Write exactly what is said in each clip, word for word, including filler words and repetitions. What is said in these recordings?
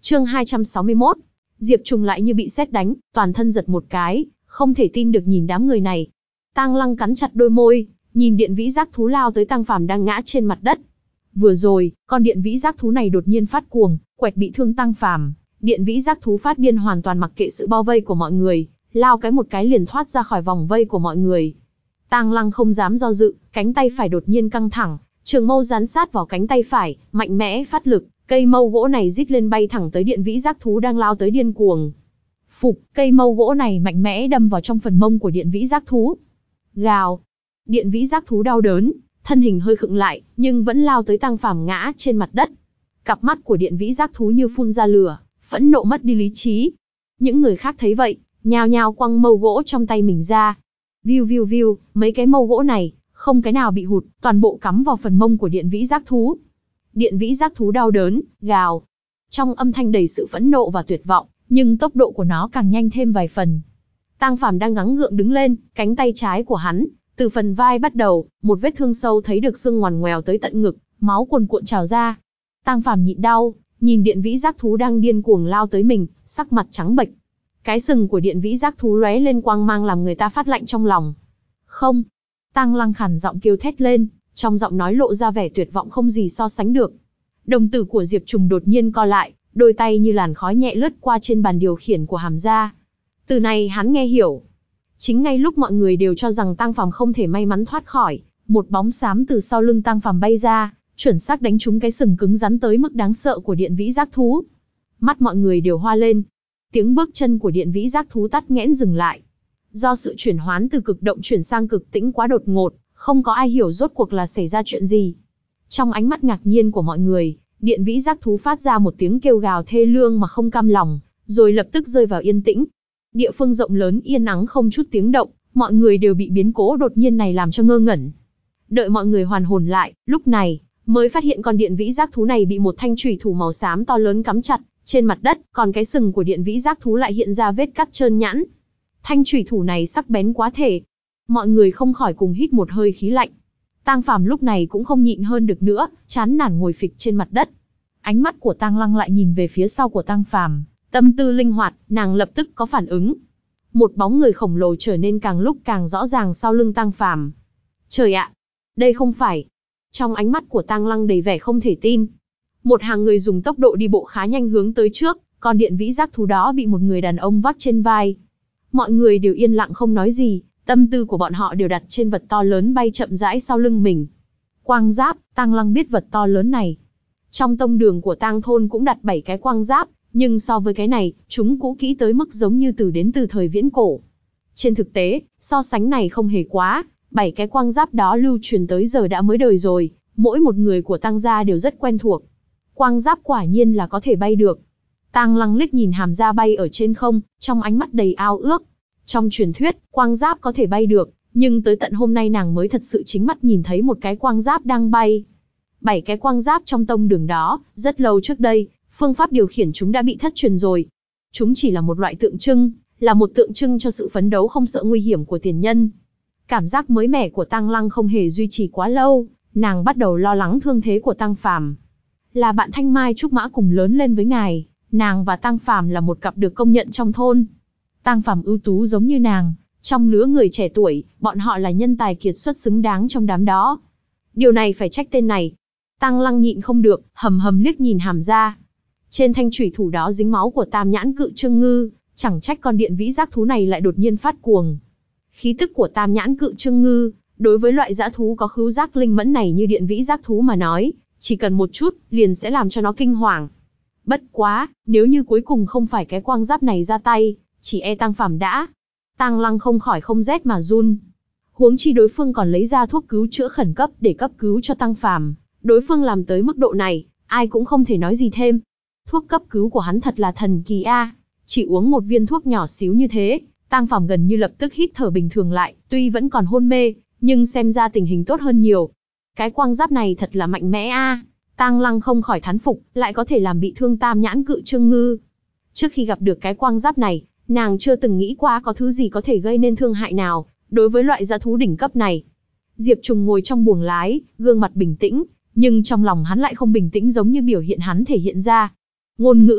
Chương hai trăm sáu mươi mốt. Diệp Trùng lại như bị sét đánh, toàn thân giật một cái, không thể tin được nhìn đám người này. Tang Lăng cắn chặt đôi môi, nhìn điện vĩ giác thú lao tới Tăng Phàm đang ngã trên mặt đất. Vừa rồi, con điện vĩ giác thú này đột nhiên phát cuồng, quẹt bị thương Tăng Phàm. Điện vĩ giác thú phát điên hoàn toàn mặc kệ sự bao vây của mọi người, lao cái một cái liền thoát ra khỏi vòng vây của mọi người. Tang Lăng không dám do dự, cánh tay phải đột nhiên căng thẳng, trường mâu dán sát vào cánh tay phải, mạnh mẽ phát lực, cây mâu gỗ này rít lên bay thẳng tới điện vĩ giác thú đang lao tới điên cuồng. Phục, cây mâu gỗ này mạnh mẽ đâm vào trong phần mông của điện vĩ giác thú. Gào. Điện vĩ giác thú đau đớn, thân hình hơi khựng lại, nhưng vẫn lao tới Tăng Phàm ngã trên mặt đất. Cặp mắt của điện vĩ giác thú như phun ra lửa, phẫn nộ mất đi lý trí. Những người khác thấy vậy, nhao nhao quăng mâu gỗ trong tay mình ra. Viu viu viu, mấy cái mâu gỗ này, không cái nào bị hụt, toàn bộ cắm vào phần mông của điện vĩ giác thú. Điện vĩ giác thú đau đớn, gào. Trong âm thanh đầy sự phẫn nộ và tuyệt vọng, nhưng tốc độ của nó càng nhanh thêm vài phần. Tăng Phàm đang gắng gượng đứng lên, cánh tay trái của hắn, từ phần vai bắt đầu, một vết thương sâu thấy được xương ngoằn ngoèo tới tận ngực, máu cuồn cuộn trào ra. Tăng Phàm nhịn đau, nhìn điện vĩ giác thú đang điên cuồng lao tới mình, sắc mặt trắng bệch. Cái sừng của điện vĩ giác thú lóe lên quang mang làm người ta phát lạnh trong lòng. Không! Tang Lăng khàn giọng kêu thét lên, trong giọng nói lộ ra vẻ tuyệt vọng không gì so sánh được. Đồng tử của Diệp Trùng đột nhiên co lại, đôi tay như làn khói nhẹ lướt qua trên bàn điều khiển của hàm gia. Từ này hắn nghe hiểu. Chính ngay lúc mọi người đều cho rằng Tăng Phàm không thể may mắn thoát khỏi, một bóng xám từ sau lưng Tăng Phàm bay ra, chuẩn xác đánh trúng cái sừng cứng rắn tới mức đáng sợ của điện vĩ giác thú. Mắt mọi người đều hoa lên. Tiếng bước chân của điện vĩ giác thú tắt nghẽn dừng lại. Do sự chuyển hoán từ cực động chuyển sang cực tĩnh quá đột ngột, không có ai hiểu rốt cuộc là xảy ra chuyện gì. Trong ánh mắt ngạc nhiên của mọi người, điện vĩ giác thú phát ra một tiếng kêu gào thê lương mà không cam lòng, rồi lập tức rơi vào yên tĩnh. Địa phương rộng lớn yên ắng không chút tiếng động, mọi người đều bị biến cố đột nhiên này làm cho ngơ ngẩn. Đợi mọi người hoàn hồn lại, lúc này, mới phát hiện con điện vĩ giác thú này bị một thanh chùy thủ màu xám to lớn cắm chặt trên mặt đất, còn cái sừng của điện vĩ giác thú lại hiện ra vết cắt trơn nhẵn. Thanh chùy thủ này sắc bén quá thể. Mọi người không khỏi cùng hít một hơi khí lạnh. Tang Phàm lúc này cũng không nhịn hơn được nữa, chán nản ngồi phịch trên mặt đất. Ánh mắt của Tang Lăng lại nhìn về phía sau của Tăng Phàm, tâm tư linh hoạt, nàng lập tức có phản ứng. Một bóng người khổng lồ trở nên càng lúc càng rõ ràng sau lưng Tăng Phàm. Trời ạ, đây không phải. Trong ánh mắt của Tang Lăng đầy vẻ không thể tin. Một hàng người dùng tốc độ đi bộ khá nhanh hướng tới trước, còn điện vĩ giác thú đó bị một người đàn ông vác trên vai. Mọi người đều yên lặng không nói gì, tâm tư của bọn họ đều đặt trên vật to lớn bay chậm rãi sau lưng mình. Quang giáp, Tang Lăng biết vật to lớn này. Trong tông đường của Tang thôn cũng đặt bảy cái quang giáp, nhưng so với cái này, chúng cũ kỹ tới mức giống như từ đến từ thời viễn cổ. Trên thực tế, so sánh này không hề quá, bảy cái quang giáp đó lưu truyền tới giờ đã mới đời rồi, mỗi một người của Tang gia đều rất quen thuộc. Quang giáp quả nhiên là có thể bay được. Tang Lăng liếc nhìn hàm gia bay ở trên không, trong ánh mắt đầy ao ước. Trong truyền thuyết, quang giáp có thể bay được, nhưng tới tận hôm nay nàng mới thật sự chính mắt nhìn thấy một cái quang giáp đang bay. Bảy cái quang giáp trong tông đường đó, rất lâu trước đây, phương pháp điều khiển chúng đã bị thất truyền rồi. Chúng chỉ là một loại tượng trưng, là một tượng trưng cho sự phấn đấu không sợ nguy hiểm của tiền nhân. Cảm giác mới mẻ của Tang Lăng không hề duy trì quá lâu, nàng bắt đầu lo lắng thương thế của Tăng Phàm. Là bạn Thanh Mai Trúc Mã cùng lớn lên với ngài, nàng và Tăng Phàm là một cặp được công nhận trong thôn. Tăng Phàm ưu tú giống như nàng, trong lứa người trẻ tuổi, bọn họ là nhân tài kiệt xuất xứng đáng trong đám đó. Điều này phải trách tên này. Tang Lăng nhịn không được, hầm hầm liếc nhìn hàm gia. Trên thanh chủy thủ đó dính máu của Tam Nhãn Cự Trương Ngư, chẳng trách con điện vĩ giác thú này lại đột nhiên phát cuồng. Khí tức của Tam Nhãn Cự Trương Ngư, đối với loại dã thú có khứu giác linh mẫn này như điện vĩ giác thú mà nói, chỉ cần một chút, liền sẽ làm cho nó kinh hoàng. Bất quá, nếu như cuối cùng không phải cái quang giáp này ra tay, chỉ e Tăng Phàm đã. Tang Lăng không khỏi không rét mà run. Huống chi đối phương còn lấy ra thuốc cứu chữa khẩn cấp để cấp cứu cho Tăng Phàm, đối phương làm tới mức độ này, ai cũng không thể nói gì thêm. Thuốc cấp cứu của hắn thật là thần kỳ a, chỉ uống một viên thuốc nhỏ xíu như thế, Tăng Phàm gần như lập tức hít thở bình thường lại, tuy vẫn còn hôn mê, nhưng xem ra tình hình tốt hơn nhiều. Cái quang giáp này thật là mạnh mẽ a. Tang Lăng không khỏi thán phục, lại có thể làm bị thương Tam Nhãn Cự Trương Ngư. Trước khi gặp được cái quang giáp này, nàng chưa từng nghĩ qua có thứ gì có thể gây nên thương hại nào đối với loại dã thú đỉnh cấp này. Diệp Trùng ngồi trong buồng lái, gương mặt bình tĩnh, nhưng trong lòng hắn lại không bình tĩnh giống như biểu hiện hắn thể hiện ra. Ngôn ngữ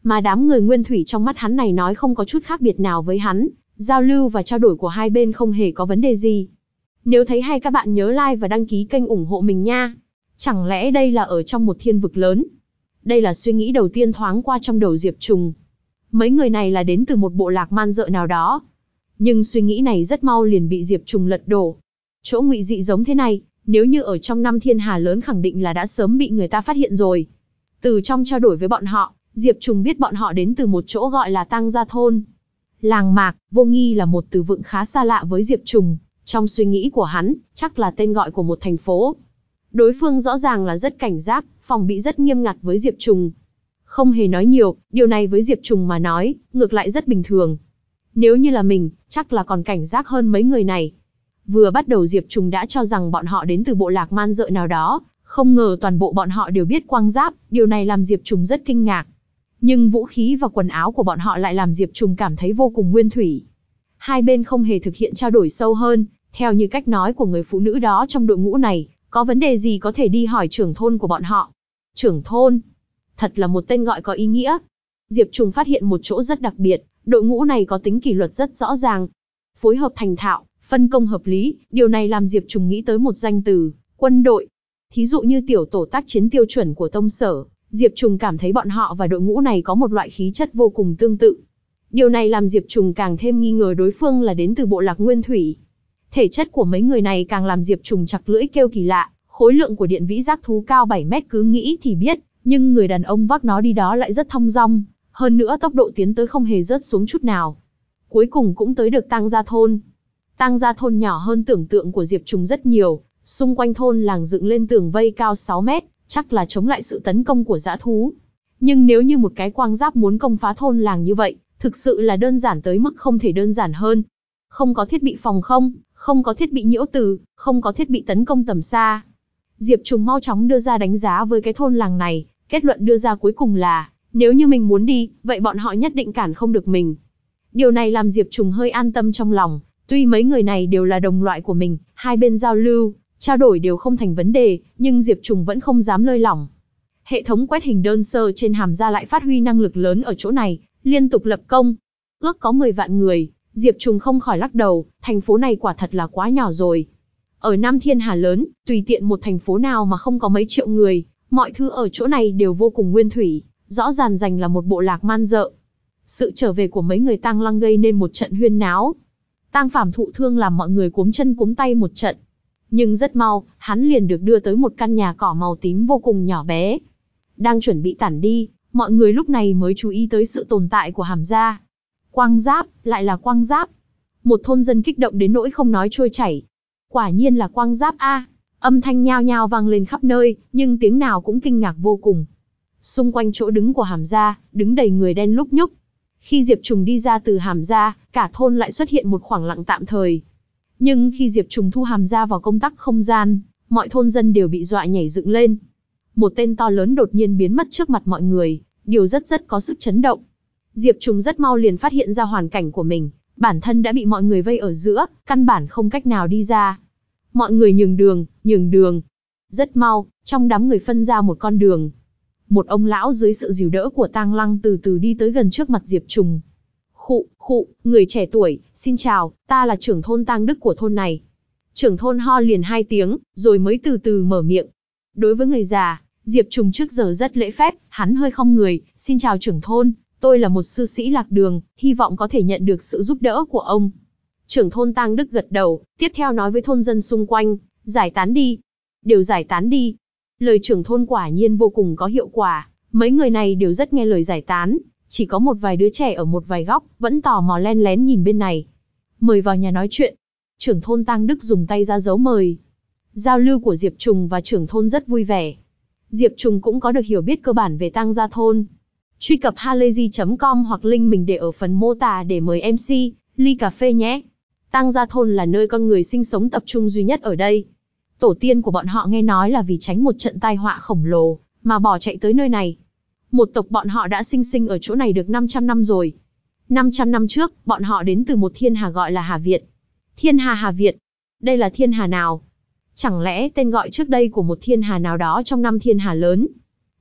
Mà đám người Nguyên Thủy trong mắt hắn này nói không có chút khác biệt nào với hắn, giao lưu và trao đổi của hai bên không hề có vấn đề gì. Nếu thấy hay các bạn nhớ like và đăng ký kênh ủng hộ mình nha. Chẳng lẽ đây là ở trong một thiên vực lớn? Đây là suy nghĩ đầu tiên thoáng qua trong đầu Diệp Trùng. Mấy người này là đến từ một bộ lạc man dợ nào đó. Nhưng suy nghĩ này rất mau liền bị Diệp Trùng lật đổ. Chỗ ngụy dị giống thế này, nếu như ở trong năm thiên hà lớn khẳng định là đã sớm bị người ta phát hiện rồi. Từ trong trao đổi với bọn họ, Diệp Trùng biết bọn họ đến từ một chỗ gọi là Tang Gia Thôn. Làng mạc, vô nghi là một từ vựng khá xa lạ với Diệp Trùng. Trong suy nghĩ của hắn, chắc là tên gọi của một thành phố. Đối phương rõ ràng là rất cảnh giác, phòng bị rất nghiêm ngặt với Diệp Trùng. Không hề nói nhiều, điều này với Diệp Trùng mà nói, ngược lại rất bình thường. Nếu như là mình, chắc là còn cảnh giác hơn mấy người này. Vừa bắt đầu Diệp Trùng đã cho rằng bọn họ đến từ bộ lạc man dợ nào đó, không ngờ toàn bộ bọn họ đều biết quang giáp, điều này làm Diệp Trùng rất kinh ngạc. Nhưng vũ khí và quần áo của bọn họ lại làm Diệp Trùng cảm thấy vô cùng nguyên thủy. Hai bên không hề thực hiện trao đổi sâu hơn, theo như cách nói của người phụ nữ đó trong đội ngũ này, có vấn đề gì có thể đi hỏi trưởng thôn của bọn họ. Trưởng thôn, thật là một tên gọi có ý nghĩa. Diệp Trùng phát hiện một chỗ rất đặc biệt, đội ngũ này có tính kỷ luật rất rõ ràng. Phối hợp thành thạo, phân công hợp lý, điều này làm Diệp Trùng nghĩ tới một danh từ, quân đội. Thí dụ như tiểu tổ tác chiến tiêu chuẩn của tông sở, Diệp Trùng cảm thấy bọn họ và đội ngũ này có một loại khí chất vô cùng tương tự. Điều này làm Diệp Trùng càng thêm nghi ngờ đối phương là đến từ bộ lạc Nguyên Thủy. Thể chất của mấy người này càng làm Diệp Trùng chặt lưỡi kêu kỳ lạ, khối lượng của điện vĩ giác thú cao bảy mét cứ nghĩ thì biết, nhưng người đàn ông vác nó đi đó lại rất thong dong, hơn nữa tốc độ tiến tới không hề rớt xuống chút nào. Cuối cùng cũng tới được Tang Gia Thôn. Tang Gia Thôn nhỏ hơn tưởng tượng của Diệp Trùng rất nhiều, xung quanh thôn làng dựng lên tường vây cao sáu mét, chắc là chống lại sự tấn công của dã thú. Nhưng nếu như một cái quang giáp muốn công phá thôn làng như vậy, thực sự là đơn giản tới mức không thể đơn giản hơn. Không có thiết bị phòng không, không có thiết bị nhiễu từ, không có thiết bị tấn công tầm xa. Diệp Trùng mau chóng đưa ra đánh giá với cái thôn làng này, kết luận đưa ra cuối cùng là, nếu như mình muốn đi, vậy bọn họ nhất định cản không được mình. Điều này làm Diệp Trùng hơi an tâm trong lòng, tuy mấy người này đều là đồng loại của mình, hai bên giao lưu, trao đổi đều không thành vấn đề, nhưng Diệp Trùng vẫn không dám lơi lỏng. Hệ thống quét hình đơn sơ trên hàm ra lại phát huy năng lực lớn ở chỗ này, liên tục lập công. Ước có mười vạn người, Diệp Trùng không khỏi lắc đầu, thành phố này quả thật là quá nhỏ rồi. Ở Nam Thiên Hà lớn, tùy tiện một thành phố nào mà không có mấy triệu người, mọi thứ ở chỗ này đều vô cùng nguyên thủy, rõ ràng rành là một bộ lạc man dợ. Sự trở về của mấy người Tang Lăng gây nên một trận huyên náo. Tang Phàm thụ thương làm mọi người cuống chân cuống tay một trận. Nhưng rất mau, hắn liền được đưa tới một căn nhà cỏ màu tím vô cùng nhỏ bé. Đang chuẩn bị tản đi, mọi người lúc này mới chú ý tới sự tồn tại của Hàm gia. Quang giáp, lại là quang giáp. Một thôn dân kích động đến nỗi không nói trôi chảy. Quả nhiên là quang giáp a. Âm thanh nhao nhao vang lên khắp nơi, nhưng tiếng nào cũng kinh ngạc vô cùng. Xung quanh chỗ đứng của Hàm gia, đứng đầy người đen lúc nhúc. Khi Diệp Trùng đi ra từ Hàm gia, cả thôn lại xuất hiện một khoảng lặng tạm thời. Nhưng khi Diệp Trùng thu Hàm gia vào công tắc không gian, mọi thôn dân đều bị dọa nhảy dựng lên. Một tên to lớn đột nhiên biến mất trước mặt mọi người, điều rất rất có sức chấn động. Diệp Trùng rất mau liền phát hiện ra hoàn cảnh của mình, bản thân đã bị mọi người vây ở giữa, căn bản không cách nào đi ra. Mọi người nhường đường, nhường đường. Rất mau, trong đám người phân ra một con đường. Một ông lão dưới sự dìu đỡ của Tang Lăng từ từ đi tới gần trước mặt Diệp Trùng. Khụ, khụ, người trẻ tuổi, xin chào, ta là trưởng thôn Tang Đức của thôn này. Trưởng thôn ho liền hai tiếng, rồi mới từ từ mở miệng. Đối với người già, Diệp Trùng trước giờ rất lễ phép, hắn hơi khom người, xin chào trưởng thôn, tôi là một sư sĩ lạc đường, hy vọng có thể nhận được sự giúp đỡ của ông. Trưởng thôn Tang Đức gật đầu, tiếp theo nói với thôn dân xung quanh, giải tán đi. Đều giải tán đi. Lời trưởng thôn quả nhiên vô cùng có hiệu quả, mấy người này đều rất nghe lời giải tán, chỉ có một vài đứa trẻ ở một vài góc, vẫn tò mò len lén nhìn bên này. Mời vào nhà nói chuyện. Trưởng thôn Tang Đức dùng tay ra dấu mời. Giao lưu của Diệp Trùng và trưởng thôn rất vui vẻ. Diệp Trùng cũng có được hiểu biết cơ bản về Tang Gia Thôn. Truy cập halayzi chấm com hoặc link mình để ở phần mô tả để mời em xê, ly cà phê nhé. Tang Gia Thôn là nơi con người sinh sống tập trung duy nhất ở đây. Tổ tiên của bọn họ nghe nói là vì tránh một trận tai họa khổng lồ, mà bỏ chạy tới nơi này. Một tộc bọn họ đã sinh sinh ở chỗ này được năm trăm năm rồi. năm trăm năm trước, bọn họ đến từ một thiên hà gọi là Hà Việt. Thiên hà Hà Việt. Đây là thiên hà nào? Chẳng lẽ tên gọi trước đây của một thiên hà nào đó trong năm thiên hà lớn?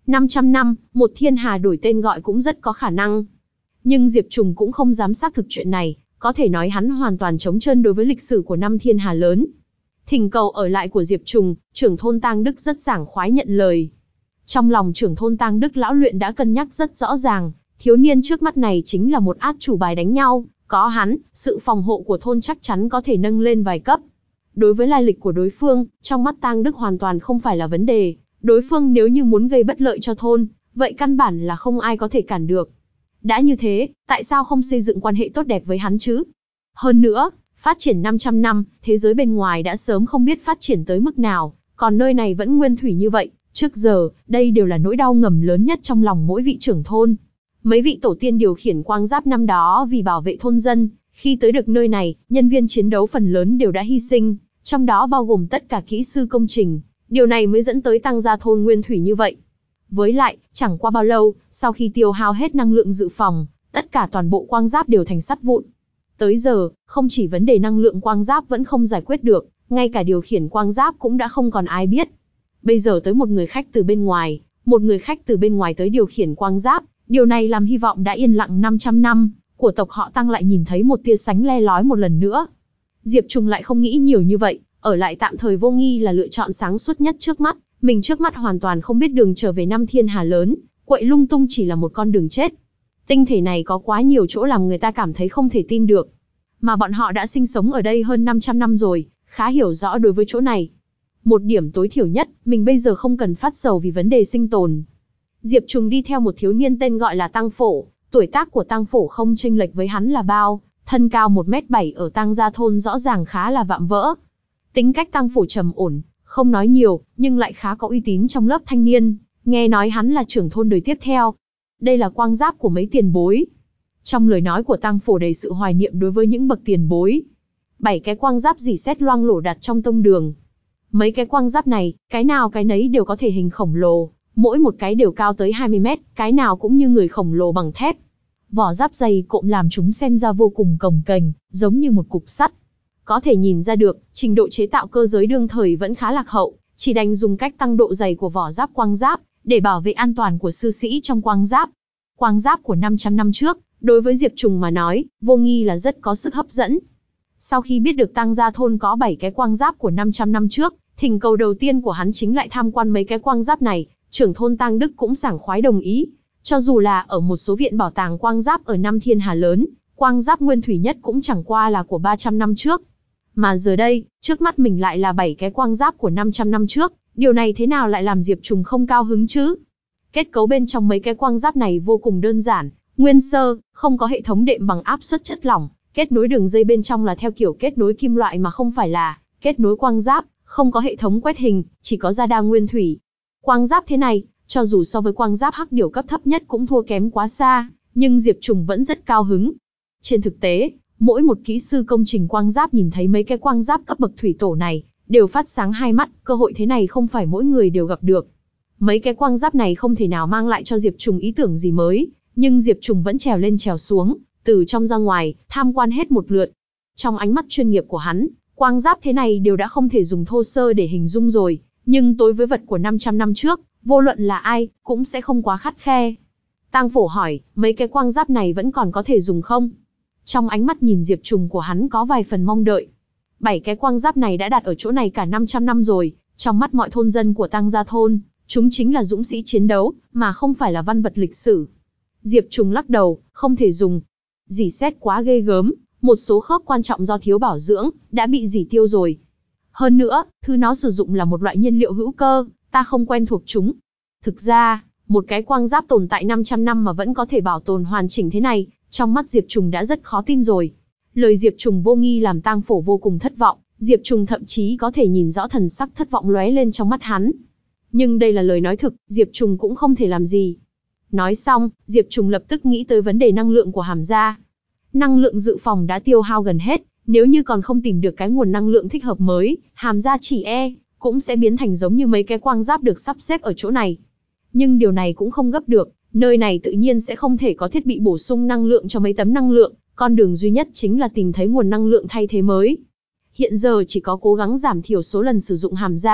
năm trăm năm, một thiên hà đổi tên gọi cũng rất có khả năng. Nhưng Diệp Trùng cũng không dám xác thực chuyện này, có thể nói hắn hoàn toàn trống trơn đối với lịch sử của năm thiên hà lớn. Thỉnh cầu ở lại của Diệp Trùng, trưởng thôn Tang Đức rất sảng khoái nhận lời. Trong lòng trưởng thôn Tang Đức lão luyện đã cân nhắc rất rõ ràng, thiếu niên trước mắt này chính là một át chủ bài đánh nhau, có hắn, sự phòng hộ của thôn chắc chắn có thể nâng lên vài cấp. Đối với lai lịch của đối phương, trong mắt Tang Đức hoàn toàn không phải là vấn đề, đối phương nếu như muốn gây bất lợi cho thôn, vậy căn bản là không ai có thể cản được. Đã như thế, tại sao không xây dựng quan hệ tốt đẹp với hắn chứ? Hơn nữa, phát triển năm trăm năm, thế giới bên ngoài đã sớm không biết phát triển tới mức nào, còn nơi này vẫn nguyên thủy như vậy. Trước giờ, đây đều là nỗi đau ngầm lớn nhất trong lòng mỗi vị trưởng thôn. Mấy vị tổ tiên điều khiển quang giáp năm đó vì bảo vệ thôn dân, khi tới được nơi này, nhân viên chiến đấu phần lớn đều đã hy sinh, trong đó bao gồm tất cả kỹ sư công trình. Điều này mới dẫn tới tăng gia thôn nguyên thủy như vậy. Với lại, chẳng qua bao lâu, sau khi tiêu hao hết năng lượng dự phòng, tất cả toàn bộ quang giáp đều thành sắt vụn. Tới giờ, không chỉ vấn đề năng lượng quang giáp vẫn không giải quyết được, ngay cả điều khiển quang giáp cũng đã không còn ai biết. Bây giờ tới một người khách từ bên ngoài, một người khách từ bên ngoài tới điều khiển quang giáp, điều này làm hy vọng đã yên lặng năm trăm năm, của tộc họ Tăng lại nhìn thấy một tia sánh le lói một lần nữa. Diệp Trùng lại không nghĩ nhiều như vậy, ở lại tạm thời vô nghi là lựa chọn sáng suốt nhất trước mắt, mình trước mắt hoàn toàn không biết đường trở về năm thiên hà lớn, quậy lung tung chỉ là một con đường chết. Tinh thể này có quá nhiều chỗ làm người ta cảm thấy không thể tin được. Mà bọn họ đã sinh sống ở đây hơn năm trăm năm rồi, khá hiểu rõ đối với chỗ này. Một điểm tối thiểu nhất, mình bây giờ không cần phát sầu vì vấn đề sinh tồn. Diệp Trùng đi theo một thiếu niên tên gọi là Tăng Phổ, tuổi tác của Tăng Phổ không chênh lệch với hắn là bao, thân cao một mét bảy ở Tăng Gia Thôn rõ ràng khá là vạm vỡ. Tính cách Tăng Phổ trầm ổn, không nói nhiều, nhưng lại khá có uy tín trong lớp thanh niên, nghe nói hắn là trưởng thôn đời tiếp theo. Đây là quang giáp của mấy tiền bối. Trong lời nói của Tăng Phổ đầy sự hoài niệm đối với những bậc tiền bối. Bảy cái quang giáp dỉ sét loang lổ đặt trong tông đường. Mấy cái quang giáp này, cái nào cái nấy đều có thể hình khổng lồ, mỗi một cái đều cao tới hai mươi mét, cái nào cũng như người khổng lồ bằng thép. Vỏ giáp dày cộm làm chúng xem ra vô cùng cồng kềnh, giống như một cục sắt. Có thể nhìn ra được, trình độ chế tạo cơ giới đương thời vẫn khá lạc hậu, chỉ đành dùng cách tăng độ dày của vỏ giáp quang giáp, để bảo vệ an toàn của sư sĩ trong quang giáp. Quang giáp của năm trăm năm trước, đối với Diệp Trùng mà nói, vô nghi là rất có sức hấp dẫn. Sau khi biết được Tăng Gia Thôn có bảy cái quang giáp của năm trăm năm trước, thỉnh cầu đầu tiên của hắn chính lại tham quan mấy cái quang giáp này, trưởng thôn Tăng Đức cũng sảng khoái đồng ý. Cho dù là ở một số viện bảo tàng quang giáp ở năm thiên hà lớn, quang giáp nguyên thủy nhất cũng chẳng qua là của ba trăm năm trước. Mà giờ đây, trước mắt mình lại là bảy cái quang giáp của năm trăm năm trước, điều này thế nào lại làm Diệp Trùng không cao hứng chứ? Kết cấu bên trong mấy cái quang giáp này vô cùng đơn giản, nguyên sơ, không có hệ thống đệm bằng áp suất chất lỏng, kết nối đường dây bên trong là theo kiểu kết nối kim loại mà không phải là kết nối quang giáp, không có hệ thống quét hình, chỉ có radar nguyên thủy. Quang giáp thế này, cho dù so với quang giáp hắc điểu cấp thấp nhất cũng thua kém quá xa, nhưng Diệp Trùng vẫn rất cao hứng. Trên thực tế, mỗi một kỹ sư công trình quang giáp nhìn thấy mấy cái quang giáp cấp bậc thủy tổ này, đều phát sáng hai mắt, cơ hội thế này không phải mỗi người đều gặp được. Mấy cái quang giáp này không thể nào mang lại cho Diệp Trùng ý tưởng gì mới, nhưng Diệp Trùng vẫn trèo lên trèo xuống, từ trong ra ngoài, tham quan hết một lượt. Trong ánh mắt chuyên nghiệp của hắn, quang giáp thế này đều đã không thể dùng thô sơ để hình dung rồi, nhưng đối với vật của năm trăm năm trước, vô luận là ai, cũng sẽ không quá khắt khe. Tang Phổ hỏi, mấy cái quang giáp này vẫn còn có thể dùng không? Trong ánh mắt nhìn Diệp Trùng của hắn có vài phần mong đợi. Bảy cái quang giáp này đã đặt ở chỗ này cả năm trăm năm rồi, trong mắt mọi thôn dân của Tăng Gia Thôn, chúng chính là dũng sĩ chiến đấu, mà không phải là văn vật lịch sử. Diệp Trùng lắc đầu, không thể dùng. Dỉ sét quá ghê gớm, một số khớp quan trọng do thiếu bảo dưỡng, đã bị dỉ tiêu rồi. Hơn nữa, thứ nó sử dụng là một loại nhiên liệu hữu cơ, ta không quen thuộc chúng. Thực ra, một cái quang giáp tồn tại năm trăm năm mà vẫn có thể bảo tồn hoàn chỉnh thế này, trong mắt Diệp Trùng đã rất khó tin rồi. Lời Diệp Trùng vô nghi làm Tang Phổ vô cùng thất vọng, Diệp Trùng thậm chí có thể nhìn rõ thần sắc thất vọng lóe lên trong mắt hắn. Nhưng đây là lời nói thực, Diệp Trùng cũng không thể làm gì. Nói xong, Diệp Trùng lập tức nghĩ tới vấn đề năng lượng của Hàm gia. Năng lượng dự phòng đã tiêu hao gần hết, nếu như còn không tìm được cái nguồn năng lượng thích hợp mới, Hàm gia chỉ e cũng sẽ biến thành giống như mấy cái quang giáp được sắp xếp ở chỗ này. Nhưng điều này cũng không gấp được, nơi này tự nhiên sẽ không thể có thiết bị bổ sung năng lượng cho mấy tấm năng lượng, con đường duy nhất chính là tìm thấy nguồn năng lượng thay thế mới. Hiện giờ chỉ có cố gắng giảm thiểu số lần sử dụng Hàm gia,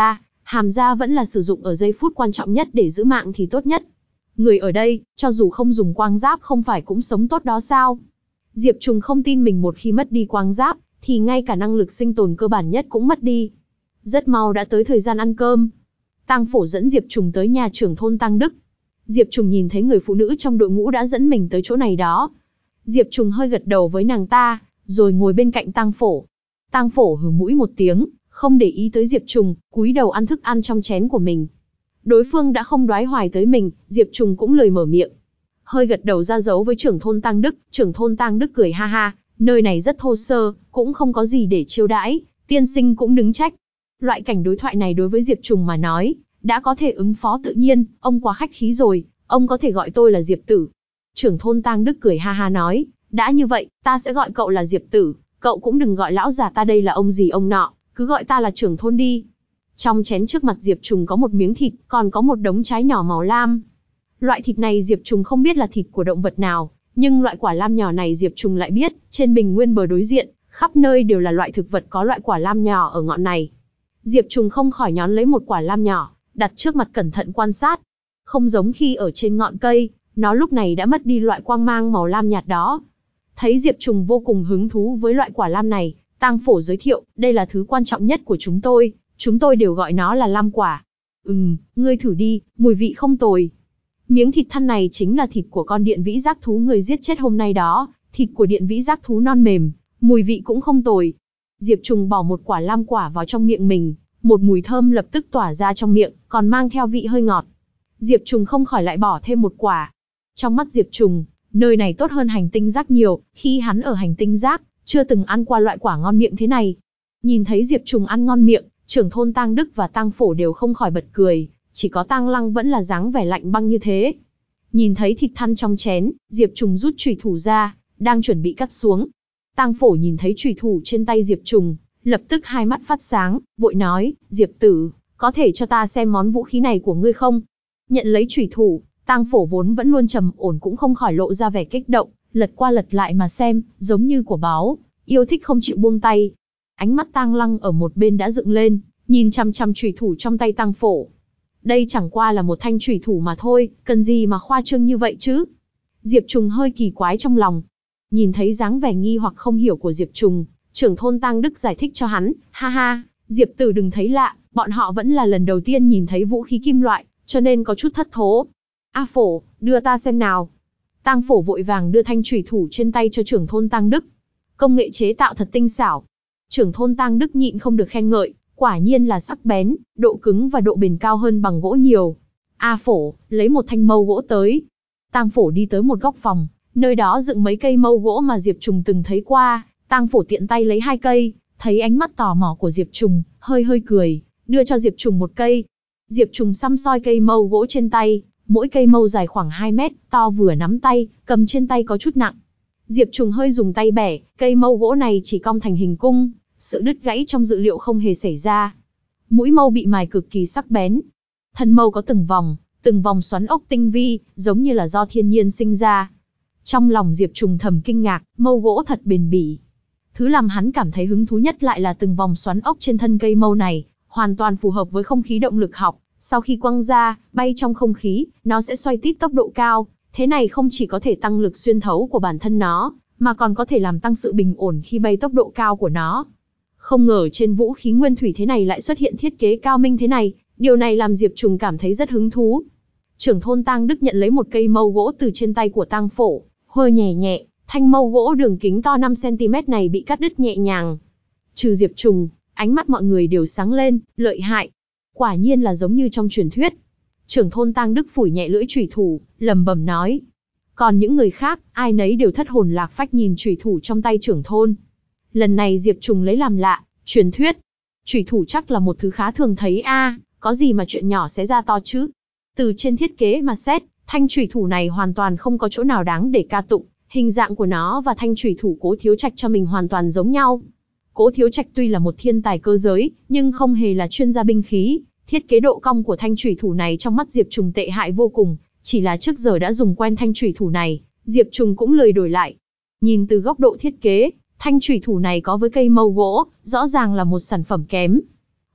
hàm ra vẫn là sử dụng ở giây phút quan trọng nhất để giữ mạng thì tốt nhất. Người ở đây, cho dù không dùng quang giáp không phải cũng sống tốt đó sao? Diệp Trùng không tin mình một khi mất đi quang giáp, thì ngay cả năng lực sinh tồn cơ bản nhất cũng mất đi. Rất mau đã tới thời gian ăn cơm. Tang Phổ dẫn Diệp Trùng tới nhà trưởng thôn Tang Đức. Diệp Trùng nhìn thấy người phụ nữ trong đội ngũ đã dẫn mình tới chỗ này đó. Diệp Trùng hơi gật đầu với nàng ta, rồi ngồi bên cạnh Tang Phổ. Tang Phổ hừ mũi một tiếng, không để ý tới Diệp Trùng, cúi đầu ăn thức ăn trong chén của mình. Đối phương đã không đoái hoài tới mình, Diệp Trùng cũng lười mở miệng. Hơi gật đầu ra dấu với trưởng thôn Tang Đức, trưởng thôn Tang Đức cười ha ha, nơi này rất thô sơ, cũng không có gì để chiêu đãi, tiên sinh cũng đừng trách. Loại cảnh đối thoại này đối với Diệp Trùng mà nói, đã có thể ứng phó tự nhiên, ông quá khách khí rồi, ông có thể gọi tôi là Diệp Tử. Trưởng thôn Tang Đức cười ha ha nói, đã như vậy, ta sẽ gọi cậu là Diệp Tử, cậu cũng đừng gọi lão già ta đây là ông gì ông nọ, cứ gọi ta là trưởng thôn đi. Trong chén trước mặt Diệp Trùng có một miếng thịt, còn có một đống trái nhỏ màu lam. Loại thịt này Diệp Trùng không biết là thịt của động vật nào, nhưng loại quả lam nhỏ này Diệp Trùng lại biết, trên bình nguyên bờ đối diện, khắp nơi đều là loại thực vật có loại quả lam nhỏ ở ngọn này. Diệp Trùng không khỏi nhón lấy một quả lam nhỏ, đặt trước mặt cẩn thận quan sát. Không giống khi ở trên ngọn cây, nó lúc này đã mất đi loại quang mang màu lam nhạt đó. Thấy Diệp Trùng vô cùng hứng thú với loại quả lam này, Tang Phổ giới thiệu, đây là thứ quan trọng nhất của chúng tôi, chúng tôi đều gọi nó là lam quả. Ừm, ngươi thử đi, mùi vị không tồi. Miếng thịt thăn này chính là thịt của con điện vĩ giác thú người giết chết hôm nay đó, thịt của điện vĩ giác thú non mềm, mùi vị cũng không tồi. Diệp Trùng bỏ một quả lam quả vào trong miệng mình, một mùi thơm lập tức tỏa ra trong miệng, còn mang theo vị hơi ngọt. Diệp Trùng không khỏi lại bỏ thêm một quả. Trong mắt Diệp Trùng, nơi này tốt hơn hành tinh rác nhiều, khi hắn ở hành tinh rác, chưa từng ăn qua loại quả ngon miệng thế này. Nhìn thấy Diệp Trùng ăn ngon miệng, trưởng thôn Tang Đức và Tang Phổ đều không khỏi bật cười, chỉ có Tang Lăng vẫn là dáng vẻ lạnh băng như thế. Nhìn thấy thịt thăn trong chén, Diệp Trùng rút chùy thủ ra, đang chuẩn bị cắt xuống. Tang Phổ nhìn thấy chùy thủ trên tay Diệp Trùng, lập tức hai mắt phát sáng, vội nói, Diệp Tử, có thể cho ta xem món vũ khí này của ngươi không? Nhận lấy chùy thủ, Tang Phổ vốn vẫn luôn trầm ổn cũng không khỏi lộ ra vẻ kích động, lật qua lật lại mà xem, giống như của báu, yêu thích không chịu buông tay. Ánh mắt Tang Lăng ở một bên đã dựng lên, nhìn chăm chăm chùy thủ trong tay Tang Phổ. Đây chẳng qua là một thanh chùy thủ mà thôi, cần gì mà khoa trương như vậy chứ? Diệp Trùng hơi kỳ quái trong lòng. Nhìn thấy dáng vẻ nghi hoặc không hiểu của Diệp Trùng, trưởng thôn Tang Đức giải thích cho hắn, ha ha, Diệp Tử đừng thấy lạ, bọn họ vẫn là lần đầu tiên nhìn thấy vũ khí kim loại, cho nên có chút thất thố. A Phổ, đưa ta xem nào. Tang Phổ vội vàng đưa thanh chùy thủ trên tay cho trưởng thôn Tang Đức. Công nghệ chế tạo thật tinh xảo. Trưởng thôn Tang Đức nhịn không được khen ngợi, quả nhiên là sắc bén, độ cứng và độ bền cao hơn bằng gỗ nhiều. A Phổ, lấy một thanh mâu gỗ tới. Tang Phổ đi tới một góc phòng, nơi đó dựng mấy cây mâu gỗ mà Diệp Trùng từng thấy qua. Tang Phổ tiện tay lấy hai cây, thấy ánh mắt tò mò của Diệp Trùng, hơi hơi cười, đưa cho Diệp Trùng một cây. Diệp Trùng xăm soi cây mâu gỗ trên tay, mỗi cây mâu dài khoảng hai mét, to vừa nắm tay, cầm trên tay có chút nặng. Diệp Trùng hơi dùng tay bẻ, cây mâu gỗ này chỉ cong thành hình cung, sự đứt gãy trong dự liệu không hề xảy ra. Mũi mâu bị mài cực kỳ sắc bén. Thân mâu có từng vòng, từng vòng xoắn ốc tinh vi, giống như là do thiên nhiên sinh ra. Trong lòng Diệp Trùng thầm kinh ngạc, mâu gỗ thật bền bỉ. Thứ làm hắn cảm thấy hứng thú nhất lại là từng vòng xoắn ốc trên thân cây mâu này, hoàn toàn phù hợp với không khí động lực học. Sau khi quăng ra, bay trong không khí, nó sẽ xoay tít tốc độ cao. Thế này không chỉ có thể tăng lực xuyên thấu của bản thân nó, mà còn có thể làm tăng sự bình ổn khi bay tốc độ cao của nó. Không ngờ trên vũ khí nguyên thủy thế này lại xuất hiện thiết kế cao minh thế này, điều này làm Diệp Trùng cảm thấy rất hứng thú. Trưởng thôn Tang Đức nhận lấy một cây mâu gỗ từ trên tay của Tang Phổ, hơi nhẹ nhẹ, thanh mâu gỗ đường kính to năm xăng ti mét này bị cắt đứt nhẹ nhàng. Trừ Diệp Trùng, ánh mắt mọi người đều sáng lên, lợi hại. Quả nhiên là giống như trong truyền thuyết. Trưởng thôn Tang Đức phủi nhẹ lưỡi chùy thủ, lẩm bẩm nói. Còn những người khác, ai nấy đều thất hồn lạc phách nhìn chùy thủ trong tay trưởng thôn. Lần này Diệp Trùng lấy làm lạ, truyền thuyết. Chùy thủ chắc là một thứ khá thường thấy a, à, có gì mà chuyện nhỏ xé ra to chứ. Từ trên thiết kế mà xét, thanh chùy thủ này hoàn toàn không có chỗ nào đáng để ca tụng, hình dạng của nó và thanh chùy thủ Cố Thiếu Trạch cho mình hoàn toàn giống nhau. Cố Thiếu Trạch tuy là một thiên tài cơ giới, nhưng không hề là chuyên gia binh khí. Thiết kế độ cong của thanh chùy thủ này trong mắt Diệp Trùng tệ hại vô cùng, chỉ là trước giờ đã dùng quen thanh chùy thủ này, Diệp Trùng cũng lười đổi lại. Nhìn từ góc độ thiết kế, thanh chùy thủ này có với cây mâu gỗ, rõ ràng là một sản phẩm kém.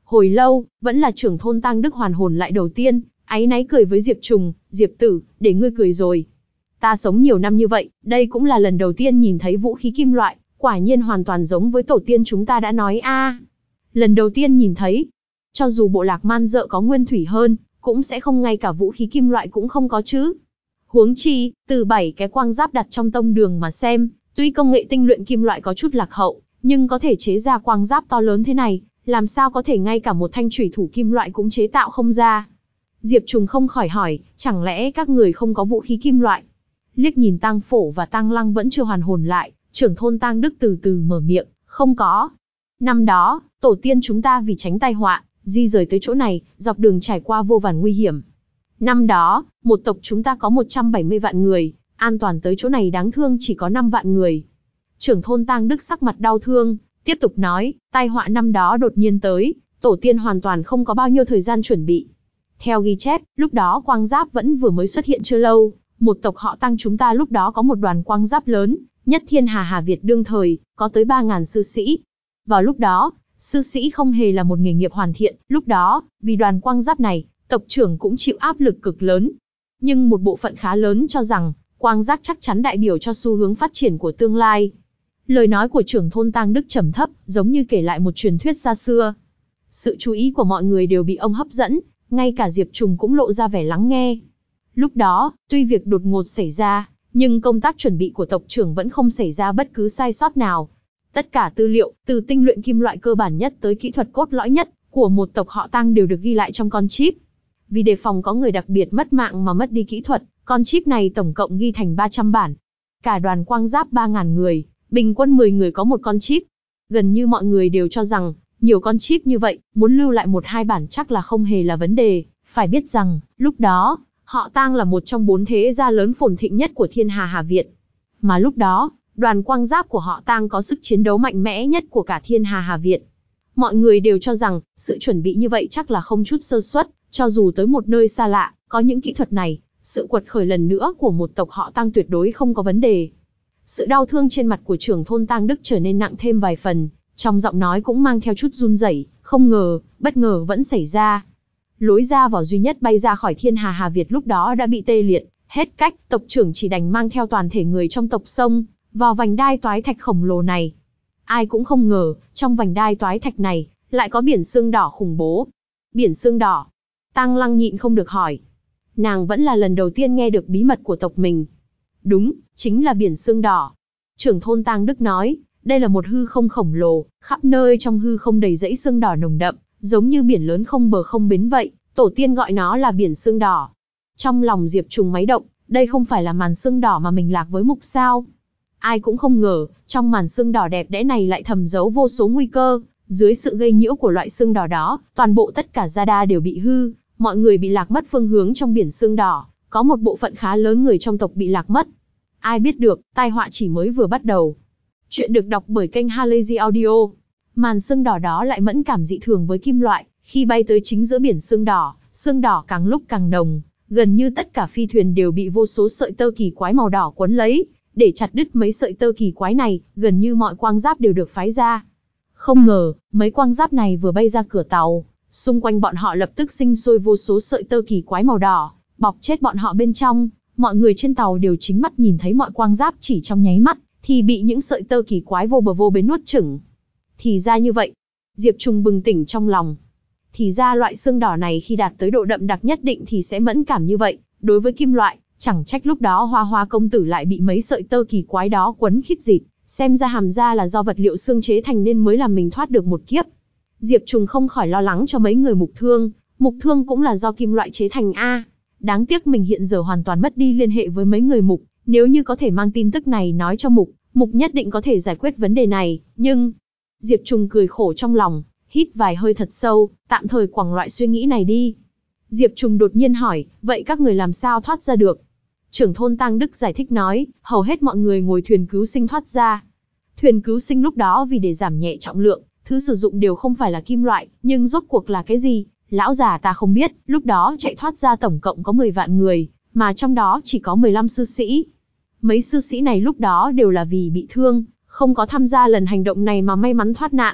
Hồi lâu, vẫn là trưởng thôn Tang Đức hoàn hồn lại đầu tiên, áy náy cười với Diệp Trùng, Diệp tử, để ngươi cười rồi. Ta sống nhiều năm như vậy, đây cũng là lần đầu tiên nhìn thấy vũ khí kim loại, quả nhiên hoàn toàn giống với tổ tiên chúng ta đã nói a. Lần đầu tiên nhìn thấy, cho dù bộ lạc man dợ có nguyên thủy hơn, cũng sẽ không ngay cả vũ khí kim loại cũng không có chứ. Huống chi, từ bảy cái quang giáp đặt trong tông đường mà xem, tuy công nghệ tinh luyện kim loại có chút lạc hậu, nhưng có thể chế ra quang giáp to lớn thế này, làm sao có thể ngay cả một thanh chủy thủ kim loại cũng chế tạo không ra. Diệp Trùng không khỏi hỏi, chẳng lẽ các người không có vũ khí kim loại? Liếc nhìn Tang Phổ và Tang Lăng vẫn chưa hoàn hồn lại, trưởng thôn Tang Đức từ từ mở miệng, không có. Năm đó, tổ tiên chúng ta vì tránh tai họa, di rời tới chỗ này, dọc đường trải qua vô vàn nguy hiểm. Năm đó, một tộc chúng ta có một trăm bảy mươi vạn người, an toàn tới chỗ này đáng thương chỉ có năm vạn người. Trưởng thôn Tang Đức sắc mặt đau thương, tiếp tục nói, tai họa năm đó đột nhiên tới, tổ tiên hoàn toàn không có bao nhiêu thời gian chuẩn bị. Theo ghi chép, lúc đó quang giáp vẫn vừa mới xuất hiện chưa lâu, một tộc họ Tang chúng ta lúc đó có một đoàn quang giáp lớn, nhất thiên hà Hà Việt đương thời, có tới ba ngàn sư sĩ. Vào lúc đó, sư sĩ không hề là một nghề nghiệp hoàn thiện, lúc đó, vì đoàn quang giáp này, tộc trưởng cũng chịu áp lực cực lớn. Nhưng một bộ phận khá lớn cho rằng, quang giáp chắc chắn đại biểu cho xu hướng phát triển của tương lai. Lời nói của trưởng thôn Tang Đức trầm thấp, giống như kể lại một truyền thuyết xa xưa. Sự chú ý của mọi người đều bị ông hấp dẫn, ngay cả Diệp Trùng cũng lộ ra vẻ lắng nghe. Lúc đó, tuy việc đột ngột xảy ra, nhưng công tác chuẩn bị của tộc trưởng vẫn không xảy ra bất cứ sai sót nào. Tất cả tư liệu, từ tinh luyện kim loại cơ bản nhất tới kỹ thuật cốt lõi nhất của một tộc họ Tang đều được ghi lại trong con chip. Vì đề phòng có người đặc biệt mất mạng mà mất đi kỹ thuật, con chip này tổng cộng ghi thành ba trăm bản. Cả đoàn quang giáp ba ngàn người, bình quân mười người có một con chip. Gần như mọi người đều cho rằng, nhiều con chip như vậy, muốn lưu lại một hai bản chắc là không hề là vấn đề. Phải biết rằng, lúc đó, họ Tang là một trong bốn thế gia lớn phồn thịnh nhất của thiên hà Hà Việt. Mà lúc đó, đoàn quang giáp của họ Tang có sức chiến đấu mạnh mẽ nhất của cả thiên hà Hà Việt. Mọi người đều cho rằng, sự chuẩn bị như vậy chắc là không chút sơ suất, cho dù tới một nơi xa lạ, có những kỹ thuật này, sự quật khởi lần nữa của một tộc họ Tang tuyệt đối không có vấn đề. Sự đau thương trên mặt của trưởng thôn Tang Đức trở nên nặng thêm vài phần, trong giọng nói cũng mang theo chút run rẩy, không ngờ, bất ngờ vẫn xảy ra. Lối ra vào duy nhất bay ra khỏi thiên hà Hà Việt lúc đó đã bị tê liệt, hết cách, tộc trưởng chỉ đành mang theo toàn thể người trong tộc sông vào vành đai toái thạch khổng lồ này. Ai cũng không ngờ, trong vành đai toái thạch này, lại có biển xương đỏ khủng bố. Biển xương đỏ? Tang Lăng nhịn không được hỏi. Nàng vẫn là lần đầu tiên nghe được bí mật của tộc mình. Đúng, chính là biển xương đỏ. Trưởng thôn Tang Đức nói, đây là một hư không khổng lồ, khắp nơi trong hư không đầy dãy xương đỏ nồng đậm, giống như biển lớn không bờ không bến vậy, tổ tiên gọi nó là biển xương đỏ. Trong lòng Diệp Trùng máy động, đây không phải là màn xương đỏ mà mình lạc với mục sao. Ai cũng không ngờ, trong màn xương đỏ đẹp đẽ này lại thầm giấu vô số nguy cơ. Dưới sự gây nhiễu của loại xương đỏ đó, toàn bộ tất cả gia đa đều bị hư, mọi người bị lạc mất phương hướng trong biển xương đỏ, có một bộ phận khá lớn người trong tộc bị lạc mất. Ai biết được, tai họa chỉ mới vừa bắt đầu. Chuyện được đọc bởi kênh Halazy Audio. Màn xương đỏ đó lại mẫn cảm dị thường với kim loại, khi bay tới chính giữa biển xương đỏ, xương đỏ càng lúc càng nồng, gần như tất cả phi thuyền đều bị vô số sợi tơ kỳ quái màu đỏ quấn lấy. Để chặt đứt mấy sợi tơ kỳ quái này, gần như mọi quang giáp đều được phái ra. Không ngờ, mấy quang giáp này vừa bay ra cửa tàu, xung quanh bọn họ lập tức sinh sôi vô số sợi tơ kỳ quái màu đỏ, bọc chết bọn họ bên trong. Mọi người trên tàu đều chính mắt nhìn thấy mọi quang giáp chỉ trong nháy mắt, thì bị những sợi tơ kỳ quái vô bờ vô bến nuốt chửng. Thì ra như vậy. Diệp Trùng bừng tỉnh trong lòng. Thì ra loại xương đỏ này khi đạt tới độ đậm đặc nhất định thì sẽ mẫn cảm như vậy, đối với kim loại. Chẳng trách lúc đó Hoa Hoa công tử lại bị mấy sợi tơ kỳ quái đó quấn khít dịt, xem ra hàm ra là do vật liệu xương chế thành nên mới làm mình thoát được một kiếp. Diệp Trùng không khỏi lo lắng cho mấy người mục thương, mục thương cũng là do kim loại chế thành a. Đáng tiếc mình hiện giờ hoàn toàn mất đi liên hệ với mấy người mục, nếu như có thể mang tin tức này nói cho mục, mục nhất định có thể giải quyết vấn đề này, nhưng... Diệp Trùng cười khổ trong lòng, hít vài hơi thật sâu, tạm thời quẳng loại suy nghĩ này đi. Diệp Trùng đột nhiên hỏi, vậy các người làm sao thoát ra được? Trưởng thôn Tang Đức giải thích nói, hầu hết mọi người ngồi thuyền cứu sinh thoát ra. Thuyền cứu sinh lúc đó vì để giảm nhẹ trọng lượng, thứ sử dụng đều không phải là kim loại, nhưng rốt cuộc là cái gì? Lão già ta không biết, lúc đó chạy thoát ra tổng cộng có mười vạn người, mà trong đó chỉ có mười lăm sư sĩ. Mấy sư sĩ này lúc đó đều là vì bị thương, không có tham gia lần hành động này mà may mắn thoát nạn.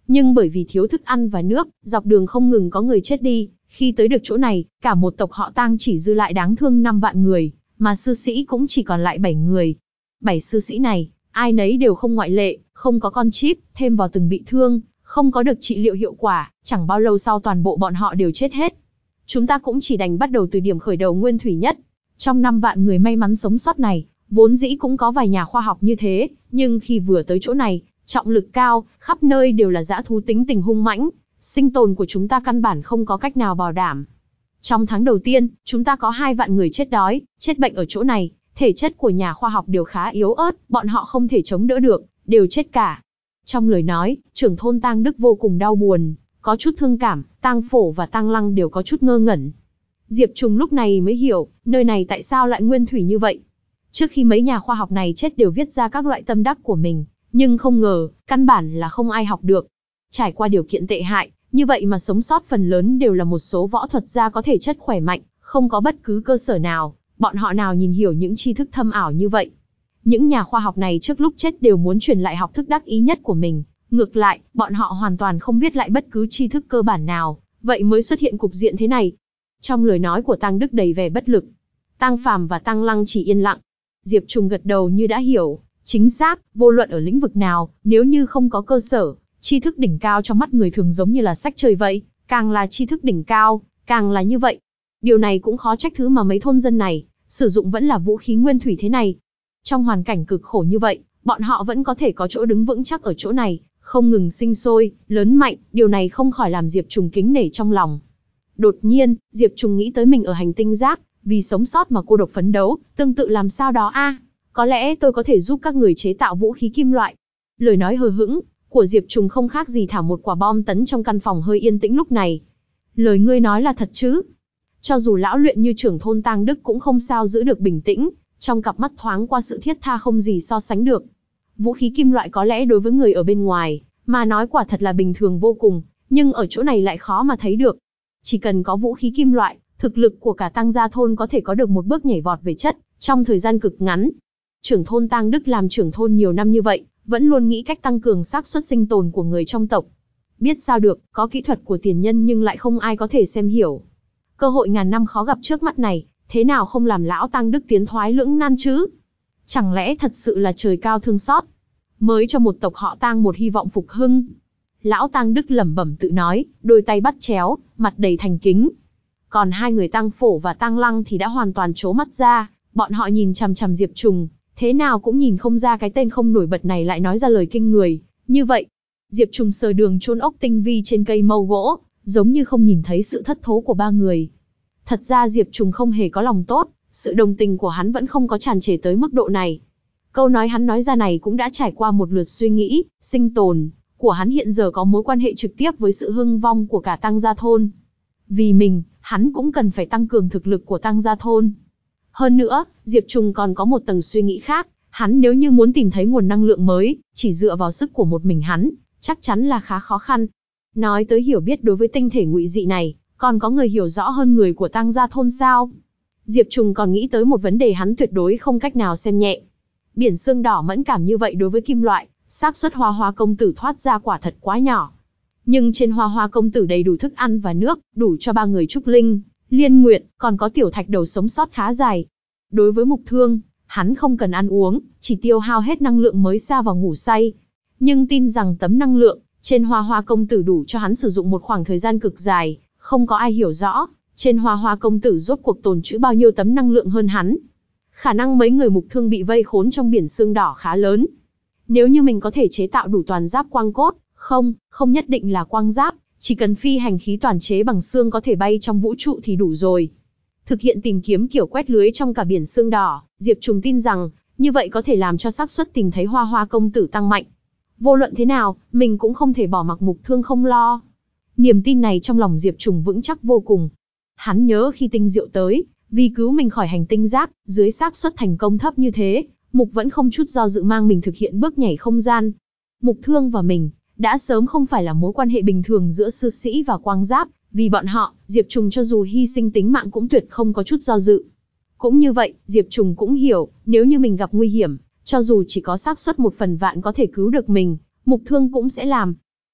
nhưng bởi vì thiếu thức ăn và nước, dọc đường không ngừng có người chết đi. Khi tới được chỗ này, cả một tộc họ Tang chỉ dư lại đáng thương năm vạn người, mà sư sĩ cũng chỉ còn lại bảy người. Bảy sư sĩ này, ai nấy đều không ngoại lệ, không có con chip, thêm vào từng bị thương, không có được trị liệu hiệu quả, chẳng bao lâu sau toàn bộ bọn họ đều chết hết. Chúng ta cũng chỉ đành bắt đầu từ điểm khởi đầu nguyên thủy nhất. Trong năm vạn người may mắn sống sót này, vốn dĩ cũng có vài nhà khoa học như thế, nhưng khi vừa tới chỗ này, trọng lực cao, khắp nơi đều là dã thú tính tình hung mãnh, sinh tồn của chúng ta căn bản không có cách nào bảo đảm. Trong tháng đầu tiên, chúng ta có hai vạn người chết đói, chết bệnh ở chỗ này, thể chất của nhà khoa học đều khá yếu ớt, bọn họ không thể chống đỡ được, đều chết cả. Trong lời nói, trưởng thôn Tang Đức vô cùng đau buồn, có chút thương cảm, Tang Phổ và Tang Lăng đều có chút ngơ ngẩn. Diệp Trùng lúc này mới hiểu, nơi này tại sao lại nguyên thủy như vậy. Trước khi mấy nhà khoa học này chết đều viết ra các loại tâm đắc của mình, nhưng không ngờ, căn bản là không ai học được. Trải qua điều kiện tệ hại, như vậy mà sống sót phần lớn đều là một số võ thuật gia có thể chất khỏe mạnh, không có bất cứ cơ sở nào, bọn họ nào nhìn hiểu những tri thức thâm ảo như vậy. Những nhà khoa học này trước lúc chết đều muốn truyền lại học thức đắc ý nhất của mình, ngược lại, bọn họ hoàn toàn không viết lại bất cứ tri thức cơ bản nào, vậy mới xuất hiện cục diện thế này. Trong lời nói của Tang Đức đầy vẻ bất lực, Tang Phàm và Tang Lăng chỉ yên lặng. Diệp Trùng gật đầu như đã hiểu, chính xác, vô luận ở lĩnh vực nào, nếu như không có cơ sở, tri thức đỉnh cao trong mắt người thường giống như là sách trời vậy, càng là tri thức đỉnh cao, càng là như vậy. Điều này cũng khó trách thứ mà mấy thôn dân này sử dụng vẫn là vũ khí nguyên thủy thế này. Trong hoàn cảnh cực khổ như vậy, bọn họ vẫn có thể có chỗ đứng vững chắc ở chỗ này, không ngừng sinh sôi, lớn mạnh, điều này không khỏi làm Diệp Trùng kính nể trong lòng. Đột nhiên, Diệp Trùng nghĩ tới mình ở hành tinh rác, vì sống sót mà cô độc phấn đấu, tương tự làm sao đó a, có lẽ tôi có thể giúp các người chế tạo vũ khí kim loại. Lời nói hờ hững của Diệp Trùng không khác gì thả một quả bom tấn trong căn phòng hơi yên tĩnh lúc này. Lời ngươi nói là thật chứ? Cho dù lão luyện như trưởng thôn Tang Đức cũng không sao giữ được bình tĩnh, trong cặp mắt thoáng qua sự thiết tha không gì so sánh được. Vũ khí kim loại có lẽ đối với người ở bên ngoài, mà nói quả thật là bình thường vô cùng, nhưng ở chỗ này lại khó mà thấy được. Chỉ cần có vũ khí kim loại, thực lực của cả Tang gia thôn có thể có được một bước nhảy vọt về chất, trong thời gian cực ngắn. Trưởng thôn Tang Đức làm trưởng thôn nhiều năm như vậy, vẫn luôn nghĩ cách tăng cường xác suất sinh tồn của người trong tộc. Biết sao được, có kỹ thuật của tiền nhân nhưng lại không ai có thể xem hiểu. Cơ hội ngàn năm khó gặp trước mắt này, thế nào không làm lão Tang Đức tiến thoái lưỡng nan chứ? Chẳng lẽ thật sự là trời cao thương xót, mới cho một tộc họ Tang một hy vọng phục hưng? Lão Tang Đức lẩm bẩm tự nói, đôi tay bắt chéo, mặt đầy thành kính. Còn hai người Tang Phổ và Tang Lăng thì đã hoàn toàn trố mắt ra, bọn họ nhìn chằm chằm Diệp Trùng, thế nào cũng nhìn không ra cái tên không nổi bật này lại nói ra lời kinh người như vậy. Diệp Trùng sờ đường chôn ốc tinh vi trên cây mâu gỗ, giống như không nhìn thấy sự thất thố của ba người. Thật ra Diệp Trùng không hề có lòng tốt, sự đồng tình của hắn vẫn không có tràn trề tới mức độ này. Câu nói hắn nói ra này cũng đã trải qua một lượt suy nghĩ, sinh tồn của hắn hiện giờ có mối quan hệ trực tiếp với sự hưng vong của cả Tang gia thôn. Vì mình, hắn cũng cần phải tăng cường thực lực của Tang gia thôn. Hơn nữa, Diệp Trùng còn có một tầng suy nghĩ khác, hắn nếu như muốn tìm thấy nguồn năng lượng mới, chỉ dựa vào sức của một mình hắn, chắc chắn là khá khó khăn. Nói tới hiểu biết đối với tinh thể ngụy dị này, còn có người hiểu rõ hơn người của Tang gia thôn sao? Diệp Trùng còn nghĩ tới một vấn đề hắn tuyệt đối không cách nào xem nhẹ. Biển xương đỏ mẫn cảm như vậy đối với kim loại, xác suất Hoa Hoa công tử thoát ra quả thật quá nhỏ. Nhưng trên Hoa Hoa công tử đầy đủ thức ăn và nước, đủ cho ba người Trúc Linh, Liên Nguyệt, còn có Tiểu Thạch Đầu sống sót khá dài. Đối với Mục Thương, hắn không cần ăn uống, chỉ tiêu hao hết năng lượng mới sa vào ngủ say. Nhưng tin rằng tấm năng lượng trên Hoa Hoa công tử đủ cho hắn sử dụng một khoảng thời gian cực dài, không có ai hiểu rõ, trên Hoa Hoa công tử rốt cuộc tồn trữ bao nhiêu tấm năng lượng hơn hắn. Khả năng mấy người Mục Thương bị vây khốn trong biển xương đỏ khá lớn. Nếu như mình có thể chế tạo đủ toàn giáp quang cốt, không, không nhất định là quang giáp, chỉ cần phi hành khí toàn chế bằng xương có thể bay trong vũ trụ thì đủ rồi. Thực hiện tìm kiếm kiểu quét lưới trong cả biển xương đỏ, Diệp Trùng tin rằng, như vậy có thể làm cho xác suất tìm thấy Hoa Hoa công tử tăng mạnh. Vô luận thế nào, mình cũng không thể bỏ mặc Mục Thương không lo. Niềm tin này trong lòng Diệp Trùng vững chắc vô cùng. Hắn nhớ khi Tinh Diệu tới, vì cứu mình khỏi hành tinh rác, dưới xác suất thành công thấp như thế, Mục vẫn không chút do dự mang mình thực hiện bước nhảy không gian. Mục Thương và mình đã sớm không phải là mối quan hệ bình thường giữa sư sĩ và quang giáp, vì bọn họ, Diệp Trùng cho dù hy sinh tính mạng cũng tuyệt không có chút do dự. Cũng như vậy, Diệp Trùng cũng hiểu, nếu như mình gặp nguy hiểm, cho dù chỉ có xác suất một phần vạn có thể cứu được mình, Mục Thương cũng sẽ làm.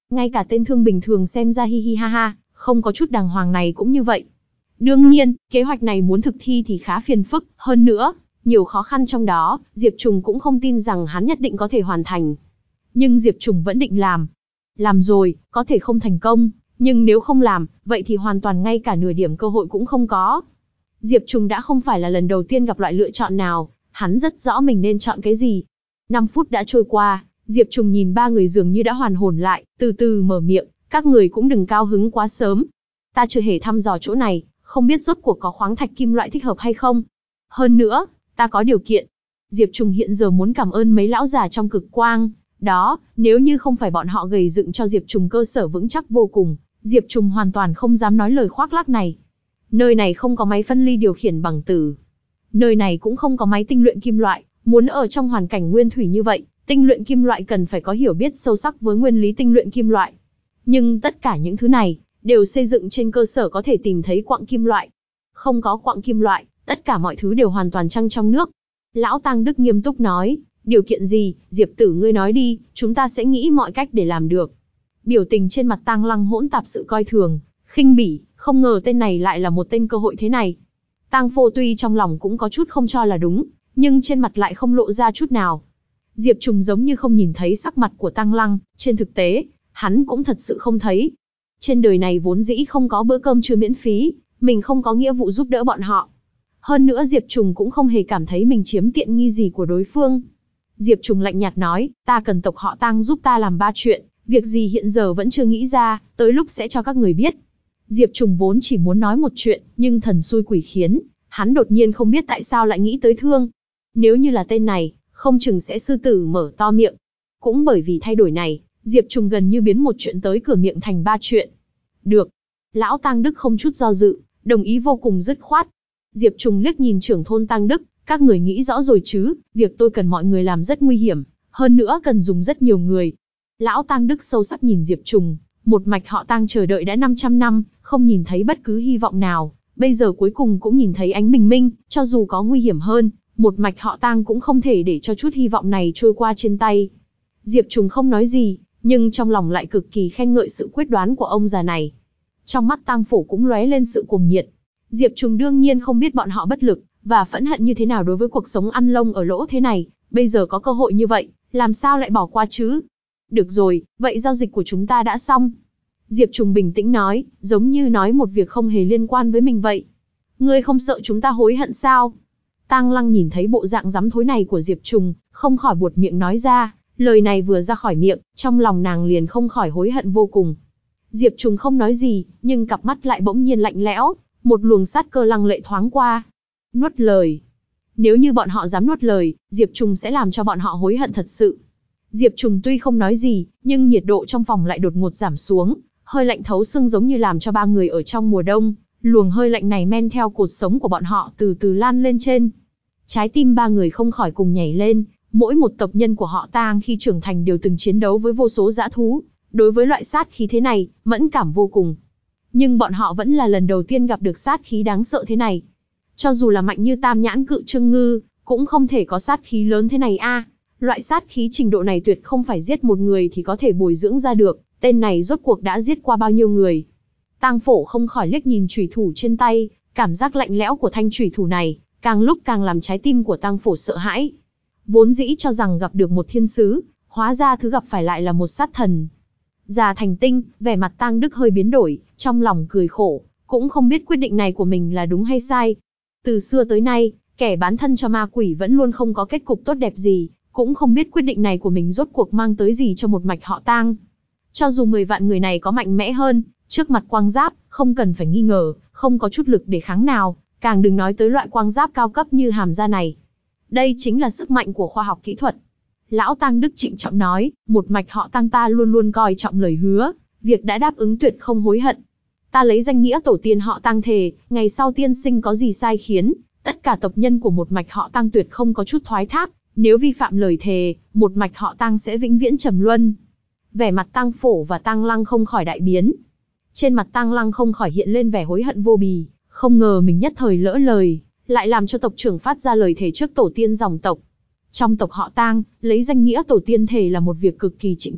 Ngay cả tên thương bình thường xem ra hi hi ha ha, không có chút đàng hoàng này cũng như vậy. Đương nhiên, kế hoạch này muốn thực thi thì khá phiền phức, hơn nữa, nhiều khó khăn trong đó, Diệp Trùng cũng không tin rằng hắn nhất định có thể hoàn thành. Nhưng Diệp Trùng vẫn định làm. Làm rồi, có thể không thành công, nhưng nếu không làm, vậy thì hoàn toàn ngay cả nửa điểm cơ hội cũng không có. Diệp Trùng đã không phải là lần đầu tiên gặp loại lựa chọn nào, hắn rất rõ mình nên chọn cái gì. Năm phút đã trôi qua, Diệp Trùng nhìn ba người dường như đã hoàn hồn lại, từ từ mở miệng, các người cũng đừng cao hứng quá sớm. Ta chưa hề thăm dò chỗ này, không biết rốt cuộc có khoáng thạch kim loại thích hợp hay không. Hơn nữa, ta có điều kiện. Diệp Trùng hiện giờ muốn cảm ơn mấy lão già trong cực quang. Đó, nếu như không phải bọn họ gầy dựng cho Diệp Trùng cơ sở vững chắc vô cùng, Diệp Trùng hoàn toàn không dám nói lời khoác lác này. Nơi này không có máy phân ly điều khiển bằng tử. Nơi này cũng không có máy tinh luyện kim loại, muốn ở trong hoàn cảnh nguyên thủy như vậy, tinh luyện kim loại cần phải có hiểu biết sâu sắc với nguyên lý tinh luyện kim loại. Nhưng tất cả những thứ này, đều xây dựng trên cơ sở có thể tìm thấy quặng kim loại. Không có quặng kim loại, tất cả mọi thứ đều hoàn toàn trăng trong nước. Lão Tăng Đức nghiêm túc nói, điều kiện gì, Diệp tử ngươi nói đi, chúng ta sẽ nghĩ mọi cách để làm được. Biểu tình trên mặt Tang Lăng hỗn tạp sự coi thường, khinh bỉ, không ngờ tên này lại là một tên cơ hội thế này. Tang Phô tuy trong lòng cũng có chút không cho là đúng, nhưng trên mặt lại không lộ ra chút nào. Diệp Trùng giống như không nhìn thấy sắc mặt của Tang Lăng, trên thực tế, hắn cũng thật sự không thấy. Trên đời này vốn dĩ không có bữa cơm trưa miễn phí, mình không có nghĩa vụ giúp đỡ bọn họ. Hơn nữa Diệp Trùng cũng không hề cảm thấy mình chiếm tiện nghi gì của đối phương. Diệp Trùng lạnh nhạt nói, ta cần tộc họ Tang giúp ta làm ba chuyện, việc gì hiện giờ vẫn chưa nghĩ ra, tới lúc sẽ cho các người biết. Diệp Trùng vốn chỉ muốn nói một chuyện, nhưng thần xui quỷ khiến, hắn đột nhiên không biết tại sao lại nghĩ tới thương. Nếu như là tên này, không chừng sẽ sư tử mở to miệng. Cũng bởi vì thay đổi này, Diệp Trùng gần như biến một chuyện tới cửa miệng thành ba chuyện. Được. Lão Tang Đức không chút do dự, đồng ý vô cùng dứt khoát. Diệp Trùng liếc nhìn trưởng thôn Tang Đức, các người nghĩ rõ rồi chứ, việc tôi cần mọi người làm rất nguy hiểm, hơn nữa cần dùng rất nhiều người. Lão Tang Đức sâu sắc nhìn Diệp Trùng, một mạch họ Tang chờ đợi đã năm trăm năm, không nhìn thấy bất cứ hy vọng nào, bây giờ cuối cùng cũng nhìn thấy ánh bình minh, cho dù có nguy hiểm hơn, một mạch họ Tang cũng không thể để cho chút hy vọng này trôi qua trên tay. Diệp Trùng không nói gì, nhưng trong lòng lại cực kỳ khen ngợi sự quyết đoán của ông già này. Trong mắt Tang Phổ cũng lóe lên sự cuồng nhiệt. Diệp Trùng đương nhiên không biết bọn họ bất lực, và phẫn hận như thế nào đối với cuộc sống ăn lông ở lỗ thế này, bây giờ có cơ hội như vậy, làm sao lại bỏ qua chứ? Được rồi, vậy giao dịch của chúng ta đã xong. Diệp Trùng bình tĩnh nói, giống như nói một việc không hề liên quan với mình vậy. Ngươi không sợ chúng ta hối hận sao? Tang Lăng nhìn thấy bộ dạng dám thối này của Diệp Trùng, không khỏi buột miệng nói ra, lời này vừa ra khỏi miệng, trong lòng nàng liền không khỏi hối hận vô cùng. Diệp Trùng không nói gì, nhưng cặp mắt lại bỗng nhiên lạnh lẽo, một luồng sát cơ lăng lệ thoáng qua. Nuốt lời. Nếu như bọn họ dám nuốt lời, Diệp Trùng sẽ làm cho bọn họ hối hận thật sự. Diệp Trùng tuy không nói gì, nhưng nhiệt độ trong phòng lại đột ngột giảm xuống, hơi lạnh thấu xương giống như làm cho ba người ở trong mùa đông, luồng hơi lạnh này men theo cột sống của bọn họ từ từ lan lên trên. Trái tim ba người không khỏi cùng nhảy lên, mỗi một tộc nhân của họ Tang khi trưởng thành đều từng chiến đấu với vô số dã thú, đối với loại sát khí thế này, mẫn cảm vô cùng. Nhưng bọn họ vẫn là lần đầu tiên gặp được sát khí đáng sợ thế này. Cho dù là mạnh như Tam Nhãn Cự Trương Ngư, cũng không thể có sát khí lớn thế này a. Loại sát khí trình độ này tuyệt không phải giết một người thì có thể bồi dưỡng ra được, tên này rốt cuộc đã giết qua bao nhiêu người. Tang Phổ không khỏi liếc nhìn chủy thủ trên tay, cảm giác lạnh lẽo của thanh chủy thủ này, càng lúc càng làm trái tim của Tang Phổ sợ hãi. Vốn dĩ cho rằng gặp được một thiên sứ, hóa ra thứ gặp phải lại là một sát thần. Già thành tinh, vẻ mặt Tang Đức hơi biến đổi, trong lòng cười khổ, cũng không biết quyết định này của mình là đúng hay sai. Từ xưa tới nay, kẻ bán thân cho ma quỷ vẫn luôn không có kết cục tốt đẹp gì, cũng không biết quyết định này của mình rốt cuộc mang tới gì cho một mạch họ Tang. Cho dù mười vạn người này có mạnh mẽ hơn, trước mặt quang giáp, không cần phải nghi ngờ, không có chút lực để kháng nào, càng đừng nói tới loại quang giáp cao cấp như hàm gia này. Đây chính là sức mạnh của khoa học kỹ thuật. Lão Tang Đức trịnh trọng nói, một mạch họ Tang ta luôn luôn coi trọng lời hứa, việc đã đáp ứng tuyệt không hối hận. Ta lấy danh nghĩa tổ tiên họ Tang thề, ngày sau tiên sinh có gì sai khiến, tất cả tộc nhân của một mạch họ Tang tuyệt không có chút thoái thác, nếu vi phạm lời thề, một mạch họ Tang sẽ vĩnh viễn trầm luân. Vẻ mặt Tang Phổ và Tang Lăng không khỏi đại biến. Trên mặt Tang Lăng không khỏi hiện lên vẻ hối hận vô bì, không ngờ mình nhất thời lỡ lời, lại làm cho tộc trưởng phát ra lời thề trước tổ tiên dòng tộc. Trong tộc họ Tang, lấy danh nghĩa tổ tiên thề là một việc cực kỳ trịnh trọng,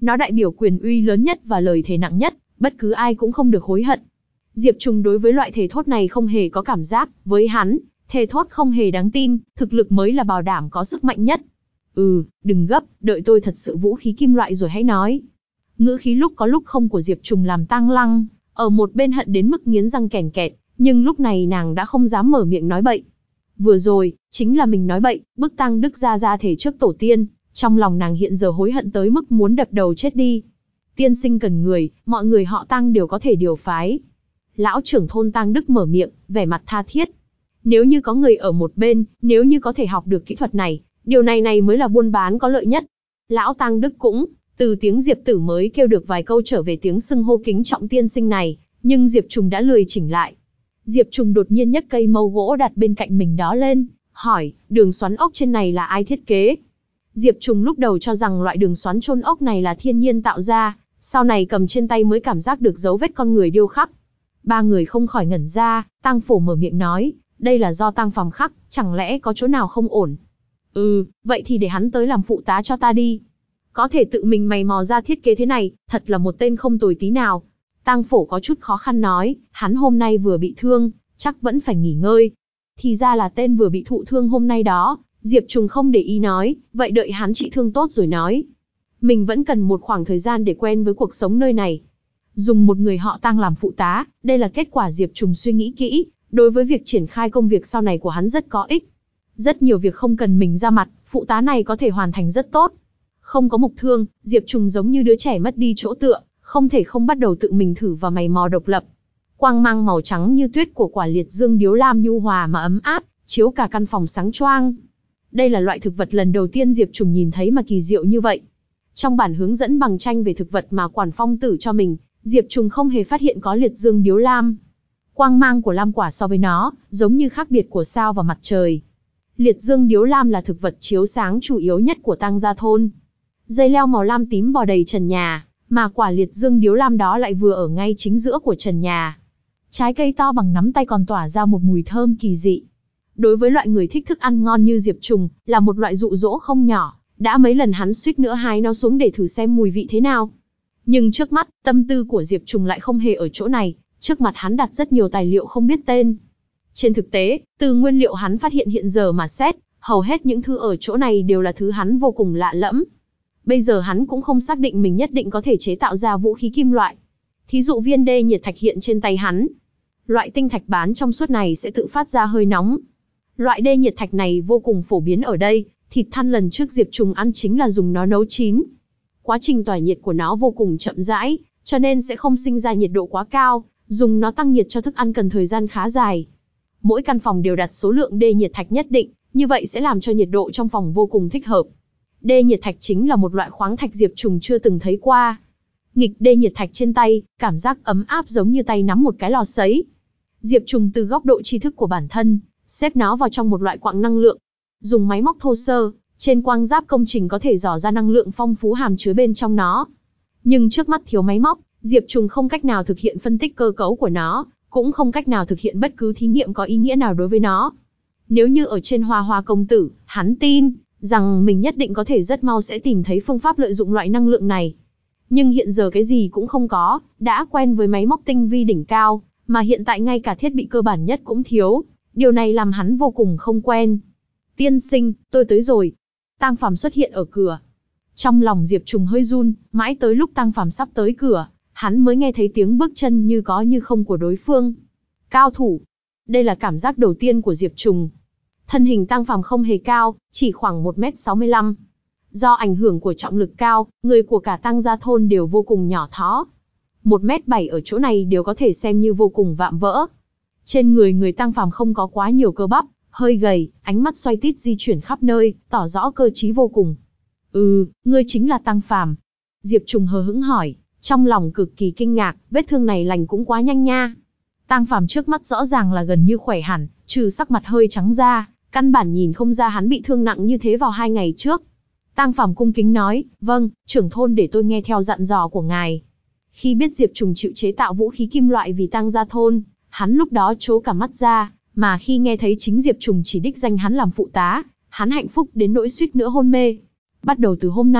Nó đại biểu quyền uy lớn nhất và lời thề nặng nhất, bất cứ ai cũng không được hối hận. Diệp Trùng đối với loại thề thốt này không hề có cảm giác, với hắn, thề thốt không hề đáng tin, thực lực mới là bảo đảm có sức mạnh nhất. Ừ, đừng gấp, đợi tôi thật sự vũ khí kim loại rồi hãy nói. Ngữ khí lúc có lúc không của Diệp Trùng làm Tang Lăng ở một bên hận đến mức nghiến răng kèn kẹt, nhưng lúc này nàng đã không dám mở miệng nói bậy. Vừa rồi, chính là mình nói bậy, bức Tang Đức ra ra thể trước tổ tiên, trong lòng nàng hiện giờ hối hận tới mức muốn đập đầu chết đi. Tiên sinh cần người, mọi người họ Tang đều có thể điều phái. Lão trưởng thôn Tang Đức mở miệng, vẻ mặt tha thiết. Nếu như có người ở một bên, nếu như có thể học được kỹ thuật này, điều này này mới là buôn bán có lợi nhất. Lão Tang Đức cũng từ tiếng Diệp Tử mới kêu được vài câu trở về tiếng xưng hô kính trọng tiên sinh này, nhưng Diệp Trùng đã lười chỉnh lại. Diệp Trùng đột nhiên nhấc cây mâu gỗ đặt bên cạnh mình đó lên, hỏi, đường xoắn ốc trên này là ai thiết kế? Diệp Trùng lúc đầu cho rằng loại đường xoắn chôn ốc này là thiên nhiên tạo ra, sau này cầm trên tay mới cảm giác được dấu vết con người điêu khắc. Ba người không khỏi ngẩn ra, Tang Phổ mở miệng nói, đây là do Tang Phàm khắc, chẳng lẽ có chỗ nào không ổn? Ừ, vậy thì để hắn tới làm phụ tá cho ta đi. Có thể tự mình mày mò ra thiết kế thế này, thật là một tên không tồi tí nào. Tang Phổ có chút khó khăn nói, hắn hôm nay vừa bị thương, chắc vẫn phải nghỉ ngơi. Thì ra là tên vừa bị thụ thương hôm nay đó, Diệp Trùng không để ý nói, vậy đợi hắn trị thương tốt rồi nói. Mình vẫn cần một khoảng thời gian để quen với cuộc sống nơi này. Dùng một người họ Tang làm phụ tá, đây là kết quả Diệp Trùng suy nghĩ kỹ, đối với việc triển khai công việc sau này của hắn rất có ích. Rất nhiều việc không cần mình ra mặt, phụ tá này có thể hoàn thành rất tốt. Không có mục thương, Diệp Trùng giống như đứa trẻ mất đi chỗ tựa, không thể không bắt đầu tự mình thử và mày mò độc lập. Quang mang màu trắng như tuyết của quả liệt dương điếu lam nhu hòa mà ấm áp, chiếu cả căn phòng sáng choang. Đây là loại thực vật lần đầu tiên Diệp Trùng nhìn thấy mà kỳ diệu như vậy. Trong bản hướng dẫn bằng tranh về thực vật mà Quản Phong Tử cho mình, Diệp Trùng không hề phát hiện có liệt dương điếu lam. Quang mang của lam quả so với nó, giống như khác biệt của sao và mặt trời. Liệt dương điếu lam là thực vật chiếu sáng chủ yếu nhất của Tang gia thôn. Dây leo màu lam tím bò đầy trần nhà, mà quả liệt dương điếu lam đó lại vừa ở ngay chính giữa của trần nhà. Trái cây to bằng nắm tay còn tỏa ra một mùi thơm kỳ dị. Đối với loại người thích thức ăn ngon như Diệp Trùng, là một loại dụ dỗ không nhỏ, đã mấy lần hắn suýt nữa hái nó xuống để thử xem mùi vị thế nào. Nhưng trước mắt, tâm tư của Diệp Trùng lại không hề ở chỗ này, trước mặt hắn đặt rất nhiều tài liệu không biết tên. Trên thực tế, từ nguyên liệu hắn phát hiện hiện giờ mà xét, hầu hết những thứ ở chỗ này đều là thứ hắn vô cùng lạ lẫm. Bây giờ hắn cũng không xác định mình nhất định có thể chế tạo ra vũ khí kim loại. Thí dụ viên đê nhiệt thạch hiện trên tay hắn. Loại tinh thạch bán trong suốt này sẽ tự phát ra hơi nóng. Loại đê nhiệt thạch này vô cùng phổ biến ở đây, thịt than lần trước Diệp Trùng ăn chính là dùng nó nấu chín. Quá trình tỏa nhiệt của nó vô cùng chậm rãi, cho nên sẽ không sinh ra nhiệt độ quá cao, dùng nó tăng nhiệt cho thức ăn cần thời gian khá dài. Mỗi căn phòng đều đặt số lượng đê nhiệt thạch nhất định, như vậy sẽ làm cho nhiệt độ trong phòng vô cùng thích hợp. Đê nhiệt thạch chính là một loại khoáng thạch Diệp Trùng chưa từng thấy qua. Nghịch đê nhiệt thạch trên tay, cảm giác ấm áp giống như tay nắm một cái lò sấy. Diệp Trùng từ góc độ tri thức của bản thân, xếp nó vào trong một loại quặng năng lượng. Dùng máy móc thô sơ, trên quang giáp công trình có thể dò ra năng lượng phong phú hàm chứa bên trong nó. Nhưng trước mắt thiếu máy móc, Diệp Trùng không cách nào thực hiện phân tích cơ cấu của nó, cũng không cách nào thực hiện bất cứ thí nghiệm có ý nghĩa nào đối với nó. Nếu như ở trên Hoa Hoa công tử, hắn tin rằng mình nhất định có thể rất mau sẽ tìm thấy phương pháp lợi dụng loại năng lượng này. Nhưng hiện giờ cái gì cũng không có, đã quen với máy móc tinh vi đỉnh cao, mà hiện tại ngay cả thiết bị cơ bản nhất cũng thiếu, điều này làm hắn vô cùng không quen. Tiên sinh, tôi tới rồi. Tang Phàm xuất hiện ở cửa. Trong lòng Diệp Trùng hơi run, mãi tới lúc Tang Phàm sắp tới cửa, hắn mới nghe thấy tiếng bước chân như có như không của đối phương. Cao thủ. Đây là cảm giác đầu tiên của Diệp Trùng. Thân hình Tang Phàm không hề cao, chỉ khoảng một mét sáu mươi lăm. Do ảnh hưởng của trọng lực cao, người của cả Tang gia thôn đều vô cùng nhỏ thó. một mét bảy ở chỗ này đều có thể xem như vô cùng vạm vỡ. Trên người người Tang Phàm không có quá nhiều cơ bắp, hơi gầy, ánh mắt xoay tít di chuyển khắp nơi, tỏ rõ cơ trí vô cùng. Ừ, ngươi chính là Tang Phàm. Diệp Trùng hờ hững hỏi, trong lòng cực kỳ kinh ngạc, vết thương này lành cũng quá nhanh nha. Tang Phàm trước mắt rõ ràng là gần như khỏe hẳn, trừ sắc mặt hơi trắng ra, căn bản nhìn không ra hắn bị thương nặng như thế vào hai ngày trước. Tang Phàm cung kính nói, vâng, trưởng thôn để tôi nghe theo dặn dò của ngài. Khi biết Diệp Trùng chịu chế tạo vũ khí kim loại vì Tang gia thôn, hắn lúc đó trố cả mắt ra, mà khi nghe thấy chính Diệp Trùng chỉ đích danh hắn làm phụ tá, hắn hạnh phúc đến nỗi suýt nữa hôn mê. Bắt đầu từ hôm nay,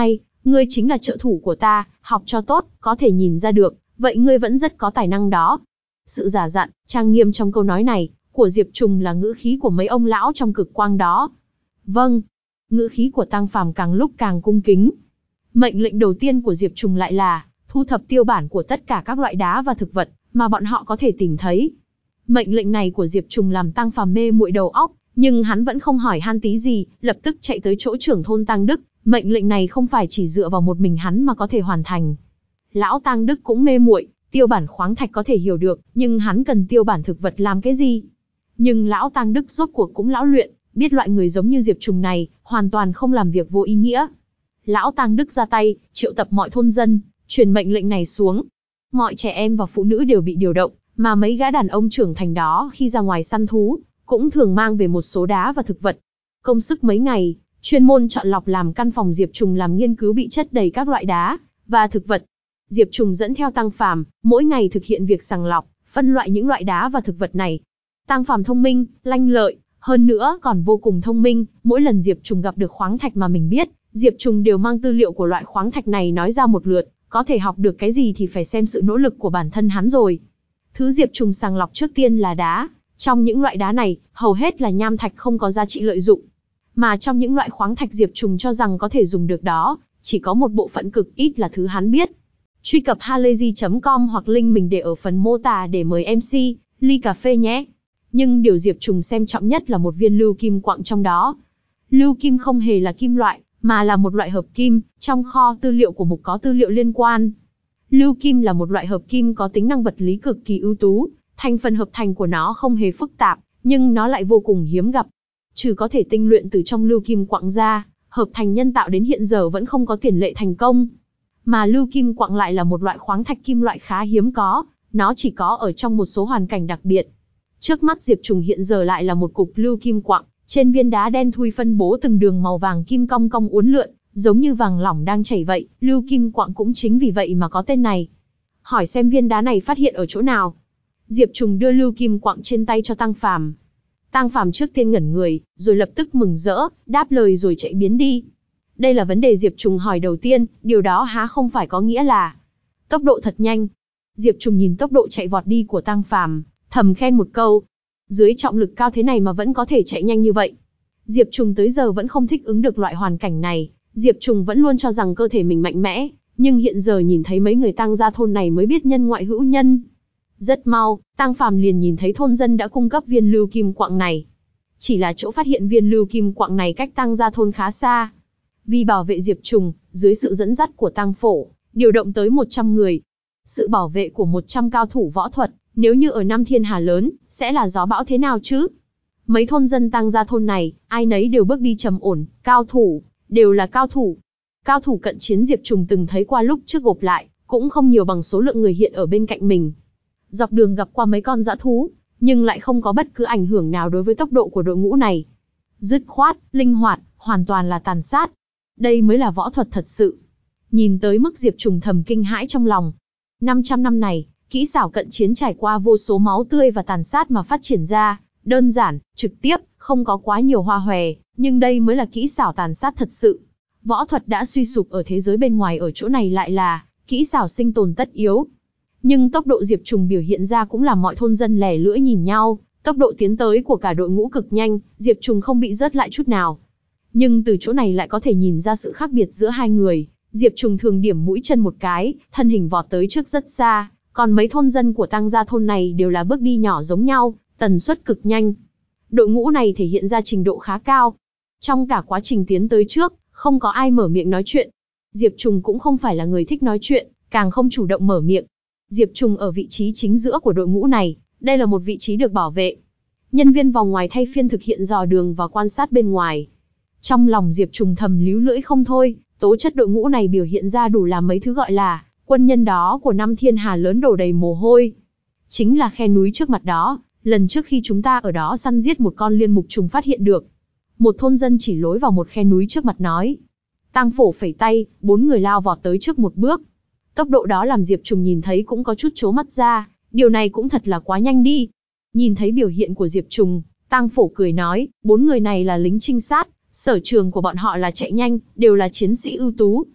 Ngươi chính là trợ thủ của ta, học cho tốt, có thể nhìn ra được, vậy ngươi vẫn rất có tài năng đó. Sự giả dặn, trang nghiêm trong câu nói này, của Diệp Trùng là ngữ khí của mấy ông lão trong cực quang đó. Vâng. Ngữ khí của Tăng Phàm càng lúc càng cung kính. Mệnh lệnh đầu tiên của Diệp Trùng lại là thu thập tiêu bản của tất cả các loại đá và thực vật mà bọn họ có thể tìm thấy. Mệnh lệnh này của Diệp Trùng làm Tăng Phàm mê muội đầu óc, nhưng hắn vẫn không hỏi han tí gì, lập tức chạy tới chỗ trưởng thôn Tăng Đức. Mệnh lệnh này không phải chỉ dựa vào một mình hắn mà có thể hoàn thành. Lão Tăng Đức cũng mê muội, tiêu bản khoáng thạch có thể hiểu được, nhưng hắn cần tiêu bản thực vật làm cái gì? Nhưng lão Tăng Đức rốt cuộc cũng lão luyện, biết loại người giống như Diệp Trùng này, hoàn toàn không làm việc vô ý nghĩa. Lão Tăng Đức ra tay, triệu tập mọi thôn dân, truyền mệnh lệnh này xuống. Mọi trẻ em và phụ nữ đều bị điều động, mà mấy gã đàn ông trưởng thành đó khi ra ngoài săn thú, cũng thường mang về một số đá và thực vật. Công sức mấy ngày, chuyên môn chọn lọc làm căn phòng Diệp Trùng làm nghiên cứu bị chất đầy các loại đá và thực vật. Diệp Trùng dẫn theo Tăng Phàm, mỗi ngày thực hiện việc sàng lọc, phân loại những loại đá và thực vật này. Tăng Phàm thông minh, lanh lợi, hơn nữa còn vô cùng thông minh, mỗi lần Diệp Trùng gặp được khoáng thạch mà mình biết, Diệp Trùng đều mang tư liệu của loại khoáng thạch này nói ra một lượt, có thể học được cái gì thì phải xem sự nỗ lực của bản thân hắn rồi. Thứ Diệp Trùng sàng lọc trước tiên là đá, trong những loại đá này, hầu hết là nham thạch không có giá trị lợi dụng. Mà trong những loại khoáng thạch Diệp Trùng cho rằng có thể dùng được đó, chỉ có một bộ phận cực ít là thứ hắn biết. Truy cập halayzi chấm com hoặc link mình để ở phần mô tả để mời em xê, ly cà phê nhé. Nhưng điều Diệp Trùng xem trọng nhất là một viên lưu kim quặng trong đó. Lưu kim không hề là kim loại, mà là một loại hợp kim, trong kho tư liệu của mục có tư liệu liên quan. Lưu kim là một loại hợp kim có tính năng vật lý cực kỳ ưu tú, thành phần hợp thành của nó không hề phức tạp, nhưng nó lại vô cùng hiếm gặp. Trừ có thể tinh luyện từ trong lưu kim quặng ra, hợp thành nhân tạo đến hiện giờ vẫn không có tiền lệ thành công. Mà lưu kim quặng lại là một loại khoáng thạch kim loại khá hiếm có, nó chỉ có ở trong một số hoàn cảnh đặc biệt. Trước mắt Diệp Trùng hiện giờ lại là một cục lưu kim quặng, trên viên đá đen thui phân bố từng đường màu vàng kim cong cong uốn lượn, giống như vàng lỏng đang chảy vậy, lưu kim quặng cũng chính vì vậy mà có tên này. Hỏi xem viên đá này phát hiện ở chỗ nào. Diệp Trùng đưa lưu kim quặng trên tay cho Tăng Phàm. Tăng Phàm trước tiên ngẩn người, rồi lập tức mừng rỡ, đáp lời rồi chạy biến đi. Đây là vấn đề Diệp Trùng hỏi đầu tiên, điều đó há không phải có nghĩa là tốc độ thật nhanh. Diệp Trùng nhìn tốc độ chạy vọt đi của Tăng Phàm, thầm khen một câu. Dưới trọng lực cao thế này mà vẫn có thể chạy nhanh như vậy. Diệp Trùng tới giờ vẫn không thích ứng được loại hoàn cảnh này, Diệp Trùng vẫn luôn cho rằng cơ thể mình mạnh mẽ, nhưng hiện giờ nhìn thấy mấy người Tăng gia thôn này mới biết nhân ngoại hữu nhân. Rất mau, Tăng Phàm liền nhìn thấy thôn dân đã cung cấp viên lưu kim quặng này. Chỉ là chỗ phát hiện viên lưu kim quặng này cách Tăng gia thôn khá xa. Vì bảo vệ Diệp Trùng, dưới sự dẫn dắt của Tăng Phổ, điều động tới một trăm người. Sự bảo vệ của một trăm cao thủ võ thuật, nếu như ở năm thiên hà lớn, sẽ là gió bão thế nào chứ? Mấy thôn dân Tăng gia thôn này, ai nấy đều bước đi trầm ổn, cao thủ, đều là cao thủ. Cao thủ cận chiến Diệp Trùng từng thấy qua lúc trước gộp lại, cũng không nhiều bằng số lượng người hiện ở bên cạnh mình. Dọc đường gặp qua mấy con dã thú, nhưng lại không có bất cứ ảnh hưởng nào đối với tốc độ của đội ngũ này. Dứt khoát, linh hoạt, hoàn toàn là tàn sát. Đây mới là võ thuật thật sự. Nhìn tới mức Diệp Trùng thầm kinh hãi trong lòng. năm trăm năm này, kỹ xảo cận chiến trải qua vô số máu tươi và tàn sát mà phát triển ra, đơn giản, trực tiếp, không có quá nhiều hoa hòe, nhưng đây mới là kỹ xảo tàn sát thật sự. Võ thuật đã suy sụp ở thế giới bên ngoài, ở chỗ này lại là kỹ xảo sinh tồn tất yếu. Nhưng tốc độ Diệp Trùng biểu hiện ra cũng làm mọi thôn dân lẻ lưỡi nhìn nhau, tốc độ tiến tới của cả đội ngũ cực nhanh, Diệp Trùng không bị rớt lại chút nào. Nhưng từ chỗ này lại có thể nhìn ra sự khác biệt giữa hai người, Diệp Trùng thường điểm mũi chân một cái, thân hình vọt tới trước rất xa, còn mấy thôn dân của Tăng gia thôn này đều là bước đi nhỏ giống nhau, tần suất cực nhanh. Đội ngũ này thể hiện ra trình độ khá cao. Trong cả quá trình tiến tới trước, không có ai mở miệng nói chuyện. Diệp Trùng cũng không phải là người thích nói chuyện, càng không chủ động mở miệng. Diệp Trùng ở vị trí chính giữa của đội ngũ này, đây là một vị trí được bảo vệ. Nhân viên vòng ngoài thay phiên thực hiện dò đường và quan sát bên ngoài. Trong lòng Diệp Trùng thầm líu lưỡi không thôi, tố chất đội ngũ này biểu hiện ra đủ làm mấy thứ gọi là quân nhân đó của năm thiên hà lớn đổ đầy mồ hôi. Chính là khe núi trước mặt đó, lần trước khi chúng ta ở đó săn giết một con liên mục trùng phát hiện được. Một thôn dân chỉ lối vào một khe núi trước mặt nói. Tăng Phổ phẩy tay, bốn người lao vọt tới trước một bước. Tốc độ đó làm Diệp Trùng nhìn thấy cũng có chút trố mắt ra, điều này cũng thật là quá nhanh đi. Nhìn thấy biểu hiện của Diệp Trùng, Tăng Phổ cười nói, bốn người này là lính trinh sát, sở trường của bọn họ là chạy nhanh, đều là chiến sĩ ưu tú.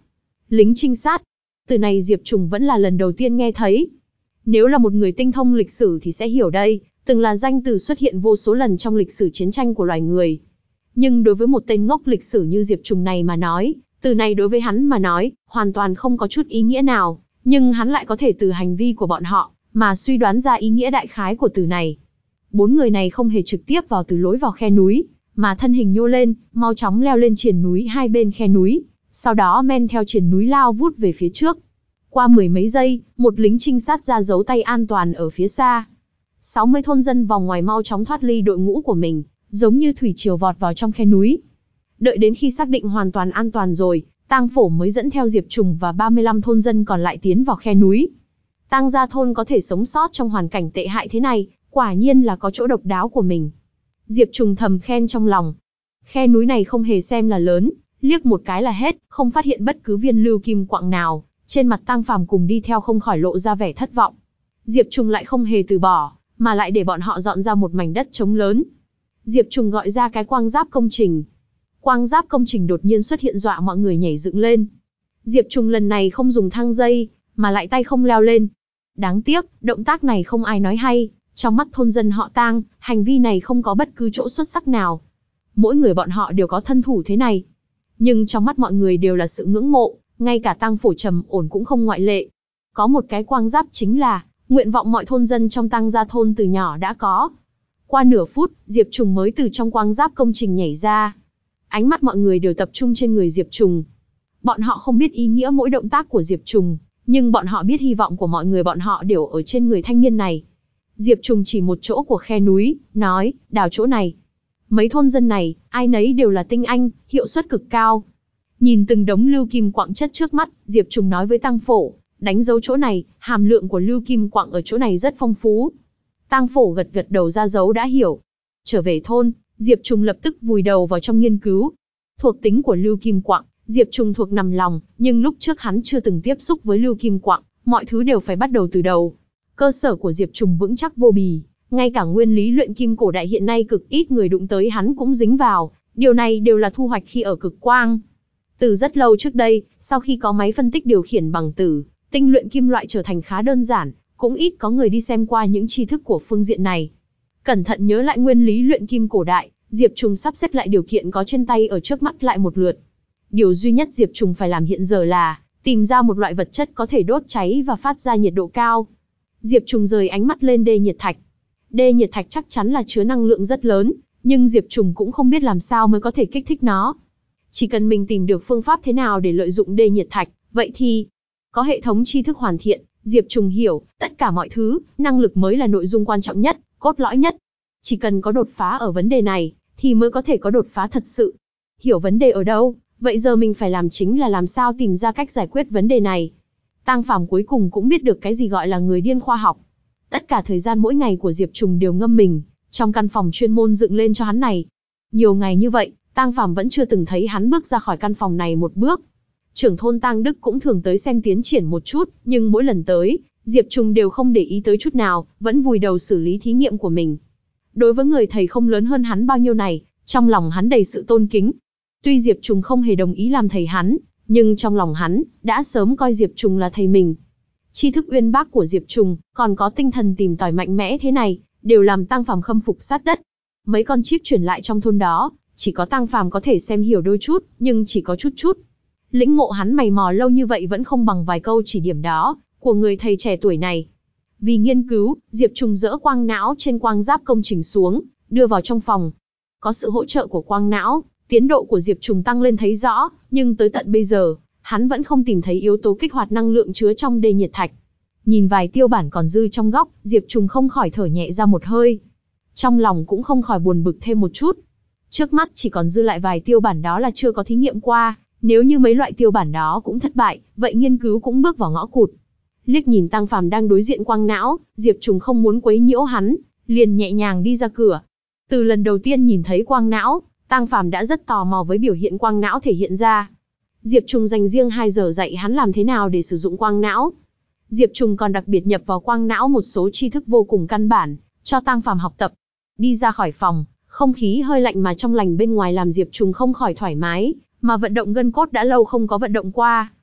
Lính trinh sát. Từ này Diệp Trùng vẫn là lần đầu tiên nghe thấy. Nếu là một người tinh thông lịch sử thì sẽ hiểu đây, từng là danh từ xuất hiện vô số lần trong lịch sử chiến tranh của loài người. Nhưng đối với một tên ngốc lịch sử như Diệp Trùng này mà nói, từ này đối với hắn mà nói, hoàn toàn không có chút ý nghĩa nào, nhưng hắn lại có thể từ hành vi của bọn họ, mà suy đoán ra ý nghĩa đại khái của từ này. Bốn người này không hề trực tiếp vào từ lối vào khe núi, mà thân hình nhô lên, mau chóng leo lên triền núi hai bên khe núi, sau đó men theo triền núi lao vút về phía trước. Qua mười mấy giây, một lính trinh sát ra giấu tay an toàn ở phía xa. sáu mươi thôn dân vòng ngoài mau chóng thoát ly đội ngũ của mình, giống như thủy triều vọt vào trong khe núi. Đợi đến khi xác định hoàn toàn an toàn rồi, Tang Phổ mới dẫn theo Diệp Trùng và ba mươi lăm thôn dân còn lại tiến vào khe núi. Tang gia thôn có thể sống sót trong hoàn cảnh tệ hại thế này, quả nhiên là có chỗ độc đáo của mình. Diệp Trùng thầm khen trong lòng. Khe núi này không hề xem là lớn, liếc một cái là hết, không phát hiện bất cứ viên lưu kim quặng nào. Trên mặt Tang Phàm cùng đi theo không khỏi lộ ra vẻ thất vọng. Diệp Trùng lại không hề từ bỏ, mà lại để bọn họ dọn ra một mảnh đất trống lớn. Diệp Trùng gọi ra cái quang giáp công trình. Quang giáp công trình đột nhiên xuất hiện dọa mọi người nhảy dựng lên. Diệp Trùng lần này không dùng thang dây, mà lại tay không leo lên. Đáng tiếc, động tác này không ai nói hay, trong mắt thôn dân họ Tang, hành vi này không có bất cứ chỗ xuất sắc nào. Mỗi người bọn họ đều có thân thủ thế này, nhưng trong mắt mọi người đều là sự ngưỡng mộ, ngay cả Tang Phổ trầm ổn cũng không ngoại lệ. Có một cái quang giáp chính là nguyện vọng mọi thôn dân trong Tang gia thôn từ nhỏ đã có. Qua nửa phút, Diệp Trùng mới từ trong quang giáp công trình nhảy ra. Ánh mắt mọi người đều tập trung trên người Diệp Trùng. Bọn họ không biết ý nghĩa mỗi động tác của Diệp Trùng, nhưng bọn họ biết hy vọng của mọi người bọn họ đều ở trên người thanh niên này. Diệp Trùng chỉ một chỗ của khe núi, nói, đào chỗ này. Mấy thôn dân này, ai nấy đều là tinh anh, hiệu suất cực cao. Nhìn từng đống lưu kim quặng chất trước mắt, Diệp Trùng nói với Tang Phổ, đánh dấu chỗ này, hàm lượng của lưu kim quặng ở chỗ này rất phong phú. Tang Phổ gật gật đầu ra dấu đã hiểu. Trở về thôn, Diệp Trùng lập tức vùi đầu vào trong nghiên cứu. Thuộc tính của lưu kim quặng, Diệp Trùng thuộc nằm lòng, nhưng lúc trước hắn chưa từng tiếp xúc với lưu kim quặng, mọi thứ đều phải bắt đầu từ đầu. Cơ sở của Diệp Trùng vững chắc vô bì, ngay cả nguyên lý luyện kim cổ đại hiện nay cực ít người đụng tới hắn cũng dính vào, điều này đều là thu hoạch khi ở cực quang. Từ rất lâu trước đây, sau khi có máy phân tích điều khiển bằng tử, tinh luyện kim loại trở thành khá đơn giản, cũng ít có người đi xem qua những tri thức của phương diện này. Cẩn thận nhớ lại nguyên lý luyện kim cổ đại, Diệp Trùng sắp xếp lại điều kiện có trên tay ở trước mắt lại một lượt. Điều duy nhất Diệp Trùng phải làm hiện giờ là tìm ra một loại vật chất có thể đốt cháy và phát ra nhiệt độ cao. Diệp Trùng rời ánh mắt lên đê nhiệt thạch. Đê nhiệt thạch chắc chắn là chứa năng lượng rất lớn, nhưng Diệp Trùng cũng không biết làm sao mới có thể kích thích nó. Chỉ cần mình tìm được phương pháp thế nào để lợi dụng đê nhiệt thạch, vậy thì có hệ thống tri thức hoàn thiện, Diệp Trùng hiểu, tất cả mọi thứ, năng lực mới là nội dung quan trọng nhất, cốt lõi nhất. Chỉ cần có đột phá ở vấn đề này, thì mới có thể có đột phá thật sự. Hiểu vấn đề ở đâu, vậy giờ mình phải làm chính là làm sao tìm ra cách giải quyết vấn đề này. Tang Phàm cuối cùng cũng biết được cái gì gọi là người điên khoa học. Tất cả thời gian mỗi ngày của Diệp Trùng đều ngâm mình trong căn phòng chuyên môn dựng lên cho hắn này. Nhiều ngày như vậy, Tang Phàm vẫn chưa từng thấy hắn bước ra khỏi căn phòng này một bước. Trưởng thôn Tang Đức cũng thường tới xem tiến triển một chút, nhưng mỗi lần tới, Diệp Trùng đều không để ý tới chút nào, vẫn vùi đầu xử lý thí nghiệm của mình. Đối với người thầy không lớn hơn hắn bao nhiêu này, trong lòng hắn đầy sự tôn kính. Tuy Diệp Trùng không hề đồng ý làm thầy hắn, nhưng trong lòng hắn đã sớm coi Diệp Trùng là thầy mình. Tri thức uyên bác của Diệp Trùng, còn có tinh thần tìm tòi mạnh mẽ thế này, đều làm Tang Phàm khâm phục sát đất. Mấy con chip truyền lại trong thôn đó, chỉ có Tang Phàm có thể xem hiểu đôi chút, nhưng chỉ có chút chút. Lĩnh ngộ hắn mày mò lâu như vậy vẫn không bằng vài câu chỉ điểm đó của người thầy trẻ tuổi này. Vì nghiên cứu, Diệp Trùng dỡ quang não trên quang giáp công trình xuống, đưa vào trong phòng. Có sự hỗ trợ của quang não, tiến độ của Diệp Trùng tăng lên thấy rõ, nhưng tới tận bây giờ, hắn vẫn không tìm thấy yếu tố kích hoạt năng lượng chứa trong đê nhiệt thạch. Nhìn vài tiêu bản còn dư trong góc, Diệp Trùng không khỏi thở nhẹ ra một hơi. Trong lòng cũng không khỏi buồn bực thêm một chút. Trước mắt chỉ còn dư lại vài tiêu bản đó là chưa có thí nghiệm qua, nếu như mấy loại tiêu bản đó cũng thất bại, vậy nghiên cứu cũng bước vào ngõ cụt. Liếc nhìn Tang Phàm đang đối diện quang não, Diệp Trùng không muốn quấy nhiễu hắn, liền nhẹ nhàng đi ra cửa. Từ lần đầu tiên nhìn thấy quang não, Tang Phàm đã rất tò mò với biểu hiện quang não thể hiện ra. Diệp Trùng dành riêng hai giờ dạy hắn làm thế nào để sử dụng quang não. Diệp Trùng còn đặc biệt nhập vào quang não một số tri thức vô cùng căn bản, cho Tang Phàm học tập. Đi ra khỏi phòng, không khí hơi lạnh mà trong lành bên ngoài làm Diệp Trùng không khỏi thoải mái, mà vận động gân cốt đã lâu không có vận động qua.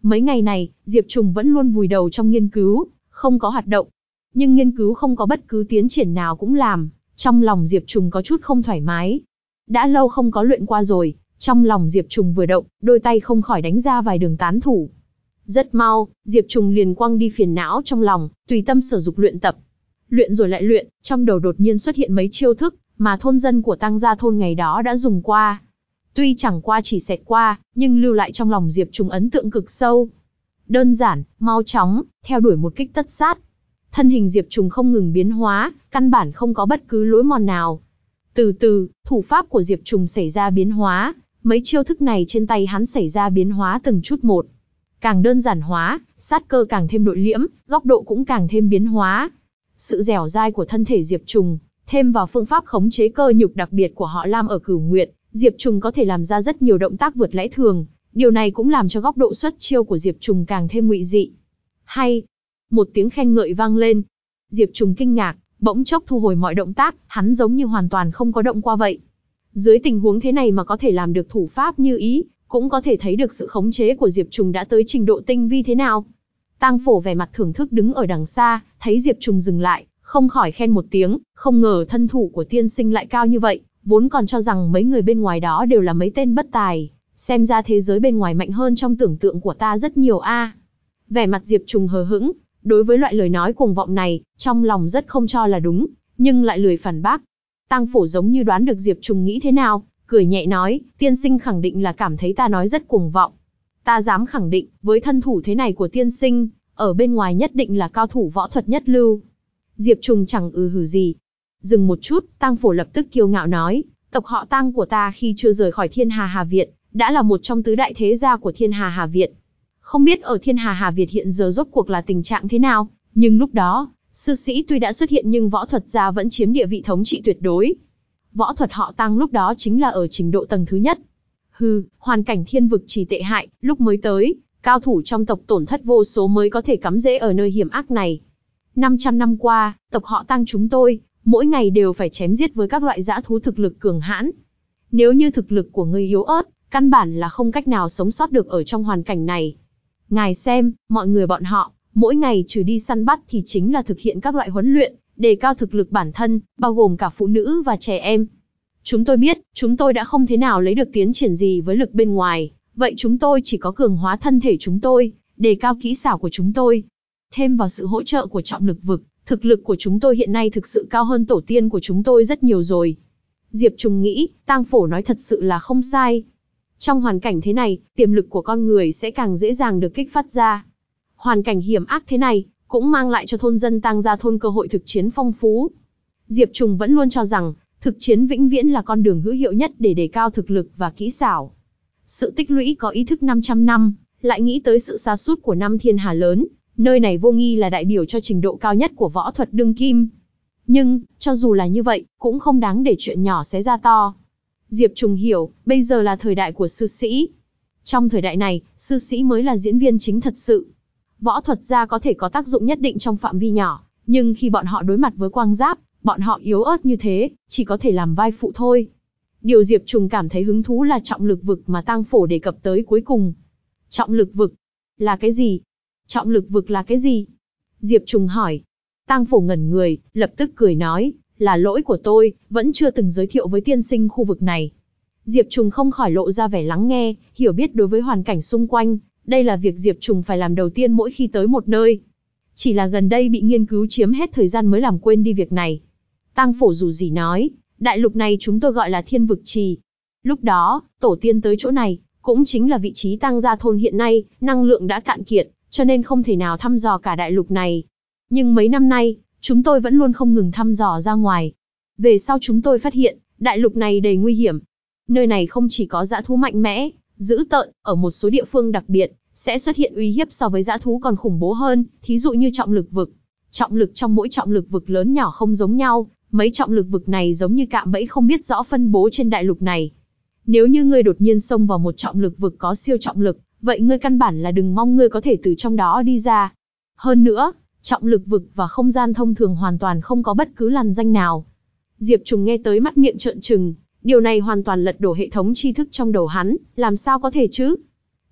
Mấy ngày này, Diệp Trùng vẫn luôn vùi đầu trong nghiên cứu, không có hoạt động. Nhưng nghiên cứu không có bất cứ tiến triển nào cũng làm, trong lòng Diệp Trùng có chút không thoải mái. Đã lâu không có luyện qua rồi, trong lòng Diệp Trùng vừa động, đôi tay không khỏi đánh ra vài đường tán thủ. Rất mau, Diệp Trùng liền quăng đi phiền não trong lòng, tùy tâm sở dục luyện tập. Luyện rồi lại luyện, trong đầu đột nhiên xuất hiện mấy chiêu thức mà thôn dân của Tăng Gia thôn ngày đó đã dùng qua. Tuy chẳng qua chỉ xẹt qua, nhưng lưu lại trong lòng Diệp Trùng ấn tượng cực sâu. Đơn giản, mau chóng, theo đuổi một kích tất sát. Thân hình Diệp Trùng không ngừng biến hóa, căn bản không có bất cứ lối mòn nào. Từ từ, thủ pháp của Diệp Trùng xảy ra biến hóa, mấy chiêu thức này trên tay hắn xảy ra biến hóa từng chút một. Càng đơn giản hóa, sát cơ càng thêm nội liễm, góc độ cũng càng thêm biến hóa. Sự dẻo dai của thân thể Diệp Trùng, thêm vào phương pháp khống chế cơ nhục đặc biệt của họ Lam ở Cửu Nguyệt, Diệp Trùng có thể làm ra rất nhiều động tác vượt lẽ thường. Điều này cũng làm cho góc độ xuất chiêu của Diệp Trùng càng thêm ngụy dị. Hay! Một tiếng khen ngợi vang lên. Diệp Trùng kinh ngạc, bỗng chốc thu hồi mọi động tác, hắn giống như hoàn toàn không có động qua vậy. Dưới tình huống thế này mà có thể làm được thủ pháp như ý, cũng có thể thấy được sự khống chế của Diệp Trùng đã tới trình độ tinh vi thế nào. Tang Phổ vẻ mặt thưởng thức đứng ở đằng xa, thấy Diệp Trùng dừng lại, không khỏi khen một tiếng, không ngờ thân thủ của tiên sinh lại cao như vậy, vốn còn cho rằng mấy người bên ngoài đó đều là mấy tên bất tài, xem ra thế giới bên ngoài mạnh hơn trong tưởng tượng của ta rất nhiều a. Vẻ mặt Diệp Trùng hờ hững, đối với loại lời nói cuồng vọng này, trong lòng rất không cho là đúng, nhưng lại lười phản bác. Tang Phổ giống như đoán được Diệp Trùng nghĩ thế nào, cười nhẹ nói, tiên sinh khẳng định là cảm thấy ta nói rất cuồng vọng. Ta dám khẳng định, với thân thủ thế này của tiên sinh, ở bên ngoài nhất định là cao thủ võ thuật nhất lưu. Diệp Trùng chẳng ừ hừ gì. Dừng một chút, Tang Phổ lập tức kiêu ngạo nói, tộc họ Tang của ta khi chưa rời khỏi Thiên Hà Hà Việt, đã là một trong tứ đại thế gia của Thiên Hà Hà Việt. Không biết ở Thiên Hà Hà Việt hiện giờ rốt cuộc là tình trạng thế nào, nhưng lúc đó, sư sĩ tuy đã xuất hiện nhưng võ thuật gia vẫn chiếm địa vị thống trị tuyệt đối. Võ thuật họ Tang lúc đó chính là ở trình độ tầng thứ nhất. Hừ, hoàn cảnh thiên vực chỉ tệ hại, lúc mới tới, cao thủ trong tộc tổn thất vô số mới có thể cắm rễ ở nơi hiểm ác này. năm trăm năm qua, tộc họ Tang chúng tôi, mỗi ngày đều phải chém giết với các loại dã thú thực lực cường hãn. Nếu như thực lực của người yếu ớt, căn bản là không cách nào sống sót được ở trong hoàn cảnh này. Ngài xem, mọi người bọn họ, mỗi ngày trừ đi săn bắt thì chính là thực hiện các loại huấn luyện, đề cao thực lực bản thân, bao gồm cả phụ nữ và trẻ em. Chúng tôi biết, chúng tôi đã không thế nào lấy được tiến triển gì với lực bên ngoài, vậy chúng tôi chỉ có cường hóa thân thể chúng tôi, đề cao kỹ xảo của chúng tôi. Thêm vào sự hỗ trợ của trọng lực vực, thực lực của chúng tôi hiện nay thực sự cao hơn tổ tiên của chúng tôi rất nhiều rồi. Diệp Trùng nghĩ, Tang Phổ nói thật sự là không sai. Trong hoàn cảnh thế này, tiềm lực của con người sẽ càng dễ dàng được kích phát ra. Hoàn cảnh hiểm ác thế này, cũng mang lại cho thôn dân Tang Gia thôn cơ hội thực chiến phong phú. Diệp Trùng vẫn luôn cho rằng, thực chiến vĩnh viễn là con đường hữu hiệu nhất để đề cao thực lực và kỹ xảo. Sự tích lũy có ý thức năm trăm năm, lại nghĩ tới sự sa sút của năm thiên hà lớn, nơi này vô nghi là đại biểu cho trình độ cao nhất của võ thuật đương kim. Nhưng, cho dù là như vậy, cũng không đáng để chuyện nhỏ xé ra to. Diệp Trùng hiểu, bây giờ là thời đại của sư sĩ. Trong thời đại này, sư sĩ mới là diễn viên chính thật sự. Võ thuật gia có thể có tác dụng nhất định trong phạm vi nhỏ, nhưng khi bọn họ đối mặt với quang giáp, bọn họ yếu ớt như thế, chỉ có thể làm vai phụ thôi. Điều Diệp Trùng cảm thấy hứng thú là trọng lực vực mà Tang Phổ đề cập tới cuối cùng. Trọng lực vực? Là cái gì? Trọng lực vực là cái gì? Diệp Trùng hỏi. Tang Phổ ngẩn người, lập tức cười nói, là lỗi của tôi, vẫn chưa từng giới thiệu với tiên sinh khu vực này. Diệp Trùng không khỏi lộ ra vẻ lắng nghe, hiểu biết đối với hoàn cảnh xung quanh, đây là việc Diệp Trùng phải làm đầu tiên mỗi khi tới một nơi. Chỉ là gần đây bị nghiên cứu chiếm hết thời gian mới làm quên đi việc này. Tang Phổ dù gì nói, đại lục này chúng tôi gọi là Thiên Vực Trì. Lúc đó, tổ tiên tới chỗ này, cũng chính là vị trí Tang Gia thôn hiện nay, năng lượng đã cạn kiệt, cho nên không thể nào thăm dò cả đại lục này. Nhưng mấy năm nay, chúng tôi vẫn luôn không ngừng thăm dò ra ngoài. Về sau chúng tôi phát hiện, đại lục này đầy nguy hiểm. Nơi này không chỉ có dã thú mạnh mẽ, dữ tợn, ở một số địa phương đặc biệt, sẽ xuất hiện uy hiếp so với dã thú còn khủng bố hơn, thí dụ như trọng lực vực. Trọng lực trong mỗi trọng lực vực lớn nhỏ không giống nhau, mấy trọng lực vực này giống như cạm bẫy không biết rõ phân bố trên đại lục này. Nếu như ngươi đột nhiên xông vào một trọng lực vực có siêu trọng lực, vậy ngươi căn bản là đừng mong ngươi có thể từ trong đó đi ra. Hơn nữa, trọng lực vực và không gian thông thường hoàn toàn không có bất cứ lằn ranh nào. Diệp Trùng nghe tới mắt miệng trợn trừng, điều này hoàn toàn lật đổ hệ thống tri thức trong đầu hắn, làm sao có thể chứ?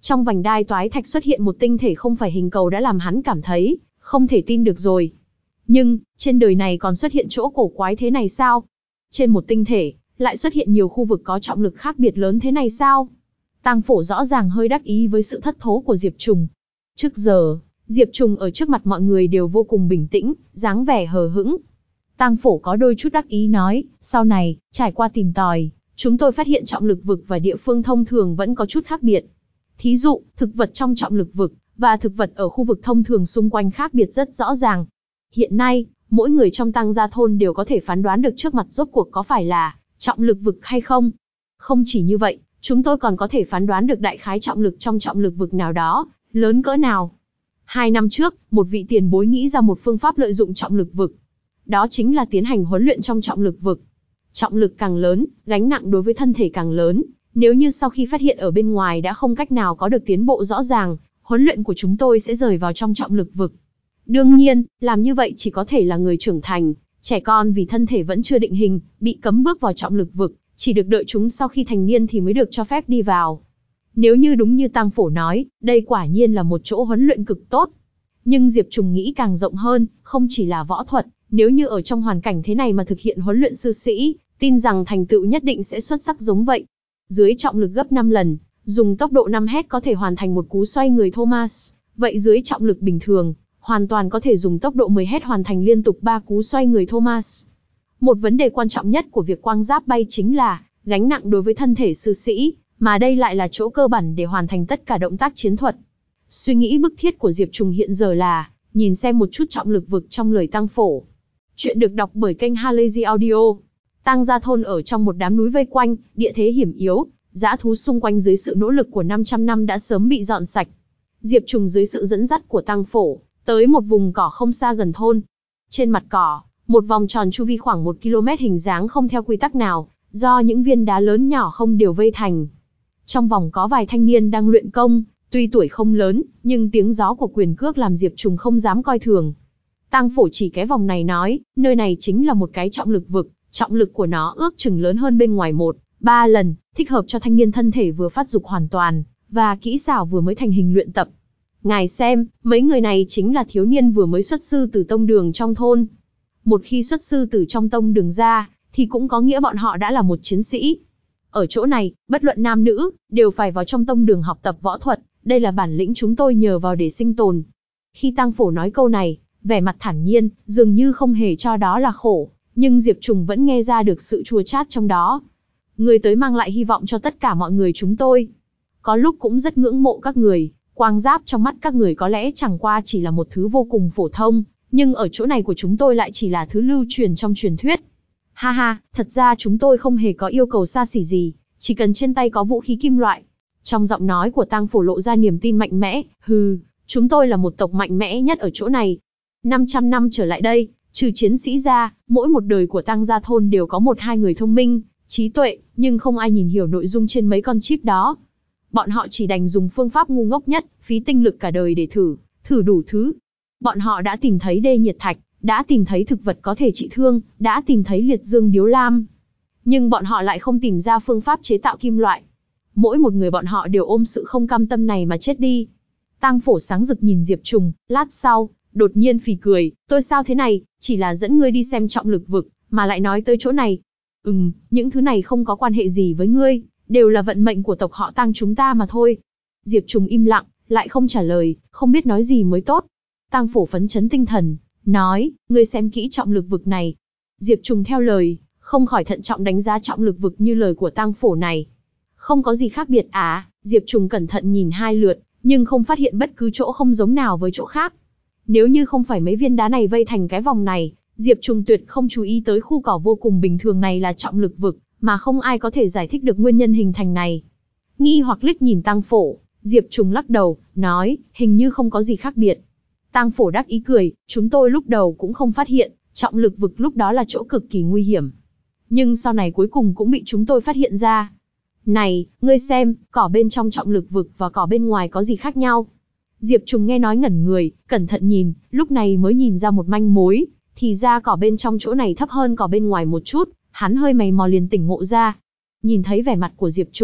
Trong vành đai toái thạch xuất hiện một tinh thể không phải hình cầu đã làm hắn cảm thấy không thể tin được rồi. Nhưng, trên đời này còn xuất hiện chỗ cổ quái thế này sao? Trên một tinh thể, lại xuất hiện nhiều khu vực có trọng lực khác biệt lớn thế này sao? Tang Phổ rõ ràng hơi đắc ý với sự thất thố của Diệp Trùng. Trước giờ, Diệp Trùng ở trước mặt mọi người đều vô cùng bình tĩnh, dáng vẻ hờ hững. Tang Phổ có đôi chút đắc ý nói, sau này, trải qua tìm tòi, chúng tôi phát hiện trọng lực vực và địa phương thông thường vẫn có chút khác biệt. Thí dụ, thực vật trong trọng lực vực, và thực vật ở khu vực thông thường xung quanh khác biệt rất rõ ràng. Hiện nay, mỗi người trong Tang gia thôn đều có thể phán đoán được trước mặt rốt cuộc có phải là trọng lực vực hay không. Không chỉ như vậy, chúng tôi còn có thể phán đoán được đại khái trọng lực trong trọng lực vực nào đó, lớn cỡ nào. Hai năm trước, một vị tiền bối nghĩ ra một phương pháp lợi dụng trọng lực vực. Đó chính là tiến hành huấn luyện trong trọng lực vực. Trọng lực càng lớn, gánh nặng đối với thân thể càng lớn. Nếu như sau khi phát hiện ở bên ngoài đã không cách nào có được tiến bộ rõ ràng, huấn luyện của chúng tôi sẽ rời vào trong trọng lực vực. Đương nhiên, làm như vậy chỉ có thể là người trưởng thành, trẻ con vì thân thể vẫn chưa định hình, bị cấm bước vào trọng lực vực, chỉ được đợi chúng sau khi thành niên thì mới được cho phép đi vào. Nếu như đúng như Tang Phổ nói, đây quả nhiên là một chỗ huấn luyện cực tốt. Nhưng Diệp Trùng nghĩ càng rộng hơn, không chỉ là võ thuật, nếu như ở trong hoàn cảnh thế này mà thực hiện huấn luyện sư sĩ, tin rằng thành tựu nhất định sẽ xuất sắc giống vậy. Dưới trọng lực gấp năm lần, dùng tốc độ năm hét có thể hoàn thành một cú xoay người Thomas, vậy dưới trọng lực bình thường, hoàn toàn có thể dùng tốc độ mười hét hoàn thành liên tục ba cú xoay người Thomas. Một vấn đề quan trọng nhất của việc quang giáp bay chính là gánh nặng đối với thân thể sư sĩ, mà đây lại là chỗ cơ bản để hoàn thành tất cả động tác chiến thuật. Suy nghĩ bức thiết của Diệp Trùng hiện giờ là nhìn xem một chút trọng lực vực trong lời Tang Phổ. Chuyện được đọc bởi kênh Halazy Audio. Tang gia thôn ở trong một đám núi vây quanh, địa thế hiểm yếu, dã thú xung quanh dưới sự nỗ lực của năm trăm năm đã sớm bị dọn sạch. Diệp Trùng dưới sự dẫn dắt của Tang Phổ, tới một vùng cỏ không xa gần thôn. Trên mặt cỏ, một vòng tròn chu vi khoảng một ki lô mét hình dáng không theo quy tắc nào, do những viên đá lớn nhỏ không đều vây thành. Trong vòng có vài thanh niên đang luyện công, tuy tuổi không lớn, nhưng tiếng gió của quyền cước làm Diệp Trùng không dám coi thường. Tang Phổ chỉ cái vòng này nói, nơi này chính là một cái trọng lực vực, trọng lực của nó ước chừng lớn hơn bên ngoài một, ba lần, thích hợp cho thanh niên thân thể vừa phát dục hoàn toàn, và kỹ xảo vừa mới thành hình luyện tập. Ngài xem, mấy người này chính là thiếu niên vừa mới xuất sư từ tông đường trong thôn. Một khi xuất sư từ trong tông đường ra, thì cũng có nghĩa bọn họ đã là một chiến sĩ. Ở chỗ này, bất luận nam nữ, đều phải vào trong tông đường học tập võ thuật, đây là bản lĩnh chúng tôi nhờ vào để sinh tồn. Khi Tang Phổ nói câu này, vẻ mặt thản nhiên, dường như không hề cho đó là khổ, nhưng Diệp Trùng vẫn nghe ra được sự chua chát trong đó. Người tới mang lại hy vọng cho tất cả mọi người chúng tôi. Có lúc cũng rất ngưỡng mộ các người, quang giáp trong mắt các người có lẽ chẳng qua chỉ là một thứ vô cùng phổ thông, nhưng ở chỗ này của chúng tôi lại chỉ là thứ lưu truyền trong truyền thuyết. Ha ha, thật ra chúng tôi không hề có yêu cầu xa xỉ gì, chỉ cần trên tay có vũ khí kim loại. Trong giọng nói của Tang Phổ lộ ra niềm tin mạnh mẽ, hừ, chúng tôi là một tộc mạnh mẽ nhất ở chỗ này. năm trăm năm trở lại đây, trừ chiến sĩ ra, mỗi một đời của Tang gia thôn đều có một hai người thông minh, trí tuệ, nhưng không ai nhìn hiểu nội dung trên mấy con chip đó. Bọn họ chỉ đành dùng phương pháp ngu ngốc nhất, phí tinh lực cả đời để thử, thử đủ thứ. Bọn họ đã tìm thấy đê nhiệt thạch, đã tìm thấy thực vật có thể trị thương, đã tìm thấy liệt dương điếu lam. Nhưng bọn họ lại không tìm ra phương pháp chế tạo kim loại. Mỗi một người bọn họ đều ôm sự không cam tâm này mà chết đi. Tang Phổ sáng rực nhìn Diệp Trùng, lát sau, đột nhiên phì cười, tôi sao thế này, chỉ là dẫn ngươi đi xem trọng lực vực, mà lại nói tới chỗ này. Ừm, những thứ này không có quan hệ gì với ngươi, đều là vận mệnh của tộc họ Tang chúng ta mà thôi. Diệp Trùng im lặng, lại không trả lời, không biết nói gì mới tốt. Tang Phổ phấn chấn tinh thần, nói, ngươi xem kỹ trọng lực vực này. Diệp Trùng theo lời, không khỏi thận trọng đánh giá trọng lực vực như lời của Tang Phổ này. Không có gì khác biệt à? Diệp Trùng cẩn thận nhìn hai lượt, nhưng không phát hiện bất cứ chỗ không giống nào với chỗ khác. Nếu như không phải mấy viên đá này vây thành cái vòng này, Diệp Trùng tuyệt không chú ý tới khu cỏ vô cùng bình thường này là trọng lực vực, mà không ai có thể giải thích được nguyên nhân hình thành này. Nghi hoặc liếc nhìn Tang Phổ, Diệp Trùng lắc đầu, nói, hình như không có gì khác biệt. Tang Phổ đắc ý cười, chúng tôi lúc đầu cũng không phát hiện, trọng lực vực lúc đó là chỗ cực kỳ nguy hiểm. Nhưng sau này cuối cùng cũng bị chúng tôi phát hiện ra. Này, ngươi xem, cỏ bên trong trọng lực vực và cỏ bên ngoài có gì khác nhau? Diệp Trùng nghe nói ngẩn người, cẩn thận nhìn, lúc này mới nhìn ra một manh mối, thì ra cỏ bên trong chỗ này thấp hơn cỏ bên ngoài một chút, hắn hơi mày mò liền tỉnh ngộ ra. Nhìn thấy vẻ mặt của Diệp Trùng,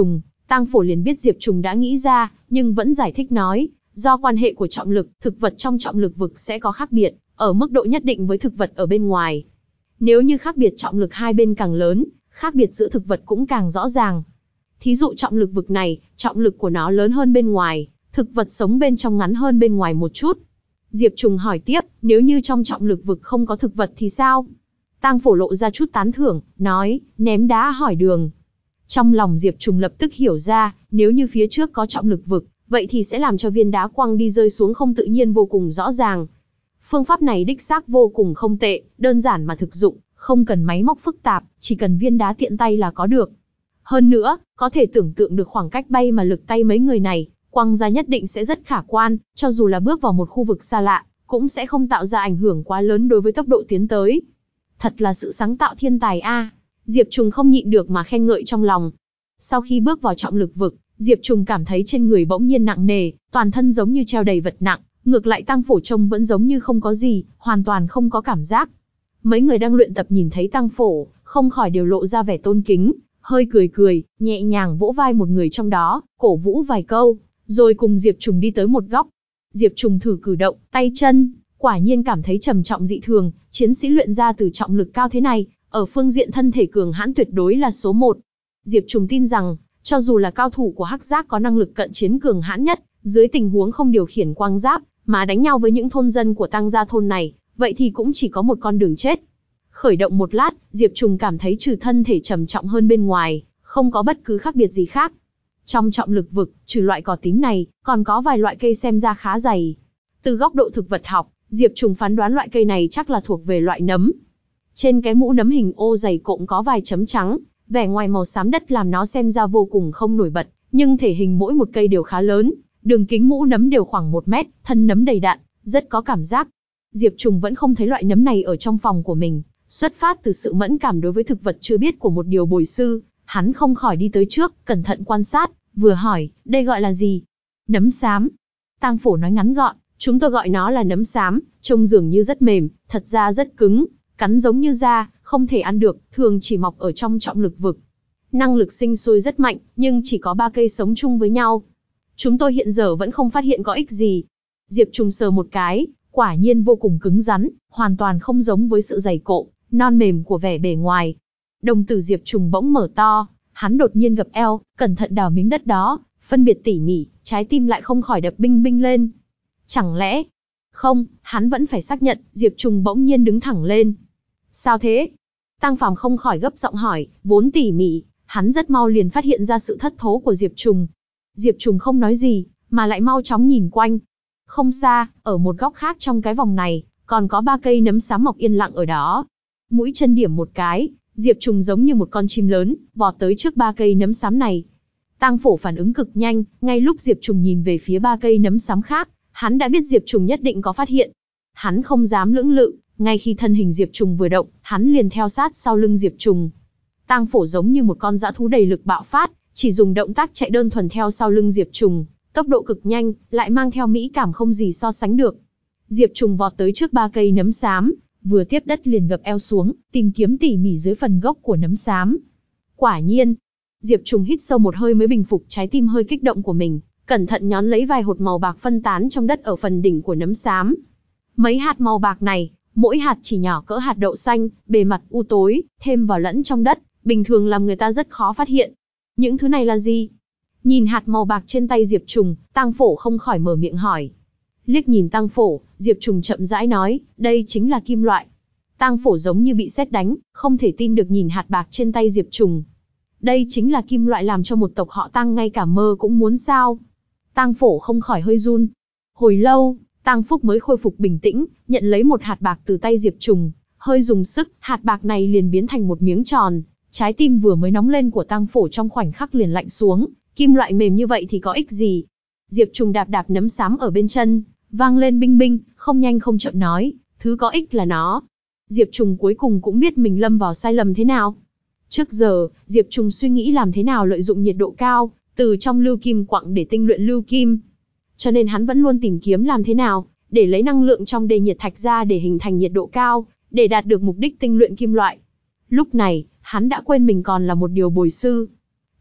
Tang Phổ liền biết Diệp Trùng đã nghĩ ra, nhưng vẫn giải thích nói, do quan hệ của trọng lực, thực vật trong trọng lực vực sẽ có khác biệt, ở mức độ nhất định với thực vật ở bên ngoài. Nếu như khác biệt trọng lực hai bên càng lớn, khác biệt giữa thực vật cũng càng rõ ràng. Thí dụ trọng lực vực này, trọng lực của nó lớn hơn bên ngoài, thực vật sống bên trong ngắn hơn bên ngoài một chút. Diệp Trùng hỏi tiếp, nếu như trong trọng lực vực không có thực vật thì sao? Tang Phổ lộ ra chút tán thưởng, nói, ném đá hỏi đường. Trong lòng Diệp Trùng lập tức hiểu ra, nếu như phía trước có trọng lực vực, vậy thì sẽ làm cho viên đá quăng đi rơi xuống không tự nhiên vô cùng rõ ràng. Phương pháp này đích xác vô cùng không tệ, đơn giản mà thực dụng, không cần máy móc phức tạp, chỉ cần viên đá tiện tay là có được. Hơn nữa, có thể tưởng tượng được khoảng cách bay mà lực tay mấy người này, quăng ra nhất định sẽ rất khả quan, cho dù là bước vào một khu vực xa lạ, cũng sẽ không tạo ra ảnh hưởng quá lớn đối với tốc độ tiến tới. Thật là sự sáng tạo thiên tài a. Diệp Trùng không nhịn được mà khen ngợi trong lòng. Sau khi bước vào trọng lực vực, Diệp Trùng cảm thấy trên người bỗng nhiên nặng nề, toàn thân giống như treo đầy vật nặng, ngược lại Tang Phổ trông vẫn giống như không có gì, hoàn toàn không có cảm giác. Mấy người đang luyện tập nhìn thấy Tang Phổ, không khỏi đều lộ ra vẻ tôn kính, hơi cười cười, nhẹ nhàng vỗ vai một người trong đó, cổ vũ vài câu, rồi cùng Diệp Trùng đi tới một góc. Diệp Trùng thử cử động, tay chân, quả nhiên cảm thấy trầm trọng dị thường, chiến sĩ luyện ra từ trọng lực cao thế này, ở phương diện thân thể cường hãn tuyệt đối là số một. Diệp Trùng tin rằng, cho dù là cao thủ của Hắc Giác có năng lực cận chiến cường hãn nhất, dưới tình huống không điều khiển quang giáp, mà đánh nhau với những thôn dân của Tang gia thôn này, vậy thì cũng chỉ có một con đường chết. Khởi động một lát, Diệp Trùng cảm thấy trừ thân thể trầm trọng hơn bên ngoài, không có bất cứ khác biệt gì khác. Trong trọng lực vực, trừ loại cỏ tím này, còn có vài loại cây xem ra khá dày. Từ góc độ thực vật học, Diệp Trùng phán đoán loại cây này chắc là thuộc về loại nấm. Trên cái mũ nấm hình ô dày cộm có vài chấm trắng, vẻ ngoài màu xám đất làm nó xem ra vô cùng không nổi bật, nhưng thể hình mỗi một cây đều khá lớn, đường kính mũ nấm đều khoảng một mét, thân nấm đầy đặn, rất có cảm giác. Diệp Trùng vẫn không thấy loại nấm này ở trong phòng của mình, xuất phát từ sự mẫn cảm đối với thực vật chưa biết của một điều bồi sư, hắn không khỏi đi tới trước, cẩn thận quan sát, vừa hỏi, đây gọi là gì? Nấm xám. Tang Phổ nói ngắn gọn, chúng tôi gọi nó là nấm xám, trông dường như rất mềm, thật ra rất cứng, cắn giống như da, không thể ăn được, thường chỉ mọc ở trong trọng lực vực. Năng lực sinh sôi rất mạnh, nhưng chỉ có ba cây sống chung với nhau. Chúng tôi hiện giờ vẫn không phát hiện có ích gì. Diệp Trùng sờ một cái, quả nhiên vô cùng cứng rắn, hoàn toàn không giống với sự dày cộm, non mềm của vẻ bề ngoài. Đồng tử Diệp Trùng bỗng mở to, hắn đột nhiên gập eo, cẩn thận đào miếng đất đó, phân biệt tỉ mỉ, trái tim lại không khỏi đập binh binh lên. Chẳng lẽ... Không, hắn vẫn phải xác nhận, Diệp Trùng bỗng nhiên đứng thẳng lên. Sao thế? Tang Phàm không khỏi gấp giọng hỏi, vốn tỉ mỉ, hắn rất mau liền phát hiện ra sự thất thố của Diệp Trùng. Diệp Trùng không nói gì, mà lại mau chóng nhìn quanh. Không xa, ở một góc khác trong cái vòng này, còn có ba cây nấm xám mọc yên lặng ở đó. Mũi chân điểm một cái, Diệp Trùng giống như một con chim lớn, vọt tới trước ba cây nấm xám này. Tang Phổ phản ứng cực nhanh, ngay lúc Diệp Trùng nhìn về phía ba cây nấm xám khác, hắn đã biết Diệp Trùng nhất định có phát hiện. Hắn không dám lưỡng lự, ngay khi thân hình Diệp Trùng vừa động, hắn liền theo sát sau lưng Diệp Trùng. Tang Phổ giống như một con dã thú đầy lực bạo phát, chỉ dùng động tác chạy đơn thuần theo sau lưng Diệp Trùng, tốc độ cực nhanh, lại mang theo mỹ cảm không gì so sánh được. Diệp Trùng vọt tới trước ba cây nấm xám, vừa tiếp đất liền gập eo xuống, tìm kiếm tỉ mỉ dưới phần gốc của nấm xám. Quả nhiên, Diệp Trùng hít sâu một hơi mới bình phục trái tim hơi kích động của mình, cẩn thận nhón lấy vài hột màu bạc phân tán trong đất ở phần đỉnh của nấm xám. Mấy hạt màu bạc này, mỗi hạt chỉ nhỏ cỡ hạt đậu xanh, bề mặt u tối, thêm vào lẫn trong đất, bình thường làm người ta rất khó phát hiện. Những thứ này là gì? Nhìn hạt màu bạc trên tay Diệp Trùng, Tang Phổ không khỏi mở miệng hỏi. Liếc nhìn Tang Phổ, Diệp Trùng chậm rãi nói, đây chính là kim loại. Tang Phổ giống như bị sét đánh, không thể tin được nhìn hạt bạc trên tay Diệp Trùng. Đây chính là kim loại làm cho một tộc họ Tang ngay cả mơ cũng muốn sao? Tang Phổ không khỏi hơi run. Hồi lâu, Tang Phúc mới khôi phục bình tĩnh, nhận lấy một hạt bạc từ tay Diệp Trùng, hơi dùng sức, hạt bạc này liền biến thành một miếng tròn. Trái tim vừa mới nóng lên của Tang Phổ trong khoảnh khắc liền lạnh xuống, kim loại mềm như vậy thì có ích gì? Diệp Trùng đạp đạp nấm xám ở bên chân, vang lên binh binh, không nhanh không chậm nói, thứ có ích là nó. Diệp Trùng cuối cùng cũng biết mình lâm vào sai lầm thế nào. Trước giờ, Diệp Trùng suy nghĩ làm thế nào lợi dụng nhiệt độ cao, từ trong lưu kim quặng để tinh luyện lưu kim. Cho nên hắn vẫn luôn tìm kiếm làm thế nào, để lấy năng lượng trong đề nhiệt thạch ra để hình thành nhiệt độ cao, để đạt được mục đích tinh luyện kim loại. Lúc này, hắn đã quên mình còn là một điều bồi sư.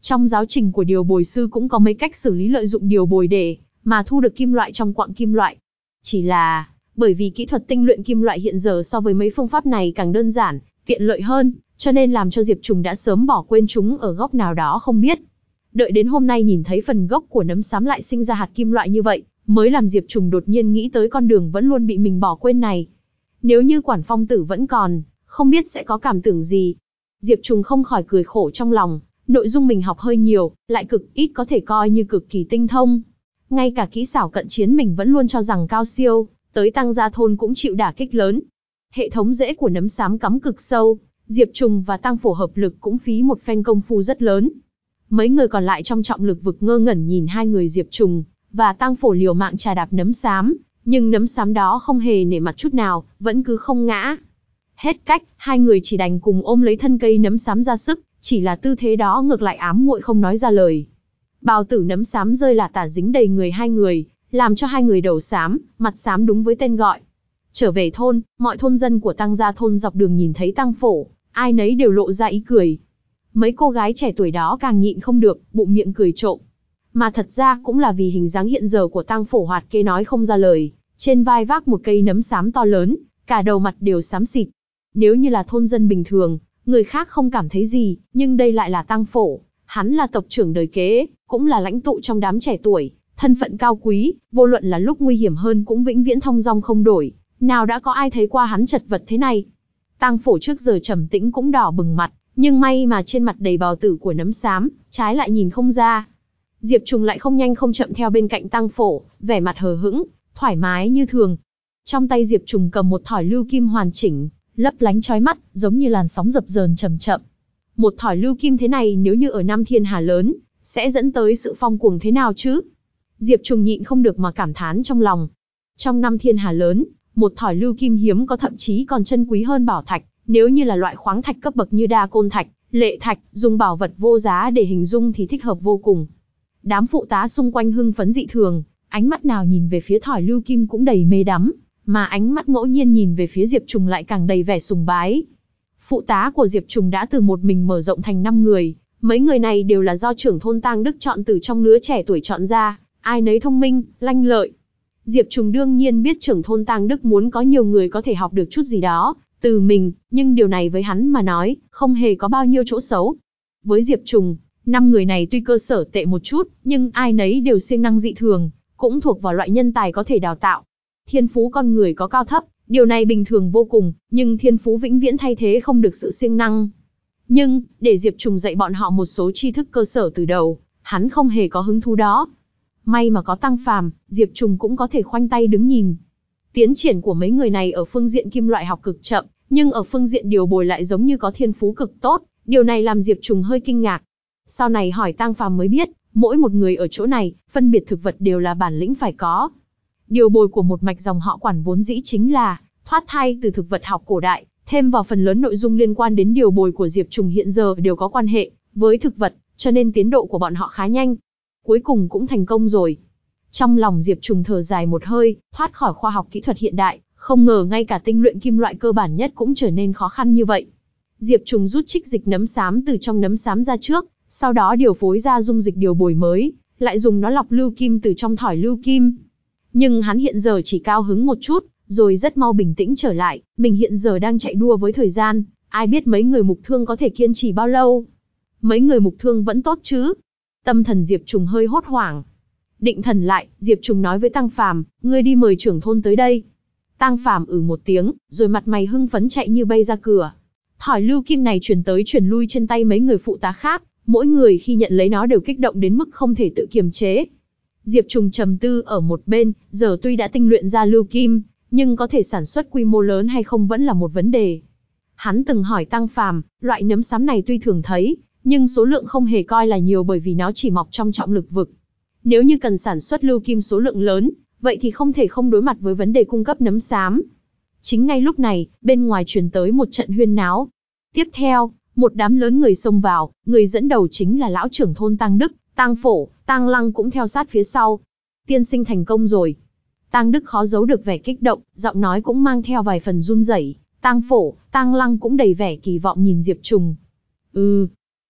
Trong giáo trình của điều bồi sư cũng có mấy cách xử lý lợi dụng điều bồi để mà thu được kim loại trong quặng kim loại. Chỉ là, bởi vì kỹ thuật tinh luyện kim loại hiện giờ so với mấy phương pháp này càng đơn giản, tiện lợi hơn, cho nên làm cho Diệp Trùng đã sớm bỏ quên chúng ở góc nào đó không biết. Đợi đến hôm nay nhìn thấy phần gốc của nấm xám lại sinh ra hạt kim loại như vậy, mới làm Diệp Trùng đột nhiên nghĩ tới con đường vẫn luôn bị mình bỏ quên này. Nếu như Quản Phong Tử vẫn còn, không biết sẽ có cảm tưởng gì. Diệp Trùng không khỏi cười khổ trong lòng, nội dung mình học hơi nhiều, lại cực ít có thể coi như cực kỳ tinh thông. Ngay cả kỹ xảo cận chiến mình vẫn luôn cho rằng cao siêu, tới Tăng Gia Thôn cũng chịu đả kích lớn. Hệ thống rễ của nấm xám cắm cực sâu, Diệp Trùng và Tăng Phổ hợp lực cũng phí một phen công phu rất lớn. Mấy người còn lại trong trọng lực vực ngơ ngẩn nhìn hai người Diệp Trùng và Tăng Phổ liều mạng chà đạp nấm xám, nhưng nấm xám đó không hề nể mặt chút nào, vẫn cứ không ngã. Hết cách, hai người chỉ đành cùng ôm lấy thân cây nấm xám ra sức, chỉ là tư thế đó ngược lại ám muội không nói ra lời. Bào tử nấm xám rơi là tả dính đầy người hai người, làm cho hai người đầu xám, mặt xám đúng với tên gọi. Trở về thôn, mọi thôn dân của Tăng Gia Thôn dọc đường nhìn thấy Tăng Phổ, ai nấy đều lộ ra ý cười. Mấy cô gái trẻ tuổi đó càng nhịn không được, bụng miệng cười trộm. Mà thật ra cũng là vì hình dáng hiện giờ của Tăng Phổ hoạt kê nói không ra lời, trên vai vác một cây nấm xám to lớn, cả đầu mặt đều xám xịt. Nếu như là thôn dân bình thường, người khác không cảm thấy gì, nhưng đây lại là Tăng Phổ, hắn là tộc trưởng đời kế, cũng là lãnh tụ trong đám trẻ tuổi, thân phận cao quý, vô luận là lúc nguy hiểm hơn cũng vĩnh viễn thong dong không đổi, nào đã có ai thấy qua hắn chật vật thế này. Tăng Phổ trước giờ trầm tĩnh cũng đỏ bừng mặt, nhưng may mà trên mặt đầy bào tử của nấm xám, trái lại nhìn không ra. Diệp Trùng lại không nhanh không chậm theo bên cạnh Tăng Phổ, vẻ mặt hờ hững, thoải mái như thường. Trong tay Diệp Trùng cầm một thỏi lưu kim hoàn chỉnh, lấp lánh chói mắt, giống như làn sóng dập dờn chậm chậm. Một thỏi lưu kim thế này nếu như ở Nam Thiên Hà lớn, sẽ dẫn tới sự phong cuồng thế nào chứ? Diệp Trùng nhịn không được mà cảm thán trong lòng. Trong Nam Thiên Hà lớn, một thỏi lưu kim hiếm có thậm chí còn chân quý hơn bảo thạch, nếu như là loại khoáng thạch cấp bậc như đa côn thạch, lệ thạch, dùng bảo vật vô giá để hình dung thì thích hợp vô cùng. Đám phụ tá xung quanh hưng phấn dị thường, ánh mắt nào nhìn về phía thỏi lưu kim cũng đầy mê đắm, mà ánh mắt ngẫu nhiên nhìn về phía Diệp Trùng lại càng đầy vẻ sùng bái. Phụ tá của Diệp Trùng đã từ một mình mở rộng thành năm người, mấy người này đều là do trưởng thôn Tang Đức chọn từ trong lứa trẻ tuổi chọn ra, ai nấy thông minh, lanh lợi. Diệp Trùng đương nhiên biết trưởng thôn Tang Đức muốn có nhiều người có thể học được chút gì đó từ mình, nhưng điều này với hắn mà nói, không hề có bao nhiêu chỗ xấu. Với Diệp Trùng, năm người này tuy cơ sở tệ một chút, nhưng ai nấy đều siêng năng dị thường, cũng thuộc vào loại nhân tài có thể đào tạo. Thiên phú con người có cao thấp, điều này bình thường vô cùng, nhưng thiên phú vĩnh viễn thay thế không được sự siêng năng. Nhưng, để Diệp Trùng dạy bọn họ một số tri thức cơ sở từ đầu, hắn không hề có hứng thú đó. May mà có Tăng Phàm, Diệp Trùng cũng có thể khoanh tay đứng nhìn. Tiến triển của mấy người này ở phương diện kim loại học cực chậm, nhưng ở phương diện điều bồi lại giống như có thiên phú cực tốt, điều này làm Diệp Trùng hơi kinh ngạc. Sau này hỏi Tăng Phàm mới biết, mỗi một người ở chỗ này, phân biệt thực vật đều là bản lĩnh phải có. Điều bồi của một mạch dòng họ Quản vốn dĩ chính là thoát thai từ thực vật học cổ đại, thêm vào phần lớn nội dung liên quan đến điều bồi của Diệp Trùng hiện giờ đều có quan hệ với thực vật, cho nên tiến độ của bọn họ khá nhanh. Cuối cùng cũng thành công rồi. Trong lòng Diệp Trùng thở dài một hơi, thoát khỏi khoa học kỹ thuật hiện đại, không ngờ ngay cả tinh luyện kim loại cơ bản nhất cũng trở nên khó khăn như vậy. Diệp Trùng rút trích dịch nấm xám từ trong nấm xám ra trước, sau đó điều phối ra dung dịch điều bồi mới, lại dùng nó lọc lưu kim từ trong thỏi lưu kim. Nhưng hắn hiện giờ chỉ cao hứng một chút, rồi rất mau bình tĩnh trở lại, mình hiện giờ đang chạy đua với thời gian, ai biết mấy người mục thương có thể kiên trì bao lâu. Mấy người mục thương vẫn tốt chứ? Tâm thần Diệp Trùng hơi hốt hoảng. Định thần lại, Diệp Trùng nói với Tăng Phàm, ngươi đi mời trưởng thôn tới đây. Tăng Phàm ử một tiếng, rồi mặt mày hưng phấn chạy như bay ra cửa. Thỏi lưu kim này chuyển tới chuyển lui trên tay mấy người phụ tá khác, mỗi người khi nhận lấy nó đều kích động đến mức không thể tự kiềm chế. Diệp Trùng trầm tư ở một bên, giờ tuy đã tinh luyện ra lưu kim, nhưng có thể sản xuất quy mô lớn hay không vẫn là một vấn đề. Hắn từng hỏi Tăng Phàm, loại nấm xám này tuy thường thấy, nhưng số lượng không hề coi là nhiều bởi vì nó chỉ mọc trong trọng lực vực. Nếu như cần sản xuất lưu kim số lượng lớn, vậy thì không thể không đối mặt với vấn đề cung cấp nấm xám. Chính ngay lúc này, bên ngoài truyền tới một trận huyên náo. Tiếp theo, một đám lớn người xông vào, người dẫn đầu chính là lão trưởng thôn Tang Đức, Tang Phổ, Tang Lăng cũng theo sát phía sau. Tiên sinh thành công rồi. Tang Đức khó giấu được vẻ kích động, giọng nói cũng mang theo vài phần run rẩy. Tang Phổ, Tang Lăng cũng đầy vẻ kỳ vọng nhìn Diệp Trùng. Ừ,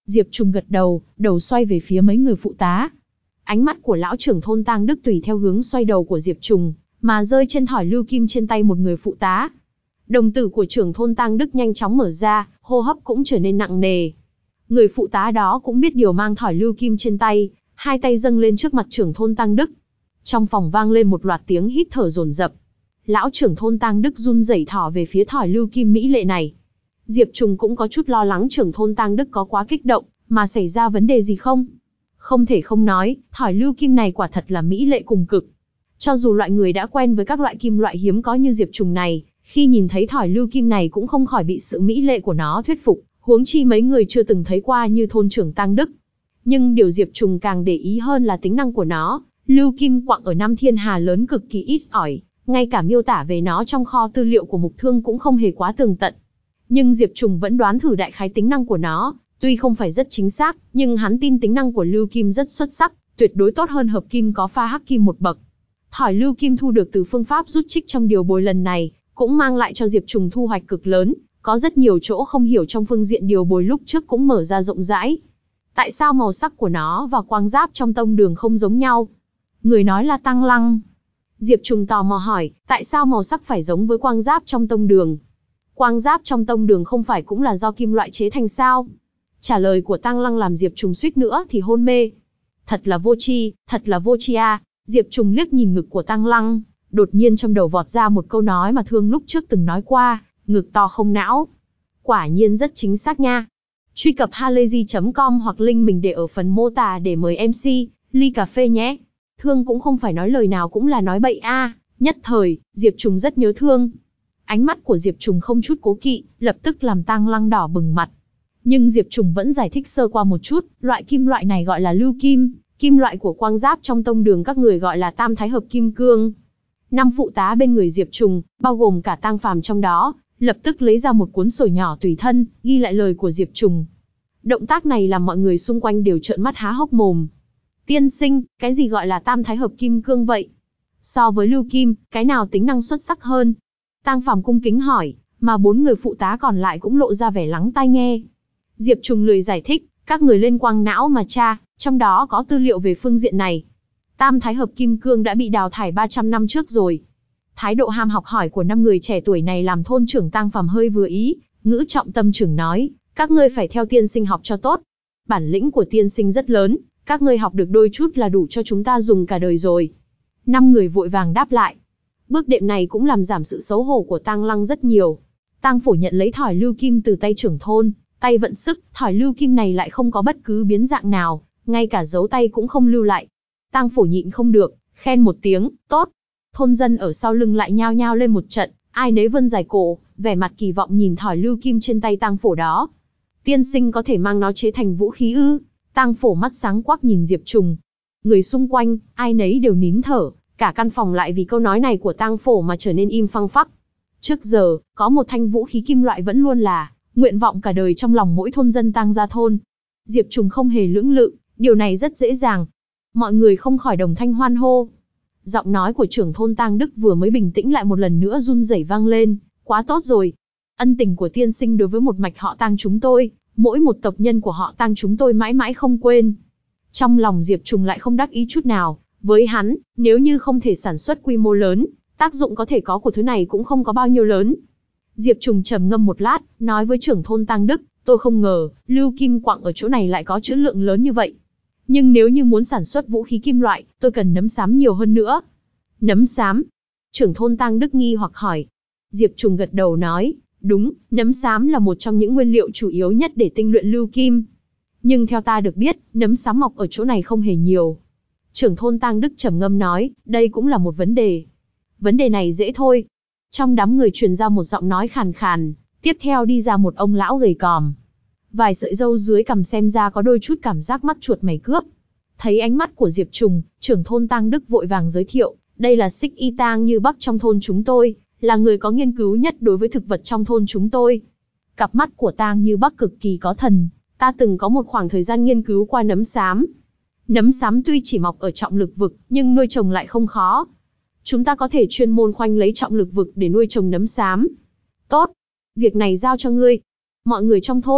Diệp Trùng gật đầu, đầu xoay về phía mấy người phụ tá. Ánh mắt của lão trưởng thôn Tang Đức tùy theo hướng xoay đầu của Diệp Trùng, mà rơi trên thỏi lưu kim trên tay một người phụ tá. Đồng tử của trưởng thôn Tang Đức nhanh chóng mở ra, hô hấp cũng trở nên nặng nề. Người phụ tá đó cũng biết điều mang thỏi lưu kim trên tay, hai tay dâng lên trước mặt trưởng thôn Tang Đức. Trong phòng vang lên một loạt tiếng hít thở dồn dập. Lão trưởng thôn Tang Đức run rẩy thỏ về phía thỏi lưu kim mỹ lệ này. Diệp Trùng cũng có chút lo lắng trưởng thôn Tang Đức có quá kích động, mà xảy ra vấn đề gì không? Không thể không nói, thỏi lưu kim này quả thật là mỹ lệ cùng cực. Cho dù loại người đã quen với các loại kim loại hiếm có như Diệp Trùng này, khi nhìn thấy thỏi lưu kim này cũng không khỏi bị sự mỹ lệ của nó thuyết phục, huống chi mấy người chưa từng thấy qua như thôn trưởng Tang Đức. Nhưng điều Diệp Trùng càng để ý hơn là tính năng của nó. Lưu kim quặng ở Nam Thiên Hà lớn cực kỳ ít ỏi, ngay cả miêu tả về nó trong kho tư liệu của Mục Thương cũng không hề quá tường tận. Nhưng Diệp Trùng vẫn đoán thử đại khái tính năng của nó, tuy không phải rất chính xác, nhưng hắn tin tính năng của lưu kim rất xuất sắc, tuyệt đối tốt hơn hợp kim có pha hắc kim một bậc. Thỏi lưu kim thu được từ phương pháp rút trích trong điều bồi lần này, cũng mang lại cho Diệp Trùng thu hoạch cực lớn, có rất nhiều chỗ không hiểu trong phương diện điều bồi lúc trước cũng mở ra rộng rãi. Tại sao màu sắc của nó và quang giáp trong tông đường không giống nhau? Người nói là Tăng Lăng. Diệp Trùng tò mò hỏi, tại sao màu sắc phải giống với quang giáp trong tông đường? Quang giáp trong tông đường không phải cũng là do kim loại chế thành sao? Trả lời của Tăng Lăng làm Diệp Trùng suýt nữa thì hôn mê. Thật là vô tri, thật là vô tri a. Diệp Trùng liếc nhìn ngực của Tăng Lăng, đột nhiên trong đầu vọt ra một câu nói mà Thương lúc trước từng nói qua, ngực to không não. Quả nhiên rất chính xác nha. Truy cập halayzi chấm com hoặc link mình để ở phần mô tả để mời em xê, ly cà phê nhé. Thương cũng không phải nói lời nào cũng là nói bậy a. Nhất thời, Diệp Trùng rất nhớ Thương. Ánh mắt của Diệp Trùng không chút cố kỵ, lập tức làm Tăng Lăng đỏ bừng mặt. Nhưng Diệp Trùng vẫn giải thích sơ qua một chút, loại kim loại này gọi là lưu kim, kim loại của quang giáp trong tông đường các người gọi là tam thái hợp kim cương. Năm phụ tá bên người Diệp Trùng, bao gồm cả Tang Phàm trong đó, lập tức lấy ra một cuốn sổ nhỏ tùy thân, ghi lại lời của Diệp Trùng. Động tác này làm mọi người xung quanh đều trợn mắt há hốc mồm. Tiên sinh, cái gì gọi là tam thái hợp kim cương vậy? So với lưu kim, cái nào tính năng xuất sắc hơn? Tang Phàm cung kính hỏi, mà bốn người phụ tá còn lại cũng lộ ra vẻ lắng tai nghe. Diệp Trùng lười giải thích, các người lên quang não mà tra, trong đó có tư liệu về phương diện này. Tam thái hợp kim cương đã bị đào thải ba trăm năm trước rồi. Thái độ ham học hỏi của năm người trẻ tuổi này làm thôn trưởng Tang Phàm hơi vừa ý, ngữ trọng tâm trưởng nói, các ngươi phải theo tiên sinh học cho tốt. Bản lĩnh của tiên sinh rất lớn, các ngươi học được đôi chút là đủ cho chúng ta dùng cả đời rồi. Năm người vội vàng đáp lại. Bước đệm này cũng làm giảm sự xấu hổ của Tăng Lăng rất nhiều. Tang Phổ nhận lấy thỏi lưu kim từ tay trưởng thôn, tay vận sức, thỏi lưu kim này lại không có bất cứ biến dạng nào, ngay cả dấu tay cũng không lưu lại. Tang Phổ nhịn không được, khen một tiếng, tốt. Thôn dân ở sau lưng lại nhao nhao lên một trận, ai nấy vươn dài cổ, vẻ mặt kỳ vọng nhìn thỏi lưu kim trên tay Tang Phổ đó. Tiên sinh có thể mang nó chế thành vũ khí ư? Tang Phổ mắt sáng quắc nhìn Diệp Trùng. Người xung quanh, ai nấy đều nín thở, cả căn phòng lại vì câu nói này của Tang Phổ mà trở nên im phăng phắc. Trước giờ, có một thanh vũ khí kim loại vẫn luôn là nguyện vọng cả đời trong lòng mỗi thôn dân Tang gia thôn. Diệp Trùng không hề lưỡng lự, điều này rất dễ dàng. Mọi người không khỏi đồng thanh hoan hô. Giọng nói của trưởng thôn Tang Đức vừa mới bình tĩnh lại một lần nữa run rẩy vang lên, quá tốt rồi. Ân tình của tiên sinh đối với một mạch họ Tang chúng tôi, mỗi một tộc nhân của họ Tang chúng tôi mãi mãi không quên. Trong lòng Diệp Trùng lại không đắc ý chút nào, với hắn, nếu như không thể sản xuất quy mô lớn, tác dụng có thể có của thứ này cũng không có bao nhiêu lớn. Diệp Trùng trầm ngâm một lát, nói với trưởng thôn Tang Đức, tôi không ngờ, lưu kim quặng ở chỗ này lại có trữ lượng lớn như vậy. Nhưng nếu như muốn sản xuất vũ khí kim loại, tôi cần nấm xám nhiều hơn nữa. Nấm xám? Trưởng thôn Tang Đức nghi hoặc hỏi. Diệp Trùng gật đầu nói, đúng, nấm xám là một trong những nguyên liệu chủ yếu nhất để tinh luyện lưu kim. Nhưng theo ta được biết, nấm xám mọc ở chỗ này không hề nhiều. Trưởng thôn Tang Đức trầm ngâm nói, đây cũng là một vấn đề. Vấn đề này dễ thôi. Trong đám người truyền ra một giọng nói khàn khàn, tiếp theo đi ra một ông lão gầy còm. Vài sợi râu dưới cằm xem ra có đôi chút cảm giác mắt chuột mày cướp. Thấy ánh mắt của Diệp Trùng, trưởng thôn Tang Đức vội vàng giới thiệu, đây là Xích Y Tang Như Bắc trong thôn chúng tôi, là người có nghiên cứu nhất đối với thực vật trong thôn chúng tôi. Cặp mắt của Tang Như Bắc cực kỳ có thần, ta từng có một khoảng thời gian nghiên cứu qua nấm xám. Nấm xám tuy chỉ mọc ở trọng lực vực, nhưng nuôi trồng lại không khó. Chúng ta có thể chuyên môn khoanh lấy trọng lực vực để nuôi trồng nấm xám. Tốt, việc này giao cho ngươi. Mọi người trong thôn,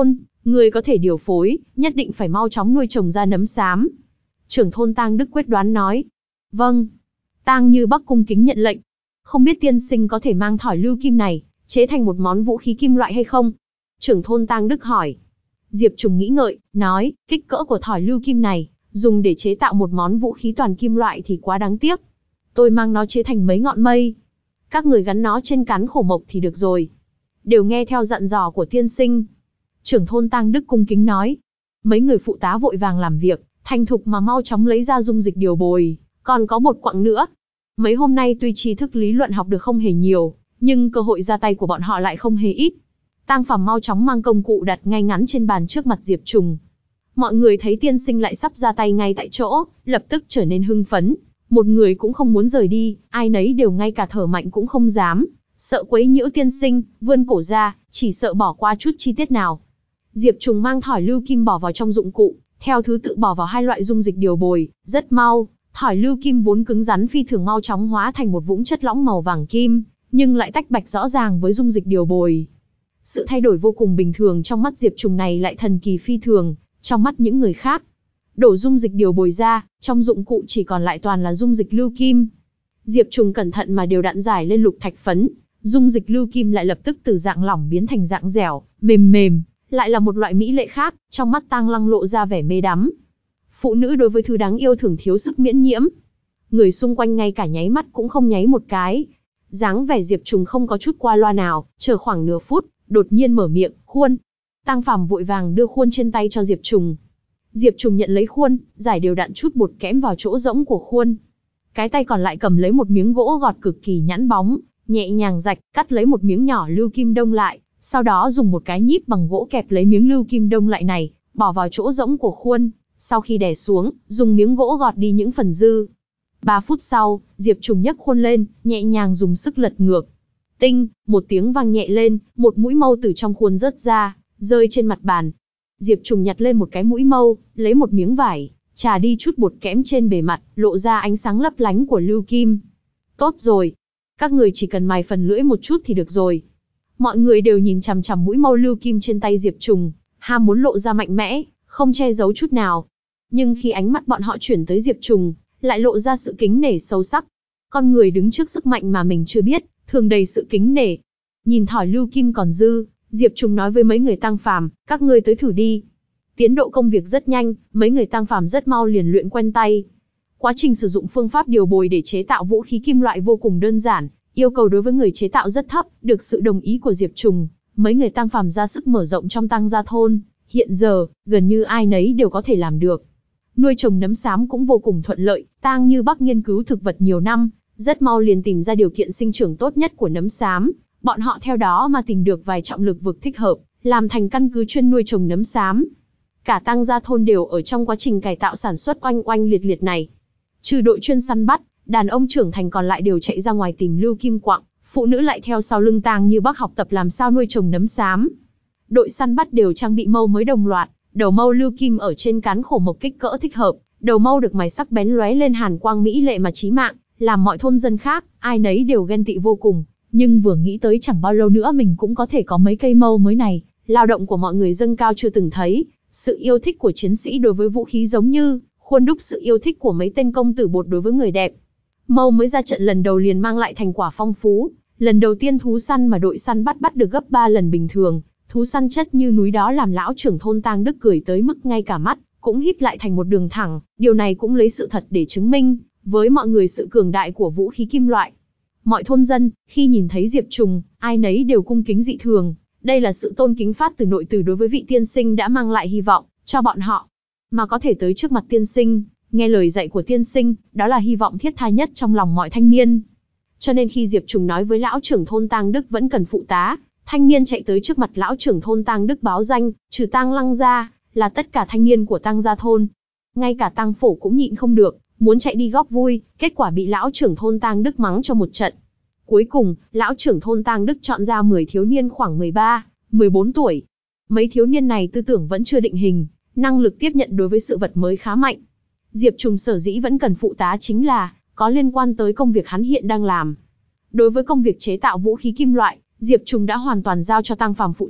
Người có thể điều phối, nhất định phải mau chóng nuôi trồng ra nấm xám. Trưởng thôn Tang Đức quyết đoán nói. Vâng. Tang Như Bắc cung kính nhận lệnh. Không biết tiên sinh có thể mang thỏi lưu kim này, chế thành một món vũ khí kim loại hay không? Trưởng thôn Tang Đức hỏi. Diệp Trùng nghĩ ngợi, nói, kích cỡ của thỏi lưu kim này, dùng để chế tạo một món vũ khí toàn kim loại thì quá đáng tiếc. Tôi mang nó chế thành mấy ngọn mây. Các người gắn nó trên cán khổ mộc thì được rồi. Đều nghe theo dặn dò của tiên sinh. Trưởng thôn Tang Đức cung kính nói. Mấy người phụ tá vội vàng làm việc, thành thục mà mau chóng lấy ra dung dịch điều bồi, còn có một quặng nữa. Mấy hôm nay tuy tri thức lý luận học được không hề nhiều, nhưng cơ hội ra tay của bọn họ lại không hề ít. Tang Phàm mau chóng mang công cụ đặt ngay ngắn trên bàn trước mặt Diệp Trùng. Mọi người thấy tiên sinh lại sắp ra tay ngay tại chỗ, lập tức trở nên hưng phấn. Một người cũng không muốn rời đi, ai nấy đều ngay cả thở mạnh cũng không dám, sợ quấy nhiễu tiên sinh, vươn cổ ra, chỉ sợ bỏ qua chút chi tiết nào. Diệp Trùng mang thỏi lưu kim bỏ vào trong dụng cụ, theo thứ tự bỏ vào hai loại dung dịch điều bồi, rất mau, thỏi lưu kim vốn cứng rắn phi thường mau chóng hóa thành một vũng chất lỏng màu vàng kim, nhưng lại tách bạch rõ ràng với dung dịch điều bồi. Sự thay đổi vô cùng bình thường trong mắt Diệp Trùng này lại thần kỳ phi thường, trong mắt những người khác. Đổ dung dịch điều bồi ra, trong dụng cụ chỉ còn lại toàn là dung dịch lưu kim. Diệp Trùng cẩn thận mà đều đặn giải lên lục thạch phấn, dung dịch lưu kim lại lập tức từ dạng lỏng biến thành dạng dẻo, mềm mềm, lại là một loại mỹ lệ khác, trong mắt Tang Lăng lộ ra vẻ mê đắm. Phụ nữ đối với thứ đáng yêu thường thiếu sức miễn nhiễm. Người xung quanh ngay cả nháy mắt cũng không nháy một cái. Dáng vẻ Diệp Trùng không có chút qua loa nào, chờ khoảng nửa phút, đột nhiên mở miệng, khuôn. Tang Phàm vội vàng đưa khuôn trên tay cho Diệp Trùng. Diệp Trùng nhận lấy khuôn, giải đều đặn chút bột kẽm vào chỗ rỗng của khuôn. Cái tay còn lại cầm lấy một miếng gỗ gọt cực kỳ nhẵn bóng, nhẹ nhàng rạch, cắt lấy một miếng nhỏ lưu kim đông lại, sau đó dùng một cái nhíp bằng gỗ kẹp lấy miếng lưu kim đông lại này, bỏ vào chỗ rỗng của khuôn, sau khi đè xuống, dùng miếng gỗ gọt đi những phần dư. Ba phút sau, Diệp Trùng nhấc khuôn lên, nhẹ nhàng dùng sức lật ngược. Tinh, một tiếng vang nhẹ lên, một mũi mâu từ trong khuôn rớt ra, rơi trên mặt bàn. Diệp Trùng nhặt lên một cái mũi mâu, lấy một miếng vải, chà đi chút bột kẽm trên bề mặt, lộ ra ánh sáng lấp lánh của lưu kim. Tốt rồi, các người chỉ cần mài phần lưỡi một chút thì được rồi. Mọi người đều nhìn chằm chằm mũi mâu lưu kim trên tay Diệp Trùng, ham muốn lộ ra mạnh mẽ, không che giấu chút nào. Nhưng khi ánh mắt bọn họ chuyển tới Diệp Trùng, lại lộ ra sự kính nể sâu sắc. Con người đứng trước sức mạnh mà mình chưa biết, thường đầy sự kính nể. Nhìn thỏi lưu kim còn dư, Diệp Trùng nói với mấy người Tang Phàm, các ngươi tới thử đi. Tiến độ công việc rất nhanh, mấy người Tang Phàm rất mau liền luyện quen tay. Quá trình sử dụng phương pháp điều bồi để chế tạo vũ khí kim loại vô cùng đơn giản, yêu cầu đối với người chế tạo rất thấp, được sự đồng ý của Diệp Trùng, mấy người Tang Phàm ra sức mở rộng trong Tang gia thôn, hiện giờ, gần như ai nấy đều có thể làm được. Nuôi trồng nấm xám cũng vô cùng thuận lợi, Tang Như Bắc nghiên cứu thực vật nhiều năm, rất mau liền tìm ra điều kiện sinh trưởng tốt nhất của nấm xám, bọn họ theo đó mà tìm được vài trọng lực vực thích hợp, làm thành căn cứ chuyên nuôi trồng nấm xám. Cả Tang gia thôn đều ở trong quá trình cải tạo sản xuất oanh oanh liệt liệt này. Trừ đội chuyên săn bắt, đàn ông trưởng thành còn lại đều chạy ra ngoài tìm lưu kim quặng, phụ nữ lại theo sau lưng Tang Như Bắc học tập làm sao nuôi trồng nấm xám. Đội săn bắt đều trang bị mâu mới đồng loạt, đầu mâu lưu kim ở trên cán khổ mộc kích cỡ thích hợp, đầu mâu được mài sắc bén lóe lên hàn quang mỹ lệ mà chí mạng, làm mọi thôn dân khác, ai nấy đều ghen tị vô cùng, nhưng vừa nghĩ tới chẳng bao lâu nữa mình cũng có thể có mấy cây mâu mới này, lao động của mọi người dâng cao chưa từng thấy, sự yêu thích của chiến sĩ đối với vũ khí giống như khuôn đúc sự yêu thích của mấy tên công tử bột đối với người đẹp. Mâu mới ra trận lần đầu liền mang lại thành quả phong phú, lần đầu tiên thú săn mà đội săn bắt bắt được gấp ba lần bình thường, thú săn chất như núi đó làm lão trưởng thôn Tang Đức cười tới mức ngay cả mắt cũng híp lại thành một đường thẳng, điều này cũng lấy sự thật để chứng minh với mọi người sự cường đại của vũ khí kim loại. Mọi thôn dân, khi nhìn thấy Diệp Trùng, ai nấy đều cung kính dị thường, đây là sự tôn kính phát từ nội từ đối với vị tiên sinh đã mang lại hy vọng cho bọn họ. Mà có thể tới trước mặt tiên sinh, nghe lời dạy của tiên sinh, đó là hy vọng thiết tha nhất trong lòng mọi thanh niên. Cho nên khi Diệp Trùng nói với lão trưởng thôn Tang Đức vẫn cần phụ tá, thanh niên chạy tới trước mặt lão trưởng thôn Tang Đức báo danh, trừ Tang Lăng ra, là tất cả thanh niên của Tang gia thôn. Ngay cả Tang Phổ cũng nhịn không được, muốn chạy đi góp vui, kết quả bị lão trưởng thôn Tang Đức mắng cho một trận. Cuối cùng, lão trưởng thôn Tang Đức chọn ra mười thiếu niên khoảng mười ba, mười bốn tuổi. Mấy thiếu niên này tư tưởng vẫn chưa định hình, năng lực tiếp nhận đối với sự vật mới khá mạnh. Diệp Trùng sở dĩ vẫn cần phụ tá chính là có liên quan tới công việc hắn hiện đang làm. Đối với công việc chế tạo vũ khí kim loại, Diệp Trùng đã hoàn toàn giao cho Tang Phàm phụ trách,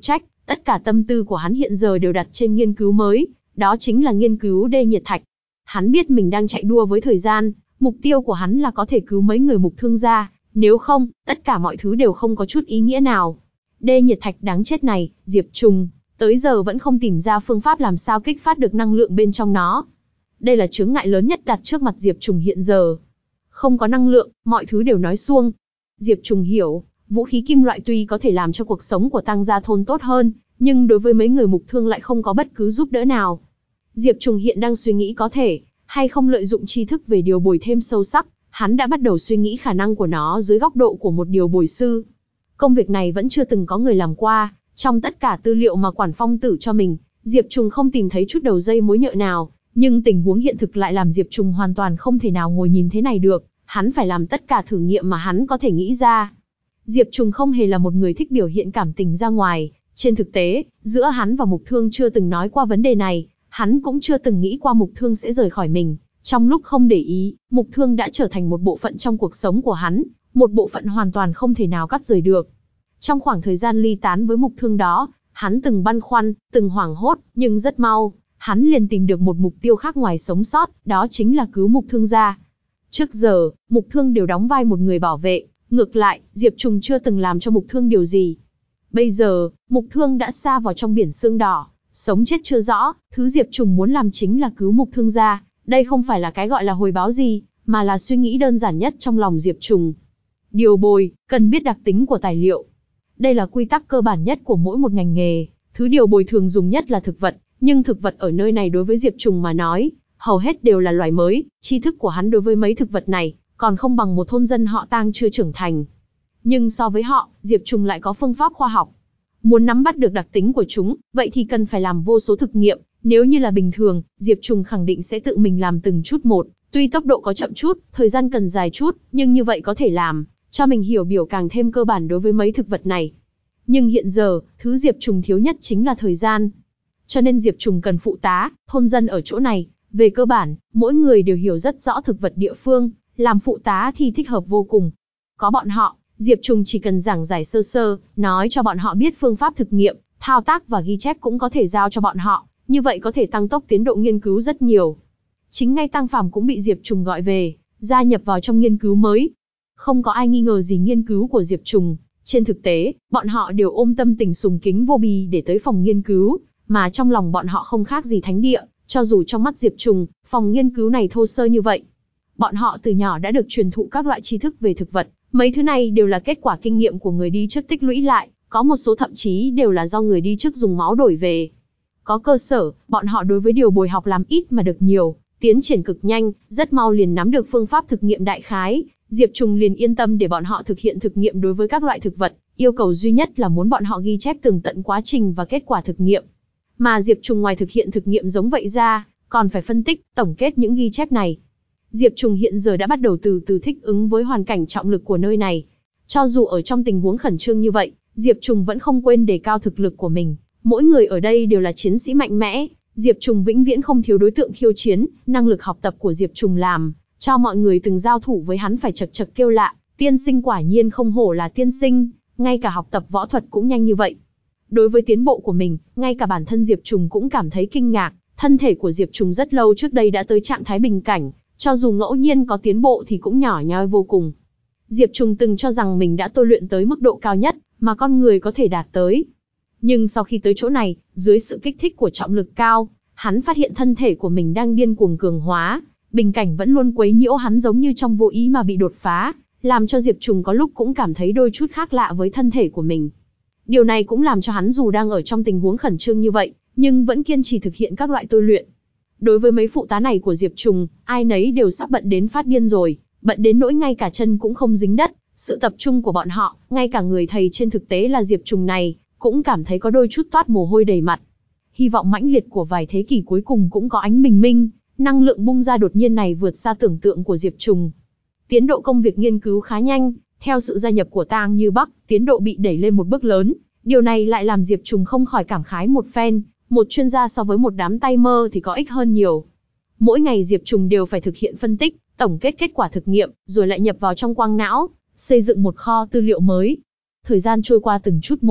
Tất cả tâm tư của hắn hiện giờ đều đặt trên nghiên cứu mới, đó chính là nghiên cứu đê nhiệt thạch. Hắn biết mình đang chạy đua với thời gian, mục tiêu của hắn là có thể cứu mấy người mục thương gia, nếu không, tất cả mọi thứ đều không có chút ý nghĩa nào. Đê nhiệt thạch đáng chết này, Diệp Trùng, tới giờ vẫn không tìm ra phương pháp làm sao kích phát được năng lượng bên trong nó. Đây là chướng ngại lớn nhất đặt trước mặt Diệp Trùng hiện giờ. Không có năng lượng, mọi thứ đều nói suông. Diệp Trùng hiểu, vũ khí kim loại tuy có thể làm cho cuộc sống của Tang gia thôn tốt hơn, nhưng đối với mấy người mục thương lại không có bất cứ giúp đỡ nào. Diệp Trùng hiện đang suy nghĩ có thể hay không lợi dụng tri thức về điều bồi thêm sâu sắc, hắn đã bắt đầu suy nghĩ khả năng của nó dưới góc độ của một điều bồi sư. Công việc này vẫn chưa từng có người làm qua, trong tất cả tư liệu mà Quản Phong Tử cho mình, Diệp Trùng không tìm thấy chút đầu dây mối nhợ nào, nhưng tình huống hiện thực lại làm Diệp Trùng hoàn toàn không thể nào ngồi nhìn thế này được, hắn phải làm tất cả thử nghiệm mà hắn có thể nghĩ ra. Diệp Trùng không hề là một người thích biểu hiện cảm tình ra ngoài, trên thực tế, giữa hắn và Mục Thương chưa từng nói qua vấn đề này, hắn cũng chưa từng nghĩ qua Mục Thương sẽ rời khỏi mình. Trong lúc không để ý, Mục Thương đã trở thành một bộ phận trong cuộc sống của hắn, một bộ phận hoàn toàn không thể nào cắt rời được. Trong khoảng thời gian ly tán với Mục Thương đó, hắn từng băn khoăn, từng hoảng hốt, nhưng rất mau, hắn liền tìm được một mục tiêu khác ngoài sống sót, đó chính là cứu Mục Thương gia. Trước giờ, Mục Thương đều đóng vai một người bảo vệ, ngược lại, Diệp Trùng chưa từng làm cho Mục Thương điều gì. Bây giờ, Mục Thương đã sa vào trong biển sương đỏ, sống chết chưa rõ, thứ Diệp Trùng muốn làm chính là cứu Mục Thương gia. Đây không phải là cái gọi là hồi báo gì, mà là suy nghĩ đơn giản nhất trong lòng Diệp Trùng. Điều bồi, cần biết đặc tính của tài liệu. Đây là quy tắc cơ bản nhất của mỗi một ngành nghề, thứ điều bồi thường dùng nhất là thực vật, nhưng thực vật ở nơi này đối với Diệp Trùng mà nói, hầu hết đều là loài mới, tri thức của hắn đối với mấy thực vật này, còn không bằng một thôn dân họ Tang chưa trưởng thành. Nhưng so với họ, Diệp Trùng lại có phương pháp khoa học. Muốn nắm bắt được đặc tính của chúng, vậy thì cần phải làm vô số thực nghiệm. Nếu như là bình thường, Diệp Trùng khẳng định sẽ tự mình làm từng chút một, tuy tốc độ có chậm chút, thời gian cần dài chút, nhưng như vậy có thể làm cho mình hiểu biểu càng thêm cơ bản đối với mấy thực vật này. Nhưng hiện giờ, thứ Diệp Trùng thiếu nhất chính là thời gian. Cho nên Diệp Trùng cần phụ tá, thôn dân ở chỗ này. Về cơ bản, mỗi người đều hiểu rất rõ thực vật địa phương, làm phụ tá thì thích hợp vô cùng. Có bọn họ, Diệp Trùng chỉ cần giảng giải sơ sơ, nói cho bọn họ biết phương pháp thực nghiệm, thao tác và ghi chép cũng có thể giao cho bọn họ. Như vậy có thể tăng tốc tiến độ nghiên cứu rất nhiều. Chính ngay Tang Phàm cũng bị Diệp Trùng gọi về, gia nhập vào trong nghiên cứu mới. Không có ai nghi ngờ gì nghiên cứu của Diệp Trùng. Trên thực tế, bọn họ đều ôm tâm tình sùng kính vô bì để tới phòng nghiên cứu, mà trong lòng bọn họ không khác gì thánh địa, cho dù trong mắt Diệp Trùng, phòng nghiên cứu này thô sơ như vậy. Bọn họ từ nhỏ đã được truyền thụ các loại tri thức về thực vật, mấy thứ này đều là kết quả kinh nghiệm của người đi trước tích lũy lại, có một số thậm chí đều là do người đi trước dùng máu đổi về. Có cơ sở, bọn họ đối với điều bồi học làm ít mà được nhiều, tiến triển cực nhanh, rất mau liền nắm được phương pháp thực nghiệm đại khái. Diệp Trùng liền yên tâm để bọn họ thực hiện thực nghiệm đối với các loại thực vật, yêu cầu duy nhất là muốn bọn họ ghi chép tường tận quá trình và kết quả thực nghiệm. Mà Diệp Trùng ngoài thực hiện thực nghiệm giống vậy ra, còn phải phân tích, tổng kết những ghi chép này. Diệp Trùng hiện giờ đã bắt đầu từ từ thích ứng với hoàn cảnh trọng lực của nơi này. Cho dù ở trong tình huống khẩn trương như vậy, Diệp Trùng vẫn không quên đề cao thực lực của mình. Mỗi người ở đây đều là chiến sĩ mạnh mẽ, Diệp Trùng vĩnh viễn không thiếu đối tượng khiêu chiến, năng lực học tập của Diệp Trùng làm cho mọi người từng giao thủ với hắn phải chật chật kêu lạ, tiên sinh quả nhiên không hổ là tiên sinh, ngay cả học tập võ thuật cũng nhanh như vậy. Đối với tiến bộ của mình, ngay cả bản thân Diệp Trùng cũng cảm thấy kinh ngạc, thân thể của Diệp Trùng rất lâu trước đây đã tới trạng thái bình cảnh, cho dù ngẫu nhiên có tiến bộ thì cũng nhỏ nhoi vô cùng. Diệp Trùng từng cho rằng mình đã tôi luyện tới mức độ cao nhất mà con người có thể đạt tới. Nhưng sau khi tới chỗ này, dưới sự kích thích của trọng lực cao, hắn phát hiện thân thể của mình đang điên cuồng cường hóa, bình cảnh vẫn luôn quấy nhiễu hắn giống như trong vô ý mà bị đột phá, làm cho Diệp Trùng có lúc cũng cảm thấy đôi chút khác lạ với thân thể của mình. Điều này cũng làm cho hắn dù đang ở trong tình huống khẩn trương như vậy, nhưng vẫn kiên trì thực hiện các loại tôi luyện. Đối với mấy phụ tá này của Diệp Trùng, ai nấy đều sắp bận đến phát điên rồi, bận đến nỗi ngay cả chân cũng không dính đất, sự tập trung của bọn họ, ngay cả người thầy trên thực tế là Diệp Trùng này, cũng cảm thấy có đôi chút toát mồ hôi đầy mặt. Hy vọng mãnh liệt của vài thế kỷ cuối cùng cũng có ánh bình minh, năng lượng bung ra đột nhiên này vượt xa tưởng tượng của Diệp Trùng. Tiến độ công việc nghiên cứu khá nhanh, theo sự gia nhập của Tang Như Bắc, tiến độ bị đẩy lên một bước lớn, điều này lại làm Diệp Trùng không khỏi cảm khái một phen, một chuyên gia so với một đám tay mơ thì có ích hơn nhiều. Mỗi ngày Diệp Trùng đều phải thực hiện phân tích, tổng kết kết quả thực nghiệm, rồi lại nhập vào trong quang não, xây dựng một kho tư liệu mới. Thời gian trôi qua từng chút một,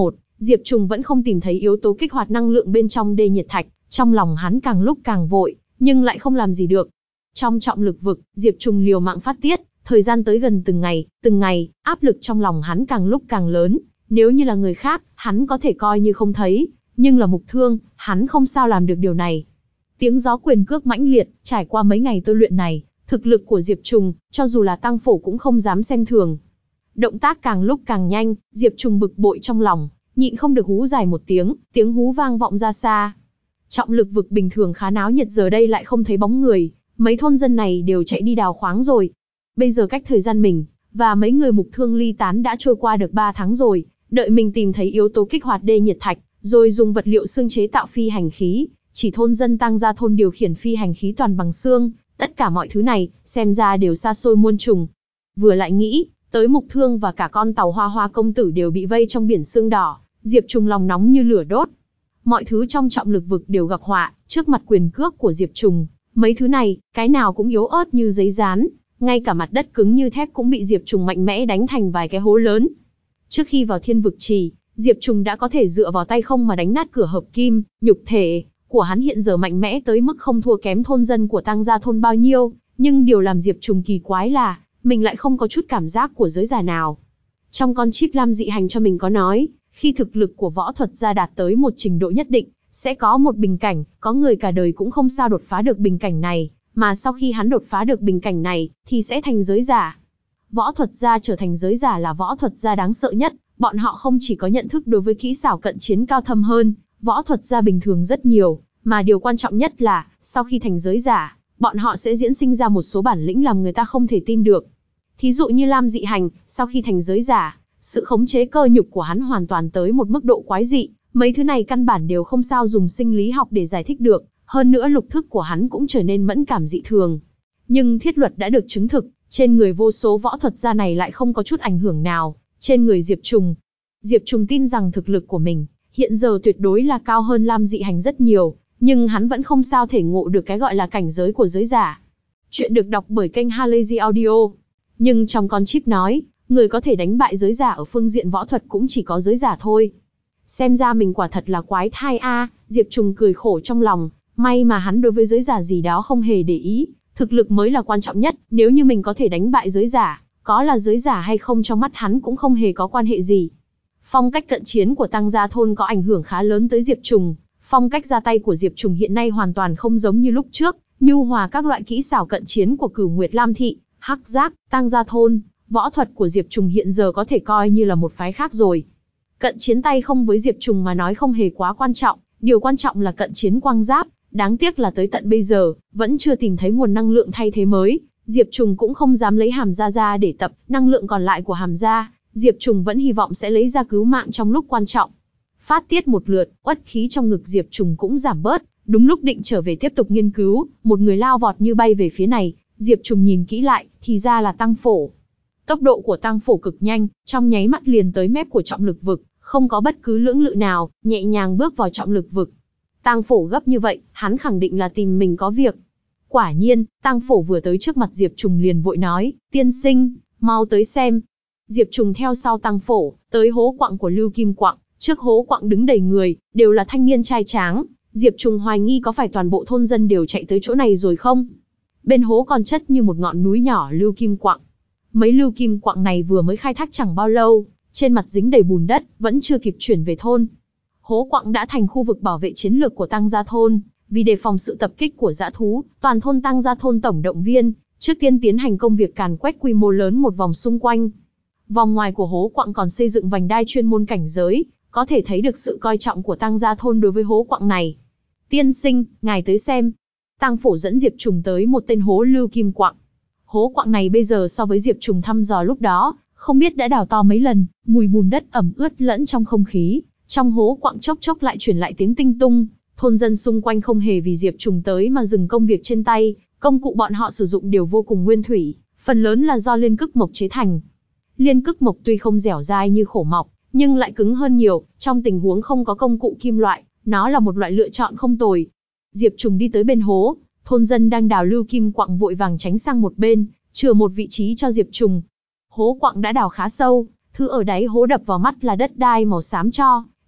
Diệp Trùng vẫn không tìm thấy yếu tố kích hoạt năng lượng bên trong đê nhiệt thạch, trong lòng hắn càng lúc càng vội, nhưng lại không làm gì được. Trong trọng lực vực, Diệp Trùng liều mạng phát tiết, thời gian tới gần từng ngày, từng ngày, áp lực trong lòng hắn càng lúc càng lớn. Nếu như là người khác, hắn có thể coi như không thấy, nhưng là Mục Thương, hắn không sao làm được điều này. Tiếng gió quyền cước mãnh liệt, trải qua mấy ngày tôi luyện này, thực lực của Diệp Trùng, cho dù là tăng phổ cũng không dám xem thường. Động tác càng lúc càng nhanh, Diệp Trùng bực bội trong lòng, nhịn không được hú dài một tiếng, tiếng hú vang vọng ra xa. Trọng lực vực bình thường khá náo nhiệt giờ đây lại không thấy bóng người, mấy thôn dân này đều chạy đi đào khoáng rồi. Bây giờ cách thời gian mình và mấy người Mục Thương ly tán đã trôi qua được ba tháng rồi, đợi mình tìm thấy yếu tố kích hoạt đê nhiệt thạch, rồi dùng vật liệu xương chế tạo phi hành khí, chỉ thôn dân Tăng Gia thôn điều khiển phi hành khí toàn bằng xương, tất cả mọi thứ này, xem ra đều xa xôi muôn trùng. Vừa lại nghĩ, tới Mục Thương và cả con tàu Hoa Hoa công tử đều bị vây trong biển xương đỏ, Diệp Trùng lòng nóng như lửa đốt. Mọi thứ trong trọng lực vực đều gặp họa, trước mặt quyền cước của Diệp Trùng, mấy thứ này, cái nào cũng yếu ớt như giấy dán, ngay cả mặt đất cứng như thép cũng bị Diệp Trùng mạnh mẽ đánh thành vài cái hố lớn. Trước khi vào thiên vực trì, Diệp Trùng đã có thể dựa vào tay không mà đánh nát cửa hợp kim, nhục thể của hắn hiện giờ mạnh mẽ tới mức không thua kém thôn dân của Tăng Gia thôn bao nhiêu, nhưng điều làm Diệp Trùng kỳ quái là, mình lại không có chút cảm giác của giới giả nào. Trong con chip Lam dị hành cho mình có nói, khi thực lực của võ thuật gia đạt tới một trình độ nhất định, sẽ có một bình cảnh, có người cả đời cũng không sao đột phá được bình cảnh này, mà sau khi hắn đột phá được bình cảnh này, thì sẽ thành giới giả. Võ thuật gia trở thành giới giả là võ thuật gia đáng sợ nhất, bọn họ không chỉ có nhận thức đối với kỹ xảo cận chiến cao thâm hơn võ thuật gia bình thường rất nhiều, mà điều quan trọng nhất là, sau khi thành giới giả, bọn họ sẽ diễn sinh ra một số bản lĩnh làm người ta không thể tin được. Thí dụ như Lam dị hành, sau khi thành giới giả, sự khống chế cơ nhục của hắn hoàn toàn tới một mức độ quái dị, mấy thứ này căn bản đều không sao dùng sinh lý học để giải thích được, hơn nữa lục thức của hắn cũng trở nên mẫn cảm dị thường. Nhưng thiết luật đã được chứng thực, trên người vô số võ thuật gia này lại không có chút ảnh hưởng nào, trên người Diệp Trùng. Diệp Trùng tin rằng thực lực của mình, hiện giờ tuyệt đối là cao hơn Lam dị hành rất nhiều, nhưng hắn vẫn không sao thể ngộ được cái gọi là cảnh giới của giới giả. Chuyện được đọc bởi kênh Halazy Audio. Nhưng trong con chip nói, người có thể đánh bại giới giả ở phương diện võ thuật cũng chỉ có giới giả thôi. Xem ra mình quả thật là quái thai a, Diệp Trùng cười khổ trong lòng, may mà hắn đối với giới giả gì đó không hề để ý, thực lực mới là quan trọng nhất, nếu như mình có thể đánh bại giới giả, có là giới giả hay không trong mắt hắn cũng không hề có quan hệ gì. Phong cách cận chiến của Tăng Gia thôn có ảnh hưởng khá lớn tới Diệp Trùng, phong cách ra tay của Diệp Trùng hiện nay hoàn toàn không giống như lúc trước, nhu hòa các loại kỹ xảo cận chiến của Cửu Nguyệt Lam thị, Hắc Giác, Tăng Gia thôn, võ thuật của Diệp Trùng hiện giờ có thể coi như là một phái khác rồi. Cận chiến tay không với Diệp Trùng mà nói không hề quá quan trọng, điều quan trọng là cận chiến quang giáp, đáng tiếc là tới tận bây giờ, vẫn chưa tìm thấy nguồn năng lượng thay thế mới, Diệp Trùng cũng không dám lấy hàm gia ra để tập, năng lượng còn lại của hàm gia, Diệp Trùng vẫn hy vọng sẽ lấy ra cứu mạng trong lúc quan trọng. Phát tiết một lượt, uất khí trong ngực Diệp Trùng cũng giảm bớt, đúng lúc định trở về tiếp tục nghiên cứu, một người lao vọt như bay về phía này, Diệp Trùng nhìn kỹ lại, thì ra là Tăng Phổ. Tốc độ của Tăng Phổ cực nhanh, trong nháy mắt liền tới mép của trọng lực vực, không có bất cứ lưỡng lự nào, nhẹ nhàng bước vào trọng lực vực. Tăng Phổ gấp như vậy, hắn khẳng định là tìm mình có việc. Quả nhiên, Tăng Phổ vừa tới trước mặt Diệp Trùng liền vội nói, tiên sinh, mau tới xem. Diệp Trùng theo sau Tăng Phổ, tới hố quặng của Lưu Kim Quặng, trước hố quặng đứng đầy người, đều là thanh niên trai tráng. Diệp Trùng hoài nghi có phải toàn bộ thôn dân đều chạy tới chỗ này rồi không? Bên hố còn chất như một ngọn núi nhỏ Lưu Kim Quặng. Mấy Lưu Kim Quặng này vừa mới khai thác chẳng bao lâu, trên mặt dính đầy bùn đất, vẫn chưa kịp chuyển về thôn. Hố quặng đã thành khu vực bảo vệ chiến lược của Tăng Gia thôn, vì đề phòng sự tập kích của dã thú, toàn thôn Tăng Gia thôn tổng động viên, trước tiên tiến hành công việc càn quét quy mô lớn một vòng xung quanh. Vòng ngoài của hố quặng còn xây dựng vành đai chuyên môn cảnh giới, có thể thấy được sự coi trọng của Tăng Gia thôn đối với hố quặng này. Tiên sinh, ngài tới xem. Tăng Phổ dẫn Diệp Trùng tới một tên hố Lưu Kim Quặng. Hố quặng này bây giờ so với Diệp Trùng thăm dò lúc đó, không biết đã đào to mấy lần, mùi bùn đất ẩm ướt lẫn trong không khí. Trong hố quặng chốc chốc lại truyền lại tiếng tinh tung, thôn dân xung quanh không hề vì Diệp Trùng tới mà dừng công việc trên tay, công cụ bọn họ sử dụng đều vô cùng nguyên thủy, phần lớn là do liên cức mộc chế thành. Liên cức mộc tuy không dẻo dai như khổ mộc, nhưng lại cứng hơn nhiều, trong tình huống không có công cụ kim loại, nó là một loại lựa chọn không tồi. Diệp Trùng đi tới bên hố, thôn dân đang đào Lưu Kim Quặng vội vàng tránh sang một bên, chừa một vị trí cho Diệp Trùng. Hố quặng đã đào khá sâu, thứ ở đáy hố đập vào mắt là đất đai màu xám cho,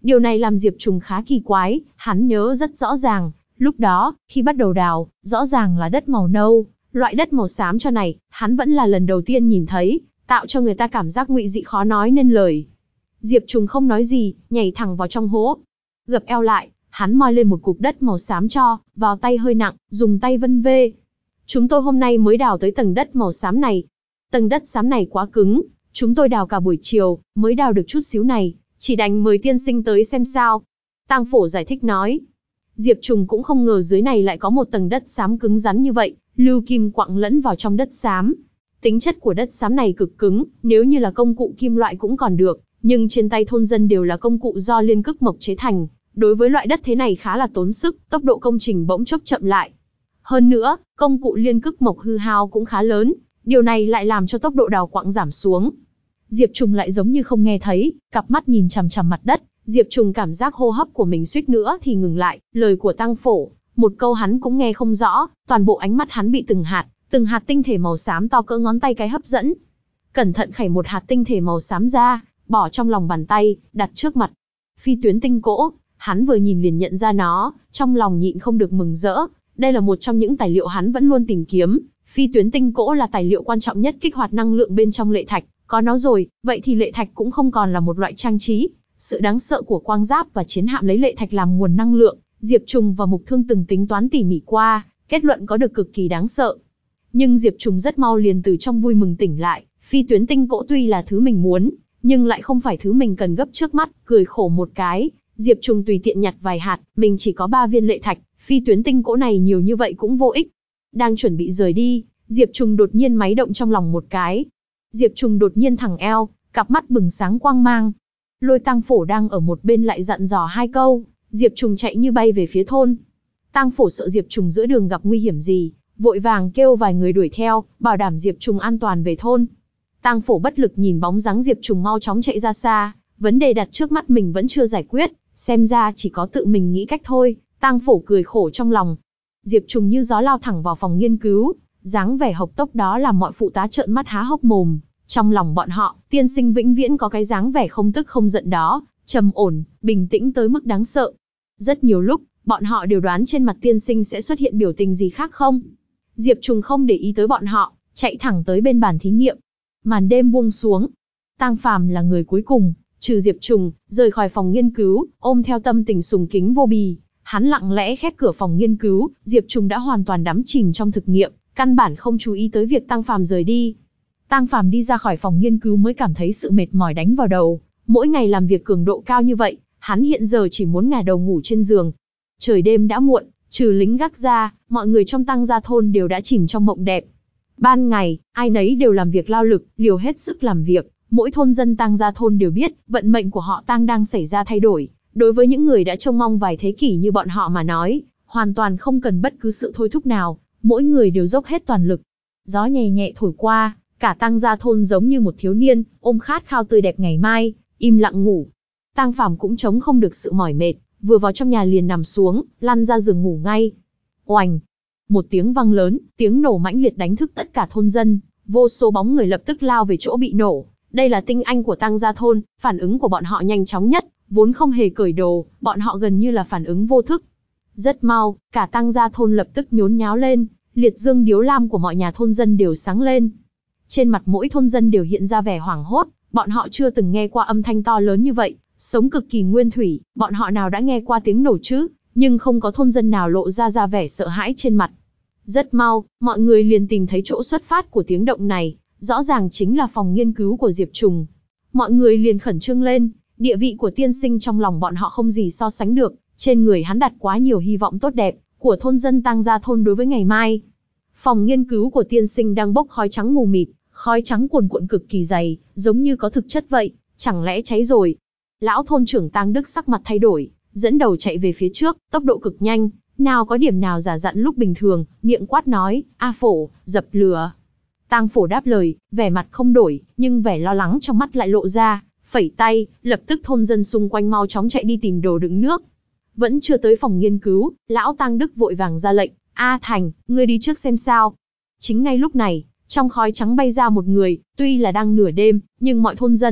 Điều này làm Diệp Trùng khá kỳ quái, hắn nhớ rất rõ ràng, lúc đó, khi bắt đầu đào, rõ ràng là đất màu nâu, loại đất màu xám cho này, hắn vẫn là lần đầu tiên nhìn thấy, tạo cho người ta cảm giác ngụy dị khó nói nên lời. Diệp Trùng không nói gì, nhảy thẳng vào trong hố. Gập eo lại, hắn moi lên một cục đất màu xám cho, vào tay hơi nặng, dùng tay vân vê. Chúng tôi hôm nay mới đào tới tầng đất màu xám này. Tầng đất xám này quá cứng, chúng tôi đào cả buổi chiều, mới đào được chút xíu này, chỉ đành mời tiên sinh tới xem sao. Tang Phổ giải thích nói. Diệp Trùng cũng không ngờ dưới này lại có một tầng đất xám cứng rắn như vậy, lưu kim quặng lẫn vào trong đất xám. Tính chất của đất xám này cực cứng, nếu như là công cụ kim loại cũng còn được, nhưng trên tay thôn dân đều là công cụ do liên cức mộc chế thành. Đối với loại đất thế này khá là tốn sức, tốc độ công trình bỗng chốc chậm lại. Hơn nữa, công cụ liên cức mộc hư hao cũng khá lớn, điều này lại làm cho tốc độ đào quặng giảm xuống. Diệp Trùng lại giống như không nghe thấy, cặp mắt nhìn chằm chằm mặt đất. Diệp Trùng cảm giác hô hấp của mình suýt nữa thì ngừng lại, lời của Tang Phổ, một câu hắn cũng nghe không rõ, toàn bộ ánh mắt hắn bị từng hạt, từng hạt tinh thể màu xám to cỡ ngón tay cái hấp dẫn. Cẩn thận khẩy một hạt tinh thể màu xám ra, bỏ trong lòng bàn tay, đặt trước mặt. Phi tuyến tinh cỗ, hắn vừa nhìn liền nhận ra nó, trong lòng nhịn không được mừng rỡ, đây là một trong những tài liệu hắn vẫn luôn tìm kiếm. Phi tuyến tinh cỗ là tài liệu quan trọng nhất kích hoạt năng lượng bên trong lệ thạch, có nó rồi, vậy thì lệ thạch cũng không còn là một loại trang trí. Sự đáng sợ của quang giáp và chiến hạm lấy lệ thạch làm nguồn năng lượng, Diệp Trùng và Mục Thương từng tính toán tỉ mỉ qua, kết luận có được cực kỳ đáng sợ. Nhưng Diệp Trùng rất mau liền từ trong vui mừng tỉnh lại, phi tuyến tinh cỗ tuy là thứ mình muốn, nhưng lại không phải thứ mình cần gấp trước mắt, cười khổ một cái, Diệp Trùng tùy tiện nhặt vài hạt, mình chỉ có ba viên lệ thạch, phi tuyến tinh cỗ này nhiều như vậy cũng vô ích. Đang chuẩn bị rời đi, Diệp Trùng đột nhiên máy động trong lòng một cái. Diệp Trùng đột nhiên thẳng eo, cặp mắt bừng sáng quang mang. Lôi Tang Phổ đang ở một bên lại dặn dò hai câu, Diệp Trùng chạy như bay về phía thôn. Tang Phổ sợ Diệp Trùng giữa đường gặp nguy hiểm gì, vội vàng kêu vài người đuổi theo, bảo đảm Diệp Trùng an toàn về thôn. Tang Phổ bất lực nhìn bóng dáng Diệp Trùng mau chóng chạy ra xa, vấn đề đặt trước mắt mình vẫn chưa giải quyết, xem ra chỉ có tự mình nghĩ cách thôi. Tang Phổ cười khổ trong lòng. Diệp Trùng như gió lao thẳng vào phòng nghiên cứu, dáng vẻ hộc tốc đó làm mọi phụ tá trợn mắt há hốc mồm. Trong lòng bọn họ, tiên sinh vĩnh viễn có cái dáng vẻ không tức không giận đó, trầm ổn, bình tĩnh tới mức đáng sợ. Rất nhiều lúc, bọn họ đều đoán trên mặt tiên sinh sẽ xuất hiện biểu tình gì khác không. Diệp Trùng không để ý tới bọn họ, chạy thẳng tới bên bàn thí nghiệm. Màn đêm buông xuống. Tang Phàm là người cuối cùng, trừ Diệp Trùng, rời khỏi phòng nghiên cứu, ôm theo tâm tình sùng kính vô bì. Hắn lặng lẽ khép cửa phòng nghiên cứu, Diệp Trùng đã hoàn toàn đắm chìm trong thực nghiệm, căn bản không chú ý tới việc Tang Phàm rời đi. Tang Phàm đi ra khỏi phòng nghiên cứu mới cảm thấy sự mệt mỏi đánh vào đầu, mỗi ngày làm việc cường độ cao như vậy, hắn hiện giờ chỉ muốn ngả đầu ngủ trên giường. Trời đêm đã muộn, trừ lính gác ra, mọi người trong Tang gia thôn đều đã chìm trong mộng đẹp. Ban ngày, ai nấy đều làm việc lao lực, liều hết sức làm việc, mỗi thôn dân Tang gia thôn đều biết, vận mệnh của họ Tang đang xảy ra thay đổi. Đối với những người đã trông mong vài thế kỷ như bọn họ mà nói, hoàn toàn không cần bất cứ sự thôi thúc nào, mỗi người đều dốc hết toàn lực. Gió nhẹ nhẹ thổi qua, cả Tang gia thôn giống như một thiếu niên, ôm khát khao tươi đẹp ngày mai, im lặng ngủ. Tang Phàm cũng chống không được sự mỏi mệt, vừa vào trong nhà liền nằm xuống, lăn ra giường ngủ ngay. Oành! Một tiếng vang lớn, tiếng nổ mãnh liệt đánh thức tất cả thôn dân, vô số bóng người lập tức lao về chỗ bị nổ. Đây là tinh anh của Tang gia thôn, phản ứng của bọn họ nhanh chóng nhất, vốn không hề cởi đồ, bọn họ gần như là phản ứng vô thức. Rất mau, cả Tang gia thôn lập tức nhốn nháo lên, liệt dương điếu lam của mọi nhà thôn dân đều sáng lên. Trên mặt mỗi thôn dân đều hiện ra vẻ hoảng hốt, bọn họ chưa từng nghe qua âm thanh to lớn như vậy, sống cực kỳ nguyên thủy, bọn họ nào đã nghe qua tiếng nổ chứ, nhưng không có thôn dân nào lộ ra ra vẻ sợ hãi trên mặt. Rất mau, mọi người liền tìm thấy chỗ xuất phát của tiếng động này, rõ ràng chính là phòng nghiên cứu của Diệp Trùng. Mọi người liền khẩn trương lên, địa vị của tiên sinh trong lòng bọn họ không gì so sánh được, trên người hắn đặt quá nhiều hy vọng tốt đẹp của thôn dân Tang gia thôn đối với ngày mai. Phòng nghiên cứu của tiên sinh đang bốc khói trắng mù mịt, khói trắng cuồn cuộn cực kỳ dày, giống như có thực chất vậy, chẳng lẽ cháy rồi? Lão thôn trưởng Tang Đức sắc mặt thay đổi, dẫn đầu chạy về phía trước, tốc độ cực nhanh, nào có điểm nào giả dặn lúc bình thường, miệng quát nói, "A Phổ, dập lửa." Tang Phổ đáp lời, vẻ mặt không đổi, nhưng vẻ lo lắng trong mắt lại lộ ra, phẩy tay, lập tức thôn dân xung quanh mau chóng chạy đi tìm đồ đựng nước. Vẫn chưa tới phòng nghiên cứu, lão Tang Đức vội vàng ra lệnh, "A Thành, ngươi đi trước xem sao." Chính ngay lúc này, trong khói trắng bay ra một người, tuy là đang nửa đêm, nhưng mọi thôn dân,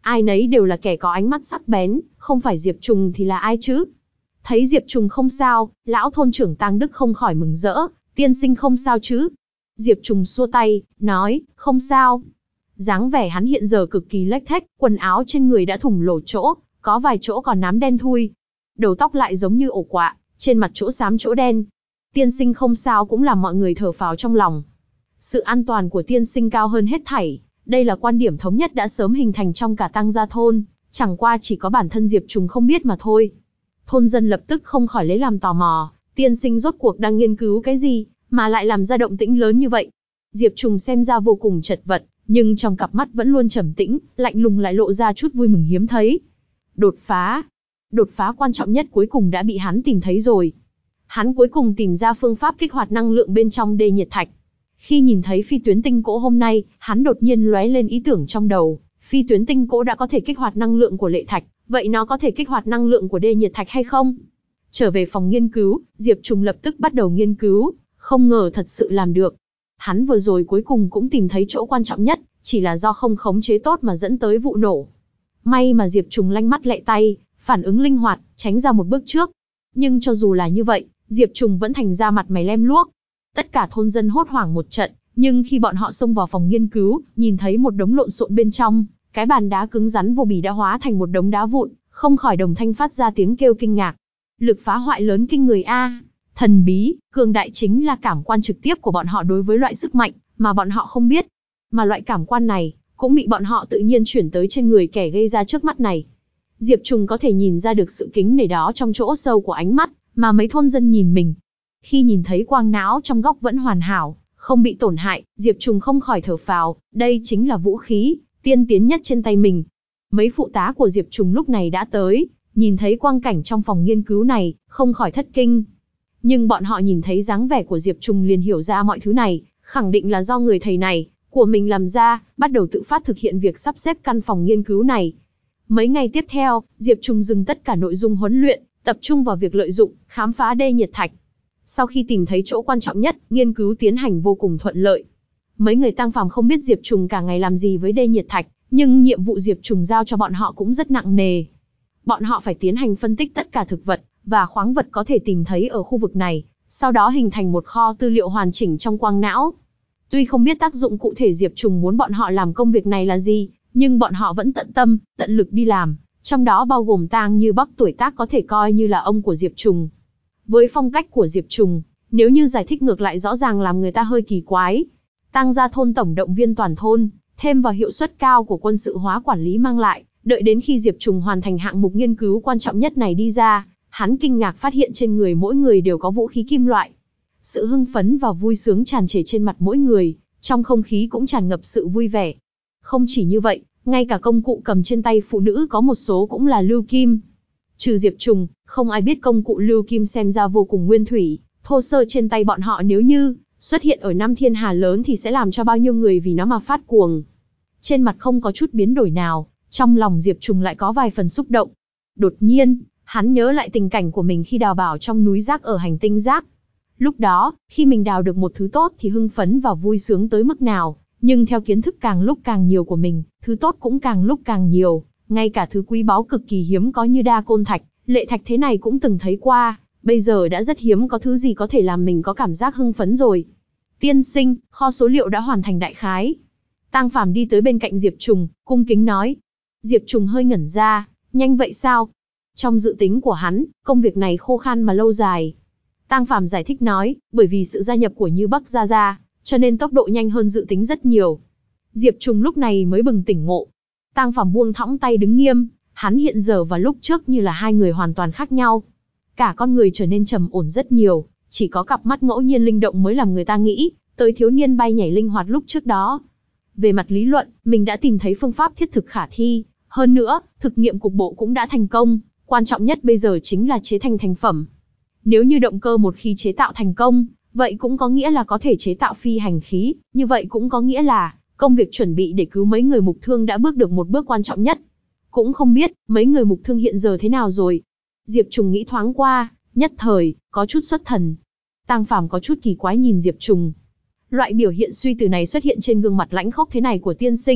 Ai nấy đều là kẻ có ánh mắt sắc bén, không phải Diệp Trùng thì là ai chứ? Thấy Diệp Trùng không sao, lão thôn trưởng Tang Đức không khỏi mừng rỡ, tiên sinh không sao chứ? Diệp Trùng xua tay, nói, không sao. Dáng vẻ hắn hiện giờ cực kỳ lếch thếch, quần áo trên người đã thủng lỗ chỗ, có vài chỗ còn nám đen thui. Đầu tóc lại giống như ổ quạ, trên mặt chỗ xám chỗ đen. Tiên sinh không sao cũng làm mọi người thở phào trong lòng. Sự an toàn của tiên sinh cao hơn hết thảy, đây là quan điểm thống nhất đã sớm hình thành trong cả Tang gia thôn, chẳng qua chỉ có bản thân Diệp Trùng không biết mà thôi. Thôn dân lập tức không khỏi lấy làm tò mò, tiên sinh rốt cuộc đang nghiên cứu cái gì, mà lại làm ra động tĩnh lớn như vậy. Diệp Trùng xem ra vô cùng chật vật, nhưng trong cặp mắt vẫn luôn trầm tĩnh, lạnh lùng lại lộ ra chút vui mừng hiếm thấy. Đột phá. Đột phá quan trọng nhất cuối cùng đã bị hắn tìm thấy rồi. Hắn cuối cùng tìm ra phương pháp kích hoạt năng lượng bên trong đê nhiệt thạch. Khi nhìn thấy phi tuyến tinh cỗ hôm nay, hắn đột nhiên lóe lên ý tưởng trong đầu. Phi tuyến tinh cỗ đã có thể kích hoạt năng lượng của lệ thạch, vậy nó có thể kích hoạt năng lượng của đê nhiệt thạch hay không? Trở về phòng nghiên cứu, Diệp Trùng lập tức bắt đầu nghiên cứu, không ngờ thật sự làm được. Hắn vừa rồi cuối cùng cũng tìm thấy chỗ quan trọng nhất, chỉ là do không khống chế tốt mà dẫn tới vụ nổ. May mà Diệp Trùng lanh mắt lẹ tay, phản ứng linh hoạt, tránh ra một bước trước. Nhưng cho dù là như vậy, Diệp Trùng vẫn thành ra mặt mày lem luốc. Tất cả thôn dân hốt hoảng một trận, nhưng khi bọn họ xông vào phòng nghiên cứu, nhìn thấy một đống lộn xộn bên trong, cái bàn đá cứng rắn vô bì đã hóa thành một đống đá vụn, không khỏi đồng thanh phát ra tiếng kêu kinh ngạc. Lực phá hoại lớn kinh người a, thần bí, cường đại chính là cảm quan trực tiếp của bọn họ đối với loại sức mạnh mà bọn họ không biết, mà loại cảm quan này cũng bị bọn họ tự nhiên chuyển tới trên người kẻ gây ra trước mắt này. Diệp Trùng có thể nhìn ra được sự kính nể đó trong chỗ sâu của ánh mắt mà mấy thôn dân nhìn mình. Khi nhìn thấy quang não trong góc vẫn hoàn hảo, không bị tổn hại, Diệp Trùng không khỏi thở phào, đây chính là vũ khí tiên tiến nhất trên tay mình. Mấy phụ tá của Diệp Trùng lúc này đã tới, nhìn thấy quang cảnh trong phòng nghiên cứu này, không khỏi thất kinh. Nhưng bọn họ nhìn thấy dáng vẻ của Diệp Trùng liền hiểu ra mọi thứ này, khẳng định là do người thầy này của mình làm ra, bắt đầu tự phát thực hiện việc sắp xếp căn phòng nghiên cứu này. Mấy ngày tiếp theo, Diệp Trùng dừng tất cả nội dung huấn luyện, tập trung vào việc lợi dụng, khám phá đê nhiệt thạch. Sau khi tìm thấy chỗ quan trọng nhất, nghiên cứu tiến hành vô cùng thuận lợi. Mấy người Tang Phàm không biết Diệp Trùng cả ngày làm gì với đê nhiệt thạch, nhưng nhiệm vụ Diệp Trùng giao cho bọn họ cũng rất nặng nề. Bọn họ phải tiến hành phân tích tất cả thực vật và khoáng vật có thể tìm thấy ở khu vực này, sau đó hình thành một kho tư liệu hoàn chỉnh trong quang não. Tuy không biết tác dụng cụ thể Diệp Trùng muốn bọn họ làm công việc này là gì, nhưng bọn họ vẫn tận tâm, tận lực đi làm, trong đó bao gồm Tang Như Bắc tuổi tác có thể coi như là ông của Diệp Trùng. Với phong cách của Diệp Trùng, nếu như giải thích ngược lại rõ ràng làm người ta hơi kỳ quái. Tang gia thôn tổng động viên toàn thôn, thêm vào hiệu suất cao của quân sự hóa quản lý mang lại, đợi đến khi Diệp Trùng hoàn thành hạng mục nghiên cứu quan trọng nhất này đi ra, hắn kinh ngạc phát hiện trên người mỗi người đều có vũ khí kim loại. Sự hưng phấn và vui sướng tràn trề trên mặt mỗi người, trong không khí cũng tràn ngập sự vui vẻ. Không chỉ như vậy, ngay cả công cụ cầm trên tay phụ nữ có một số cũng là lưu kim. Trừ Diệp Trùng, không ai biết công cụ lưu kim xem ra vô cùng nguyên thủy, thô sơ trên tay bọn họ nếu như xuất hiện ở năm thiên hà lớn thì sẽ làm cho bao nhiêu người vì nó mà phát cuồng. Trên mặt không có chút biến đổi nào, trong lòng Diệp Trùng lại có vài phần xúc động. Đột nhiên, hắn nhớ lại tình cảnh của mình khi đào bảo trong núi rác ở hành tinh rác. Lúc đó, khi mình đào được một thứ tốt thì hưng phấn và vui sướng tới mức nào, nhưng theo kiến thức càng lúc càng nhiều của mình, thứ tốt cũng càng lúc càng nhiều, ngay cả thứ quý báu cực kỳ hiếm có như đa côn thạch, lệ thạch thế này cũng từng thấy qua, bây giờ đã rất hiếm có thứ gì có thể làm mình có cảm giác hưng phấn rồi. Tiên sinh, kho số liệu đã hoàn thành đại khái. Tang Phàm đi tới bên cạnh Diệp Trùng, cung kính nói. Diệp Trùng hơi ngẩn ra, nhanh vậy sao? Trong dự tính của hắn, công việc này khô khan mà lâu dài. Tang Phàm giải thích nói, bởi vì sự gia nhập của Như Bắc Gia Gia, cho nên tốc độ nhanh hơn dự tính rất nhiều. Diệp Trùng lúc này mới bừng tỉnh ngộ. Tang Phàm buông thõng tay đứng nghiêm, hắn hiện giờ và lúc trước như là hai người hoàn toàn khác nhau. Cả con người trở nên trầm ổn rất nhiều, chỉ có cặp mắt ngẫu nhiên linh động mới làm người ta nghĩ tới thiếu niên bay nhảy linh hoạt lúc trước đó. Về mặt lý luận, mình đã tìm thấy phương pháp thiết thực khả thi, hơn nữa, thực nghiệm cục bộ cũng đã thành công, quan trọng nhất bây giờ chính là chế thành thành phẩm. Nếu như động cơ một khi chế tạo thành công, vậy cũng có nghĩa là có thể chế tạo phi hành khí, như vậy cũng có nghĩa là công việc chuẩn bị để cứu mấy người mục thương đã bước được một bước quan trọng nhất. Cũng không biết, mấy người mục thương hiện giờ thế nào rồi. Diệp Trùng nghĩ thoáng qua, nhất thời, có chút xuất thần. Tang Phàm có chút kỳ quái nhìn Diệp Trùng. Loại biểu hiện suy từ này xuất hiện trên gương mặt lãnh khốc thế này của tiên sinh,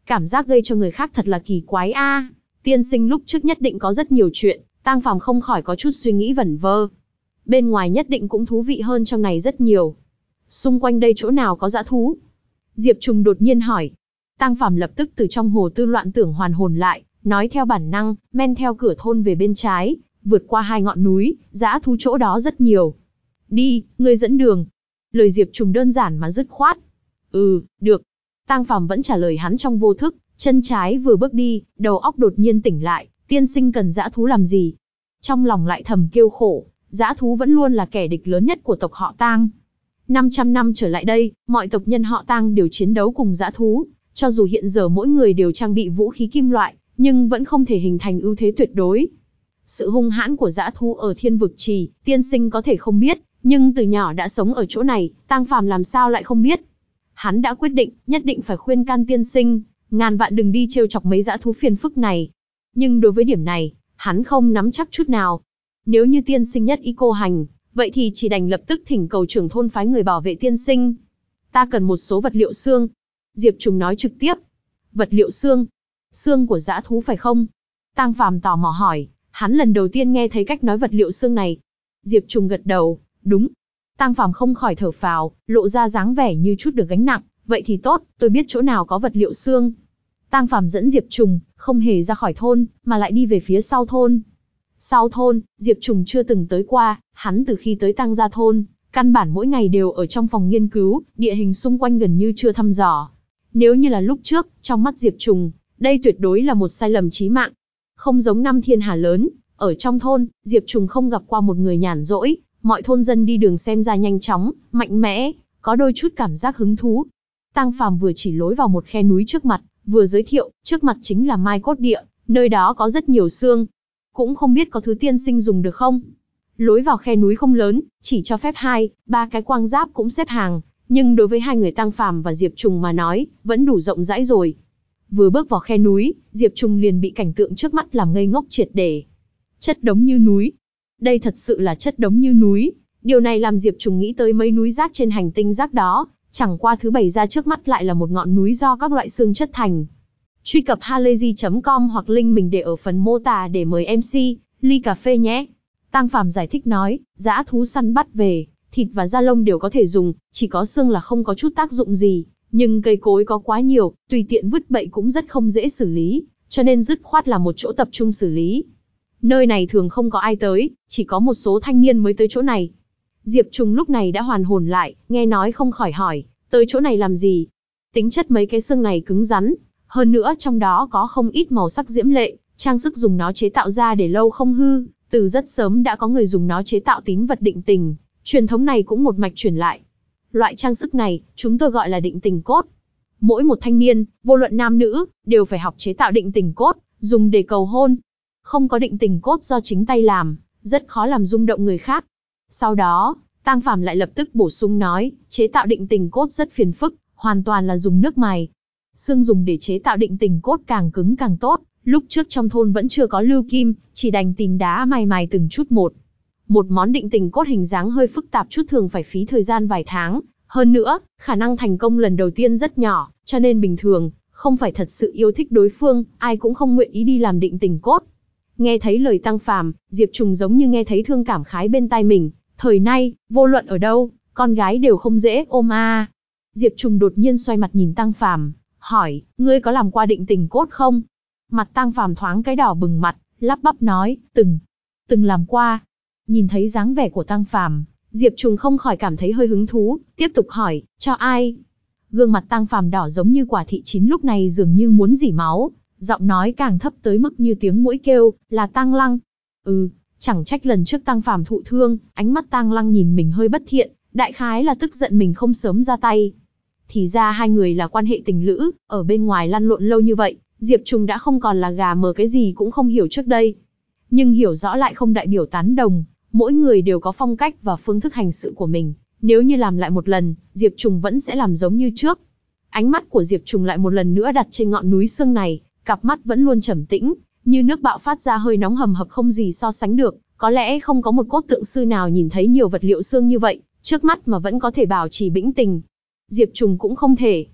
Cảm giác gây cho người khác thật là kỳ quái a. Tiên sinh lúc trước nhất định có rất nhiều chuyện, Tang Phàm không khỏi có chút suy nghĩ vẩn vơ. Bên ngoài nhất định cũng thú vị hơn trong này rất nhiều. Xung quanh đây chỗ nào có dã thú? Diệp Trùng đột nhiên hỏi. Tang Phàm lập tức từ trong hồ tư loạn tưởng hoàn hồn lại, nói theo bản năng, men theo cửa thôn về bên trái, vượt qua hai ngọn núi, dã thú chỗ đó rất nhiều. Đi, ngươi dẫn đường. Lời Diệp Trùng đơn giản mà dứt khoát. Ừ, được. Tang Phàm vẫn trả lời hắn trong vô thức, chân trái vừa bước đi, đầu óc đột nhiên tỉnh lại, tiên sinh cần dã thú làm gì? Trong lòng lại thầm kêu khổ, dã thú vẫn luôn là kẻ địch lớn nhất của tộc họ Tang. năm trăm năm trở lại đây, mọi tộc nhân họ Tang đều chiến đấu cùng dã thú, cho dù hiện giờ mỗi người đều trang bị vũ khí kim loại, nhưng vẫn không thể hình thành ưu thế tuyệt đối. Sự hung hãn của dã thú ở Thiên Vực Trì, tiên sinh có thể không biết, nhưng từ nhỏ đã sống ở chỗ này, Tang Phàm làm sao lại không biết? Hắn đã quyết định, nhất định phải khuyên can tiên sinh, ngàn vạn đừng đi trêu chọc mấy dã thú phiền phức này. Nhưng đối với điểm này, hắn không nắm chắc chút nào. Nếu như tiên sinh nhất ý cô hành, vậy thì chỉ đành lập tức thỉnh cầu trưởng thôn phái người bảo vệ tiên sinh. Ta cần một số vật liệu xương. Diệp Trùng nói trực tiếp. Vật liệu xương? Xương của dã thú phải không? Tang Phàm tò mò hỏi, hắn lần đầu tiên nghe thấy cách nói vật liệu xương này. Diệp Trùng gật đầu, đúng. Tang Phàm không khỏi thở phào, lộ ra dáng vẻ như chút được gánh nặng. Vậy thì tốt, tôi biết chỗ nào có vật liệu xương. Tang Phàm dẫn Diệp Trùng, không hề ra khỏi thôn, mà lại đi về phía sau thôn. Sau thôn, Diệp Trùng chưa từng tới qua, hắn từ khi tới Tang Gia thôn, căn bản mỗi ngày đều ở trong phòng nghiên cứu, địa hình xung quanh gần như chưa thăm dò. Nếu như là lúc trước, trong mắt Diệp Trùng, đây tuyệt đối là một sai lầm chí mạng. Không giống năm thiên hà lớn, ở trong thôn, Diệp Trùng không gặp qua một người nhàn rỗi, mọi thôn dân đi đường xem ra nhanh chóng, mạnh mẽ, có đôi chút cảm giác hứng thú. Tang Phàm vừa chỉ lối vào một khe núi trước mặt, vừa giới thiệu, trước mặt chính là Mai Cốt Địa, nơi đó có rất nhiều xương. Cũng không biết có thứ tiên sinh dùng được không? Lối vào khe núi không lớn, chỉ cho phép hai, ba cái quang giáp cũng xếp hàng, nhưng đối với hai người Tang Phàm và Diệp Trùng mà nói, vẫn đủ rộng rãi rồi. Vừa bước vào khe núi, Diệp Trùng liền bị cảnh tượng trước mắt làm ngây ngốc triệt để. Chất đống như núi. Đây thật sự là chất đống như núi. Điều này làm Diệp Trùng nghĩ tới mấy núi rác trên hành tinh rác đó, chẳng qua thứ bày ra trước mắt lại là một ngọn núi do các loại xương chất thành. Truy cập halayzi chấm com hoặc link mình để ở phần mô tả để mời em xê, ly cà phê nhé. Tang Phàm giải thích nói, dã thú săn bắt về, thịt và da lông đều có thể dùng, chỉ có xương là không có chút tác dụng gì, nhưng cây cối có quá nhiều, tùy tiện vứt bậy cũng rất không dễ xử lý, cho nên dứt khoát là một chỗ tập trung xử lý. Nơi này thường không có ai tới, chỉ có một số thanh niên mới tới chỗ này. Diệp Trùng lúc này đã hoàn hồn lại, nghe nói không khỏi hỏi, tới chỗ này làm gì? Tính chất mấy cái xương này cứng rắn, hơn nữa trong đó có không ít màu sắc diễm lệ, trang sức dùng nó chế tạo ra để lâu không hư, từ rất sớm đã có người dùng nó chế tạo tín vật định tình, truyền thống này cũng một mạch truyền lại. Loại trang sức này, chúng tôi gọi là định tình cốt. Mỗi một thanh niên, vô luận nam nữ, đều phải học chế tạo định tình cốt, dùng để cầu hôn. Không có định tình cốt do chính tay làm, rất khó làm rung động người khác. Sau đó, Tang Phàm lại lập tức bổ sung nói, chế tạo định tình cốt rất phiền phức, hoàn toàn là dùng nước mài. Xương dùng để chế tạo định tình cốt càng cứng càng tốt, lúc trước trong thôn vẫn chưa có lưu kim, chỉ đành tìm đá mài mài từng chút một. Một món định tình cốt hình dáng hơi phức tạp chút thường phải phí thời gian vài tháng, hơn nữa, khả năng thành công lần đầu tiên rất nhỏ, cho nên bình thường, không phải thật sự yêu thích đối phương, ai cũng không nguyện ý đi làm định tình cốt. Nghe thấy lời Tang Phàm, Diệp Trùng giống như nghe thấy thương cảm khái bên tai mình, thời nay, vô luận ở đâu, con gái đều không dễ ôm a. À. Diệp Trùng đột nhiên xoay mặt nhìn Tang Phàm, hỏi, ngươi có làm qua định tình cốt không? Mặt Tang Phàm thoáng cái đỏ bừng mặt, lắp bắp nói, từng, từng làm qua. Nhìn thấy dáng vẻ của Tang Phàm, Diệp Trùng không khỏi cảm thấy hơi hứng thú, tiếp tục hỏi, cho ai? Gương mặt Tang Phàm đỏ giống như quả thị chín lúc này dường như muốn rỉ máu, giọng nói càng thấp tới mức như tiếng muỗi kêu, là Tang Lăng. Ừ, chẳng trách lần trước Tang Phàm thụ thương, ánh mắt Tang Lăng nhìn mình hơi bất thiện, đại khái là tức giận mình không sớm ra tay. Thì ra hai người là quan hệ tình lữ, ở bên ngoài lăn lộn lâu như vậy, Diệp Trùng đã không còn là gà mờ cái gì cũng không hiểu trước đây. Nhưng hiểu rõ lại không đại biểu tán đồng, mỗi người đều có phong cách và phương thức hành sự của mình, nếu như làm lại một lần, Diệp Trùng vẫn sẽ làm giống như trước. Ánh mắt của Diệp Trùng lại một lần nữa đặt trên ngọn núi xương này, cặp mắt vẫn luôn trầm tĩnh, như nước bạo phát ra hơi nóng hầm hập không gì so sánh được, có lẽ không có một cốt tượng sư nào nhìn thấy nhiều vật liệu xương như vậy, trước mắt mà vẫn có thể bảo trì bĩnh tình. Diệp Trùng cũng không thể.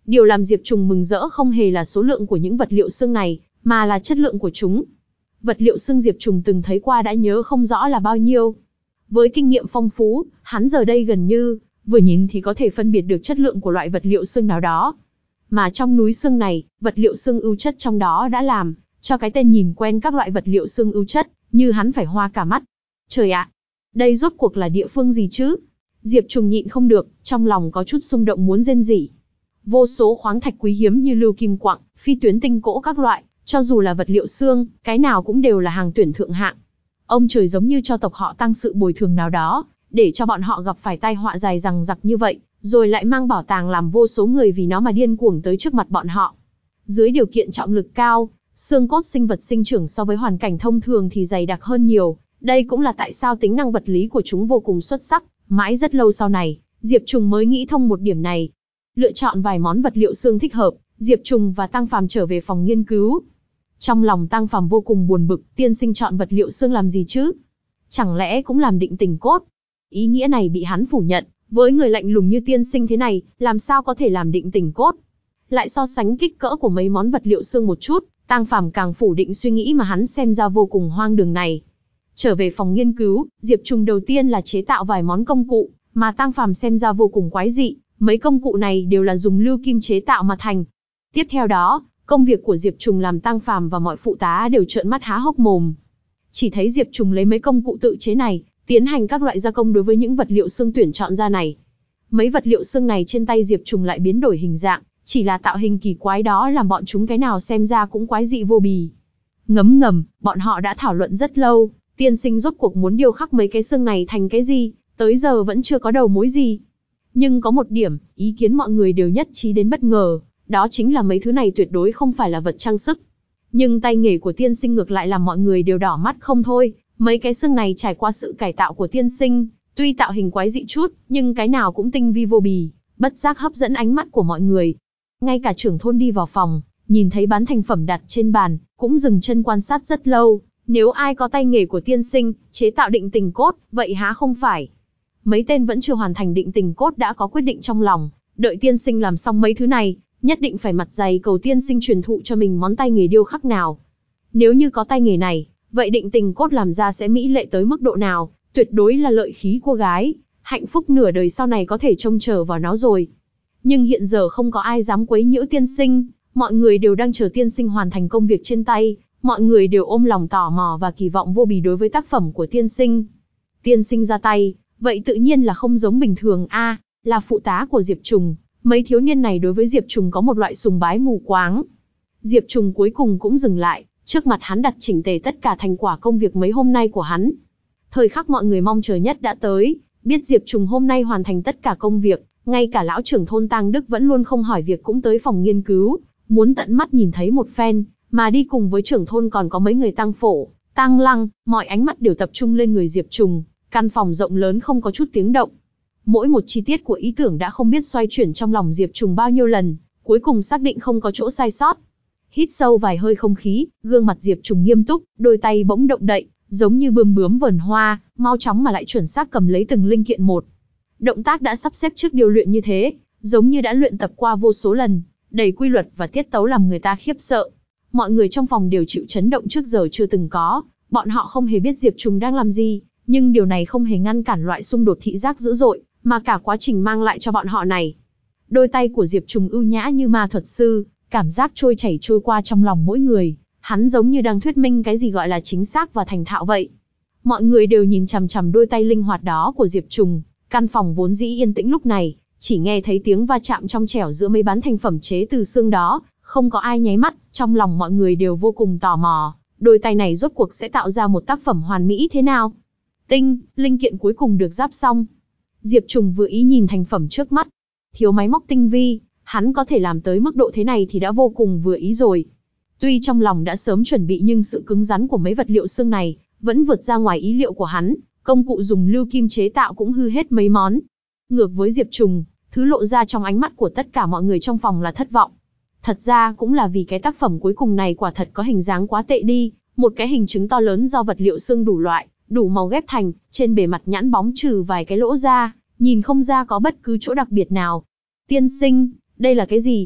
Điều làm Diệp Trùng mừng rỡ không hề là số lượng của những vật liệu xương này, mà là chất lượng của chúng. Vật liệu xương Diệp Trùng từng thấy qua đã nhớ không rõ là bao nhiêu. Với kinh nghiệm phong phú, hắn giờ đây gần như, vừa nhìn thì có thể phân biệt được chất lượng của loại vật liệu xương nào đó. Mà trong núi xương này, vật liệu xương ưu chất trong đó đã làm cho cái tên nhìn quen các loại vật liệu xương ưu chất, như hắn phải hoa cả mắt. Trời ạ! Đây rốt cuộc là địa phương gì chứ? Diệp Trùng nhịn không được, trong lòng có chút xung động muốn rên rỉ. Vô số khoáng thạch quý hiếm như lưu kim quặng, phi tuyến tinh cỗ các loại, cho dù là vật liệu xương, cái nào cũng đều là hàng tuyển thượng hạng. Ông trời giống như cho tộc họ tăng sự bồi thường nào đó, để cho bọn họ gặp phải tai họa dài dằng dặc như vậy, rồi lại mang bảo tàng làm vô số người vì nó mà điên cuồng tới trước mặt bọn họ. Dưới điều kiện trọng lực cao, xương cốt sinh vật sinh trưởng so với hoàn cảnh thông thường thì dày đặc hơn nhiều, đây cũng là tại sao tính năng vật lý của chúng vô cùng xuất sắc. Mãi rất lâu sau này, Diệp Trùng mới nghĩ thông một điểm này. Lựa chọn vài món vật liệu xương thích hợp, Diệp Trùng và Tăng Phàm trở về phòng nghiên cứu. Trong lòng Tăng Phàm vô cùng buồn bực, tiên sinh chọn vật liệu xương làm gì chứ? Chẳng lẽ cũng làm định tình cốt? Ý nghĩa này bị hắn phủ nhận, với người lạnh lùng như tiên sinh thế này, làm sao có thể làm định tình cốt? Lại so sánh kích cỡ của mấy món vật liệu xương một chút, Tăng Phàm càng phủ định suy nghĩ mà hắn xem ra vô cùng hoang đường này. Trở về phòng nghiên cứu, Diệp Trùng đầu tiên là chế tạo vài món công cụ, mà Tăng Phàm xem ra vô cùng quái dị, mấy công cụ này đều là dùng lưu kim chế tạo mà thành. Tiếp theo đó, công việc của Diệp Trùng làm Tăng Phàm và mọi phụ tá đều trợn mắt há hốc mồm. Chỉ thấy Diệp Trùng lấy mấy công cụ tự chế này, tiến hành các loại gia công đối với những vật liệu xương tuyển chọn ra này. Mấy vật liệu xương này trên tay Diệp Trùng lại biến đổi hình dạng, chỉ là tạo hình kỳ quái đó làm bọn chúng cái nào xem ra cũng quái dị vô bì. Ngấm ngầm, bọn họ đã thảo luận rất lâu, tiên sinh rốt cuộc muốn điêu khắc mấy cái xương này thành cái gì, tới giờ vẫn chưa có đầu mối gì. Nhưng có một điểm, ý kiến mọi người đều nhất trí đến bất ngờ, đó chính là mấy thứ này tuyệt đối không phải là vật trang sức. Nhưng tay nghề của tiên sinh ngược lại làm mọi người đều đỏ mắt không thôi, mấy cái xương này trải qua sự cải tạo của tiên sinh, tuy tạo hình quái dị chút, nhưng cái nào cũng tinh vi vô bì, bất giác hấp dẫn ánh mắt của mọi người. Ngay cả trưởng thôn đi vào phòng, nhìn thấy bán thành phẩm đặt trên bàn, cũng dừng chân quan sát rất lâu. Nếu ai có tay nghề của tiên sinh, chế tạo định tình cốt, vậy há không phải. Mấy tên vẫn chưa hoàn thành định tình cốt đã có quyết định trong lòng, đợi tiên sinh làm xong mấy thứ này, nhất định phải mặt dày cầu tiên sinh truyền thụ cho mình món tay nghề điêu khắc nào. Nếu như có tay nghề này, vậy định tình cốt làm ra sẽ mỹ lệ tới mức độ nào, tuyệt đối là lợi khí cô gái, hạnh phúc nửa đời sau này có thể trông chờ vào nó rồi. Nhưng hiện giờ không có ai dám quấy nhiễu tiên sinh, mọi người đều đang chờ tiên sinh hoàn thành công việc trên tay. Mọi người đều ôm lòng tò mò và kỳ vọng vô bì đối với tác phẩm của tiên sinh. Tiên sinh ra tay, vậy tự nhiên là không giống bình thường a, à, là phụ tá của Diệp Trùng. Mấy thiếu niên này đối với Diệp Trùng có một loại sùng bái mù quáng. Diệp Trùng cuối cùng cũng dừng lại, trước mặt hắn đặt chỉnh tề tất cả thành quả công việc mấy hôm nay của hắn. Thời khắc mọi người mong chờ nhất đã tới, biết Diệp Trùng hôm nay hoàn thành tất cả công việc, ngay cả lão trưởng thôn Tang Đức vẫn luôn không hỏi việc cũng tới phòng nghiên cứu, muốn tận mắt nhìn thấy một phen. Mà đi cùng với trưởng thôn còn có mấy người Tăng Phổ, Tăng Lăng, mọi ánh mắt đều tập trung lên người Diệp Trùng, căn phòng rộng lớn không có chút tiếng động. Mỗi một chi tiết của ý tưởng đã không biết xoay chuyển trong lòng Diệp Trùng bao nhiêu lần, cuối cùng xác định không có chỗ sai sót. Hít sâu vài hơi không khí, gương mặt Diệp Trùng nghiêm túc, đôi tay bỗng động đậy, giống như bươm bướm vờn hoa, mau chóng mà lại chuẩn xác cầm lấy từng linh kiện một. Động tác đã sắp xếp trước điều luyện như thế, giống như đã luyện tập qua vô số lần, đầy quy luật và tiết tấu làm người ta khiếp sợ. Mọi người trong phòng đều chịu chấn động trước giờ chưa từng có, bọn họ không hề biết Diệp Trùng đang làm gì, nhưng điều này không hề ngăn cản loại xung đột thị giác dữ dội, mà cả quá trình mang lại cho bọn họ này. Đôi tay của Diệp Trùng ưu nhã như ma thuật sư, cảm giác trôi chảy trôi qua trong lòng mỗi người, hắn giống như đang thuyết minh cái gì gọi là chính xác và thành thạo vậy. Mọi người đều nhìn chằm chằm đôi tay linh hoạt đó của Diệp Trùng, căn phòng vốn dĩ yên tĩnh lúc này, chỉ nghe thấy tiếng va chạm trong trẻo giữa mấy bán thành phẩm chế từ xương đó. Không có ai nháy mắt, trong lòng mọi người đều vô cùng tò mò, đôi tay này rốt cuộc sẽ tạo ra một tác phẩm hoàn mỹ thế nào. Tinh, linh kiện cuối cùng được ráp xong. Diệp Trùng vừa ý nhìn thành phẩm trước mắt. Thiếu máy móc tinh vi, hắn có thể làm tới mức độ thế này thì đã vô cùng vừa ý rồi. Tuy trong lòng đã sớm chuẩn bị nhưng sự cứng rắn của mấy vật liệu xương này vẫn vượt ra ngoài ý liệu của hắn, công cụ dùng lưu kim chế tạo cũng hư hết mấy món. Ngược với Diệp Trùng, thứ lộ ra trong ánh mắt của tất cả mọi người trong phòng là thất vọng. Thật ra cũng là vì cái tác phẩm cuối cùng này quả thật có hình dáng quá tệ đi, một cái hình trứng to lớn do vật liệu xương đủ loại, đủ màu ghép thành, trên bề mặt nhẵn bóng trừ vài cái lỗ ra, nhìn không ra có bất cứ chỗ đặc biệt nào. Tiên sinh, đây là cái gì?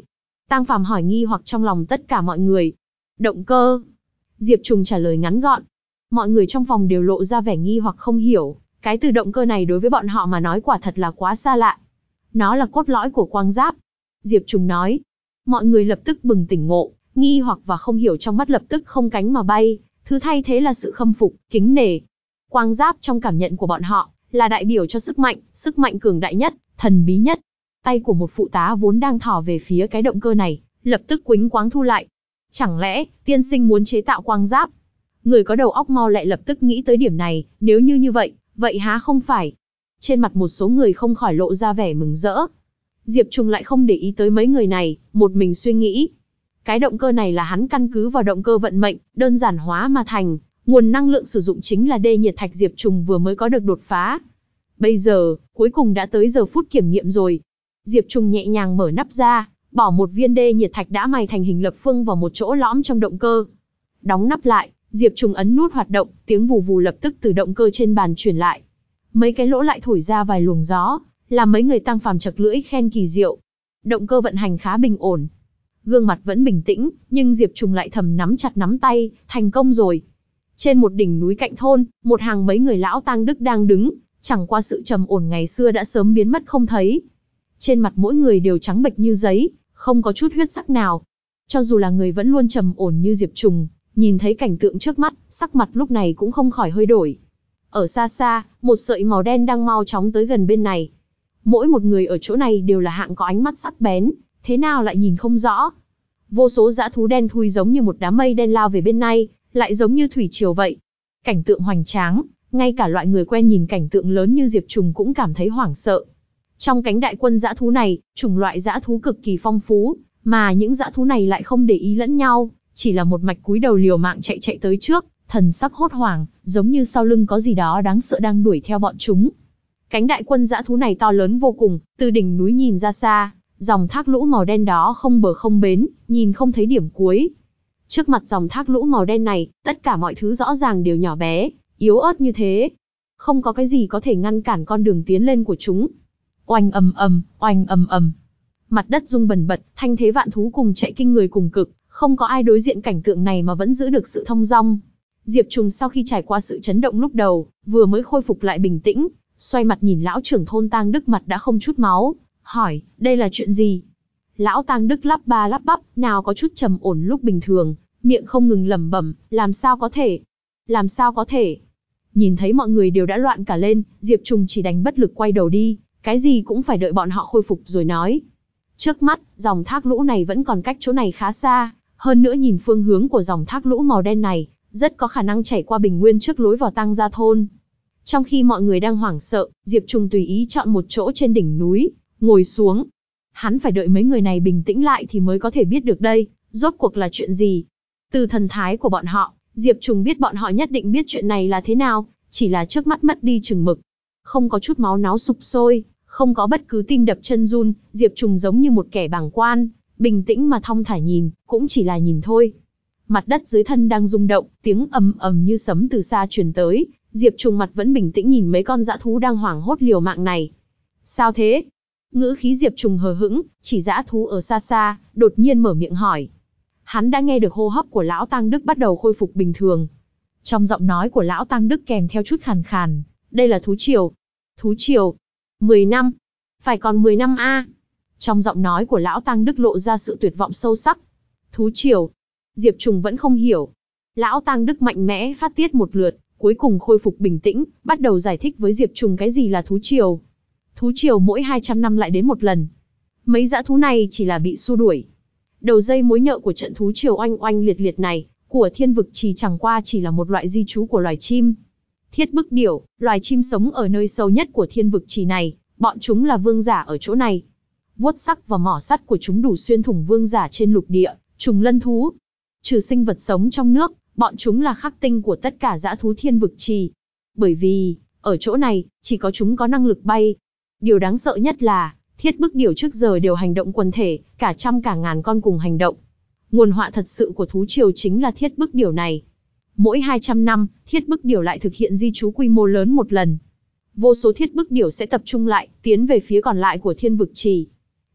Tang Phàm hỏi nghi hoặc trong lòng tất cả mọi người. Động cơ. Diệp Trùng trả lời ngắn gọn. Mọi người trong phòng đều lộ ra vẻ nghi hoặc không hiểu, cái từ động cơ này đối với bọn họ mà nói quả thật là quá xa lạ. Nó là cốt lõi của quang giáp. Diệp Trùng nói. Mọi người lập tức bừng tỉnh ngộ, nghi hoặc và không hiểu trong mắt lập tức không cánh mà bay, thứ thay thế là sự khâm phục, kính nể. Quang giáp trong cảm nhận của bọn họ, là đại biểu cho sức mạnh, sức mạnh cường đại nhất, thần bí nhất. Tay của một phụ tá vốn đang thò về phía cái động cơ này, lập tức quĩnh quáng thu lại. Chẳng lẽ, tiên sinh muốn chế tạo quang giáp? Người có đầu óc mau lẹ lập tức nghĩ tới điểm này, nếu như như vậy, vậy há không phải? Trên mặt một số người không khỏi lộ ra vẻ mừng rỡ. Diệp Trùng lại không để ý tới mấy người này, một mình suy nghĩ. Cái động cơ này là hắn căn cứ vào động cơ vận mệnh, đơn giản hóa mà thành, nguồn năng lượng sử dụng chính là đê nhiệt thạch Diệp Trùng vừa mới có được đột phá. Bây giờ, cuối cùng đã tới giờ phút kiểm nghiệm rồi. Diệp Trùng nhẹ nhàng mở nắp ra, bỏ một viên đê nhiệt thạch đã mài thành hình lập phương vào một chỗ lõm trong động cơ. Đóng nắp lại, Diệp Trùng ấn nút hoạt động, tiếng vù vù lập tức từ động cơ trên bàn truyền lại. Mấy cái lỗ lại thổi ra vài luồng gió, làm mấy người Tang Phàm chật lưỡi khen kỳ diệu. Động cơ vận hành khá bình ổn. Gương mặt vẫn bình tĩnh, nhưng Diệp Trùng lại thầm nắm chặt nắm tay, thành công rồi. Trên một đỉnh núi cạnh thôn, một hàng mấy người lão Tang Đức đang đứng, chẳng qua sự trầm ổn ngày xưa đã sớm biến mất không thấy. Trên mặt mỗi người đều trắng bệch như giấy, không có chút huyết sắc nào. Cho dù là người vẫn luôn trầm ổn như Diệp Trùng, nhìn thấy cảnh tượng trước mắt, sắc mặt lúc này cũng không khỏi hơi đổi. Ở xa xa, một sợi màu đen đang mau chóng tới gần bên này. Mỗi một người ở chỗ này đều là hạng có ánh mắt sắc bén, thế nào lại nhìn không rõ. Vô số dã thú đen thui giống như một đám mây đen lao về bên này, lại giống như thủy triều vậy. Cảnh tượng hoành tráng, ngay cả loại người quen nhìn cảnh tượng lớn như Diệp Trùng cũng cảm thấy hoảng sợ. Trong cánh đại quân dã thú này, chủng loại dã thú cực kỳ phong phú, mà những dã thú này lại không để ý lẫn nhau, chỉ là một mạch cúi đầu liều mạng chạy chạy tới trước, thần sắc hốt hoảng, giống như sau lưng có gì đó đáng sợ đang đuổi theo bọn chúng. Cánh đại quân dã thú này to lớn vô cùng, từ đỉnh núi nhìn ra xa, dòng thác lũ màu đen đó không bờ không bến, nhìn không thấy điểm cuối. Trước mặt dòng thác lũ màu đen này, tất cả mọi thứ rõ ràng đều nhỏ bé, yếu ớt như thế. Không có cái gì có thể ngăn cản con đường tiến lên của chúng. Oanh ầm ầm, oanh ầm ầm. Mặt đất rung bần bật, thanh thế vạn thú cùng chạy kinh người cùng cực, không có ai đối diện cảnh tượng này mà vẫn giữ được sự thong dong. Diệp Trùng sau khi trải qua sự chấn động lúc đầu, vừa mới khôi phục lại bình tĩnh, xoay mặt nhìn lão trưởng thôn Tang Đức mặt đã không chút máu, hỏi, đây là chuyện gì? Lão Tang Đức lắp ba lắp bắp, nào có chút trầm ổn lúc bình thường, miệng không ngừng lẩm bẩm, làm sao có thể? Làm sao có thể? Nhìn thấy mọi người đều đã loạn cả lên, Diệp Trùng chỉ đành bất lực quay đầu đi, cái gì cũng phải đợi bọn họ khôi phục rồi nói. Trước mắt, dòng thác lũ này vẫn còn cách chỗ này khá xa, hơn nữa nhìn phương hướng của dòng thác lũ màu đen này, rất có khả năng chảy qua bình nguyên trước lối vào Tang gia thôn. Trong khi mọi người đang hoảng sợ, Diệp Trùng tùy ý chọn một chỗ trên đỉnh núi, ngồi xuống. Hắn phải đợi mấy người này bình tĩnh lại thì mới có thể biết được đây, rốt cuộc là chuyện gì. Từ thần thái của bọn họ, Diệp Trùng biết bọn họ nhất định biết chuyện này là thế nào, chỉ là trước mắt mất đi chừng mực. Không có chút máu náo sục sôi, không có bất cứ tim đập chân run, Diệp Trùng giống như một kẻ bàng quan, bình tĩnh mà thong thả nhìn, cũng chỉ là nhìn thôi. Mặt đất dưới thân đang rung động, tiếng ầm ầm như sấm từ xa truyền tới, Diệp Trùng mặt vẫn bình tĩnh nhìn mấy con dã thú đang hoảng hốt liều mạng này. Sao thế? Ngữ khí Diệp Trùng hờ hững, chỉ dã thú ở xa xa, đột nhiên mở miệng hỏi. Hắn đã nghe được hô hấp của lão Tang Đức bắt đầu khôi phục bình thường. Trong giọng nói của lão Tang Đức kèm theo chút khàn khàn, đây là thú triều. Thú triều? mười năm? Phải còn mười năm a? Trong giọng nói của lão Tang Đức lộ ra sự tuyệt vọng sâu sắc. Thú triều? Diệp Trùng vẫn không hiểu. Lão Tang Đức mạnh mẽ phát tiết một lượt, cuối cùng khôi phục bình tĩnh, bắt đầu giải thích với Diệp Trùng cái gì là thú triều. Thú triều mỗi hai trăm năm lại đến một lần. Mấy dã thú này chỉ là bị xua đuổi. Đầu dây mối nhợ của trận thú triều oanh oanh liệt liệt này, của thiên vực trì chẳng qua chỉ là một loại di trú của loài chim. Thiết bức điểu, loài chim sống ở nơi sâu nhất của thiên vực trì này, bọn chúng là vương giả ở chỗ này. Vuốt sắc và mỏ sắt của chúng đủ xuyên thủng vương giả trên lục địa, trùng lân thú. Trừ sinh vật sống trong nước, bọn chúng là khắc tinh của tất cả dã thú thiên vực trì. Bởi vì, ở chỗ này, chỉ có chúng có năng lực bay. Điều đáng sợ nhất là, thiết bức điểu trước giờ đều hành động quần thể, cả trăm cả ngàn con cùng hành động. Nguồn họa thật sự của thú triều chính là thiết bức điểu này. Mỗi hai trăm năm, thiết bức điểu lại thực hiện di trú quy mô lớn một lần. Vô số thiết bức điểu sẽ tập trung lại, tiến về phía còn lại của thiên vực trì.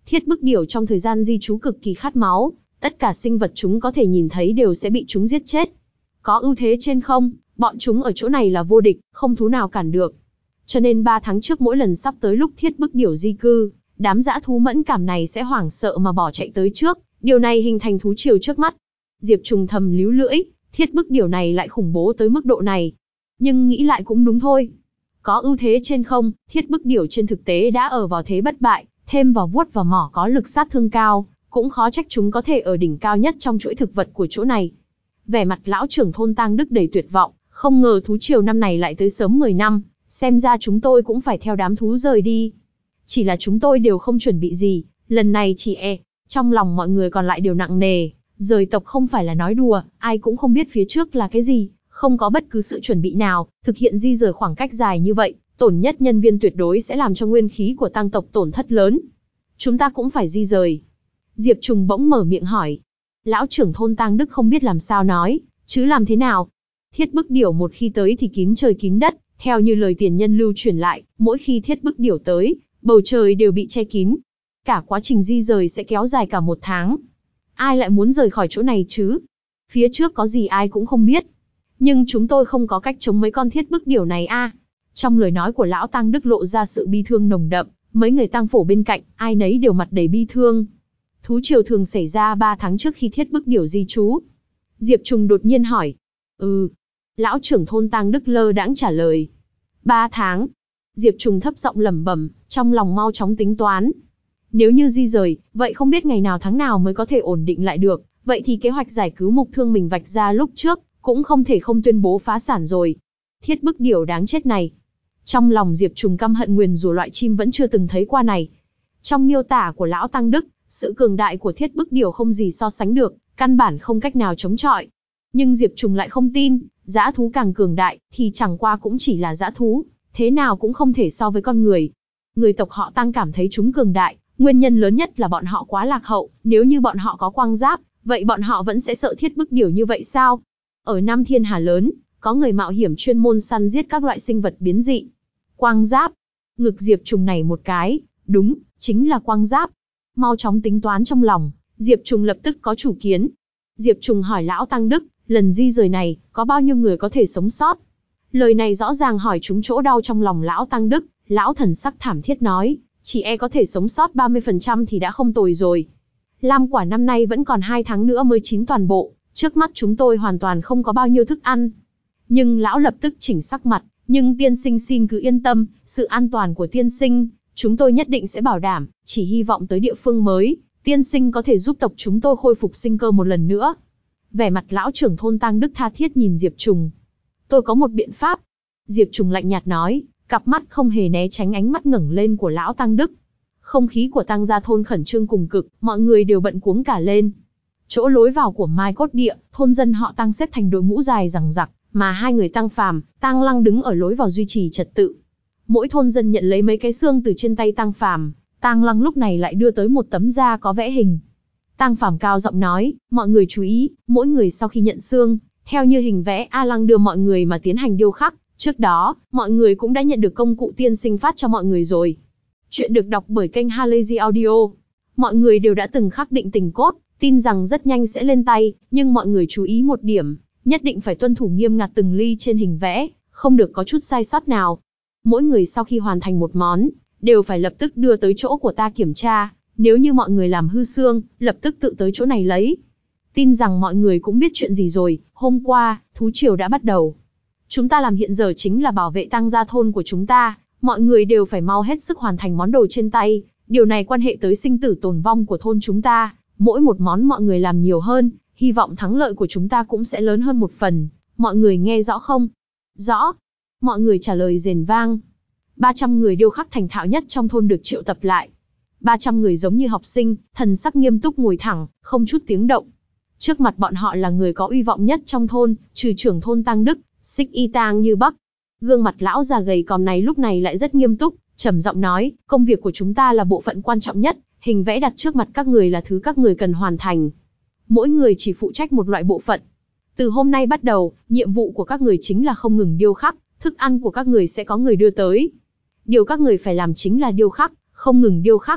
Thiết bức điểu trong thời gian di trú cực kỳ khát máu, tất cả sinh vật chúng có thể nhìn thấy đều sẽ bị chúng giết chết. Có ưu thế trên không, bọn chúng ở chỗ này là vô địch, không thú nào cản được. Cho nên ba tháng trước mỗi lần sắp tới lúc thiết bức điểu di cư, đám dã thú mẫn cảm này sẽ hoảng sợ mà bỏ chạy tới trước, điều này hình thành thú triều trước mắt. Diệp Trùng thầm líu lưỡi, thiết bức điểu này lại khủng bố tới mức độ này. Nhưng nghĩ lại cũng đúng thôi. Có ưu thế trên không, thiết bức điểu trên thực tế đã ở vào thế bất bại, thêm vào vuốt và mỏ có lực sát thương cao, cũng khó trách chúng có thể ở đỉnh cao nhất trong chuỗi thực vật của chỗ này. Vẻ mặt lão trưởng thôn Tang Đức đầy tuyệt vọng, không ngờ thú triều năm này lại tới sớm mười năm, xem ra chúng tôi cũng phải theo đám thú rời đi. Chỉ là chúng tôi đều không chuẩn bị gì, lần này chỉ e. Trong lòng mọi người còn lại đều nặng nề, rời tộc không phải là nói đùa, ai cũng không biết phía trước là cái gì, không có bất cứ sự chuẩn bị nào, thực hiện di rời khoảng cách dài như vậy, tổn nhất nhân viên tuyệt đối sẽ làm cho nguyên khí của Tang tộc tổn thất lớn. Chúng ta cũng phải di rời. Diệp Trùng bỗng mở miệng hỏi. Lão trưởng thôn Tang Đức không biết làm sao nói, chứ làm thế nào. Thiết bức điểu một khi tới thì kín trời kín đất, theo như lời tiền nhân lưu truyền lại, mỗi khi thiết bức điểu tới, bầu trời đều bị che kín. Cả quá trình di rời sẽ kéo dài cả một tháng. Ai lại muốn rời khỏi chỗ này chứ? Phía trước có gì ai cũng không biết. Nhưng chúng tôi không có cách chống mấy con thiết bức điểu này a. À. Trong lời nói của lão Tang Đức lộ ra sự bi thương nồng đậm, mấy người tang phổ bên cạnh, ai nấy đều mặt đầy bi thương. Thú triều thường xảy ra ba tháng trước khi thiết bức điểu di trú. Diệp Trùng đột nhiên hỏi. Ừ. Lão trưởng thôn Tang Đức lơ đãng trả lời. Ba tháng. Diệp Trùng thấp giọng lẩm bẩm, trong lòng mau chóng tính toán. Nếu như di rời, vậy không biết ngày nào tháng nào mới có thể ổn định lại được, vậy thì kế hoạch giải cứu mục thương mình vạch ra lúc trước, cũng không thể không tuyên bố phá sản rồi. Thiết bức điểu đáng chết này. Trong lòng Diệp Trùng căm hận nguyền rủa loại chim vẫn chưa từng thấy qua này. Trong miêu tả của lão Tang Đức, sự cường đại của thiết bức điểu không gì so sánh được, căn bản không cách nào chống chọi. Nhưng Diệp Trùng lại không tin, dã thú càng cường đại, thì chẳng qua cũng chỉ là dã thú, thế nào cũng không thể so với con người. Người tộc họ Tang cảm thấy chúng cường đại, nguyên nhân lớn nhất là bọn họ quá lạc hậu, nếu như bọn họ có quang giáp, vậy bọn họ vẫn sẽ sợ thiết bức điểu như vậy sao? Ở Nam Thiên Hà lớn, có người mạo hiểm chuyên môn săn giết các loại sinh vật biến dị. Quang giáp. Ngực Diệp Trùng này một cái, đúng, chính là quang giáp. Mau chóng tính toán trong lòng, Diệp Trùng lập tức có chủ kiến. Diệp Trùng hỏi lão Tang Đức, lần di rời này, có bao nhiêu người có thể sống sót? Lời này rõ ràng hỏi trúng chỗ đau trong lòng lão Tang Đức, lão thần sắc thảm thiết nói, chỉ e có thể sống sót ba mươi phần trăm thì đã không tồi rồi. Lam quả năm nay vẫn còn hai tháng nữa mới chín toàn bộ, trước mắt chúng tôi hoàn toàn không có bao nhiêu thức ăn. Nhưng lão lập tức chỉnh sắc mặt, nhưng tiên sinh xin cứ yên tâm, sự an toàn của tiên sinh, chúng tôi nhất định sẽ bảo đảm, chỉ hy vọng tới địa phương mới, tiên sinh có thể giúp tộc chúng tôi khôi phục sinh cơ một lần nữa. Vẻ mặt lão trưởng thôn Tang Đức tha thiết nhìn Diệp Trùng. Tôi có một biện pháp. Diệp Trùng lạnh nhạt nói, cặp mắt không hề né tránh ánh mắt ngẩng lên của lão Tang Đức. Không khí của Tang gia thôn khẩn trương cùng cực, mọi người đều bận cuống cả lên. Chỗ lối vào của Mai Cốt Địa, thôn dân họ Tang xếp thành đội ngũ dài rằng rặc, mà hai người Tang Phàm, Tang Lăng đứng ở lối vào duy trì trật tự. Mỗi thôn dân nhận lấy mấy cái xương từ trên tay Tang Phàm, Tang Lăng lúc này lại đưa tới một tấm da có vẽ hình. Tang Phàm cao giọng nói, mọi người chú ý, mỗi người sau khi nhận xương, theo như hình vẽ A Lăng đưa mọi người mà tiến hành điêu khắc. Trước đó, mọi người cũng đã nhận được công cụ tiên sinh phát cho mọi người rồi. Chuyện được đọc bởi kênh Halazy Audio. Mọi người đều đã từng khắc định tình cốt, tin rằng rất nhanh sẽ lên tay, nhưng mọi người chú ý một điểm, nhất định phải tuân thủ nghiêm ngặt từng ly trên hình vẽ, không được có chút sai sót nào. Mỗi người sau khi hoàn thành một món, đều phải lập tức đưa tới chỗ của ta kiểm tra, nếu như mọi người làm hư xương, lập tức tự tới chỗ này lấy. Tin rằng mọi người cũng biết chuyện gì rồi, hôm qua, thú triều đã bắt đầu. Chúng ta làm hiện giờ chính là bảo vệ Tang gia thôn của chúng ta, mọi người đều phải mau hết sức hoàn thành món đồ trên tay, điều này quan hệ tới sinh tử tồn vong của thôn chúng ta, mỗi một món mọi người làm nhiều hơn, hy vọng thắng lợi của chúng ta cũng sẽ lớn hơn một phần, mọi người nghe rõ không? Rõ. Mọi người trả lời rền vang. ba trăm người điêu khắc thành thạo nhất trong thôn được triệu tập lại. ba trăm người giống như học sinh, thần sắc nghiêm túc ngồi thẳng, không chút tiếng động. Trước mặt bọn họ là người có uy vọng nhất trong thôn, trừ trưởng thôn Tang Đức, Xích Y Tang Như Bắc. Gương mặt lão già gầy còm này lúc này lại rất nghiêm túc, trầm giọng nói, công việc của chúng ta là bộ phận quan trọng nhất, hình vẽ đặt trước mặt các người là thứ các người cần hoàn thành. Mỗi người chỉ phụ trách một loại bộ phận. Từ hôm nay bắt đầu, nhiệm vụ của các người chính là không ngừng điêu khắc, thức ăn của các người sẽ có người đưa tới. Điều các người phải làm chính là điêu khắc, không ngừng điêu khắc.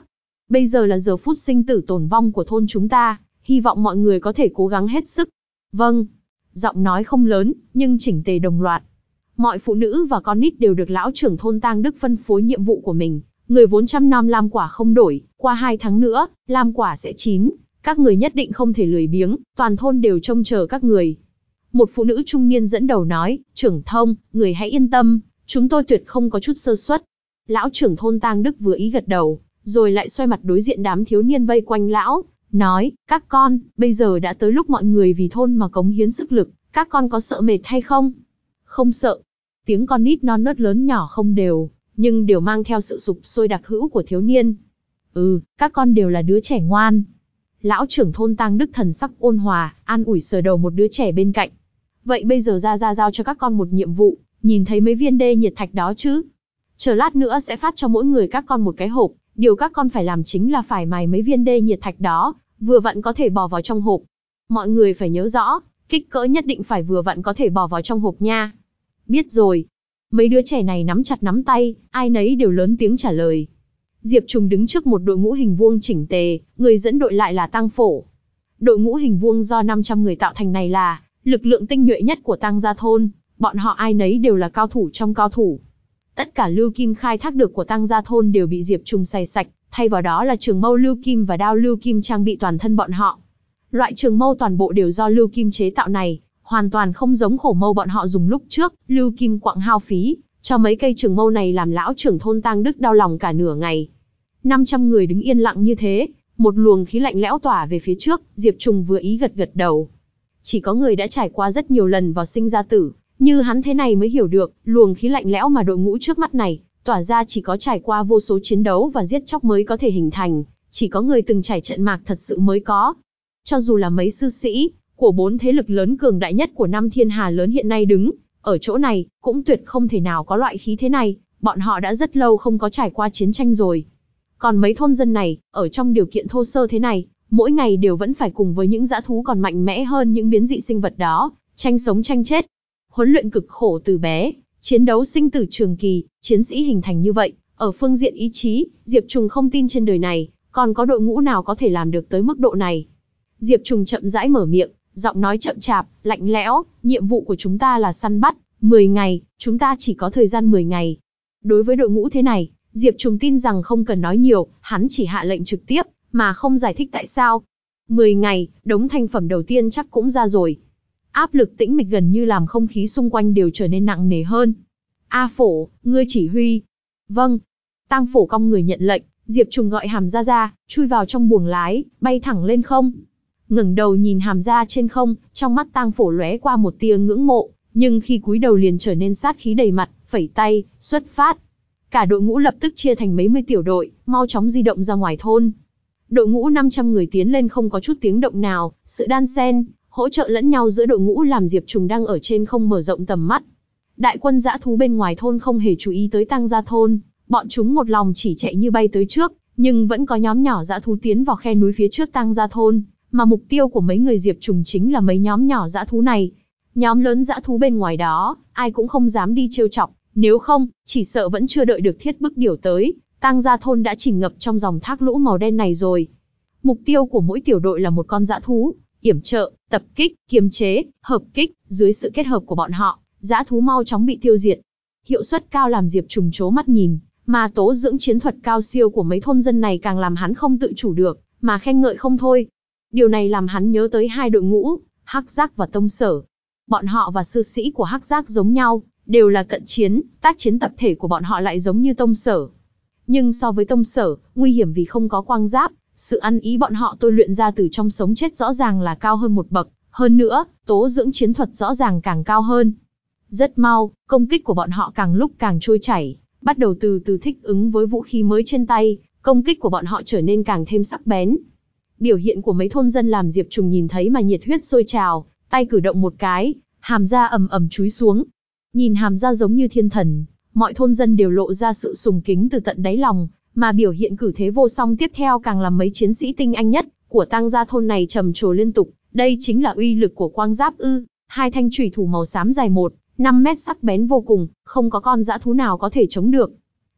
Bây giờ là giờ phút sinh tử tồn vong của thôn chúng ta, hy vọng mọi người có thể cố gắng hết sức. Vâng. Giọng nói không lớn, nhưng chỉnh tề đồng loạt. Mọi phụ nữ và con nít đều được lão trưởng thôn Tang Đức phân phối nhiệm vụ của mình. Người vốn trăm năm lam quả không đổi, qua hai tháng nữa, lam quả sẽ chín. Các người nhất định không thể lười biếng, toàn thôn đều trông chờ các người. Một phụ nữ trung niên dẫn đầu nói, trưởng thông, người hãy yên tâm, chúng tôi tuyệt không có chút sơ suất. Lão trưởng thôn Tang Đức vừa ý gật đầu, rồi lại xoay mặt đối diện đám thiếu niên vây quanh lão, nói, các con, bây giờ đã tới lúc mọi người vì thôn mà cống hiến sức lực, các con có sợ mệt hay không? Không sợ. Tiếng con nít non nớt lớn nhỏ không đều, nhưng đều mang theo sự sục sôi đặc hữu của thiếu niên. Ừ, các con đều là đứa trẻ ngoan. Lão trưởng thôn Tang Đức thần sắc ôn hòa, an ủi sờ đầu một đứa trẻ bên cạnh. Vậy bây giờ ra ra giao cho các con một nhiệm vụ, nhìn thấy mấy viên đê nhiệt thạch đó chứ? Chờ lát nữa sẽ phát cho mỗi người các con một cái hộp, điều các con phải làm chính là phải mài mấy viên đê nhiệt thạch đó, vừa vặn có thể bỏ vào trong hộp. Mọi người phải nhớ rõ, kích cỡ nhất định phải vừa vặn có thể bỏ vào trong hộp nha. Biết rồi. Mấy đứa trẻ này nắm chặt nắm tay, ai nấy đều lớn tiếng trả lời. Diệp Trùng đứng trước một đội ngũ hình vuông chỉnh tề, người dẫn đội lại là Tang Phổ. Đội ngũ hình vuông do năm trăm người tạo thành này là lực lượng tinh nhuệ nhất của Tang gia thôn, bọn họ ai nấy đều là cao thủ trong cao thủ. Tất cả lưu kim khai thác được của Tang gia thôn đều bị Diệp Trùng xay sạch, thay vào đó là trường mâu lưu kim và đao lưu kim trang bị toàn thân bọn họ. Loại trường mâu toàn bộ đều do lưu kim chế tạo này, hoàn toàn không giống khổ mâu bọn họ dùng lúc trước, lưu kim quặng hao phí, cho mấy cây trường mâu này làm lão trưởng thôn Tang Đức đau lòng cả nửa ngày. năm trăm người đứng yên lặng như thế, một luồng khí lạnh lẽo tỏa về phía trước, Diệp Trùng vừa ý gật gật đầu. Chỉ có người đã trải qua rất nhiều lần vào sinh ra tử, như hắn thế này mới hiểu được, luồng khí lạnh lẽo mà đội ngũ trước mắt này tỏa ra chỉ có trải qua vô số chiến đấu và giết chóc mới có thể hình thành, chỉ có người từng trải trận mạc thật sự mới có. Cho dù là mấy sư sĩ của bốn thế lực lớn cường đại nhất của năm thiên hà lớn hiện nay đứng ở chỗ này, cũng tuyệt không thể nào có loại khí thế này, bọn họ đã rất lâu không có trải qua chiến tranh rồi. Còn mấy thôn dân này, ở trong điều kiện thô sơ thế này, mỗi ngày đều vẫn phải cùng với những dã thú còn mạnh mẽ hơn những biến dị sinh vật đó, tranh sống tranh chết. Huấn luyện cực khổ từ bé, chiến đấu sinh tử trường kỳ, chiến sĩ hình thành như vậy, ở phương diện ý chí, Diệp Trùng không tin trên đời này còn có đội ngũ nào có thể làm được tới mức độ này. Diệp Trùng chậm rãi mở miệng, giọng nói chậm chạp, lạnh lẽo, nhiệm vụ của chúng ta là săn bắt, mười ngày, chúng ta chỉ có thời gian mười ngày. Đối với đội ngũ thế này, Diệp Trùng tin rằng không cần nói nhiều, hắn chỉ hạ lệnh trực tiếp, mà không giải thích tại sao. mười ngày, đống thành phẩm đầu tiên chắc cũng ra rồi. Áp lực tĩnh mịch gần như làm không khí xung quanh đều trở nên nặng nề hơn. A Phổ, ngươi chỉ huy. Vâng. Tang Phổ cong người nhận lệnh, Diệp Trùng gọi Hàm Gia ra, chui vào trong buồng lái, bay thẳng lên không. Ngẩng đầu nhìn Hàm Gia trên không, trong mắt Tang Phổ lóe qua một tia ngưỡng mộ, nhưng khi cúi đầu liền trở nên sát khí đầy mặt, phẩy tay, xuất phát. Cả đội ngũ lập tức chia thành mấy mươi tiểu đội, mau chóng di động ra ngoài thôn. Đội ngũ năm trăm người tiến lên không có chút tiếng động nào, sự đan xen, hỗ trợ lẫn nhau giữa đội ngũ làm Diệp Trùng đang ở trên không mở rộng tầm mắt. Đại quân dã thú bên ngoài thôn không hề chú ý tới Tang gia thôn, bọn chúng một lòng chỉ chạy như bay tới trước, nhưng vẫn có nhóm nhỏ dã thú tiến vào khe núi phía trước Tang gia thôn, mà mục tiêu của mấy người Diệp Trùng chính là mấy nhóm nhỏ dã thú này. Nhóm lớn dã thú bên ngoài đó, ai cũng không dám đi trêu chọc, nếu không, chỉ sợ vẫn chưa đợi được thiết bức điểu tới, Tang gia thôn đã chìm ngập trong dòng thác lũ màu đen này rồi. Mục tiêu của mỗi tiểu đội là một con dã thú, yểm trợ, tập kích, kiềm chế, hợp kích, dưới sự kết hợp của bọn họ, dã thú mau chóng bị tiêu diệt. Hiệu suất cao làm Diệp Trùng trố mắt nhìn, mà tố dưỡng chiến thuật cao siêu của mấy thôn dân này càng làm hắn không tự chủ được, mà khen ngợi không thôi. Điều này làm hắn nhớ tới hai đội ngũ, Hắc Giác và Tông Sở. Bọn họ và sư sĩ của Hắc Giác giống nhau, đều là cận chiến, tác chiến tập thể của bọn họ lại giống như Tông Sở. Nhưng so với Tông Sở, nguy hiểm vì không có quang giáp, sự ăn ý bọn họ tôi luyện ra từ trong sống chết rõ ràng là cao hơn một bậc, hơn nữa, tố dưỡng chiến thuật rõ ràng càng cao hơn. Rất mau, công kích của bọn họ càng lúc càng trôi chảy, bắt đầu từ từ thích ứng với vũ khí mới trên tay, công kích của bọn họ trở nên càng thêm sắc bén. Biểu hiện của mấy thôn dân làm Diệp Trùng nhìn thấy mà nhiệt huyết sôi trào, tay cử động một cái, Hàm Gia ầm ầm chúi xuống. Nhìn Hàm Gia giống như thiên thần, mọi thôn dân đều lộ ra sự sùng kính từ tận đáy lòng, mà biểu hiện cử thế vô song tiếp theo càng làm mấy chiến sĩ tinh anh nhất của Tang gia thôn này trầm trồ liên tục. Đây chính là uy lực của quang giáp ư? Hai thanh chủy thủ màu xám dài một, năm mét sắc bén vô cùng, không có con dã thú nào có thể chống được.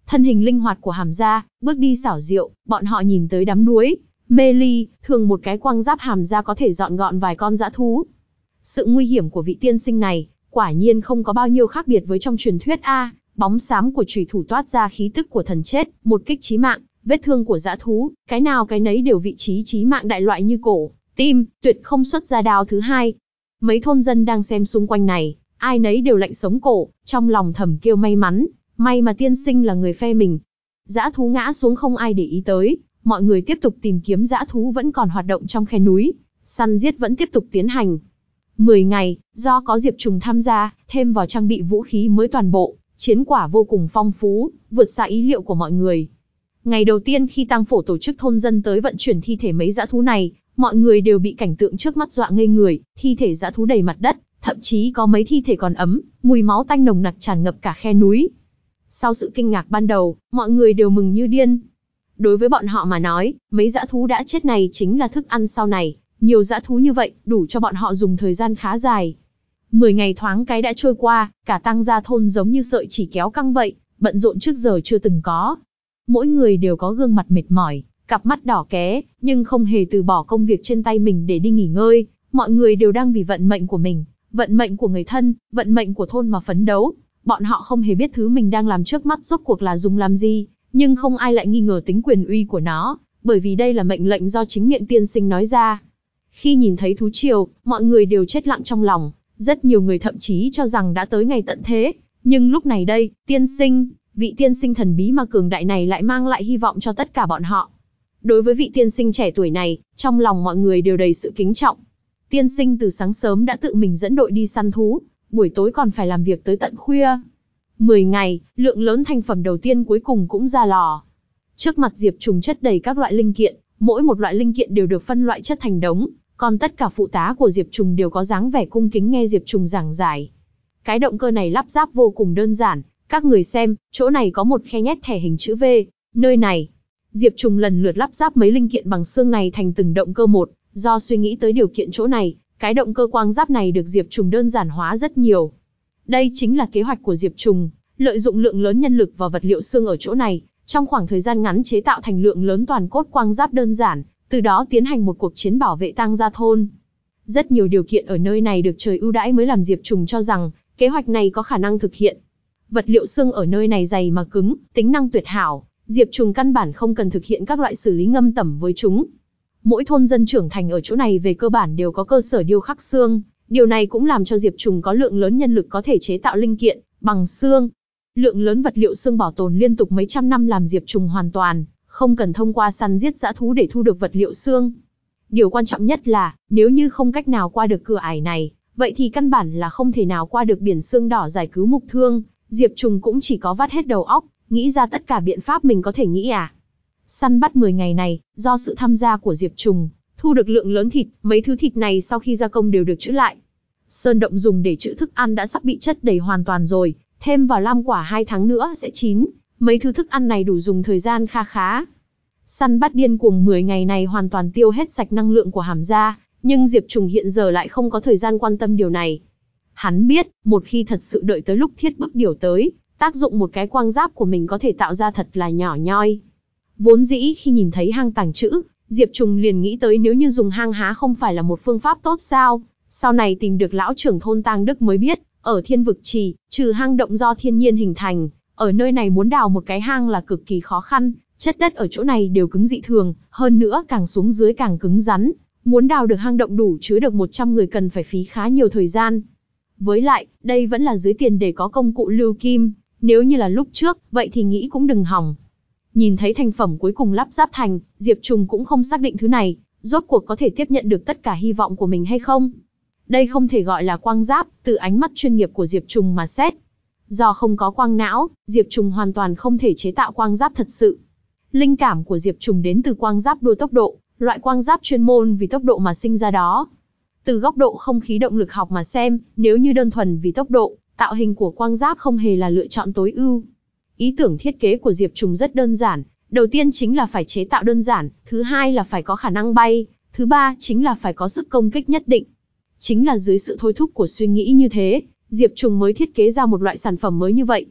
Thân hình linh hoạt của Hàm Gia, bước đi xảo diệu, bọn họ nhìn tới đắm đuối, mê ly, thường một cái quang giáp Hàm Gia có thể dọn gọn vài con dã thú. Sự nguy hiểm của vị tiên sinh này, quả nhiên không có bao nhiêu khác biệt với trong truyền thuyết a. Bóng xám của chùy thủ toát ra khí tức của thần chết, một kích chí mạng, vết thương của dã thú, cái nào cái nấy đều vị trí chí mạng đại loại như cổ, tim, tuyệt không xuất ra đao thứ hai. Mấy thôn dân đang xem xung quanh này, ai nấy đều lạnh sống cổ, trong lòng thầm kêu may mắn, may mà tiên sinh là người phe mình. Dã thú ngã xuống không ai để ý tới, mọi người tiếp tục tìm kiếm dã thú vẫn còn hoạt động trong khe núi, săn giết vẫn tiếp tục tiến hành. mười ngày, do có Diệp Trùng tham gia, thêm vào trang bị vũ khí mới toàn bộ, chiến quả vô cùng phong phú, vượt xa ý liệu của mọi người. Ngày đầu tiên khi Tang Phổ tổ chức thôn dân tới vận chuyển thi thể mấy dã thú này, mọi người đều bị cảnh tượng trước mắt dọa ngây người, thi thể dã thú đầy mặt đất, thậm chí có mấy thi thể còn ấm, mùi máu tanh nồng nặc tràn ngập cả khe núi. Sau sự kinh ngạc ban đầu, mọi người đều mừng như điên. Đối với bọn họ mà nói, mấy dã thú đã chết này chính là thức ăn sau này, nhiều dã thú như vậy, đủ cho bọn họ dùng thời gian khá dài. Mười ngày thoáng cái đã trôi qua, cả Tang gia thôn giống như sợi chỉ kéo căng vậy, bận rộn trước giờ chưa từng có. Mỗi người đều có gương mặt mệt mỏi, cặp mắt đỏ ké, nhưng không hề từ bỏ công việc trên tay mình để đi nghỉ ngơi. Mọi người đều đang vì vận mệnh của mình, vận mệnh của người thân, vận mệnh của thôn mà phấn đấu. Bọn họ không hề biết thứ mình đang làm trước mắt rốt cuộc là dùng làm gì, nhưng không ai lại nghi ngờ tính quyền uy của nó, bởi vì đây là mệnh lệnh do chính miệng tiên sinh nói ra. Khi nhìn thấy thú triều, mọi người đều chết lặng trong lòng, rất nhiều người thậm chí cho rằng đã tới ngày tận thế, nhưng lúc này đây, tiên sinh, vị tiên sinh thần bí mà cường đại này lại mang lại hy vọng cho tất cả bọn họ. Đối với vị tiên sinh trẻ tuổi này, trong lòng mọi người đều đầy sự kính trọng. Tiên sinh từ sáng sớm đã tự mình dẫn đội đi săn thú, buổi tối còn phải làm việc tới tận khuya. Mười ngày, lượng lớn thành phẩm đầu tiên cuối cùng cũng ra lò. Trước mặt Diệp Trùng chất đầy các loại linh kiện, mỗi một loại linh kiện đều được phân loại chất thành đống, còn tất cả phụ tá của Diệp Trùng đều có dáng vẻ cung kính nghe Diệp Trùng giảng giải. Cái động cơ này lắp ráp vô cùng đơn giản, các người xem, chỗ này có một khe nhét thẻ hình chữ V, nơi này. Diệp Trùng lần lượt lắp ráp mấy linh kiện bằng xương này thành từng động cơ một, do suy nghĩ tới điều kiện chỗ này, cái động cơ quang giáp này được Diệp Trùng đơn giản hóa rất nhiều. Đây chính là kế hoạch của Diệp Trùng, lợi dụng lượng lớn nhân lực và vật liệu xương ở chỗ này, trong khoảng thời gian ngắn chế tạo thành lượng lớn toàn cốt quang giáp đơn giản, từ đó tiến hành một cuộc chiến bảo vệ Tang gia thôn. Rất nhiều điều kiện ở nơi này được trời ưu đãi mới làm Diệp Trùng cho rằng kế hoạch này có khả năng thực hiện. Vật liệu xương ở nơi này dày mà cứng, tính năng tuyệt hảo, Diệp Trùng căn bản không cần thực hiện các loại xử lý ngâm tẩm với chúng. Mỗi thôn dân trưởng thành ở chỗ này về cơ bản đều có cơ sở điêu khắc xương, điều này cũng làm cho Diệp Trùng có lượng lớn nhân lực có thể chế tạo linh kiện bằng xương. Lượng lớn vật liệu xương bảo tồn liên tục mấy trăm năm làm Diệp Trùng hoàn toàn không cần thông qua săn giết dã thú để thu được vật liệu xương. Điều quan trọng nhất là, nếu như không cách nào qua được cửa ải này, vậy thì căn bản là không thể nào qua được biển xương đỏ giải cứu mục thương. Diệp Trùng cũng chỉ có vắt hết đầu óc, nghĩ ra tất cả biện pháp mình có thể nghĩ à. Săn bắt mười ngày này, do sự tham gia của Diệp Trùng, thu được lượng lớn thịt, mấy thứ thịt này sau khi gia công đều được trữ lại. Sơn động dùng để trữ thức ăn đã sắp bị chất đầy hoàn toàn rồi, thêm vào lam quả hai tháng nữa sẽ chín, mấy thứ thức ăn này đủ dùng thời gian kha khá. Săn bắt điên cuồng mười ngày này hoàn toàn tiêu hết sạch năng lượng của Hàm gia, nhưng Diệp Trùng hiện giờ lại không có thời gian quan tâm điều này. Hắn biết, một khi thật sự đợi tới lúc thiết bức điều tới, tác dụng một cái quang giáp của mình có thể tạo ra thật là nhỏ nhoi. Vốn dĩ khi nhìn thấy hang tàng trữ, Diệp Trùng liền nghĩ tới nếu như dùng hang há không phải là một phương pháp tốt sao. Sau này tìm được lão trưởng thôn Tang Đức mới biết, ở Thiên Vực Trì, trừ hang động do thiên nhiên hình thành, ở nơi này muốn đào một cái hang là cực kỳ khó khăn, chất đất ở chỗ này đều cứng dị thường, hơn nữa càng xuống dưới càng cứng rắn, muốn đào được hang động đủ chứa được một trăm người cần phải phí khá nhiều thời gian. Với lại, đây vẫn là dưới tiền để có công cụ lưu kim, nếu như là lúc trước, vậy thì nghĩ cũng đừng hỏng. Nhìn thấy thành phẩm cuối cùng lắp ráp thành, Diệp Trùng cũng không xác định thứ này, rốt cuộc có thể tiếp nhận được tất cả hy vọng của mình hay không. Đây không thể gọi là quang giáp, từ ánh mắt chuyên nghiệp của Diệp Trùng mà xét. Do không có quang não, Diệp Trùng hoàn toàn không thể chế tạo quang giáp thật sự. Linh cảm của Diệp Trùng đến từ quang giáp đua tốc độ, loại quang giáp chuyên môn vì tốc độ mà sinh ra đó. Từ góc độ không khí động lực học mà xem, nếu như đơn thuần vì tốc độ, tạo hình của quang giáp không hề là lựa chọn tối ưu. Ý tưởng thiết kế của Diệp Trùng rất đơn giản, đầu tiên chính là phải chế tạo đơn giản, thứ hai là phải có khả năng bay, thứ ba chính là phải có sức công kích nhất định. Chính là dưới sự thôi thúc của suy nghĩ như thế, Diệp Trùng mới thiết kế ra một loại sản phẩm mới như vậy.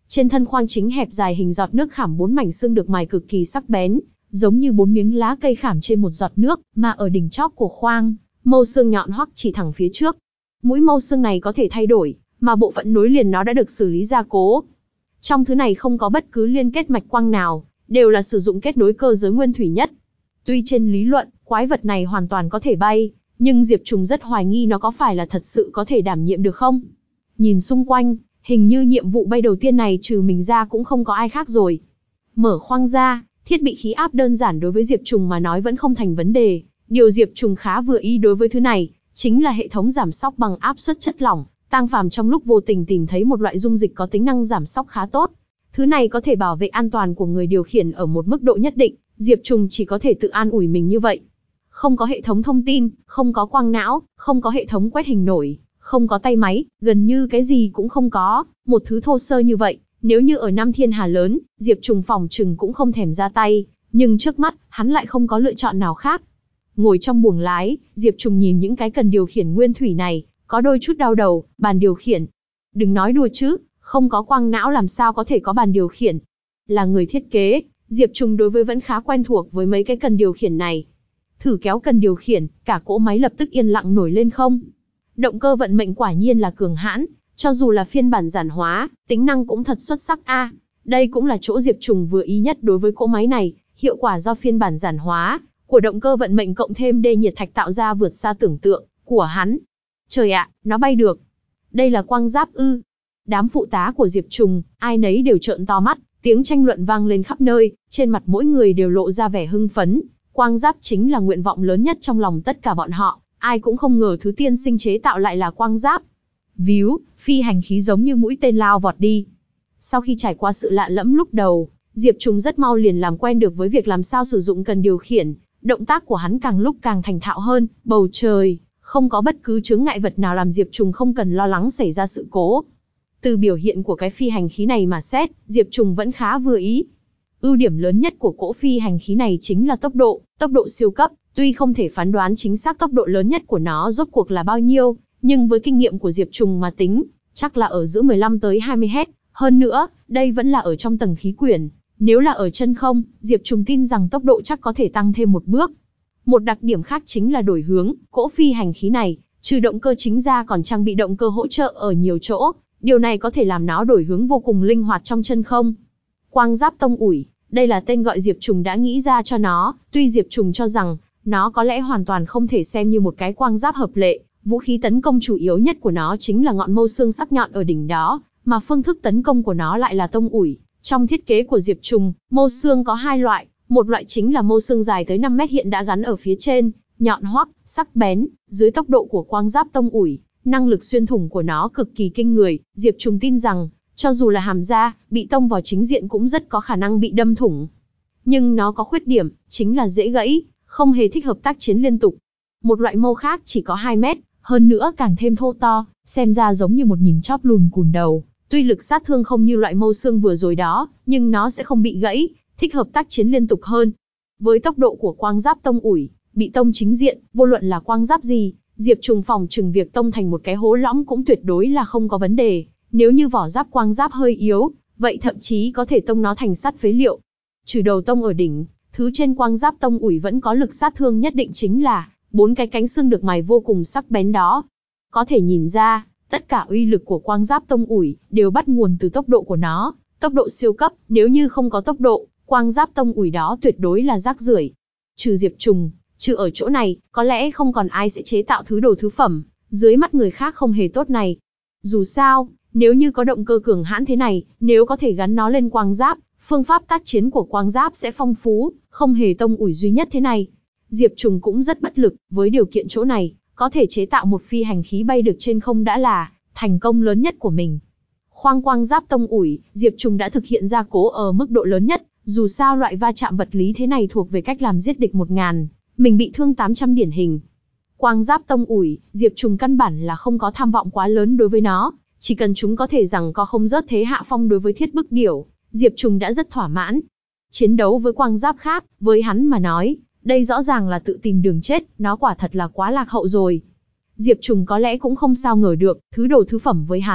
Trên thân khoang chính hẹp dài hình giọt nước khảm bốn mảnh xương được mài cực kỳ sắc bén, giống như bốn miếng lá cây khảm trên một giọt nước, mà ở đỉnh chóp của khoang, mâu xương nhọn hoắt chỉ thẳng phía trước. Mũi mâu xương này có thể thay đổi, mà bộ phận nối liền nó đã được xử lý gia cố. Trong thứ này không có bất cứ liên kết mạch quang nào, đều là sử dụng kết nối cơ giới nguyên thủy nhất. Tuy trên lý luận, quái vật này hoàn toàn có thể bay, nhưng Diệp Trùng rất hoài nghi nó có phải là thật sự có thể đảm nhiệm được không. Nhìn xung quanh, hình như nhiệm vụ bay đầu tiên này trừ mình ra cũng không có ai khác rồi. Mở khoang ra, thiết bị khí áp đơn giản đối với Diệp Trùng mà nói vẫn không thành vấn đề. Điều Diệp Trùng khá vừa ý đối với thứ này, chính là hệ thống giảm xóc bằng áp suất chất lỏng. Tang Phàm trong lúc vô tình tìm thấy một loại dung dịch có tính năng giảm xóc khá tốt. Thứ này có thể bảo vệ an toàn của người điều khiển ở một mức độ nhất định, Diệp Trùng chỉ có thể tự an ủi mình như vậy. Không có hệ thống thông tin, không có quang não, không có hệ thống quét hình nổi, không có tay máy, gần như cái gì cũng không có, một thứ thô sơ như vậy, nếu như ở Nam Thiên Hà lớn, Diệp Trùng phòng trừng cũng không thèm ra tay, nhưng trước mắt, hắn lại không có lựa chọn nào khác. Ngồi trong buồng lái, Diệp Trùng nhìn những cái cần điều khiển nguyên thủy này, có đôi chút đau đầu, bàn điều khiển. Đừng nói đùa chứ, không có quang não làm sao có thể có bàn điều khiển. Là người thiết kế, Diệp Trùng đối với vẫn khá quen thuộc với mấy cái cần điều khiển này. Thử kéo cần điều khiển, cả cỗ máy lập tức yên lặng nổi lên không. Động cơ vận mệnh quả nhiên là cường hãn, cho dù là phiên bản giản hóa, tính năng cũng thật xuất sắc a. À, đây cũng là chỗ Diệp Trùng vừa ý nhất đối với cỗ máy này, hiệu quả do phiên bản giản hóa của động cơ vận mệnh cộng thêm đê nhiệt thạch tạo ra vượt xa tưởng tượng của hắn. Trời ạ, nó bay được. Đây là quang giáp ư? Đám phụ tá của Diệp Trùng, ai nấy đều trợn to mắt, tiếng tranh luận vang lên khắp nơi, trên mặt mỗi người đều lộ ra vẻ hưng phấn. Quang giáp chính là nguyện vọng lớn nhất trong lòng tất cả bọn họ, ai cũng không ngờ thứ tiên sinh chế tạo lại là quang giáp. Víu, phi hành khí giống như mũi tên lao vọt đi. Sau khi trải qua sự lạ lẫm lúc đầu, Diệp Trùng rất mau liền làm quen được với việc làm sao sử dụng cần điều khiển, động tác của hắn càng lúc càng thành thạo hơn, bầu trời, không có bất cứ chướng ngại vật nào làm Diệp Trùng không cần lo lắng xảy ra sự cố. Từ biểu hiện của cái phi hành khí này mà xét, Diệp Trùng vẫn khá vừa ý. Ưu điểm lớn nhất của cỗ phi hành khí này chính là tốc độ, tốc độ siêu cấp, tuy không thể phán đoán chính xác tốc độ lớn nhất của nó rốt cuộc là bao nhiêu, nhưng với kinh nghiệm của Diệp Trùng mà tính, chắc là ở giữa mười lăm tới hai mươi héc, hơn nữa, đây vẫn là ở trong tầng khí quyển, nếu là ở chân không, Diệp Trùng tin rằng tốc độ chắc có thể tăng thêm một bước. Một đặc điểm khác chính là đổi hướng, cỗ phi hành khí này, trừ động cơ chính ra còn trang bị động cơ hỗ trợ ở nhiều chỗ, điều này có thể làm nó đổi hướng vô cùng linh hoạt trong chân không. Quang giáp tông ủi, đây là tên gọi Diệp Trùng đã nghĩ ra cho nó, tuy Diệp Trùng cho rằng, nó có lẽ hoàn toàn không thể xem như một cái quang giáp hợp lệ, vũ khí tấn công chủ yếu nhất của nó chính là ngọn mâu xương sắc nhọn ở đỉnh đó, mà phương thức tấn công của nó lại là tông ủi. Trong thiết kế của Diệp Trùng, mâu xương có hai loại, một loại chính là mâu xương dài tới năm mét hiện đã gắn ở phía trên, nhọn hoắt, sắc bén, dưới tốc độ của quang giáp tông ủi, năng lực xuyên thủng của nó cực kỳ kinh người, Diệp Trùng tin rằng, cho dù là hàm da, bị tông vào chính diện cũng rất có khả năng bị đâm thủng. Nhưng nó có khuyết điểm, chính là dễ gãy, không hề thích hợp tác chiến liên tục. Một loại mâu khác chỉ có hai mét, hơn nữa càng thêm thô to, xem ra giống như một nhìn chóp lùn cùn đầu. Tuy lực sát thương không như loại mâu xương vừa rồi đó, nhưng nó sẽ không bị gãy, thích hợp tác chiến liên tục hơn. Với tốc độ của quang giáp tông ủi, bị tông chính diện, vô luận là quang giáp gì, Diệp Trùng phòng trừng việc tông thành một cái hố lõm cũng tuyệt đối là không có vấn đề. Nếu như vỏ giáp quang giáp hơi yếu, vậy thậm chí có thể tông nó thành sắt phế liệu. Trừ đầu tông ở đỉnh, thứ trên quang giáp tông ủi vẫn có lực sát thương nhất định chính là bốn cái cánh xương được mài vô cùng sắc bén đó. Có thể nhìn ra, tất cả uy lực của quang giáp tông ủi đều bắt nguồn từ tốc độ của nó, tốc độ siêu cấp, nếu như không có tốc độ, quang giáp tông ủi đó tuyệt đối là rác rưởi. Trừ Diệp Trùng, trừ ở chỗ này, có lẽ không còn ai sẽ chế tạo thứ đồ thứ phẩm, dưới mắt người khác không hề tốt này. Dù sao, nếu như có động cơ cường hãn thế này, nếu có thể gắn nó lên quang giáp, phương pháp tác chiến của quang giáp sẽ phong phú, không hề tông ủi duy nhất thế này. Diệp Trùng cũng rất bất lực, với điều kiện chỗ này, có thể chế tạo một phi hành khí bay được trên không đã là thành công lớn nhất của mình. Khoang quang giáp tông ủi, Diệp Trùng đã thực hiện gia cố ở mức độ lớn nhất, dù sao loại va chạm vật lý thế này thuộc về cách làm giết địch một ngàn, mình bị thương tám trăm điển hình. Quang giáp tông ủi, Diệp Trùng căn bản là không có tham vọng quá lớn đối với nó, chỉ cần chúng có thể rằng có không rớt thế hạ phong đối với thiết bức điểu, Diệp Trùng đã rất thỏa mãn. Chiến đấu với quang giáp khác, với hắn mà nói, đây rõ ràng là tự tìm đường chết, nó quả thật là quá lạc hậu rồi. Diệp Trùng có lẽ cũng không sao ngờ được, thứ đồ thứ phẩm với hắn,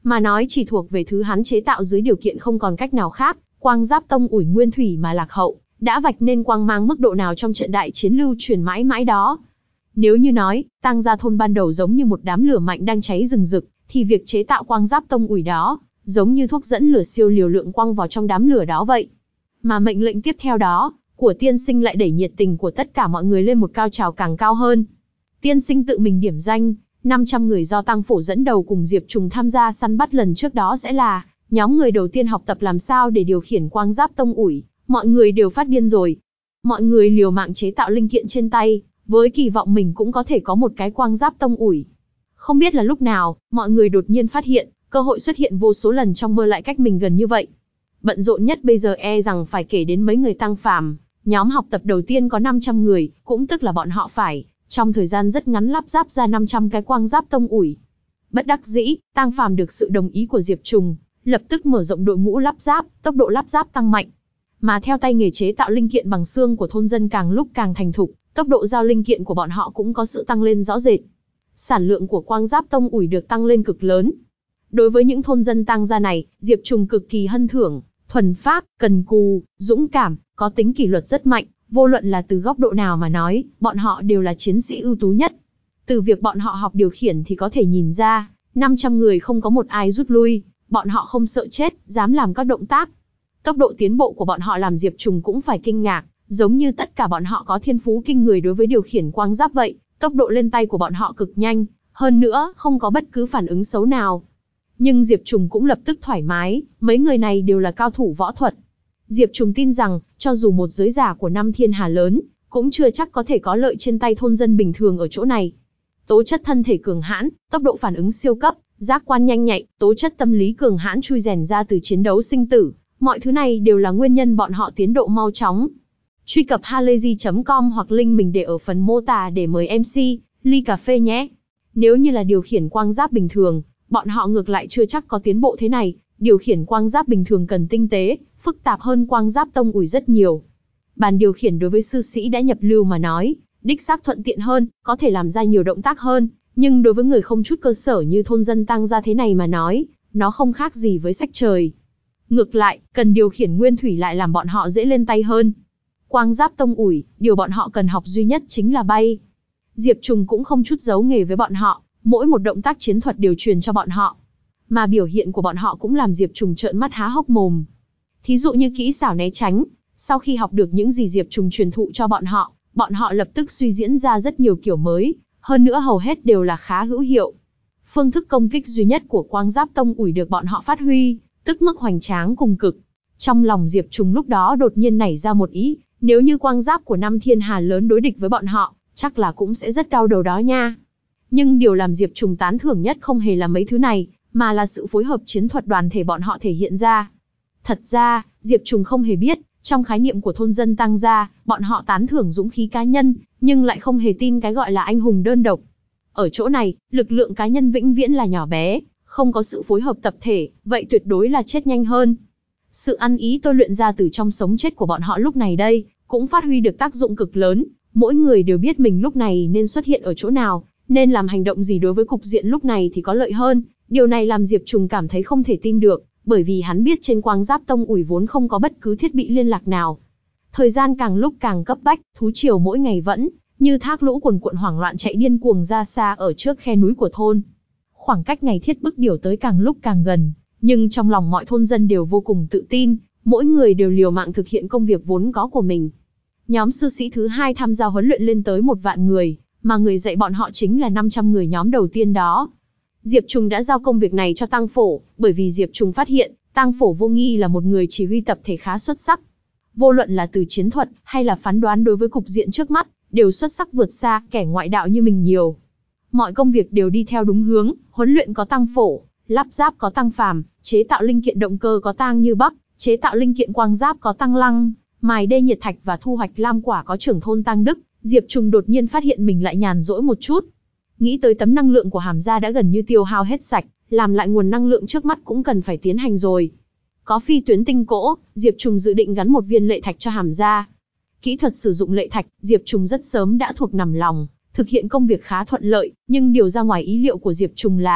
mà nói chỉ thuộc về thứ hắn chế tạo dưới điều kiện không còn cách nào khác. Quang Giáp Tông ủi nguyên thủy mà lạc hậu, đã vạch nên quang mang mức độ nào trong trận đại chiến lưu truyền mãi mãi đó. Nếu như nói, Tang Gia thôn ban đầu giống như một đám lửa mạnh đang cháy rừng rực, thì việc chế tạo Quang Giáp Tông ủi đó, giống như thuốc dẫn lửa siêu liều lượng quăng vào trong đám lửa đó vậy. Mà mệnh lệnh tiếp theo đó, của tiên sinh lại đẩy nhiệt tình của tất cả mọi người lên một cao trào càng cao hơn. Tiên sinh tự mình điểm danh, năm trăm người do Tăng Phổ dẫn đầu cùng Diệp Trùng tham gia săn bắt lần trước đó sẽ là nhóm người đầu tiên học tập làm sao để điều khiển Quang Giáp Tông ủi. Mọi người đều phát điên rồi. Mọi người liều mạng chế tạo linh kiện trên tay, với kỳ vọng mình cũng có thể có một cái Quang Giáp Tông ủi. Không biết là lúc nào, mọi người đột nhiên phát hiện, cơ hội xuất hiện vô số lần trong mơ lại cách mình gần như vậy. Bận rộn nhất bây giờ e rằng phải kể đến mấy người tăng phàm. Nhóm học tập đầu tiên có năm trăm người, cũng tức là bọn họ phải, trong thời gian rất ngắn lắp ráp ra năm trăm cái Quang Giáp Tông ủi. Bất đắc dĩ, Tăng Phàm được sự đồng ý của Diệp Trùng, lập tức mở rộng đội ngũ lắp ráp, tốc độ lắp ráp tăng mạnh. Mà theo tay nghề chế tạo linh kiện bằng xương của thôn dân càng lúc càng thành thục, tốc độ giao linh kiện của bọn họ cũng có sự tăng lên rõ rệt. Sản lượng của Quang Giáp Tông ủi được tăng lên cực lớn. Đối với những thôn dân Tang gia này, Diệp Trùng cực kỳ hân thưởng, thuần phác, cần cù, dũng cảm, có tính kỷ luật rất mạnh, vô luận là từ góc độ nào mà nói, bọn họ đều là chiến sĩ ưu tú nhất. Từ việc bọn họ học điều khiển thì có thể nhìn ra, năm trăm người không có một ai rút lui, bọn họ không sợ chết, dám làm các động tác. Tốc độ tiến bộ của bọn họ làm Diệp Trùng cũng phải kinh ngạc, giống như tất cả bọn họ có thiên phú kinh người đối với điều khiển quang giáp vậy, tốc độ lên tay của bọn họ cực nhanh, hơn nữa không có bất cứ phản ứng xấu nào. Nhưng Diệp Trùng cũng lập tức thoải mái, mấy người này đều là cao thủ võ thuật. Diệp Trùng tin rằng, cho dù một giới giả của năm thiên hà lớn, cũng chưa chắc có thể có lợi trên tay thôn dân bình thường ở chỗ này. Tố chất thân thể cường hãn, tốc độ phản ứng siêu cấp, giác quan nhanh nhạy, tố chất tâm lý cường hãn chui rèn ra từ chiến đấu sinh tử, mọi thứ này đều là nguyên nhân bọn họ tiến độ mau chóng. Truy cập halayzi chấm com hoặc link mình để ở phần mô tả để mời em xê, ly cà phê nhé. Nếu như là điều khiển quang giáp bình thường, bọn họ ngược lại chưa chắc có tiến bộ thế này, điều khiển quang giáp bình thường cần tinh tế, phức tạp hơn quang giáp tông ủi rất nhiều. Bàn điều khiển đối với sư sĩ đã nhập lưu mà nói, đích xác thuận tiện hơn, có thể làm ra nhiều động tác hơn, nhưng đối với người không chút cơ sở như thôn dân Tang gia thế này mà nói, nó không khác gì với sách trời. Ngược lại, cần điều khiển nguyên thủy lại làm bọn họ dễ lên tay hơn. Quang giáp tông ủi, điều bọn họ cần học duy nhất chính là bay. Diệp Trùng cũng không chút giấu nghề với bọn họ, mỗi một động tác chiến thuật đều truyền cho bọn họ. Mà biểu hiện của bọn họ cũng làm Diệp Trùng trợn mắt há hốc mồm. Thí dụ như kỹ xảo né tránh, sau khi học được những gì Diệp Trùng truyền thụ cho bọn họ, bọn họ lập tức suy diễn ra rất nhiều kiểu mới, hơn nữa hầu hết đều là khá hữu hiệu. Phương thức công kích duy nhất của quang giáp tông ủi được bọn họ phát huy, tức mức hoành tráng cùng cực. Trong lòng Diệp Trùng lúc đó đột nhiên nảy ra một ý, nếu như quang giáp của năm thiên hà lớn đối địch với bọn họ, chắc là cũng sẽ rất đau đầu đó nha. Nhưng điều làm Diệp Trùng tán thưởng nhất không hề là mấy thứ này, mà là sự phối hợp chiến thuật đoàn thể bọn họ thể hiện ra. Thật ra, Diệp Trùng không hề biết, trong khái niệm của thôn dân Tang gia, bọn họ tán thưởng dũng khí cá nhân, nhưng lại không hề tin cái gọi là anh hùng đơn độc. Ở chỗ này, lực lượng cá nhân vĩnh viễn là nhỏ bé, không có sự phối hợp tập thể, vậy tuyệt đối là chết nhanh hơn. Sự ăn ý tôi luyện ra từ trong sống chết của bọn họ lúc này đây, cũng phát huy được tác dụng cực lớn, mỗi người đều biết mình lúc này nên xuất hiện ở chỗ nào, nên làm hành động gì đối với cục diện lúc này thì có lợi hơn. Điều này làm Diệp Trùng cảm thấy không thể tin được, bởi vì hắn biết trên quang giáp tông ủi vốn không có bất cứ thiết bị liên lạc nào. Thời gian càng lúc càng cấp bách, thú triều mỗi ngày vẫn như thác lũ cuồn cuộn hoảng loạn chạy điên cuồng ra xa ở trước khe núi của thôn. Khoảng cách ngày thiết bức điểu tới càng lúc càng gần, nhưng trong lòng mọi thôn dân đều vô cùng tự tin, mỗi người đều liều mạng thực hiện công việc vốn có của mình. Nhóm sư sĩ thứ hai tham gia huấn luyện lên tới một vạn người, mà người dạy bọn họ chính là năm trăm người nhóm đầu tiên đó. Diệp Trùng đã giao công việc này cho Tăng Phổ, bởi vì Diệp Trùng phát hiện, Tăng Phổ vô nghi là một người chỉ huy tập thể khá xuất sắc. Vô luận là từ chiến thuật, hay là phán đoán đối với cục diện trước mắt, đều xuất sắc vượt xa kẻ ngoại đạo như mình nhiều. Mọi công việc đều đi theo đúng hướng, huấn luyện có Tăng Phổ, lắp ráp có Tăng Phàm, chế tạo linh kiện động cơ có Tang Như Bắc, chế tạo linh kiện quang giáp có Tăng Lăng, mài đê nhiệt thạch và thu hoạch lam quả có trưởng thôn Tăng Đức. Diệp Trùng đột nhiên phát hiện mình lại nhàn rỗi một chút. Nghĩ tới tấm năng lượng của Hàm gia đã gần như tiêu hao hết sạch, làm lại nguồn năng lượng trước mắt cũng cần phải tiến hành rồi. Có phi tuyến tinh cỗ, Diệp Trùng dự định gắn một viên lệ thạch cho Hàm gia. Kỹ thuật sử dụng lệ thạch, Diệp Trùng rất sớm đã thuộc nằm lòng, thực hiện công việc khá thuận lợi, nhưng điều ra ngoài ý liệu của Diệp Trùng là,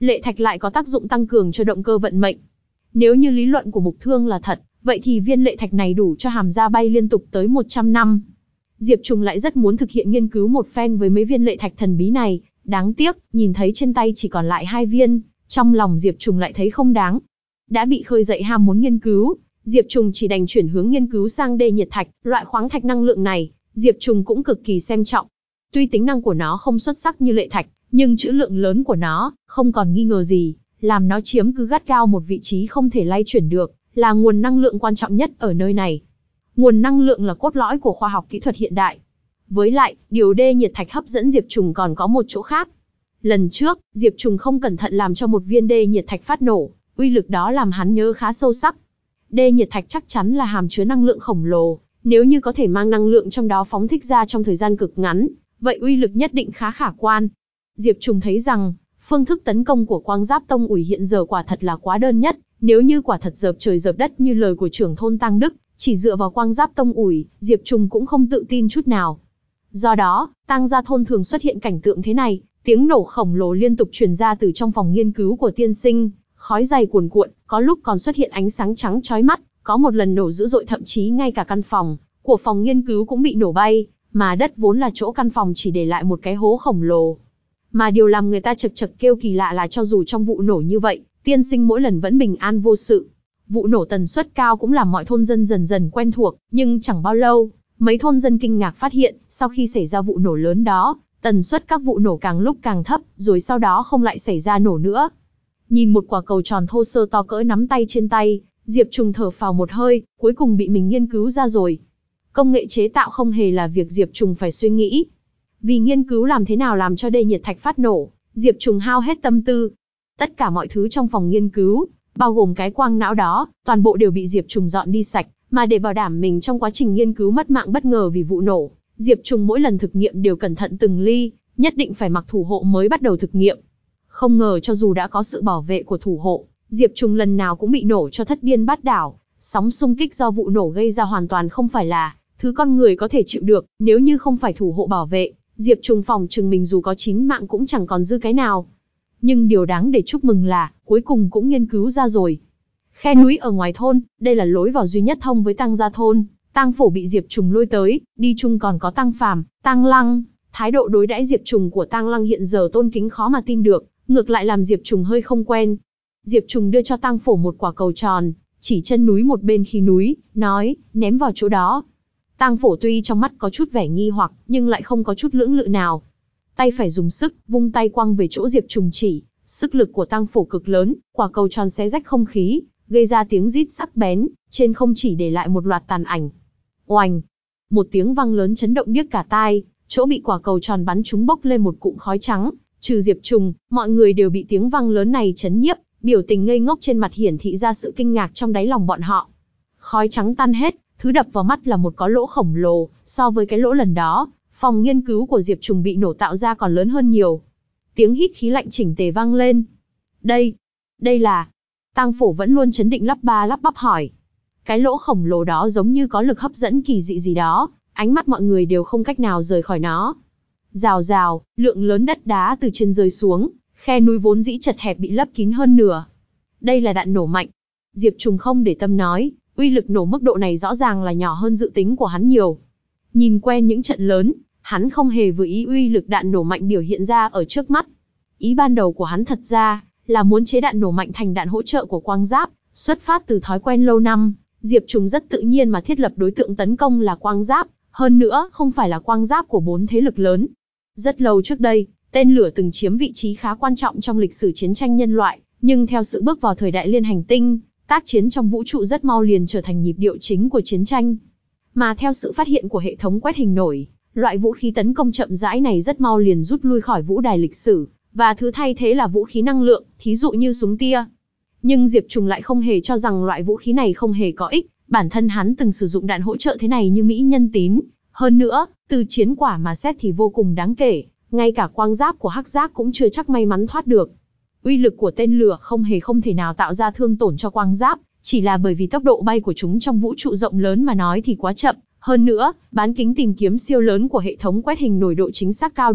lệ thạch lại có tác dụng tăng cường cho động cơ vận mệnh. Nếu như lý luận của Mục Thương là thật, vậy thì viên lệ thạch này đủ cho Hàm Gia bay liên tục tới một trăm năm. Diệp Trùng lại rất muốn thực hiện nghiên cứu một phen với mấy viên lệ thạch thần bí này, đáng tiếc, nhìn thấy trên tay chỉ còn lại hai viên, trong lòng Diệp Trùng lại thấy không đáng. Đã bị khơi dậy ham muốn nghiên cứu, Diệp Trùng chỉ đành chuyển hướng nghiên cứu sang đê nhiệt thạch, loại khoáng thạch năng lượng này, Diệp Trùng cũng cực kỳ xem trọng. Tuy tính năng của nó không xuất sắc như lệ thạch, nhưng trữ lượng lớn của nó, không còn nghi ngờ gì, làm nó chiếm cứ gắt gao một vị trí không thể lay chuyển được, là nguồn năng lượng quan trọng nhất ở nơi này. Nguồn năng lượng là cốt lõi của khoa học kỹ thuật hiện đại. Với lại, điều đê nhiệt thạch hấp dẫn Diệp Trùng còn có một chỗ khác. Lần trước, Diệp Trùng không cẩn thận làm cho một viên đê nhiệt thạch phát nổ, uy lực đó làm hắn nhớ khá sâu sắc. Đê nhiệt thạch chắc chắn là hàm chứa năng lượng khổng lồ, nếu như có thể mang năng lượng trong đó phóng thích ra trong thời gian cực ngắn, vậy uy lực nhất định khá khả quan. Diệp Trùng thấy rằng, phương thức tấn công của Quang Giáp Tông ủi hiện giờ quả thật là quá đơn nhất, nếu như quả thật dợp trời dợp đất như lời của trưởng thôn Tăng Đức, chỉ dựa vào Quang Giáp Tông ủi, Diệp Trùng cũng không tự tin chút nào. Do đó, Tăng Gia thôn thường xuất hiện cảnh tượng thế này, tiếng nổ khổng lồ liên tục truyền ra từ trong phòng nghiên cứu của tiên sinh, khói dày cuồn cuộn, có lúc còn xuất hiện ánh sáng trắng chói mắt, có một lần nổ dữ dội thậm chí ngay cả căn phòng của phòng nghiên cứu cũng bị nổ bay, mà đất vốn là chỗ căn phòng chỉ để lại một cái hố khổng lồ. Mà điều làm người ta chật chật kêu kỳ lạ là cho dù trong vụ nổ như vậy, tiên sinh mỗi lần vẫn bình an vô sự. Vụ nổ tần suất cao cũng làm mọi thôn dân dần dần quen thuộc, nhưng chẳng bao lâu, mấy thôn dân kinh ngạc phát hiện, sau khi xảy ra vụ nổ lớn đó, tần suất các vụ nổ càng lúc càng thấp, rồi sau đó không lại xảy ra nổ nữa. Nhìn một quả cầu tròn thô sơ to cỡ nắm tay trên tay, Diệp Trùng thở phào một hơi, cuối cùng bị mình nghiên cứu ra rồi. Công nghệ chế tạo không hề là việc Diệp Trùng phải suy nghĩ. Vì nghiên cứu làm thế nào làm cho đê nhiệt thạch phát nổ, Diệp Trùng hao hết tâm tư. Tất cả mọi thứ trong phòng nghiên cứu, bao gồm cái quang não đó, toàn bộ đều bị Diệp Trùng dọn đi sạch, mà để bảo đảm mình trong quá trình nghiên cứu mất mạng bất ngờ vì vụ nổ, Diệp Trùng mỗi lần thực nghiệm đều cẩn thận từng ly, nhất định phải mặc thủ hộ mới bắt đầu thực nghiệm. Không ngờ cho dù đã có sự bảo vệ của thủ hộ, Diệp Trùng lần nào cũng bị nổ cho thất điên bát đảo, sóng xung kích do vụ nổ gây ra hoàn toàn không phải là thứ con người có thể chịu được, nếu như không phải thủ hộ bảo vệ, Diệp Trùng phòng trừng mình dù có chín mạng cũng chẳng còn dư cái nào. Nhưng điều đáng để chúc mừng là, cuối cùng cũng nghiên cứu ra rồi. Khe núi ở ngoài thôn, đây là lối vào duy nhất thông với Tăng Gia thôn. Tăng Phổ bị Diệp Trùng lôi tới, đi chung còn có Tăng Phàm, Tăng Lăng. Thái độ đối đãi Diệp Trùng của Tăng Lăng hiện giờ tôn kính khó mà tin được, ngược lại làm Diệp Trùng hơi không quen. Diệp Trùng đưa cho Tăng Phổ một quả cầu tròn, chỉ chân núi một bên khi núi, nói, ném vào chỗ đó. Tăng Phổ tuy trong mắt có chút vẻ nghi hoặc, nhưng lại không có chút lưỡng lự nào. Tay phải dùng sức, vung tay quăng về chỗ Diệp Trùng chỉ, sức lực của Tăng Phổ cực lớn, quả cầu tròn xé rách không khí, gây ra tiếng rít sắc bén, trên không chỉ để lại một loạt tàn ảnh. Oành! Một tiếng vang lớn chấn động điếc cả tai, chỗ bị quả cầu tròn bắn trúng bốc lên một cụm khói trắng, trừ Diệp Trùng, mọi người đều bị tiếng vang lớn này chấn nhiếp, biểu tình ngây ngốc trên mặt hiển thị ra sự kinh ngạc trong đáy lòng bọn họ. Khói trắng tan hết, thứ đập vào mắt là một có lỗ khổng lồ, so với cái lỗ lần đó, phòng nghiên cứu của Diệp Trùng bị nổ tạo ra còn lớn hơn nhiều. Tiếng hít khí lạnh chỉnh tề vang lên. Đây, đây là... Tăng Phổ vẫn luôn chấn định lắp ba lắp bắp hỏi. Cái lỗ khổng lồ đó giống như có lực hấp dẫn kỳ dị gì đó, ánh mắt mọi người đều không cách nào rời khỏi nó. Rào rào, lượng lớn đất đá từ trên rơi xuống, khe núi vốn dĩ chật hẹp bị lấp kín hơn nửa. Đây là đạn nổ mạnh. Diệp Trùng không để tâm nói, uy lực nổ mức độ này rõ ràng là nhỏ hơn dự tính của hắn nhiều. Nhìn quen những trận lớn, hắn không hề vừa ý uy lực đạn nổ mạnh biểu hiện ra ở trước mắt. Ý ban đầu của hắn thật ra là muốn chế đạn nổ mạnh thành đạn hỗ trợ của Quang Giáp, xuất phát từ thói quen lâu năm, Diệp Trùng rất tự nhiên mà thiết lập đối tượng tấn công là Quang Giáp, hơn nữa không phải là Quang Giáp của bốn thế lực lớn. Rất lâu trước đây, tên lửa từng chiếm vị trí khá quan trọng trong lịch sử chiến tranh nhân loại, nhưng theo sự bước vào thời đại liên hành tinh, tác chiến trong vũ trụ rất mau liền trở thành nhịp điệu chính của chiến tranh. Mà theo sự phát hiện của hệ thống quét hình nổi, loại vũ khí tấn công chậm rãi này rất mau liền rút lui khỏi vũ đài lịch sử, và thứ thay thế là vũ khí năng lượng, thí dụ như súng tia. Nhưng Diệp Trùng lại không hề cho rằng loại vũ khí này không hề có ích, bản thân hắn từng sử dụng đạn hỗ trợ thế này như Mỹ nhân tím. Hơn nữa, từ chiến quả mà xét thì vô cùng đáng kể, ngay cả Quang Giáp của Hắc Giác cũng chưa chắc may mắn thoát được. Uy lực của tên lửa không hề không thể nào tạo ra thương tổn cho Quang Giáp, chỉ là bởi vì tốc độ bay của chúng trong vũ trụ rộng lớn mà nói thì quá chậm. Hơn nữa, bán kính tìm kiếm siêu lớn của hệ thống quét hình nổi độ chính xác cao đủ,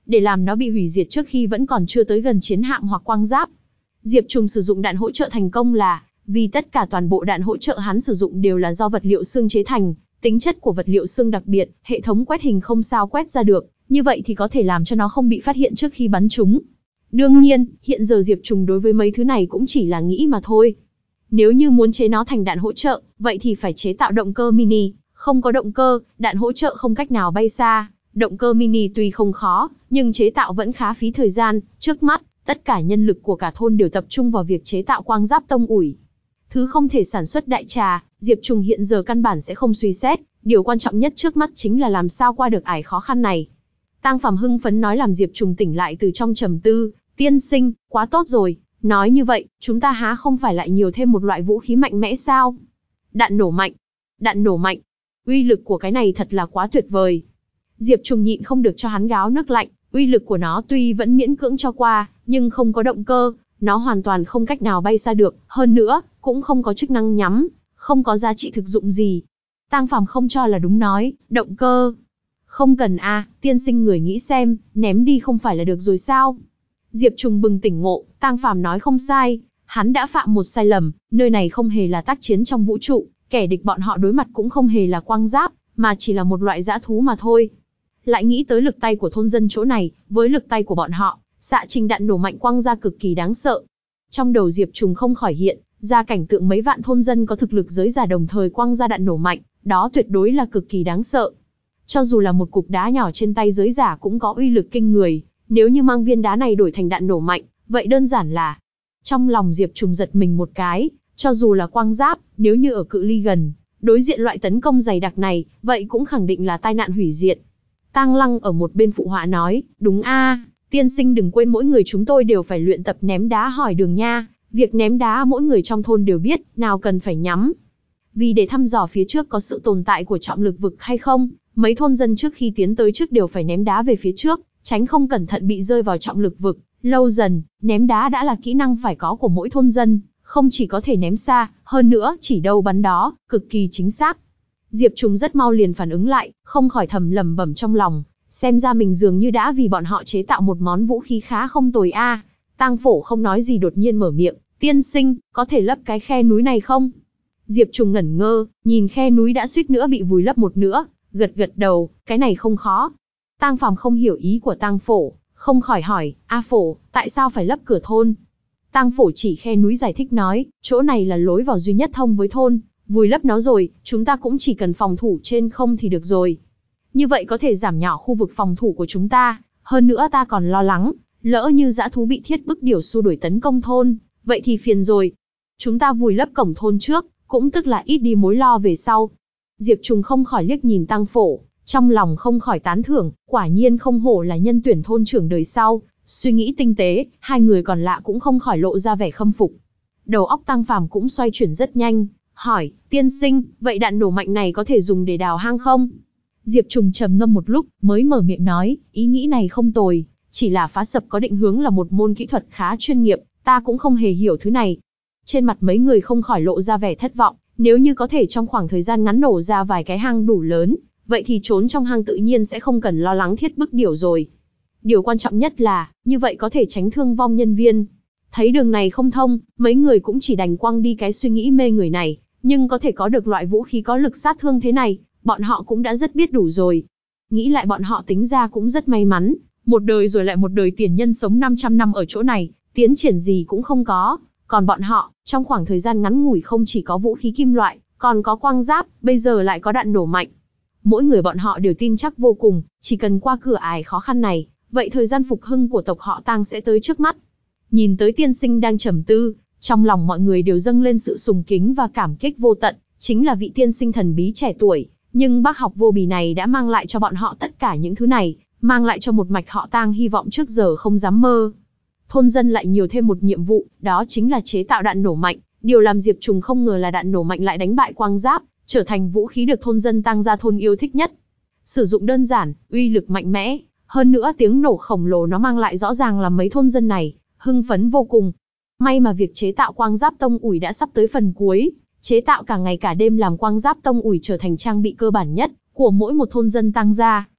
để làm nó bị hủy diệt trước khi vẫn còn chưa tới gần chiến hạm hoặc quang giáp. Diệp Trùng sử dụng đạn hỗ trợ thành công là vì tất cả toàn bộ đạn hỗ trợ hắn sử dụng đều là do vật liệu xương chế thành, tính chất của vật liệu xương đặc biệt, hệ thống quét hình không sao quét ra được, như vậy thì có thể làm cho nó không bị phát hiện trước khi bắn chúng. Đương nhiên, hiện giờ Diệp Trùng đối với mấy thứ này cũng chỉ là nghĩ mà thôi. Nếu như muốn chế nó thành đạn hỗ trợ, vậy thì phải chế tạo động cơ mini, không có động cơ, đạn hỗ trợ không cách nào bay xa. Động cơ mini tuy không khó, nhưng chế tạo vẫn khá phí thời gian, trước mắt, tất cả nhân lực của cả thôn đều tập trung vào việc chế tạo quang giáp tông ủi. Thứ không thể sản xuất đại trà, Diệp Trùng hiện giờ căn bản sẽ không suy xét, điều quan trọng nhất trước mắt chính là làm sao qua được ải khó khăn này. Tang Phàm hưng phấn nói làm Diệp Trùng tỉnh lại từ trong trầm tư, tiên sinh, quá tốt rồi, nói như vậy, chúng ta há không phải lại nhiều thêm một loại vũ khí mạnh mẽ sao? Đạn nổ mạnh, đạn nổ mạnh, uy lực của cái này thật là quá tuyệt vời. Diệp Trùng nhịn không được cho hắn gáo nước lạnh, uy lực của nó tuy vẫn miễn cưỡng cho qua, nhưng không có động cơ, nó hoàn toàn không cách nào bay xa được, hơn nữa, cũng không có chức năng nhắm, không có giá trị thực dụng gì. Tang Phàm không cho là đúng nói, động cơ. Không cần a, à, tiên sinh người nghĩ xem, ném đi không phải là được rồi sao? Diệp Trùng bừng tỉnh ngộ, Tang Phàm nói không sai, hắn đã phạm một sai lầm, nơi này không hề là tác chiến trong vũ trụ, kẻ địch bọn họ đối mặt cũng không hề là quang giáp, mà chỉ là một loại dã thú mà thôi. Lại nghĩ tới lực tay của thôn dân chỗ này, với lực tay của bọn họ, xạ trình đạn nổ mạnh quang ra cực kỳ đáng sợ. Trong đầu Diệp Trùng không khỏi hiện ra cảnh tượng mấy vạn thôn dân có thực lực giới giả đồng thời quang ra đạn nổ mạnh, đó tuyệt đối là cực kỳ đáng sợ. Cho dù là một cục đá nhỏ trên tay giới giả cũng có uy lực kinh người, nếu như mang viên đá này đổi thành đạn nổ mạnh, vậy đơn giản là... Trong lòng Diệp Trùng giật mình một cái, cho dù là quang giáp, nếu như ở cự ly gần, đối diện loại tấn công dày đặc này, vậy cũng khẳng định là tai nạn hủy diệt. Tang Lăng ở một bên phụ họa nói, đúng a, tiên sinh đừng quên mỗi người chúng tôi đều phải luyện tập ném đá hỏi đường nha, việc ném đá mỗi người trong thôn đều biết, nào cần phải nhắm. Vì để thăm dò phía trước có sự tồn tại của trọng lực vực hay không, mấy thôn dân trước khi tiến tới trước đều phải ném đá về phía trước, tránh không cẩn thận bị rơi vào trọng lực vực. Lâu dần, ném đá đã là kỹ năng phải có của mỗi thôn dân, không chỉ có thể ném xa, hơn nữa chỉ đâu bắn đó, cực kỳ chính xác. Diệp Trùng rất mau liền phản ứng lại, không khỏi thầm lẩm bẩm trong lòng, xem ra mình dường như đã vì bọn họ chế tạo một món vũ khí khá không tồi a. À. Tang Phổ không nói gì đột nhiên mở miệng, tiên sinh, có thể lấp cái khe núi này không? Diệp Trùng ngẩn ngơ, nhìn khe núi đã suýt nữa bị vùi lấp một nửa, gật gật đầu, cái này không khó. Tang Phàm không hiểu ý của Tang Phổ, không khỏi hỏi, A Phổ, tại sao phải lấp cửa thôn? Tang Phổ chỉ khe núi giải thích nói, chỗ này là lối vào duy nhất thông với thôn, vùi lấp nó rồi, chúng ta cũng chỉ cần phòng thủ trên không thì được rồi. Như vậy có thể giảm nhỏ khu vực phòng thủ của chúng ta, hơn nữa ta còn lo lắng, lỡ như dã thú bị thiết bức điểu xua đuổi tấn công thôn, vậy thì phiền rồi. Chúng ta vùi lấp cổng thôn trước, cũng tức là ít đi mối lo về sau. Diệp Trùng không khỏi liếc nhìn Tang Phổ, trong lòng không khỏi tán thưởng, quả nhiên không hổ là nhân tuyển thôn trưởng đời sau, suy nghĩ tinh tế, hai người còn lạ cũng không khỏi lộ ra vẻ khâm phục. Đầu óc Tang Phàm cũng xoay chuyển rất nhanh, hỏi, tiên sinh, vậy đạn nổ mạnh này có thể dùng để đào hang không? Diệp Trùng trầm ngâm một lúc, mới mở miệng nói, ý nghĩ này không tồi, chỉ là phá sập có định hướng là một môn kỹ thuật khá chuyên nghiệp, ta cũng không hề hiểu thứ này. Trên mặt mấy người không khỏi lộ ra vẻ thất vọng, nếu như có thể trong khoảng thời gian ngắn nổ ra vài cái hang đủ lớn, vậy thì trốn trong hang tự nhiên sẽ không cần lo lắng thiết bức điểu rồi. Điều quan trọng nhất là, như vậy có thể tránh thương vong nhân viên. Thấy đường này không thông, mấy người cũng chỉ đành quăng đi cái suy nghĩ mê người này, nhưng có thể có được loại vũ khí có lực sát thương thế này, bọn họ cũng đã rất biết đủ rồi. Nghĩ lại bọn họ tính ra cũng rất may mắn, một đời rồi lại một đời tiền nhân sống năm trăm năm ở chỗ này, tiến triển gì cũng không có. Còn bọn họ, trong khoảng thời gian ngắn ngủi không chỉ có vũ khí kim loại, còn có quang giáp, bây giờ lại có đạn nổ mạnh. Mỗi người bọn họ đều tin chắc vô cùng, chỉ cần qua cửa ải khó khăn này, vậy thời gian phục hưng của tộc họ Tang sẽ tới trước mắt. Nhìn tới tiên sinh đang trầm tư, trong lòng mọi người đều dâng lên sự sùng kính và cảm kích vô tận, chính là vị tiên sinh thần bí trẻ tuổi, nhưng bác học vô bì này đã mang lại cho bọn họ tất cả những thứ này, mang lại cho một mạch họ Tang hy vọng trước giờ không dám mơ. Thôn dân lại nhiều thêm một nhiệm vụ, đó chính là chế tạo đạn nổ mạnh, điều làm Diệp Trùng không ngờ là đạn nổ mạnh lại đánh bại quang giáp, trở thành vũ khí được thôn dân Tang gia thôn yêu thích nhất. Sử dụng đơn giản, uy lực mạnh mẽ, hơn nữa tiếng nổ khổng lồ nó mang lại rõ ràng là mấy thôn dân này hưng phấn vô cùng. May mà việc chế tạo quang giáp tông ủi đã sắp tới phần cuối, chế tạo cả ngày cả đêm làm quang giáp tông ủi trở thành trang bị cơ bản nhất của mỗi một thôn dân Tang gia,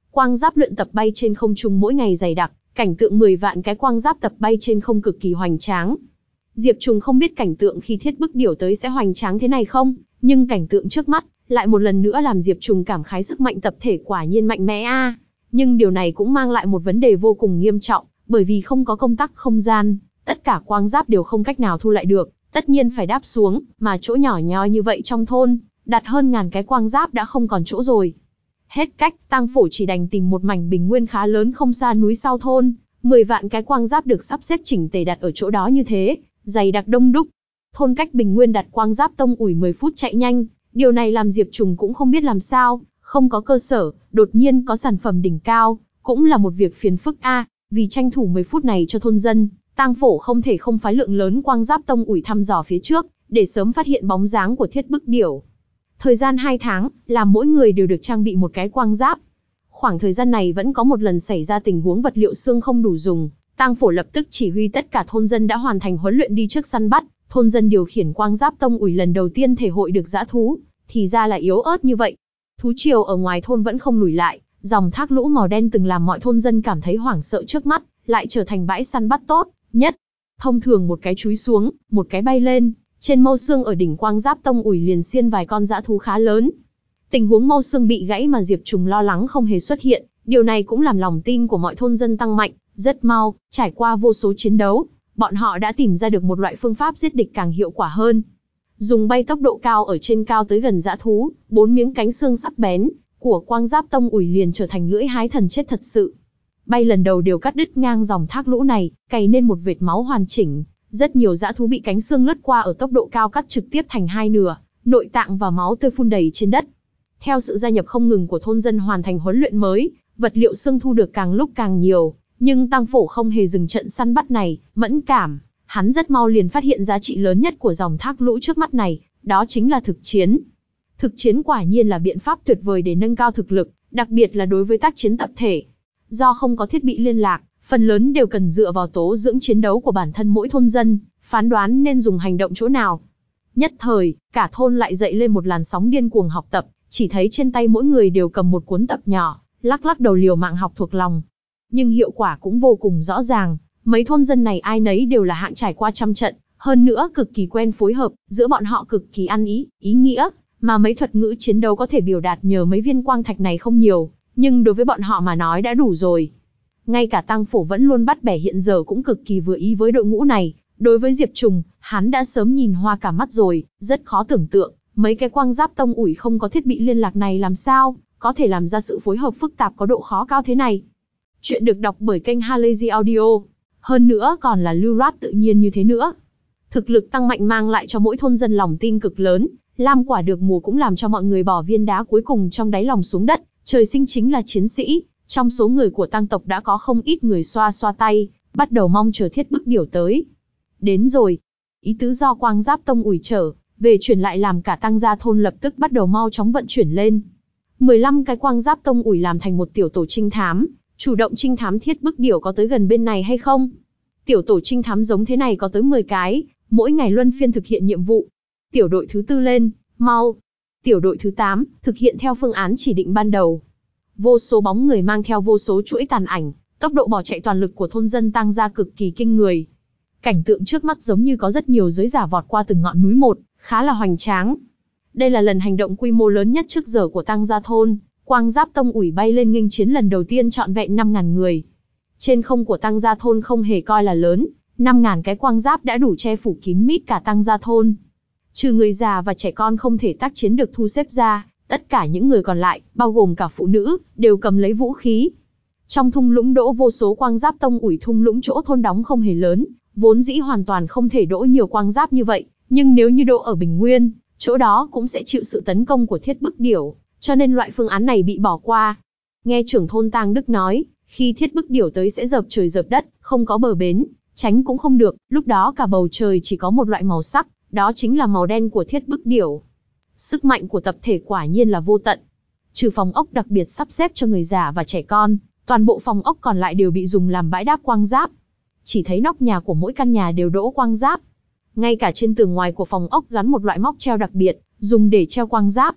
Quang giáp luyện tập bay trên không trung mỗi ngày dày đặc, cảnh tượng mười vạn cái quang giáp tập bay trên không cực kỳ hoành tráng. Diệp Trùng không biết cảnh tượng khi thiết bức điểu tới sẽ hoành tráng thế này không, nhưng cảnh tượng trước mắt lại một lần nữa làm Diệp Trùng cảm khái sức mạnh tập thể quả nhiên mạnh mẽ a. À. Nhưng điều này cũng mang lại một vấn đề vô cùng nghiêm trọng, bởi vì không có công tắc không gian, tất cả quang giáp đều không cách nào thu lại được, tất nhiên phải đáp xuống, mà chỗ nhỏ nhoi như vậy trong thôn, đặt hơn ngàn cái quang giáp đã không còn chỗ rồi. Hết cách, Tang Phổ chỉ đành tìm một mảnh bình nguyên khá lớn không xa núi sau thôn, mười vạn cái quang giáp được sắp xếp chỉnh tề đặt ở chỗ đó như thế, dày đặc đông đúc. Thôn cách bình nguyên đặt quang giáp tông ủi mười phút chạy nhanh, điều này làm Diệp Trùng cũng không biết làm sao, không có cơ sở, đột nhiên có sản phẩm đỉnh cao, cũng là một việc phiền phức a. À, vì tranh thủ mười phút này cho thôn dân, Tang Phổ không thể không phái lượng lớn quang giáp tông ủi thăm dò phía trước, để sớm phát hiện bóng dáng của thiết bức điểu. Thời gian hai tháng, làm mỗi người đều được trang bị một cái quang giáp. Khoảng thời gian này vẫn có một lần xảy ra tình huống vật liệu xương không đủ dùng, Tang Phổ lập tức chỉ huy tất cả thôn dân đã hoàn thành huấn luyện đi trước săn bắt, thôn dân điều khiển quang giáp tông ủi lần đầu tiên thể hội được dã thú, thì ra là yếu ớt như vậy. Thú triều ở ngoài thôn vẫn không lùi lại, dòng thác lũ màu đen từng làm mọi thôn dân cảm thấy hoảng sợ trước mắt, lại trở thành bãi săn bắt tốt nhất. Thông thường một cái chúi xuống, một cái bay lên, trên mâu xương ở đỉnh quang giáp tông ủi liền xiên vài con dã thú khá lớn. Tình huống mâu xương bị gãy mà Diệp Trùng lo lắng không hề xuất hiện, điều này cũng làm lòng tin của mọi thôn dân tăng mạnh. Rất mau, trải qua vô số chiến đấu, bọn họ đã tìm ra được một loại phương pháp giết địch càng hiệu quả hơn. Dùng bay tốc độ cao ở trên cao tới gần dã thú, bốn miếng cánh xương sắc bén của quang giáp tông ủi liền trở thành lưỡi hái thần chết thật sự. Bay lần đầu đều cắt đứt ngang dòng thác lũ này, cày nên một vệt máu hoàn chỉnh. Rất nhiều dã thú bị cánh xương lướt qua ở tốc độ cao cắt trực tiếp thành hai nửa, nội tạng và máu tươi phun đầy trên đất. Theo sự gia nhập không ngừng của thôn dân hoàn thành huấn luyện mới, vật liệu xương thu được càng lúc càng nhiều. Nhưng Tang Phổ không hề dừng trận săn bắt này, mẫn cảm, hắn rất mau liền phát hiện giá trị lớn nhất của dòng thác lũ trước mắt này, đó chính là thực chiến. Thực chiến quả nhiên là biện pháp tuyệt vời để nâng cao thực lực, đặc biệt là đối với tác chiến tập thể. Do không có thiết bị liên lạc, phần lớn đều cần dựa vào tố dưỡng chiến đấu của bản thân mỗi thôn dân, phán đoán nên dùng hành động chỗ nào. Nhất thời, cả thôn lại dậy lên một làn sóng điên cuồng học tập, chỉ thấy trên tay mỗi người đều cầm một cuốn tập nhỏ, lắc lắc đầu liều mạng học thuộc lòng. Nhưng hiệu quả cũng vô cùng rõ ràng, mấy thôn dân này ai nấy đều là hạng trải qua trăm trận, hơn nữa cực kỳ quen phối hợp, giữa bọn họ cực kỳ ăn ý, ý nghĩa, mà mấy thuật ngữ chiến đấu có thể biểu đạt nhờ mấy viên quang thạch này không nhiều, nhưng đối với bọn họ mà nói đã đủ rồi. Ngay cả Tang Phổ vẫn luôn bắt bẻ hiện giờ cũng cực kỳ vừa ý với đội ngũ này, đối với Diệp Trùng, hắn đã sớm nhìn hoa cả mắt rồi, rất khó tưởng tượng, mấy cái quang giáp tông ủi không có thiết bị liên lạc này làm sao, có thể làm ra sự phối hợp phức tạp có độ khó cao thế này. Chuyện được đọc bởi kênh Halazy Audio. Hơn nữa còn là lưu loát tự nhiên như thế nữa. Thực lực tăng mạnh mang lại cho mỗi thôn dân lòng tin cực lớn, lam quả được mùa cũng làm cho mọi người bỏ viên đá cuối cùng trong đáy lòng xuống đất, trời sinh chính là chiến sĩ. Trong số người của Tang tộc đã có không ít người xoa xoa tay, bắt đầu mong chờ thiết bức điểu tới. Đến rồi. Ý tứ do quang giáp tông ủi trở về chuyển lại làm cả Tang gia thôn lập tức bắt đầu mau chóng vận chuyển lên. mười lăm cái quang giáp tông ủi làm thành một tiểu tổ trinh thám, chủ động trinh thám thiết bức điểu có tới gần bên này hay không. Tiểu tổ trinh thám giống thế này có tới mười cái, mỗi ngày luân phiên thực hiện nhiệm vụ. Tiểu đội thứ tư lên, mau. Tiểu đội thứ tám, thực hiện theo phương án chỉ định ban đầu. Vô số bóng người mang theo vô số chuỗi tàn ảnh, tốc độ bỏ chạy toàn lực của thôn dân Tang gia cực kỳ kinh người. Cảnh tượng trước mắt giống như có rất nhiều giới giả vọt qua từng ngọn núi một, khá là hoành tráng. Đây là lần hành động quy mô lớn nhất trước giờ của Tang gia thôn, quang giáp tông ủi bay lên nghênh chiến lần đầu tiên trọn vẹn năm ngàn người. Trên không của Tang gia thôn không hề coi là lớn, năm ngàn cái quang giáp đã đủ che phủ kín mít cả Tang gia thôn. Trừ người già và trẻ con không thể tác chiến được thu xếp ra, tất cả những người còn lại, bao gồm cả phụ nữ, đều cầm lấy vũ khí. Trong thung lũng đỗ vô số quang giáp tông ủi, thung lũng chỗ thôn đóng không hề lớn, vốn dĩ hoàn toàn không thể đỗ nhiều quang giáp như vậy, nhưng nếu như đỗ ở Bình Nguyên, chỗ đó cũng sẽ chịu sự tấn công của thiết bức điểu, cho nên loại phương án này bị bỏ qua. Nghe trưởng thôn Tang Đức nói, khi thiết bức điểu tới sẽ dợp trời dợp đất, không có bờ bến, tránh cũng không được, lúc đó cả bầu trời chỉ có một loại màu sắc, đó chính là màu đen của thiết bức điểu. Sức mạnh của tập thể quả nhiên là vô tận. Trừ phòng ốc đặc biệt sắp xếp cho người già và trẻ con, toàn bộ phòng ốc còn lại đều bị dùng làm bãi đáp quang giáp. Chỉ thấy nóc nhà của mỗi căn nhà đều đỗ quang giáp. Ngay cả trên tường ngoài của phòng ốc gắn một loại móc treo đặc biệt, dùng để treo quang giáp.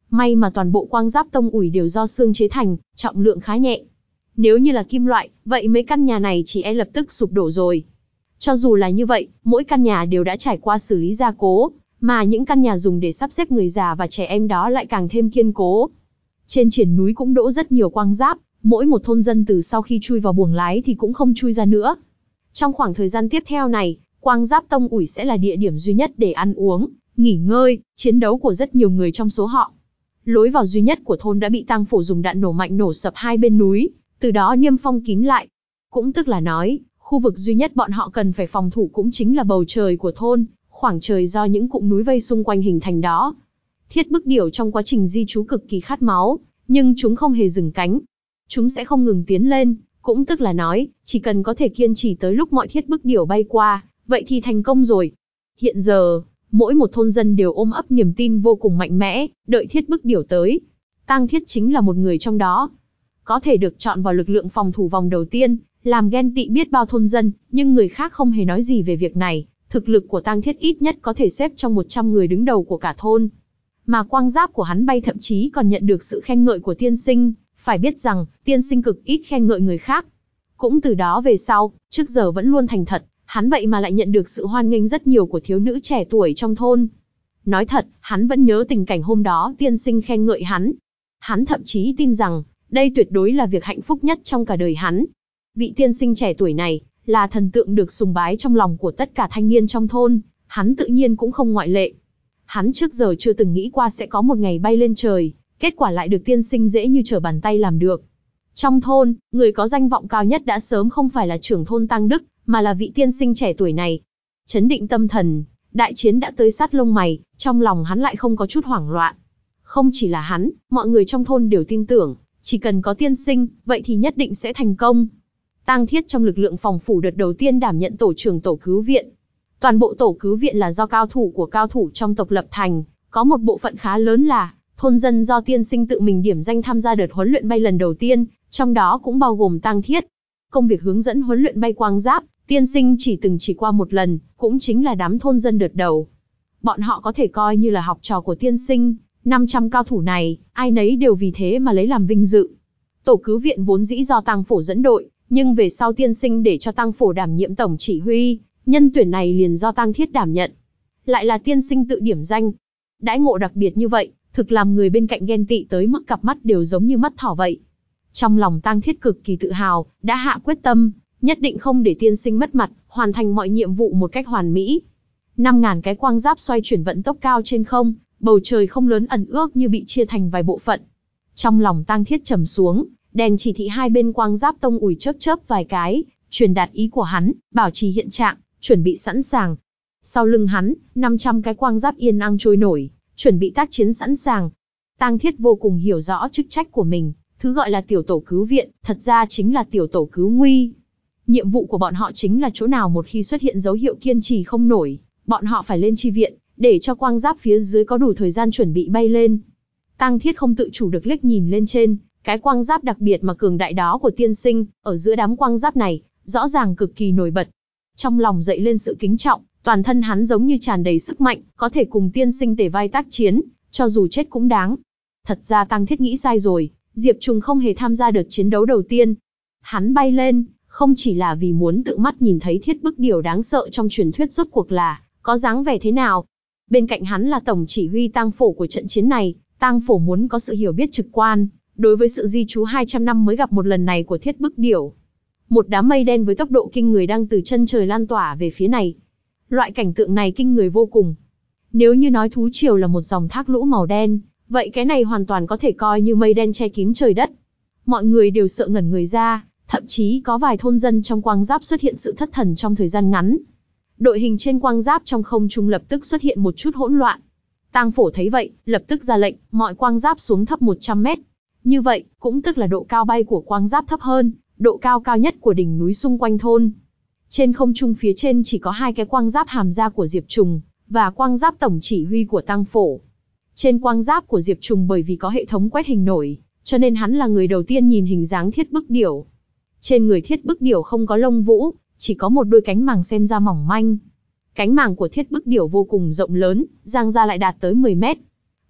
May mà toàn bộ quang giáp tông ủi đều do xương chế thành, trọng lượng khá nhẹ. Nếu như là kim loại, vậy mấy căn nhà này chỉ e lập tức sụp đổ rồi. Cho dù là như vậy, mỗi căn nhà đều đã trải qua xử lý gia cố, mà những căn nhà dùng để sắp xếp người già và trẻ em đó lại càng thêm kiên cố. Trên triển núi cũng đỗ rất nhiều quang giáp, mỗi một thôn dân từ sau khi chui vào buồng lái thì cũng không chui ra nữa. Trong khoảng thời gian tiếp theo này, quang giáp tông ủi sẽ là địa điểm duy nhất để ăn uống, nghỉ ngơi, chiến đấu của rất nhiều người trong số họ. Lối vào duy nhất của thôn đã bị tang phổ dùng đạn nổ mạnh nổ sập hai bên núi, từ đó niêm phong kín lại. Cũng tức là nói, khu vực duy nhất bọn họ cần phải phòng thủ cũng chính là bầu trời của thôn, khoảng trời do những cụm núi vây xung quanh hình thành đó. Thiết bức điểu trong quá trình di trú cực kỳ khát máu, nhưng chúng không hề dừng cánh. Chúng sẽ không ngừng tiến lên, cũng tức là nói, chỉ cần có thể kiên trì tới lúc mọi thiết bức điểu bay qua, vậy thì thành công rồi. Hiện giờ, mỗi một thôn dân đều ôm ấp niềm tin vô cùng mạnh mẽ, đợi thiết bức điểu tới. Tang Thiết chính là một người trong đó. Có thể được chọn vào lực lượng phòng thủ vòng đầu tiên, làm ghen tị biết bao thôn dân, nhưng người khác không hề nói gì về việc này. Thực lực của Tang Thiết ít nhất có thể xếp trong một trăm người đứng đầu của cả thôn. Mà quang giáp của hắn bay thậm chí còn nhận được sự khen ngợi của tiên sinh. Phải biết rằng, tiên sinh cực ít khen ngợi người khác. Cũng từ đó về sau, trước giờ vẫn luôn thành thật, hắn vậy mà lại nhận được sự hoan nghênh rất nhiều của thiếu nữ trẻ tuổi trong thôn. Nói thật, hắn vẫn nhớ tình cảnh hôm đó tiên sinh khen ngợi hắn. Hắn thậm chí tin rằng, đây tuyệt đối là việc hạnh phúc nhất trong cả đời hắn. Vị tiên sinh trẻ tuổi này, là thần tượng được sùng bái trong lòng của tất cả thanh niên trong thôn, hắn tự nhiên cũng không ngoại lệ. Hắn trước giờ chưa từng nghĩ qua sẽ có một ngày bay lên trời, kết quả lại được tiên sinh dễ như trở bàn tay làm được. Trong thôn, người có danh vọng cao nhất đã sớm không phải là trưởng thôn Tang Đức, mà là vị tiên sinh trẻ tuổi này. Chấn định tâm thần, đại chiến đã tới sát lông mày, trong lòng hắn lại không có chút hoảng loạn. Không chỉ là hắn, mọi người trong thôn đều tin tưởng, chỉ cần có tiên sinh, vậy thì nhất định sẽ thành công. Tang Thiết trong lực lượng phòng phủ đợt đầu tiên đảm nhận tổ trưởng tổ cứu viện. Toàn bộ tổ cứu viện là do cao thủ của cao thủ trong tộc lập thành, có một bộ phận khá lớn là thôn dân do tiên sinh tự mình điểm danh tham gia đợt huấn luyện bay lần đầu tiên, trong đó cũng bao gồm Tang Thiết. Công việc hướng dẫn huấn luyện bay quang giáp, tiên sinh chỉ từng chỉ qua một lần, cũng chính là đám thôn dân đợt đầu. Bọn họ có thể coi như là học trò của tiên sinh, năm trăm cao thủ này, ai nấy đều vì thế mà lấy làm vinh dự. Tổ cứu viện vốn dĩ do Tang Phổ dẫn đội, nhưng về sau tiên sinh để cho Tang Phổ đảm nhiệm tổng chỉ huy, nhân tuyển này liền do Tang Thiết đảm nhận. Lại là tiên sinh tự điểm danh. Đãi ngộ đặc biệt như vậy, thực làm người bên cạnh ghen tị tới mức cặp mắt đều giống như mắt thỏ vậy. Trong lòng Tang Thiết cực kỳ tự hào, đã hạ quyết tâm, nhất định không để tiên sinh mất mặt, hoàn thành mọi nhiệm vụ một cách hoàn mỹ. Năm ngàn cái quang giáp xoay chuyển vận tốc cao trên không, bầu trời không lớn ẩn ước như bị chia thành vài bộ phận. Trong lòng Tang Thiết trầm xuống, đèn chỉ thị hai bên quang giáp tông ủi chớp chớp vài cái, truyền đạt ý của hắn, bảo trì hiện trạng, chuẩn bị sẵn sàng. Sau lưng hắn, năm trăm cái quang giáp yên ang trôi nổi, chuẩn bị tác chiến sẵn sàng. Tang Thiết vô cùng hiểu rõ chức trách của mình, thứ gọi là tiểu tổ cứu viện, thật ra chính là tiểu tổ cứu nguy. Nhiệm vụ của bọn họ chính là chỗ nào một khi xuất hiện dấu hiệu kiên trì không nổi, bọn họ phải lên chi viện, để cho quang giáp phía dưới có đủ thời gian chuẩn bị bay lên. Tang Thiết không tự chủ được liếc nhìn lên trên, cái quang giáp đặc biệt mà cường đại đó của tiên sinh, ở giữa đám quang giáp này, rõ ràng cực kỳ nổi bật. Trong lòng dậy lên sự kính trọng, toàn thân hắn giống như tràn đầy sức mạnh, có thể cùng tiên sinh tề vai tác chiến, cho dù chết cũng đáng. Thật ra Tang Thiết nghĩ sai rồi, Diệp Trùng không hề tham gia đợt chiến đấu đầu tiên. Hắn bay lên, không chỉ là vì muốn tự mắt nhìn thấy thiết bức điểu đáng sợ trong truyền thuyết rốt cuộc là có dáng vẻ thế nào. Bên cạnh hắn là tổng chỉ huy Tang Phổ của trận chiến này, Tang Phổ muốn có sự hiểu biết trực quan đối với sự di trú hai trăm năm mới gặp một lần này của thiết bức điểu. Một đám mây đen với tốc độ kinh người đang từ chân trời lan tỏa về phía này. Loại cảnh tượng này kinh người vô cùng. Nếu như nói thú triều là một dòng thác lũ màu đen, vậy cái này hoàn toàn có thể coi như mây đen che kín trời đất. Mọi người đều sợ ngẩn người ra, thậm chí có vài thôn dân trong quang giáp xuất hiện sự thất thần trong thời gian ngắn. Đội hình trên quang giáp trong không trung lập tức xuất hiện một chút hỗn loạn. Tang Phổ thấy vậy, lập tức ra lệnh, mọi quang giáp xuống thấp một trăm mét. Như vậy, cũng tức là độ cao bay của quang giáp thấp hơn độ cao cao nhất của đỉnh núi xung quanh thôn. Trên không trung phía trên chỉ có hai cái quang giáp hàm ra của Diệp Trùng, và quang giáp tổng chỉ huy của Tang Phổ. Trên quang giáp của Diệp Trùng bởi vì có hệ thống quét hình nổi, cho nên hắn là người đầu tiên nhìn hình dáng thiết bức điểu. Trên người thiết bức điểu không có lông vũ, chỉ có một đôi cánh màng xem ra mỏng manh. Cánh màng của thiết bức điểu vô cùng rộng lớn, dang ra lại đạt tới mười mét.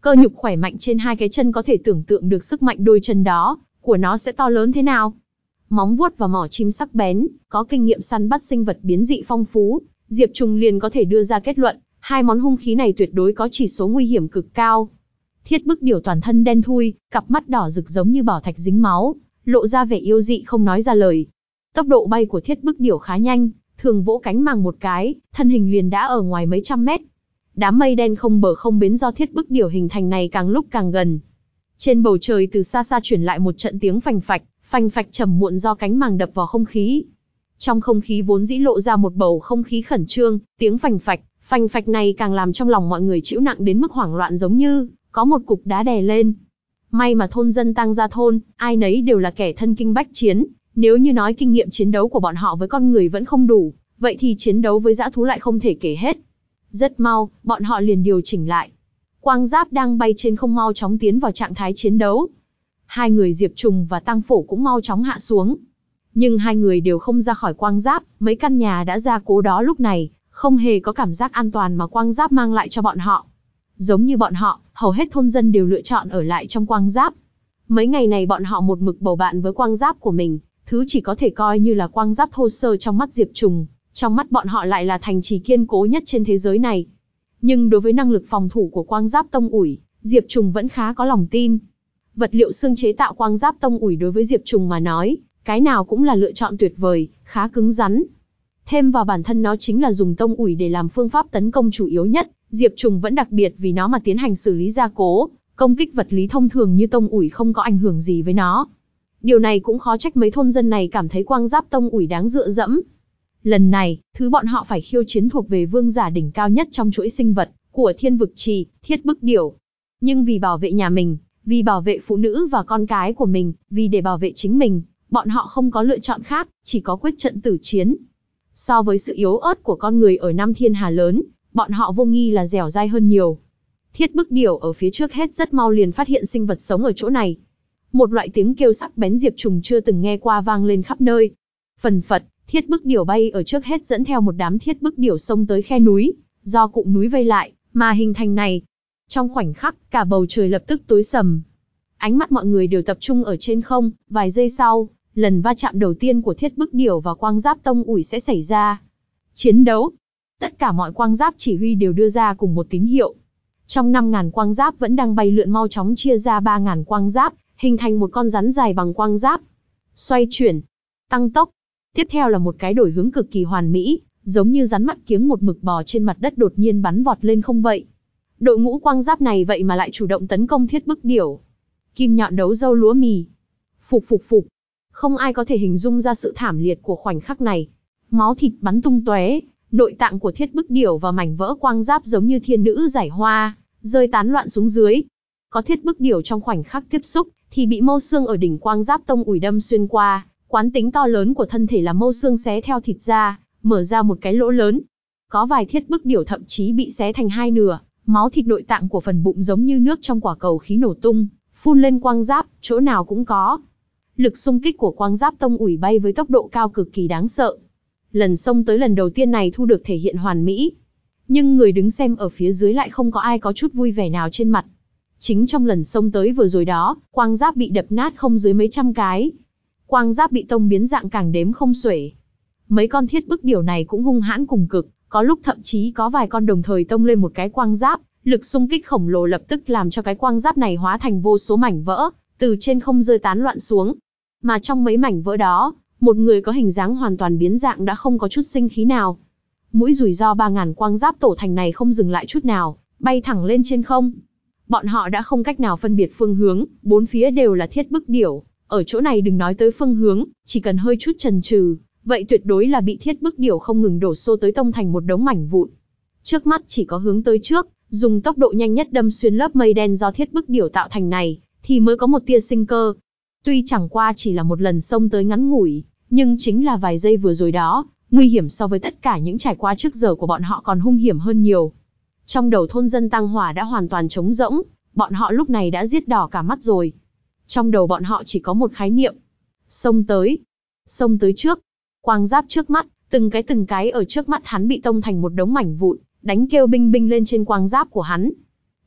Cơ nhục khỏe mạnh trên hai cái chân có thể tưởng tượng được sức mạnh đôi chân đó của nó sẽ to lớn thế nào. Móng vuốt và mỏ chim sắc bén, có kinh nghiệm săn bắt sinh vật biến dị phong phú, Diệp Trùng liền có thể đưa ra kết luận, hai món hung khí này tuyệt đối có chỉ số nguy hiểm cực cao. Thiết bức điểu toàn thân đen thui, cặp mắt đỏ rực giống như bảo thạch dính máu, lộ ra vẻ yêu dị không nói ra lời. Tốc độ bay của thiết bức điểu khá nhanh, thường vỗ cánh màng một cái, thân hình liền đã ở ngoài mấy trăm mét. Đám mây đen không bờ không bến do thiết bức điểu hình thành này càng lúc càng gần. Trên bầu trời từ xa xa truyền lại một trận tiếng phành phạch, phành phạch trầm muộn do cánh màng đập vào không khí. Trong không khí vốn dĩ lộ ra một bầu không khí khẩn trương, tiếng phành phạch, phành phạch này càng làm trong lòng mọi người chịu nặng đến mức hoảng loạn, giống như có một cục đá đè lên. May mà thôn dân Tang Gia thôn, ai nấy đều là kẻ thân kinh bách chiến, nếu như nói kinh nghiệm chiến đấu của bọn họ với con người vẫn không đủ, vậy thì chiến đấu với dã thú lại không thể kể hết. Rất mau, bọn họ liền điều chỉnh lại. Quang giáp đang bay trên không mau chóng tiến vào trạng thái chiến đấu. Hai người Diệp Trùng và Tăng Phổ cũng mau chóng hạ xuống. Nhưng hai người đều không ra khỏi quang giáp, mấy căn nhà đã gia cố đó lúc này, không hề có cảm giác an toàn mà quang giáp mang lại cho bọn họ. Giống như bọn họ, hầu hết thôn dân đều lựa chọn ở lại trong quang giáp. Mấy ngày này bọn họ một mực bầu bạn với quang giáp của mình, thứ chỉ có thể coi như là quang giáp thô sơ trong mắt Diệp Trùng, trong mắt bọn họ lại là thành trì kiên cố nhất trên thế giới này. Nhưng đối với năng lực phòng thủ của quang giáp tông ủi, Diệp Trùng vẫn khá có lòng tin. Vật liệu xương chế tạo quang giáp tông ủi đối với Diệp Trùng mà nói, cái nào cũng là lựa chọn tuyệt vời, khá cứng rắn. Thêm vào bản thân nó chính là dùng tông ủi để làm phương pháp tấn công chủ yếu nhất, Diệp Trùng vẫn đặc biệt vì nó mà tiến hành xử lý gia cố, công kích vật lý thông thường như tông ủi không có ảnh hưởng gì với nó. Điều này cũng khó trách mấy thôn dân này cảm thấy quang giáp tông ủi đáng dựa dẫm. Lần này, thứ bọn họ phải khiêu chiến thuộc về vương giả đỉnh cao nhất trong chuỗi sinh vật của Thiên Vực Trì, Thiết Bức Điểu. Nhưng vì bảo vệ nhà mình, vì bảo vệ phụ nữ và con cái của mình, vì để bảo vệ chính mình, bọn họ không có lựa chọn khác, chỉ có quyết trận tử chiến. So với sự yếu ớt của con người ở Nam Thiên Hà lớn, bọn họ vô nghi là dẻo dai hơn nhiều. Thiết Bức Điểu ở phía trước hết rất mau liền phát hiện sinh vật sống ở chỗ này. Một loại tiếng kêu sắc bén Diệp Trùng chưa từng nghe qua vang lên khắp nơi. Phần phật, Thiết Bức Điểu bay ở trước hết dẫn theo một đám Thiết Bức Điểu xông tới khe núi, do cụm núi vây lại, mà hình thành này. Trong khoảnh khắc, cả bầu trời lập tức tối sầm. Ánh mắt mọi người đều tập trung ở trên không, vài giây sau, lần va chạm đầu tiên của Thiết Bức Điểu và quang giáp tông ủi sẽ xảy ra. Chiến đấu. Tất cả mọi quang giáp chỉ huy đều đưa ra cùng một tín hiệu. Trong năm nghìn quang giáp vẫn đang bay lượn mau chóng chia ra ba nghìn quang giáp, hình thành một con rắn dài bằng quang giáp. Xoay chuyển, tăng tốc. Tiếp theo là một cái đổi hướng cực kỳ hoàn mỹ, giống như rắn mắt kiếng một mực bò trên mặt đất đột nhiên bắn vọt lên không vậy. Đội ngũ quang giáp này vậy mà lại chủ động tấn công Thiết Bức Điểu. Kim nhọn đấu dâu lúa mì. Phục phục phục. Không ai có thể hình dung ra sự thảm liệt của khoảnh khắc này. Máu thịt bắn tung tóe, nội tạng của Thiết Bức Điểu và mảnh vỡ quang giáp giống như thiên nữ giải hoa, rơi tán loạn xuống dưới. Có Thiết Bức Điểu trong khoảnh khắc tiếp xúc, thì bị mâu xương ở đỉnh quang giáp tông ủi đâm xuyên qua, quán tính to lớn của thân thể làm mâu xương xé theo thịt ra, mở ra một cái lỗ lớn. Có vài Thiết Bức Điểu thậm chí bị xé thành hai nửa, máu thịt nội tạng của phần bụng giống như nước trong quả cầu khí nổ tung, phun lên quang giáp, chỗ nào cũng có. Lực xung kích của quang giáp tông ủi bay với tốc độ cao cực kỳ đáng sợ. Lần xông tới lần đầu tiên này thu được thể hiện hoàn mỹ. Nhưng người đứng xem ở phía dưới lại không có ai có chút vui vẻ nào trên mặt. Chính trong lần xông tới vừa rồi đó, quang giáp bị đập nát không dưới mấy trăm cái. Quang giáp bị tông biến dạng càng đếm không xuể. Mấy con Thiết Bức Điểu này cũng hung hãn cùng cực, có lúc thậm chí có vài con đồng thời tông lên một cái quang giáp, lực xung kích khổng lồ lập tức làm cho cái quang giáp này hóa thành vô số mảnh vỡ, từ trên không rơi tán loạn xuống. Mà trong mấy mảnh vỡ đó, một người có hình dáng hoàn toàn biến dạng đã không có chút sinh khí nào. Mũi rủi ro ba nghìn quang giáp tổ thành này không dừng lại chút nào, bay thẳng lên trên không. Bọn họ đã không cách nào phân biệt phương hướng, bốn phía đều là Thiết Bức Điểu. Ở chỗ này đừng nói tới phương hướng, chỉ cần hơi chút chần chừ, vậy tuyệt đối là bị Thiết Bức Điểu không ngừng đổ xô tới tông thành một đống mảnh vụn. Trước mắt chỉ có hướng tới trước, dùng tốc độ nhanh nhất đâm xuyên lớp mây đen do Thiết Bức Điểu tạo thành này, thì mới có một tia sinh cơ. Tuy chẳng qua chỉ là một lần xông tới ngắn ngủi, nhưng chính là vài giây vừa rồi đó, nguy hiểm so với tất cả những trải qua trước giờ của bọn họ còn hung hiểm hơn nhiều. Trong đầu thôn dân Tăng Hỏa đã hoàn toàn trống rỗng, bọn họ lúc này đã giết đỏ cả mắt rồi. Trong đầu bọn họ chỉ có một khái niệm. Xông tới. Xông tới trước. Quang giáp trước mắt, từng cái từng cái ở trước mắt hắn bị tông thành một đống mảnh vụn, đánh kêu binh binh lên trên quang giáp của hắn.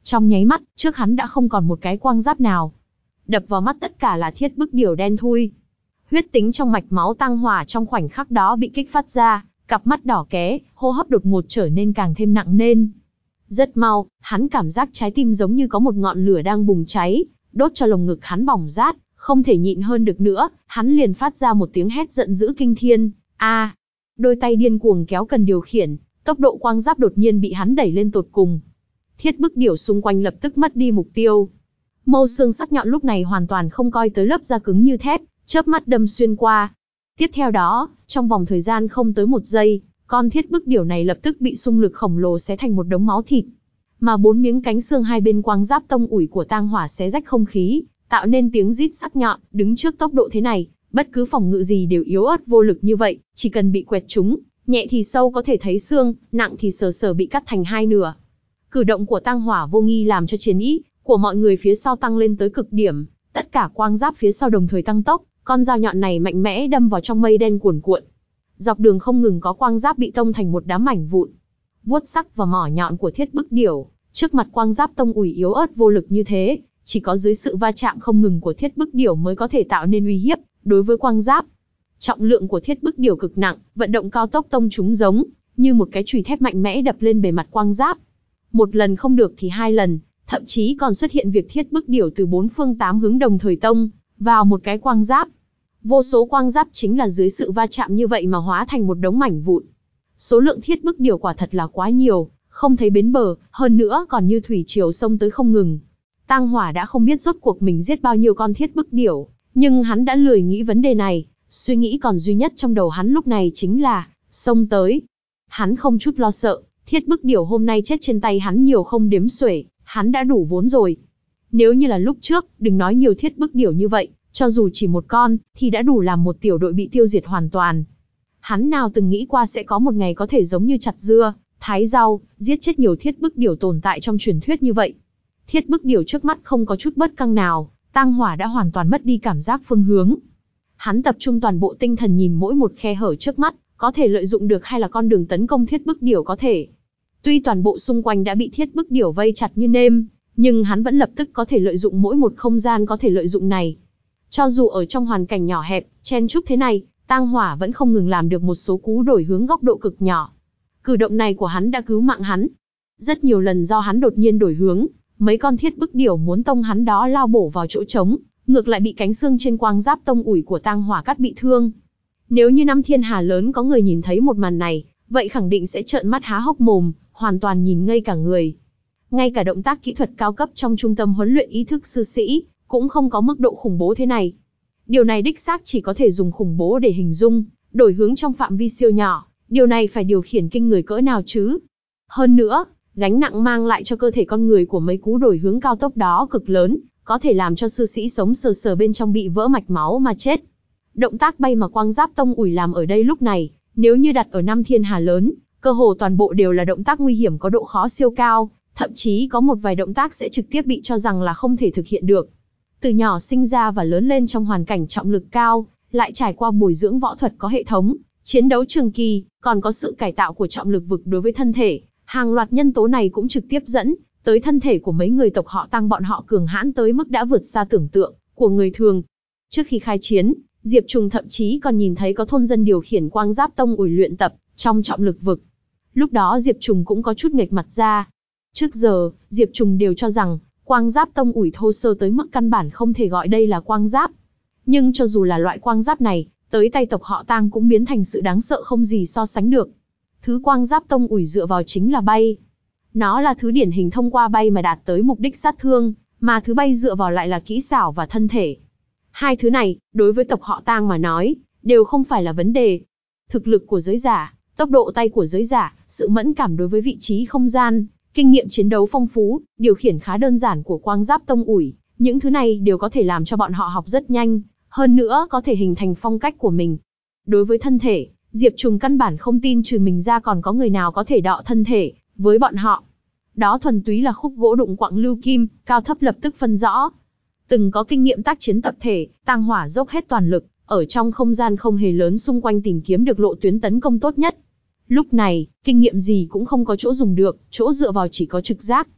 Trong nháy mắt, trước hắn đã không còn một cái quang giáp nào. Đập vào mắt tất cả là thiết bức điểu đen thui. Huyết tính trong mạch máu Tăng Hỏa trong khoảnh khắc đó bị kích phát ra, cặp mắt đỏ ké, hô hấp đột ngột trở nên càng thêm nặng nên. Rất mau, hắn cảm giác trái tim giống như có một ngọn lửa đang bùng cháy, đốt cho lồng ngực hắn bỏng rát, không thể nhịn hơn được nữa, hắn liền phát ra một tiếng hét giận dữ kinh thiên. A! Đôi tay điên cuồng kéo cần điều khiển, tốc độ quang giáp đột nhiên bị hắn đẩy lên tột cùng. Thiết bức điểu xung quanh lập tức mất đi mục tiêu. Mâu xương sắc nhọn lúc này hoàn toàn không coi tới lớp da cứng như thép, chớp mắt đâm xuyên qua. Tiếp theo đó, trong vòng thời gian không tới một giây, con thiết bức điểu này lập tức bị xung lực khổng lồ xé thành một đống máu thịt. Mà bốn miếng cánh xương hai bên quang giáp tông ủi của Tang Hỏa xé rách không khí, tạo nên tiếng rít sắc nhọn. Đứng trước tốc độ thế này, bất cứ phòng ngự gì đều yếu ớt vô lực như vậy, chỉ cần bị quẹt trúng, nhẹ thì sâu có thể thấy xương, nặng thì sờ sờ bị cắt thành hai nửa. Cử động của Tang Hỏa vô nghi làm cho chiến ý của mọi người phía sau tăng lên tới cực điểm, tất cả quang giáp phía sau đồng thời tăng tốc, con dao nhọn này mạnh mẽ đâm vào trong mây đen cuồn cuộn. Dọc đường không ngừng có quang giáp bị tông thành một đám mảnh vụn. Vuốt sắc và mỏ nhọn của thiết bức điểu, trước mặt quang giáp tông ủi yếu ớt vô lực như thế, chỉ có dưới sự va chạm không ngừng của thiết bức điểu mới có thể tạo nên uy hiếp đối với quang giáp. Trọng lượng của thiết bức điểu cực nặng, vận động cao tốc tông chúng giống như một cái chùy thép mạnh mẽ đập lên bề mặt quang giáp. Một lần không được thì hai lần, thậm chí còn xuất hiện việc thiết bức điểu từ bốn phương tám hướng đồng thời tông vào một cái quang giáp. Vô số quang giáp chính là dưới sự va chạm như vậy mà hóa thành một đống mảnh vụn. Số lượng thiết bức điểu quả thật là quá nhiều, không thấy bến bờ, hơn nữa còn như thủy triều xông tới không ngừng. Tang Hỏa đã không biết rốt cuộc mình giết bao nhiêu con thiết bức điểu, nhưng hắn đã lười nghĩ vấn đề này, suy nghĩ còn duy nhất trong đầu hắn lúc này chính là xông tới. Hắn không chút lo sợ, thiết bức điểu hôm nay chết trên tay hắn nhiều không đếm xuể, hắn đã đủ vốn rồi. Nếu như là lúc trước, đừng nói nhiều thiết bức điểu như vậy, cho dù chỉ một con, thì đã đủ làm một tiểu đội bị tiêu diệt hoàn toàn. Hắn nào từng nghĩ qua sẽ có một ngày có thể giống như chặt dưa, thái rau, giết chết nhiều thiết bức điểu tồn tại trong truyền thuyết như vậy. Thiết bức điểu trước mắt không có chút bớt căng nào, Tang Hỏa đã hoàn toàn mất đi cảm giác phương hướng. Hắn tập trung toàn bộ tinh thần nhìn mỗi một khe hở trước mắt, có thể lợi dụng được hay là con đường tấn công thiết bức điểu có thể. Tuy toàn bộ xung quanh đã bị thiết bức điểu vây chặt như nêm, nhưng hắn vẫn lập tức có thể lợi dụng mỗi một không gian có thể lợi dụng này. Cho dù ở trong hoàn cảnh nhỏ hẹp, chen chúc thế này, Tang Hỏa vẫn không ngừng làm được một số cú đổi hướng góc độ cực nhỏ. Cử động này của hắn đã cứu mạng hắn. Rất nhiều lần do hắn đột nhiên đổi hướng, mấy con thiết bức điểu muốn tông hắn đó lao bổ vào chỗ trống, ngược lại bị cánh xương trên quang giáp tông ủi của Tang Hỏa cắt bị thương. Nếu như năm thiên hà lớn có người nhìn thấy một màn này, vậy khẳng định sẽ trợn mắt há hốc mồm, hoàn toàn nhìn ngây cả người. Ngay cả động tác kỹ thuật cao cấp trong trung tâm huấn luyện ý thức sư sĩ, cũng không có mức độ khủng bố thế này. Điều này đích xác chỉ có thể dùng khủng bố để hình dung, đổi hướng trong phạm vi siêu nhỏ, điều này phải điều khiển kinh người cỡ nào chứ. Hơn nữa, gánh nặng mang lại cho cơ thể con người của mấy cú đổi hướng cao tốc đó cực lớn, có thể làm cho sư sĩ sống sờ sờ bên trong bị vỡ mạch máu mà chết. Động tác bay mà quang giáp tông ủi làm ở đây lúc này, nếu như đặt ở năm thiên hà lớn, cơ hồ toàn bộ đều là động tác nguy hiểm có độ khó siêu cao, thậm chí có một vài động tác sẽ trực tiếp bị cho rằng là không thể thực hiện được. Từ nhỏ sinh ra và lớn lên trong hoàn cảnh trọng lực cao, lại trải qua bồi dưỡng võ thuật có hệ thống, chiến đấu trường kỳ, còn có sự cải tạo của trọng lực vực đối với thân thể, hàng loạt nhân tố này cũng trực tiếp dẫn tới thân thể của mấy người tộc họ Tăng bọn họ cường hãn tới mức đã vượt xa tưởng tượng của người thường. Trước khi khai chiến, Diệp Trùng thậm chí còn nhìn thấy có thôn dân điều khiển quang giáp tông ủi luyện tập trong trọng lực vực. Lúc đó Diệp Trùng cũng có chút nghệch mặt ra. Trước giờ, Diệp Trùng đều cho rằng quang giáp tông ủi thô sơ tới mức căn bản không thể gọi đây là quang giáp. Nhưng cho dù là loại quang giáp này, tới tay tộc họ Tang cũng biến thành sự đáng sợ không gì so sánh được. Thứ quang giáp tông ủi dựa vào chính là bay. Nó là thứ điển hình thông qua bay mà đạt tới mục đích sát thương, mà thứ bay dựa vào lại là kỹ xảo và thân thể. Hai thứ này, đối với tộc họ Tang mà nói, đều không phải là vấn đề. Thực lực của giới giả, tốc độ tay của giới giả, sự mẫn cảm đối với vị trí không gian, kinh nghiệm chiến đấu phong phú, điều khiển khá đơn giản của quang giáp tông ủi, những thứ này đều có thể làm cho bọn họ học rất nhanh, hơn nữa có thể hình thành phong cách của mình. Đối với thân thể, Diệp Trùng căn bản không tin trừ mình ra còn có người nào có thể đọ thân thể với bọn họ. Đó thuần túy là khúc gỗ đụng quặng lưu kim, cao thấp lập tức phân rõ. Từng có kinh nghiệm tác chiến tập thể, Tang Hỏa dốc hết toàn lực, ở trong không gian không hề lớn xung quanh tìm kiếm được lộ tuyến tấn công tốt nhất. Lúc này, kinh nghiệm gì cũng không có chỗ dùng được, chỗ dựa vào chỉ có trực giác.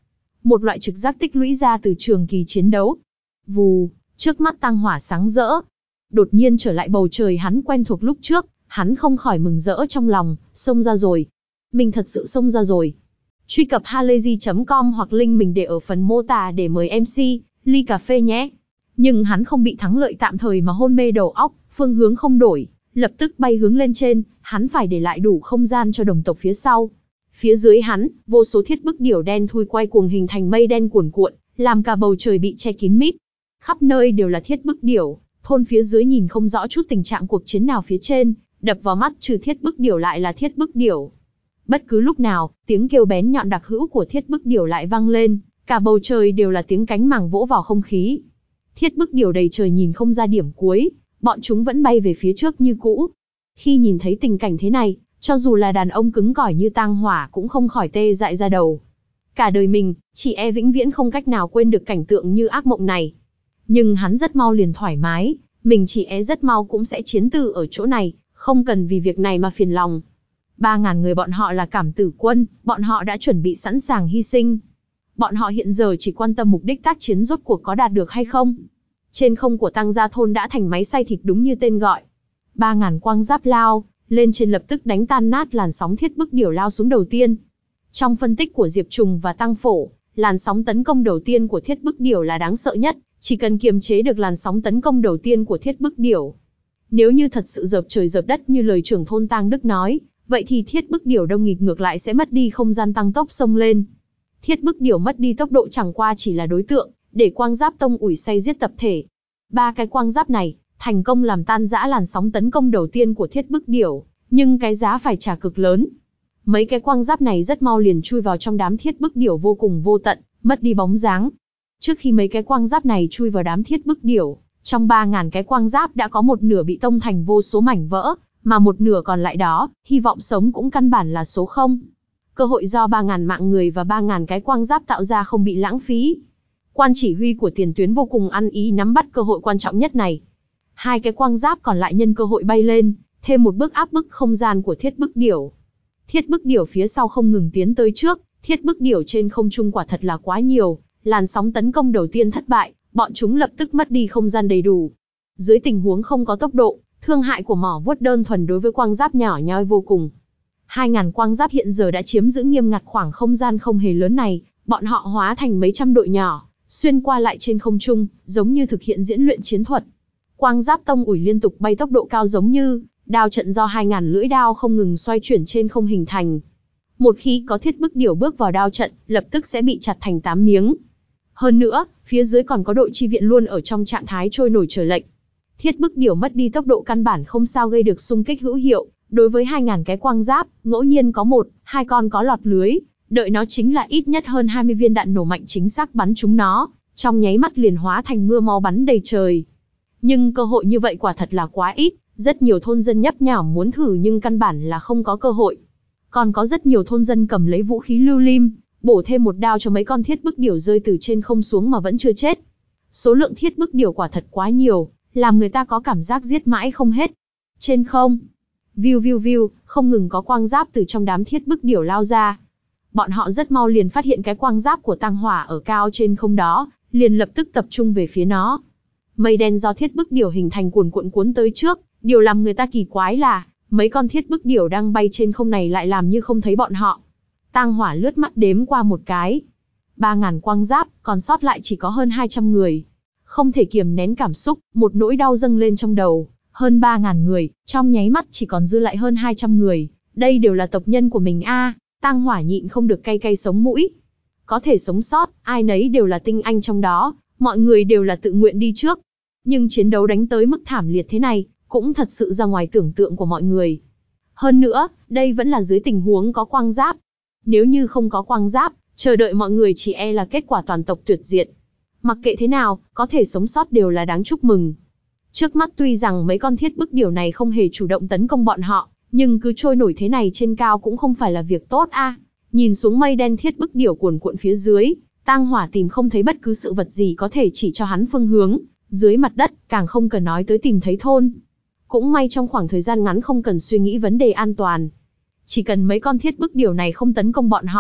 một loại trực giác tích lũy ra từ trường kỳ chiến đấu. Vù, trước mắt Tăng Hỏa sáng rỡ. Đột nhiên trở lại bầu trời hắn quen thuộc lúc trước, hắn không khỏi mừng rỡ trong lòng, xông ra rồi. Mình thật sự xông ra rồi. Truy cập halayzi chấm com hoặc link mình để ở phần mô tả để mời em xê, ly cà phê nhé. Nhưng hắn không bị thắng lợi tạm thời mà hôn mê đầu óc, phương hướng không đổi, lập tức bay hướng lên trên, hắn phải để lại đủ không gian cho đồng tộc phía sau. Phía dưới hắn, vô số thiết bức điểu đen thui quay cuồng hình thành mây đen cuồn cuộn, làm cả bầu trời bị che kín mít. Khắp nơi đều là thiết bức điểu, thôn phía dưới nhìn không rõ chút tình trạng cuộc chiến nào phía trên, đập vào mắt trừ thiết bức điểu lại là thiết bức điểu. Bất cứ lúc nào, tiếng kêu bén nhọn đặc hữu của thiết bức điểu lại vang lên, cả bầu trời đều là tiếng cánh màng vỗ vào không khí. Thiết bức điểu đầy trời nhìn không ra điểm cuối, bọn chúng vẫn bay về phía trước như cũ. Khi nhìn thấy tình cảnh thế này, cho dù là đàn ông cứng cỏi như Tang Hỏa cũng không khỏi tê dại ra đầu. Cả đời mình, chị e vĩnh viễn không cách nào quên được cảnh tượng như ác mộng này. Nhưng hắn rất mau liền thoải mái, mình chị e rất mau cũng sẽ chiến tử ở chỗ này, không cần vì việc này mà phiền lòng. Ba ngàn người bọn họ là cảm tử quân, bọn họ đã chuẩn bị sẵn sàng hy sinh. Bọn họ hiện giờ chỉ quan tâm mục đích tác chiến rốt cuộc có đạt được hay không. Trên không của Tăng Gia Thôn đã thành máy xay thịt đúng như tên gọi. Ba ngàn quang giáp lao lên trên lập tức đánh tan nát làn sóng thiết bức điểu lao xuống đầu tiên. Trong phân tích của Diệp Trùng và Tăng Phổ, làn sóng tấn công đầu tiên của thiết bức điểu là đáng sợ nhất, chỉ cần kiềm chế được làn sóng tấn công đầu tiên của thiết bức điểu. Nếu như thật sự dợp trời dợp đất như lời trưởng thôn Tang Đức nói, vậy thì thiết bức điểu đông nghịt ngược lại sẽ mất đi không gian tăng tốc xông lên. Thiết bức điểu mất đi tốc độ chẳng qua chỉ là đối tượng, để quang giáp tông ủi xay giết tập thể. Ba cái quang giáp này, thành công làm tan rã làn sóng tấn công đầu tiên của thiết bức điểu, nhưng cái giá phải trả cực lớn. Mấy cái quang giáp này rất mau liền chui vào trong đám thiết bức điểu vô cùng vô tận, mất đi bóng dáng. Trước khi mấy cái quang giáp này chui vào đám thiết bức điểu, trong ba ngàn cái quang giáp đã có một nửa bị tông thành vô số mảnh vỡ, mà một nửa còn lại đó, hy vọng sống cũng căn bản là số không. Cơ hội do ba ngàn mạng người và ba ngàn cái quang giáp tạo ra không bị lãng phí. Quan chỉ huy của tiền tuyến vô cùng ăn ý nắm bắt cơ hội quan trọng nhất này. Hai cái quang giáp còn lại nhân cơ hội bay lên, thêm một bước áp bức không gian của thiết bức điểu. Thiết bức điểu phía sau không ngừng tiến tới trước, thiết bức điểu trên không trung quả thật là quá nhiều, làn sóng tấn công đầu tiên thất bại, bọn chúng lập tức mất đi không gian đầy đủ. Dưới tình huống không có tốc độ, thương hại của mỏ vuốt đơn thuần đối với quang giáp nhỏ nhoi vô cùng. Hai ngàn quang giáp hiện giờ đã chiếm giữ nghiêm ngặt khoảng không gian không hề lớn này, bọn họ hóa thành mấy trăm đội nhỏ, xuyên qua lại trên không trung, giống như thực hiện diễn luyện chiến thuật. Quang giáp tông ủi liên tục bay tốc độ cao giống như đao trận do hai ngàn lưỡi đao không ngừng xoay chuyển trên không hình thành. Một khi có thiết bức điểu bước vào đao trận, lập tức sẽ bị chặt thành tám miếng. Hơn nữa, phía dưới còn có đội chi viện luôn ở trong trạng thái trôi nổi chờ lệnh. Thiết bức điểu mất đi tốc độ căn bản không sao gây được xung kích hữu hiệu, đối với hai ngàn cái quang giáp, ngẫu nhiên có một, hai con có lọt lưới, đợi nó chính là ít nhất hơn hai mươi viên đạn nổ mạnh chính xác bắn chúng nó, trong nháy mắt liền hóa thành mưa máu bắn đầy trời. Nhưng cơ hội như vậy quả thật là quá ít, rất nhiều thôn dân nhấp nhảm muốn thử nhưng căn bản là không có cơ hội. Còn có rất nhiều thôn dân cầm lấy vũ khí lưu lim, bổ thêm một đao cho mấy con thiết bức điểu rơi từ trên không xuống mà vẫn chưa chết. Số lượng thiết bức điểu quả thật quá nhiều, làm người ta có cảm giác giết mãi không hết. Trên không, viu viu viu, không ngừng có quang giáp từ trong đám thiết bức điểu lao ra. Bọn họ rất mau liền phát hiện cái quang giáp của Tăng Hỏa ở cao trên không đó, liền lập tức tập trung về phía nó. Mây đen do thiết bức điểu hình thành cuồn cuộn cuốn tới trước, điều làm người ta kỳ quái là, mấy con thiết bức điểu đang bay trên không này lại làm như không thấy bọn họ. Tăng Hỏa lướt mắt đếm qua một cái. Ba ngàn quang giáp, còn sót lại chỉ có hơn hai trăm người. Không thể kiềm nén cảm xúc, một nỗi đau dâng lên trong đầu. Hơn ba ngàn người, trong nháy mắt chỉ còn dư lại hơn hai trăm người. Đây đều là tộc nhân của mình a. À, Tăng Hỏa nhịn không được cay cay sống mũi. Có thể sống sót, ai nấy đều là tinh anh trong đó, mọi người đều là tự nguyện đi trước. Nhưng chiến đấu đánh tới mức thảm liệt thế này, cũng thật sự ra ngoài tưởng tượng của mọi người. Hơn nữa, đây vẫn là dưới tình huống có quang giáp. Nếu như không có quang giáp, chờ đợi mọi người chỉ e là kết quả toàn tộc tuyệt diệt. Mặc kệ thế nào, có thể sống sót đều là đáng chúc mừng. Trước mắt tuy rằng mấy con thiết bức điểu này không hề chủ động tấn công bọn họ, nhưng cứ trôi nổi thế này trên cao cũng không phải là việc tốt a. À. Nhìn xuống mây đen thiết bức điểu cuồn cuộn phía dưới, Tăng Hỏa tìm không thấy bất cứ sự vật gì có thể chỉ cho hắn phương hướng, dưới mặt đất, càng không cần nói tới tìm thấy thôn. Cũng may trong khoảng thời gian ngắn không cần suy nghĩ vấn đề an toàn. Chỉ cần mấy con thiết bức điểu này không tấn công bọn họ,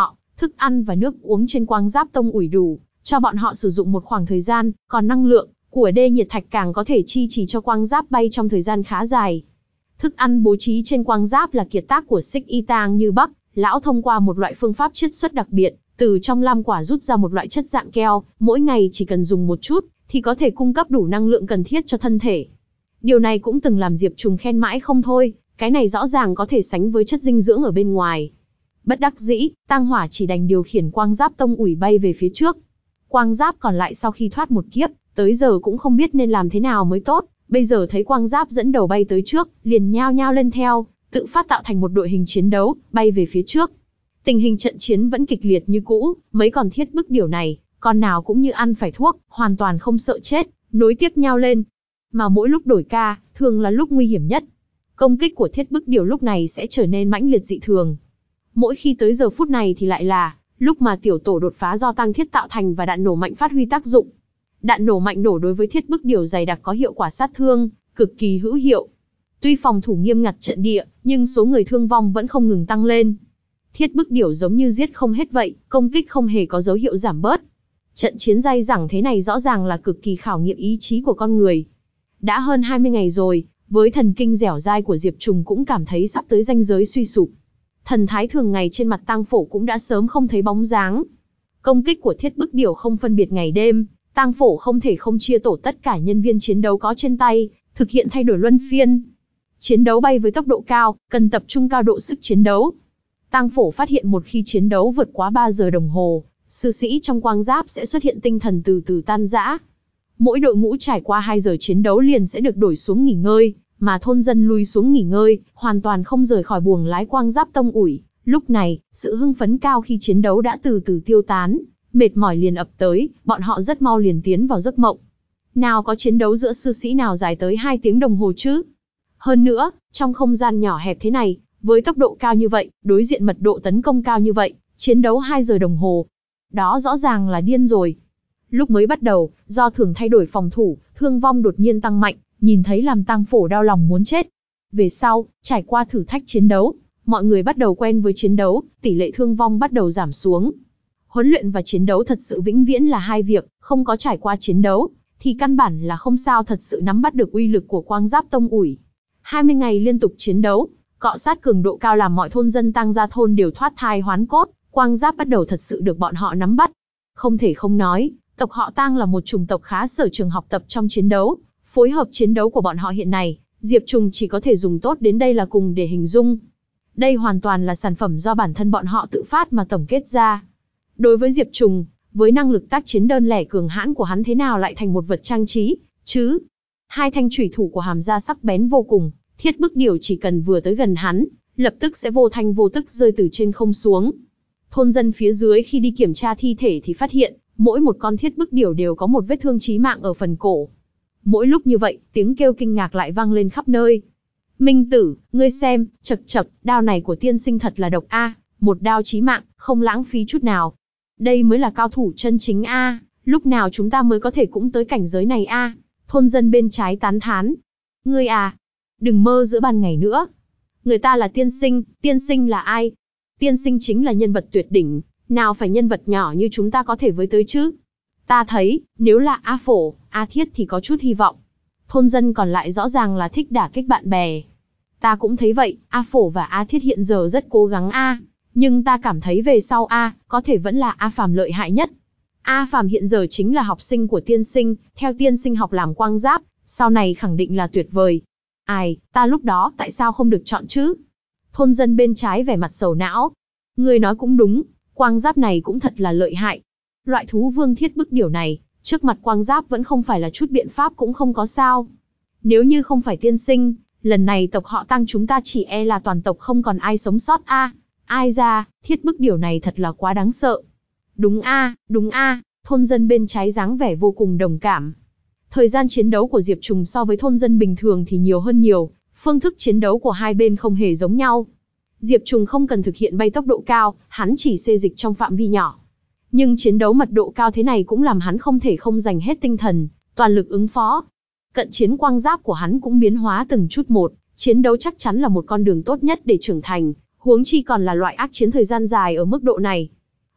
Thức ăn và nước uống trên Quang Giáp Tông ủi đủ, cho bọn họ sử dụng một khoảng thời gian, còn năng lượng của đê nhiệt thạch càng có thể chi trì cho Quang Giáp bay trong thời gian khá dài. Thức ăn bố trí trên Quang Giáp là kiệt tác của Xích Y Tang Như Bắc, lão thông qua một loại phương pháp chiết xuất đặc biệt, từ trong lam quả rút ra một loại chất dạng keo, mỗi ngày chỉ cần dùng một chút, thì có thể cung cấp đủ năng lượng cần thiết cho thân thể. Điều này cũng từng làm Diệp Trùng khen mãi không thôi, cái này rõ ràng có thể sánh với chất dinh dưỡng ở bên ngoài. Bất đắc dĩ, Tang Hỏa chỉ đành điều khiển Quang Giáp Tông ủi bay về phía trước. Quang Giáp còn lại sau khi thoát một kiếp, tới giờ cũng không biết nên làm thế nào mới tốt, bây giờ thấy Quang Giáp dẫn đầu bay tới trước, liền nhao nhao lên theo, tự phát tạo thành một đội hình chiến đấu, bay về phía trước. Tình hình trận chiến vẫn kịch liệt như cũ, mấy con thiết bức điểu này, con nào cũng như ăn phải thuốc, hoàn toàn không sợ chết, nối tiếp nhau lên. Mà mỗi lúc đổi ca, thường là lúc nguy hiểm nhất. Công kích của thiết bức điểu lúc này sẽ trở nên mãnh liệt dị thường. Mỗi khi tới giờ phút này thì lại là lúc mà tiểu tổ đột phá do tăng thiết tạo thành và đạn nổ mạnh phát huy tác dụng. Đạn nổ mạnh nổ đối với thiết bức điểu dày đặc có hiệu quả sát thương cực kỳ hữu hiệu. Tuy phòng thủ nghiêm ngặt trận địa, nhưng số người thương vong vẫn không ngừng tăng lên. Thiết bức điểu giống như giết không hết vậy, công kích không hề có dấu hiệu giảm bớt. Trận chiến dai dẳng thế này rõ ràng là cực kỳ khảo nghiệm ý chí của con người. Đã hơn hai mươi ngày rồi, với thần kinh dẻo dai của Diệp Trùng cũng cảm thấy sắp tới ranh giới suy sụp. Thần thái thường ngày trên mặt Tang Phổ cũng đã sớm không thấy bóng dáng. Công kích của thiết bức điểu không phân biệt ngày đêm, Tang Phổ không thể không chia tổ tất cả nhân viên chiến đấu có trên tay, thực hiện thay đổi luân phiên. Chiến đấu bay với tốc độ cao, cần tập trung cao độ sức chiến đấu. Tang Phổ phát hiện một khi chiến đấu vượt quá ba giờ đồng hồ, sư sĩ trong Quang Giáp sẽ xuất hiện tinh thần từ từ tan rã. Mỗi đội ngũ trải qua hai giờ chiến đấu liền sẽ được đổi xuống nghỉ ngơi, mà thôn dân lui xuống nghỉ ngơi, hoàn toàn không rời khỏi buồng lái Quang Giáp Tông ủi. Lúc này, sự hưng phấn cao khi chiến đấu đã từ từ tiêu tán, mệt mỏi liền ập tới, bọn họ rất mau liền tiến vào giấc mộng. Nào có chiến đấu giữa sư sĩ nào dài tới hai tiếng đồng hồ chứ? Hơn nữa, trong không gian nhỏ hẹp thế này, với tốc độ cao như vậy, đối diện mật độ tấn công cao như vậy, chiến đấu hai giờ đồng hồ. Đó rõ ràng là điên rồi. Lúc mới bắt đầu, do thường thay đổi phòng thủ, thương vong đột nhiên tăng mạnh, nhìn thấy làm Tang Phổ đau lòng muốn chết. Về sau, trải qua thử thách chiến đấu, mọi người bắt đầu quen với chiến đấu, tỷ lệ thương vong bắt đầu giảm xuống. Huấn luyện và chiến đấu thật sự vĩnh viễn là hai việc, không có trải qua chiến đấu, thì căn bản là không sao thật sự nắm bắt được uy lực của Quang Giáp Tông ủi. hai mươi ngày liên tục chiến đấu, cọ sát cường độ cao làm mọi thôn dân Tang gia thôn đều thoát thai hoán cốt, Quang Giáp bắt đầu thật sự được bọn họ nắm bắt. Không thể không nói, tộc họ Tang là một chủng tộc khá sở trường học tập trong chiến đấu, phối hợp chiến đấu của bọn họ hiện nay, Diệp Trùng chỉ có thể dùng tốt đến đây là cùng để hình dung. Đây hoàn toàn là sản phẩm do bản thân bọn họ tự phát mà tổng kết ra. Đối với Diệp Trùng, với năng lực tác chiến đơn lẻ cường hãn của hắn thế nào lại thành một vật trang trí, chứ? Hai thanh chủy thủ của Hàm Gia sắc bén vô cùng, thiết bức điểu chỉ cần vừa tới gần hắn, lập tức sẽ vô thanh vô tức rơi từ trên không xuống. Thôn dân phía dưới khi đi kiểm tra thi thể thì phát hiện, mỗi một con thiết bức điểu đều có một vết thương chí mạng ở phần cổ. Mỗi lúc như vậy, tiếng kêu kinh ngạc lại vang lên khắp nơi. Minh Tử, ngươi xem, chậc chậc, đao này của tiên sinh thật là độc a, một đao chí mạng, không lãng phí chút nào. Đây mới là cao thủ chân chính a, lúc nào chúng ta mới có thể cũng tới cảnh giới này a? Thôn dân bên trái tán thán. Ngươi à, đừng mơ giữa ban ngày nữa. Người ta là tiên sinh, tiên sinh là ai? Tiên sinh chính là nhân vật tuyệt đỉnh, nào phải nhân vật nhỏ như chúng ta có thể với tới chứ? Ta thấy, nếu là A Phổ, A Thiết thì có chút hy vọng. Thôn dân còn lại rõ ràng là thích đả kích bạn bè. Ta cũng thấy vậy, A Phổ và A Thiết hiện giờ rất cố gắng a, nhưng ta cảm thấy về sau A, có thể vẫn là A Phàm lợi hại nhất. A Phàm hiện giờ chính là học sinh của tiên sinh, theo tiên sinh học làm Quang Giáp, sau này khẳng định là tuyệt vời. Ai, ta lúc đó tại sao không được chọn chứ? Thôn dân bên trái vẻ mặt sầu não. Người nói cũng đúng, Quang Giáp này cũng thật là lợi hại. Loại thú vương thiết bức điểu này, trước mặt Quang Giáp vẫn không phải là chút biện pháp cũng không có sao. Nếu như không phải tiên sinh, lần này tộc họ Tang chúng ta chỉ e là toàn tộc không còn ai sống sót a. Ai ra, thiết bức điểu này thật là quá đáng sợ. Đúng a, đúng a, thôn dân bên trái dáng vẻ vô cùng đồng cảm. Thời gian chiến đấu của Diệp Trùng so với thôn dân bình thường thì nhiều hơn nhiều, phương thức chiến đấu của hai bên không hề giống nhau. Diệp Trùng không cần thực hiện bay tốc độ cao, hắn chỉ xê dịch trong phạm vi nhỏ. Nhưng chiến đấu mật độ cao thế này cũng làm hắn không thể không dành hết tinh thần, toàn lực ứng phó. Cận chiến Quang Giáp của hắn cũng biến hóa từng chút một, chiến đấu chắc chắn là một con đường tốt nhất để trưởng thành, huống chi còn là loại ác chiến thời gian dài ở mức độ này.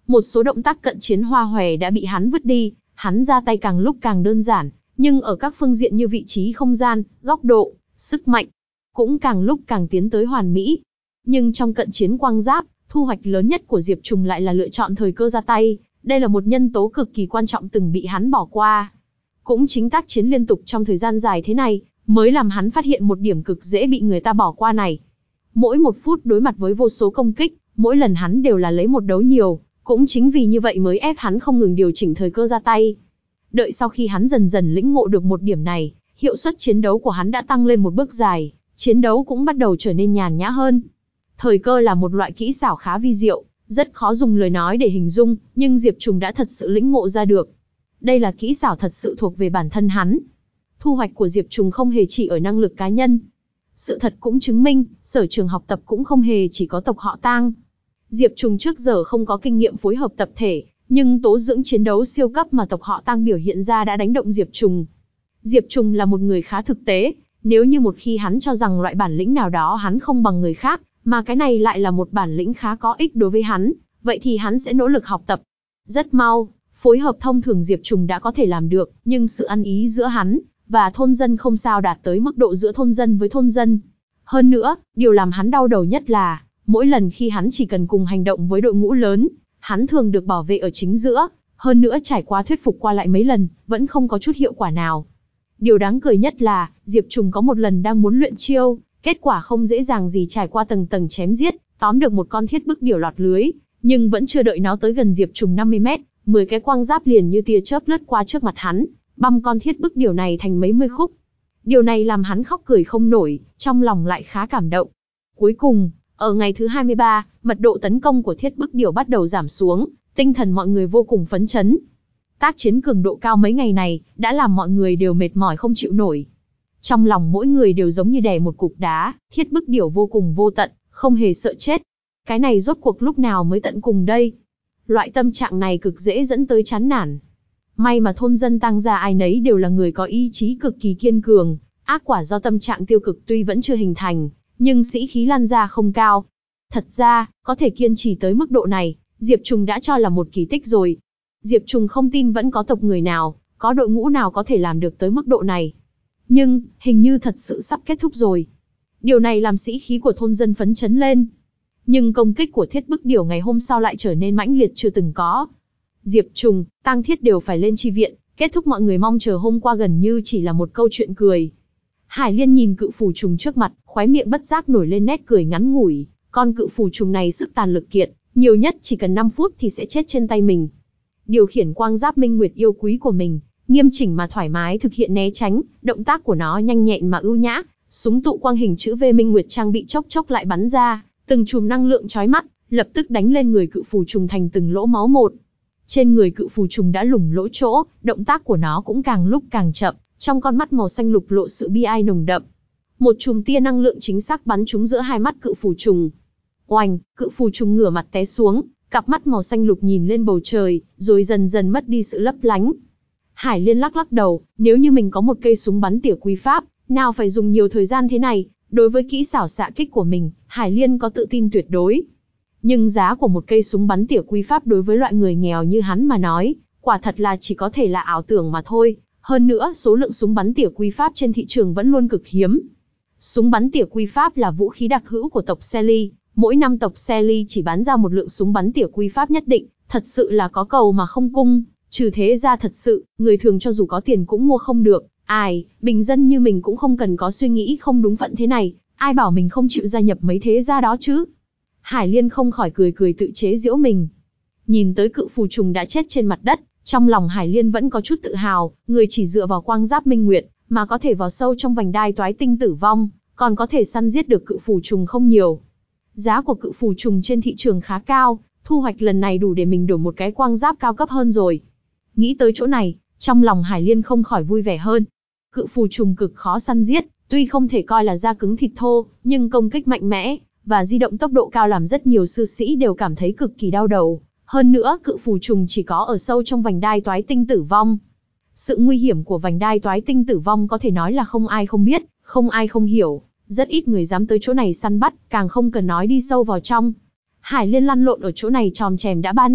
Một số động tác cận chiến hoa hòe đã bị hắn vứt đi, hắn ra tay càng lúc càng đơn giản, nhưng ở các phương diện như vị trí không gian, góc độ, sức mạnh, cũng càng lúc càng tiến tới hoàn mỹ. Nhưng trong cận chiến quang giáp, thu hoạch lớn nhất của Diệp Trùng lại là lựa chọn thời cơ ra tay, đây là một nhân tố cực kỳ quan trọng từng bị hắn bỏ qua. Cũng chính tác chiến liên tục trong thời gian dài thế này, mới làm hắn phát hiện một điểm cực dễ bị người ta bỏ qua này. Mỗi một phút đối mặt với vô số công kích, mỗi lần hắn đều là lấy một đấu nhiều, cũng chính vì như vậy mới ép hắn không ngừng điều chỉnh thời cơ ra tay. Đợi sau khi hắn dần dần lĩnh ngộ được một điểm này, hiệu suất chiến đấu của hắn đã tăng lên một bước dài, chiến đấu cũng bắt đầu trở nên nhàn nhã hơn. Thời cơ là một loại kỹ xảo khá vi diệu, rất khó dùng lời nói để hình dung, nhưng Diệp Trùng đã thật sự lĩnh ngộ ra được. Đây là kỹ xảo thật sự thuộc về bản thân hắn. Thu hoạch của Diệp Trùng không hề chỉ ở năng lực cá nhân. Sự thật cũng chứng minh, sở trường học tập cũng không hề chỉ có tộc họ Tang. Diệp Trùng trước giờ không có kinh nghiệm phối hợp tập thể, nhưng tố dưỡng chiến đấu siêu cấp mà tộc họ Tang biểu hiện ra đã đánh động Diệp Trùng. Diệp Trùng là một người khá thực tế, nếu như một khi hắn cho rằng loại bản lĩnh nào đó hắn không bằng người khác, mà cái này lại là một bản lĩnh khá có ích đối với hắn, vậy thì hắn sẽ nỗ lực học tập. Rất mau, phối hợp thông thường Diệp Trùng đã có thể làm được, nhưng sự ăn ý giữa hắn và thôn dân không sao đạt tới mức độ giữa thôn dân với thôn dân. Hơn nữa, điều làm hắn đau đầu nhất là, mỗi lần khi hắn chỉ cần cùng hành động với đội ngũ lớn, hắn thường được bảo vệ ở chính giữa, hơn nữa trải qua thuyết phục qua lại mấy lần, vẫn không có chút hiệu quả nào. Điều đáng cười nhất là, Diệp Trùng có một lần đang muốn luyện chiêu, kết quả không dễ dàng gì trải qua tầng tầng chém giết, tóm được một con thiết bức điểu lọt lưới, nhưng vẫn chưa đợi nó tới gần Diệp Trùng năm mươi mét, mười cái quang giáp liền như tia chớp lướt qua trước mặt hắn, băm con thiết bức điểu này thành mấy mươi khúc. Điều này làm hắn khóc cười không nổi, trong lòng lại khá cảm động. Cuối cùng, ở ngày thứ hai mươi ba, mật độ tấn công của thiết bức điểu bắt đầu giảm xuống, tinh thần mọi người vô cùng phấn chấn. Tác chiến cường độ cao mấy ngày này, đã làm mọi người đều mệt mỏi không chịu nổi. Trong lòng mỗi người đều giống như đè một cục đá, thiết bức điểu vô cùng vô tận, không hề sợ chết. Cái này rốt cuộc lúc nào mới tận cùng đây? Loại tâm trạng này cực dễ dẫn tới chán nản. May mà thôn dân Tang gia ai nấy đều là người có ý chí cực kỳ kiên cường, ác quả do tâm trạng tiêu cực tuy vẫn chưa hình thành, nhưng sĩ khí lan ra không cao. Thật ra, có thể kiên trì tới mức độ này, Diệp Trùng đã cho là một kỳ tích rồi. Diệp Trùng không tin vẫn có tộc người nào, có đội ngũ nào có thể làm được tới mức độ này. Nhưng, hình như thật sự sắp kết thúc rồi. Điều này làm sĩ khí của thôn dân phấn chấn lên. Nhưng công kích của thiết bức điểu ngày hôm sau lại trở nên mãnh liệt chưa từng có. Diệp Trùng, Tang Thiết đều phải lên chi viện, kết thúc mọi người mong chờ hôm qua gần như chỉ là một câu chuyện cười. Hải Liên nhìn cự phù trùng trước mặt, khóe miệng bất giác nổi lên nét cười ngắn ngủi. Con cự phù trùng này sức tàn lực kiệt, nhiều nhất chỉ cần năm phút thì sẽ chết trên tay mình. Điều khiển quang giáp minh nguyệt yêu quý của mình, nghiêm chỉnh mà thoải mái thực hiện né tránh, động tác của nó nhanh nhẹn mà ưu nhã, súng tụ quang hình chữ V minh nguyệt trang bị chốc chốc lại bắn ra, từng chùm năng lượng chói mắt, lập tức đánh lên người cự phù trùng thành từng lỗ máu một. Trên người cự phù trùng đã lủng lỗ chỗ, động tác của nó cũng càng lúc càng chậm, trong con mắt màu xanh lục lộ sự bi ai nồng đậm. Một chùm tia năng lượng chính xác bắn trúng giữa hai mắt cự phù trùng. Oanh, cự phù trùng ngửa mặt té xuống, cặp mắt màu xanh lục nhìn lên bầu trời, rồi dần dần mất đi sự lấp lánh. Hải Liên lắc lắc đầu, nếu như mình có một cây súng bắn tỉa quy pháp, nào phải dùng nhiều thời gian thế này. Đối với kỹ xảo xạ kích của mình, Hải Liên có tự tin tuyệt đối. Nhưng giá của một cây súng bắn tỉa quy pháp đối với loại người nghèo như hắn mà nói, quả thật là chỉ có thể là ảo tưởng mà thôi. Hơn nữa, số lượng súng bắn tỉa quy pháp trên thị trường vẫn luôn cực hiếm. Súng bắn tỉa quy pháp là vũ khí đặc hữu của tộc Selly. Mỗi năm tộc Selly chỉ bán ra một lượng súng bắn tỉa quy pháp nhất định, thật sự là có cầu mà không cung. Trừ thế ra thật sự, người thường cho dù có tiền cũng mua không được. Ai, bình dân như mình cũng không cần có suy nghĩ không đúng phận thế này, ai bảo mình không chịu gia nhập mấy thế gia đó chứ. Hải Liên không khỏi cười cười tự chế giễu mình. Nhìn tới cự phù trùng đã chết trên mặt đất, trong lòng Hải Liên vẫn có chút tự hào, người chỉ dựa vào quang giáp minh nguyệt, mà có thể vào sâu trong vành đai toái tinh tử vong, còn có thể săn giết được cự phù trùng không nhiều. Giá của cự phù trùng trên thị trường khá cao, thu hoạch lần này đủ để mình đổi một cái quang giáp cao cấp hơn rồi. Nghĩ tới chỗ này, trong lòng Hải Liên không khỏi vui vẻ hơn. Cự phù trùng cực khó săn giết, tuy không thể coi là da cứng thịt thô, nhưng công kích mạnh mẽ và di động tốc độ cao làm rất nhiều sư sĩ đều cảm thấy cực kỳ đau đầu. Hơn nữa, cự phù trùng chỉ có ở sâu trong vành đai toái tinh tử vong. Sự nguy hiểm của vành đai toái tinh tử vong có thể nói là không ai không biết, không ai không hiểu, rất ít người dám tới chỗ này săn bắt, càng không cần nói đi sâu vào trong. Hải Liên lăn lộn ở chỗ này tròm chèm đã ba năm,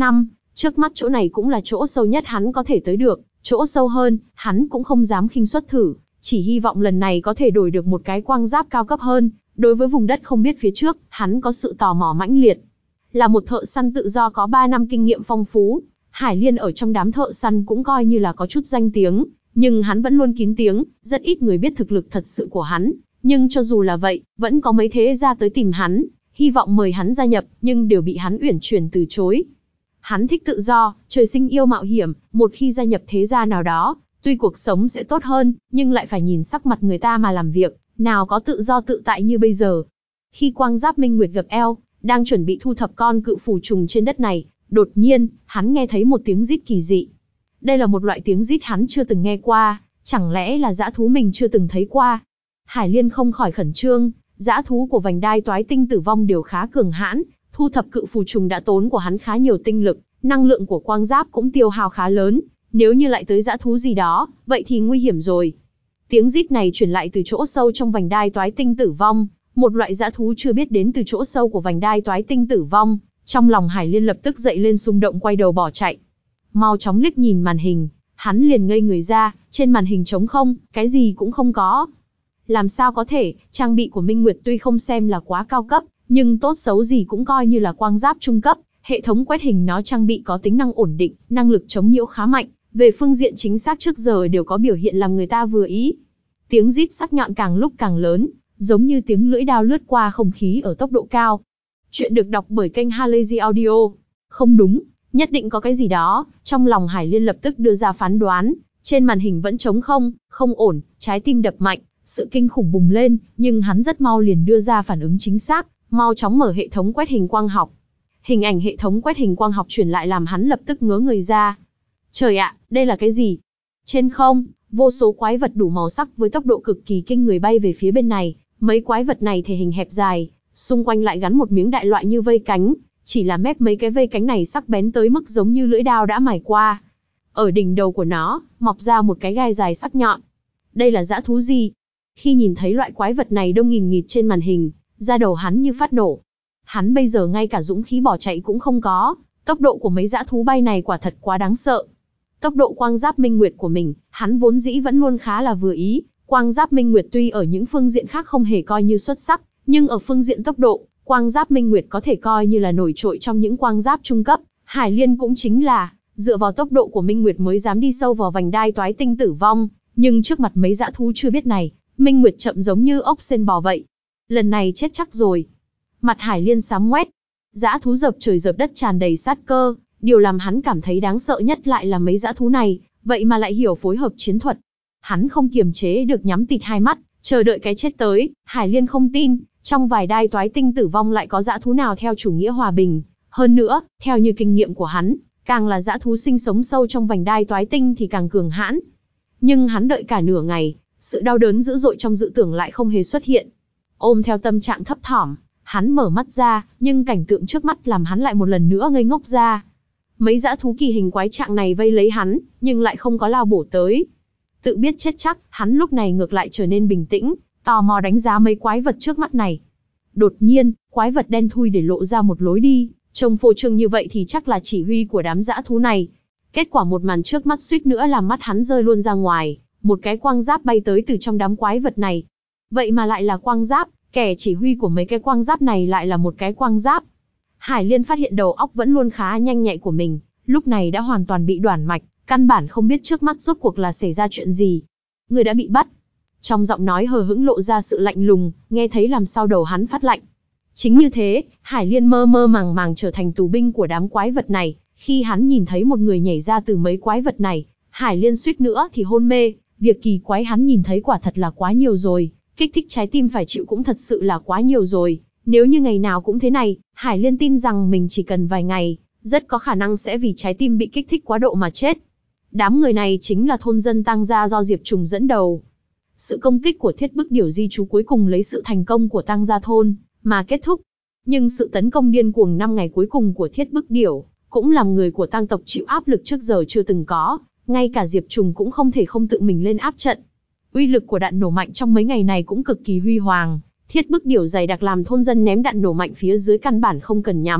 Trước mắt chỗ này cũng là chỗ sâu nhất hắn có thể tới được, chỗ sâu hơn, hắn cũng không dám khinh suất thử, chỉ hy vọng lần này có thể đổi được một cái quang giáp cao cấp hơn. Đối với vùng đất không biết phía trước, hắn có sự tò mò mãnh liệt. Là một thợ săn tự do có ba năm kinh nghiệm phong phú, Hải Liên ở trong đám thợ săn cũng coi như là có chút danh tiếng, nhưng hắn vẫn luôn kín tiếng, rất ít người biết thực lực thật sự của hắn. Nhưng cho dù là vậy, vẫn có mấy thế gia tới tìm hắn, hy vọng mời hắn gia nhập, nhưng đều bị hắn uyển chuyển từ chối. Hắn thích tự do, trời sinh yêu mạo hiểm, một khi gia nhập thế gia nào đó, tuy cuộc sống sẽ tốt hơn, nhưng lại phải nhìn sắc mặt người ta mà làm việc, nào có tự do tự tại như bây giờ. Khi quang giáp Minh Nguyệt gập eo, đang chuẩn bị thu thập con cự phù trùng trên đất này, đột nhiên, hắn nghe thấy một tiếng rít kỳ dị. Đây là một loại tiếng rít hắn chưa từng nghe qua, chẳng lẽ là dã thú mình chưa từng thấy qua. Hải Liên không khỏi khẩn trương, dã thú của vành đai toái tinh tử vong đều khá cường hãn, thu thập cự phù trùng đã tốn của hắn khá nhiều tinh lực, năng lượng của quang giáp cũng tiêu hao khá lớn, nếu như lại tới dã thú gì đó, vậy thì nguy hiểm rồi. Tiếng rít này truyền lại từ chỗ sâu trong vành đai toái tinh tử vong, một loại dã thú chưa biết đến từ chỗ sâu của vành đai toái tinh tử vong, trong lòng Hải Liên lập tức dậy lên xung động quay đầu bỏ chạy. Mau chóng liếc nhìn màn hình, hắn liền ngây người ra, trên màn hình trống không, cái gì cũng không có. Làm sao có thể, trang bị của Minh Nguyệt tuy không xem là quá cao cấp, nhưng tốt xấu gì cũng coi như là quang giáp trung cấp, hệ thống quét hình nó trang bị có tính năng ổn định, năng lực chống nhiễu khá mạnh, về phương diện chính xác trước giờ đều có biểu hiện làm người ta vừa ý. Tiếng rít sắc nhọn càng lúc càng lớn, giống như tiếng lưỡi dao lướt qua không khí ở tốc độ cao. Chuyện được đọc bởi kênh Halazy Audio. Không đúng, nhất định có cái gì đó, trong lòng Hải Liên lập tức đưa ra phán đoán, trên màn hình vẫn trống không, không ổn, trái tim đập mạnh, sự kinh khủng bùng lên, nhưng hắn rất mau liền đưa ra phản ứng chính xác, mau chóng mở hệ thống quét hình quang học. Hình ảnh hệ thống quét hình quang học truyền lại làm hắn lập tức ngớ người ra. Trời ạ, đây là cái gì? Trên không, vô số quái vật đủ màu sắc với tốc độ cực kỳ kinh người bay về phía bên này, mấy quái vật này thể hình hẹp dài, xung quanh lại gắn một miếng đại loại như vây cánh, chỉ là mép mấy cái vây cánh này sắc bén tới mức giống như lưỡi dao đã mài qua. Ở đỉnh đầu của nó, mọc ra một cái gai dài sắc nhọn. Đây là dã thú gì? Khi nhìn thấy loại quái vật này đông nghìn nghịt trên màn hình, da đầu hắn như phát nổ. Hắn bây giờ ngay cả dũng khí bỏ chạy cũng không có, tốc độ của mấy dã thú bay này quả thật quá đáng sợ. Tốc độ quang giáp Minh Nguyệt của mình, hắn vốn dĩ vẫn luôn khá là vừa ý, quang giáp Minh Nguyệt tuy ở những phương diện khác không hề coi như xuất sắc, nhưng ở phương diện tốc độ, quang giáp Minh Nguyệt có thể coi như là nổi trội trong những quang giáp trung cấp. Hải Liên cũng chính là, dựa vào tốc độ của Minh Nguyệt mới dám đi sâu vào vành đai toái tinh tử vong, nhưng trước mặt mấy dã thú chưa biết này, Minh Nguyệt chậm giống như ốc sên bò vậy. Lần này chết chắc rồi. Mặt Hải Liên xám ngoét. Dã thú dập trời dập đất tràn đầy sát cơ, điều làm hắn cảm thấy đáng sợ nhất lại là mấy dã thú này, vậy mà lại hiểu phối hợp chiến thuật. Hắn không kiềm chế được nhắm tịt hai mắt, chờ đợi cái chết tới. Hải Liên không tin, trong vài đai toái tinh tử vong lại có dã thú nào theo chủ nghĩa hòa bình. Hơn nữa, theo như kinh nghiệm của hắn, càng là dã thú sinh sống sâu trong vành đai toái tinh thì càng cường hãn. Nhưng hắn đợi cả nửa ngày, sự đau đớn dữ dội trong dự tưởng lại không hề xuất hiện. Ôm theo tâm trạng thấp thỏm, hắn mở mắt ra, nhưng cảnh tượng trước mắt làm hắn lại một lần nữa ngây ngốc ra. Mấy dã thú kỳ hình quái trạng này vây lấy hắn, nhưng lại không có lao bổ tới. Tự biết chết chắc, hắn lúc này ngược lại trở nên bình tĩnh, tò mò đánh giá mấy quái vật trước mắt này. Đột nhiên, quái vật đen thui để lộ ra một lối đi, trông phô trương như vậy thì chắc là chỉ huy của đám dã thú này. Kết quả một màn trước mắt suýt nữa làm mắt hắn rơi luôn ra ngoài, một cái quang giáp bay tới từ trong đám quái vật này. Vậy mà lại là quang giáp, kẻ chỉ huy của mấy cái quang giáp này lại là một cái quang giáp. Hải Liên phát hiện đầu óc vẫn luôn khá nhanh nhạy của mình, lúc này đã hoàn toàn bị đoản mạch, căn bản không biết trước mắt rốt cuộc là xảy ra chuyện gì. Người đã bị bắt. Trong giọng nói hờ hững lộ ra sự lạnh lùng, nghe thấy làm sao đầu hắn phát lạnh. Chính như thế, Hải Liên mơ mơ màng màng trở thành tù binh của đám quái vật này. Khi hắn nhìn thấy một người nhảy ra từ mấy quái vật này, Hải Liên suýt nữa thì hôn mê. Việc kỳ quái hắn nhìn thấy quả thật là quá nhiều rồi, kích thích trái tim phải chịu cũng thật sự là quá nhiều rồi. Nếu như ngày nào cũng thế này, Hải Liên tin rằng mình chỉ cần vài ngày, rất có khả năng sẽ vì trái tim bị kích thích quá độ mà chết. Đám người này chính là thôn dân Tang gia do Diệp Trùng dẫn đầu. Sự công kích của Thiết Bức Điểu di trú cuối cùng lấy sự thành công của Tang gia thôn mà kết thúc. Nhưng sự tấn công điên cuồng năm ngày cuối cùng của Thiết Bức Điểu cũng làm người của Tang tộc chịu áp lực trước giờ chưa từng có, ngay cả Diệp Trùng cũng không thể không tự mình lên áp trận. Uy lực của đạn nổ mạnh trong mấy ngày này cũng cực kỳ huy hoàng. Thiết Bức Điểu dày đặc làm thôn dân ném đạn nổ mạnh phía dưới căn bản không cần nhắm,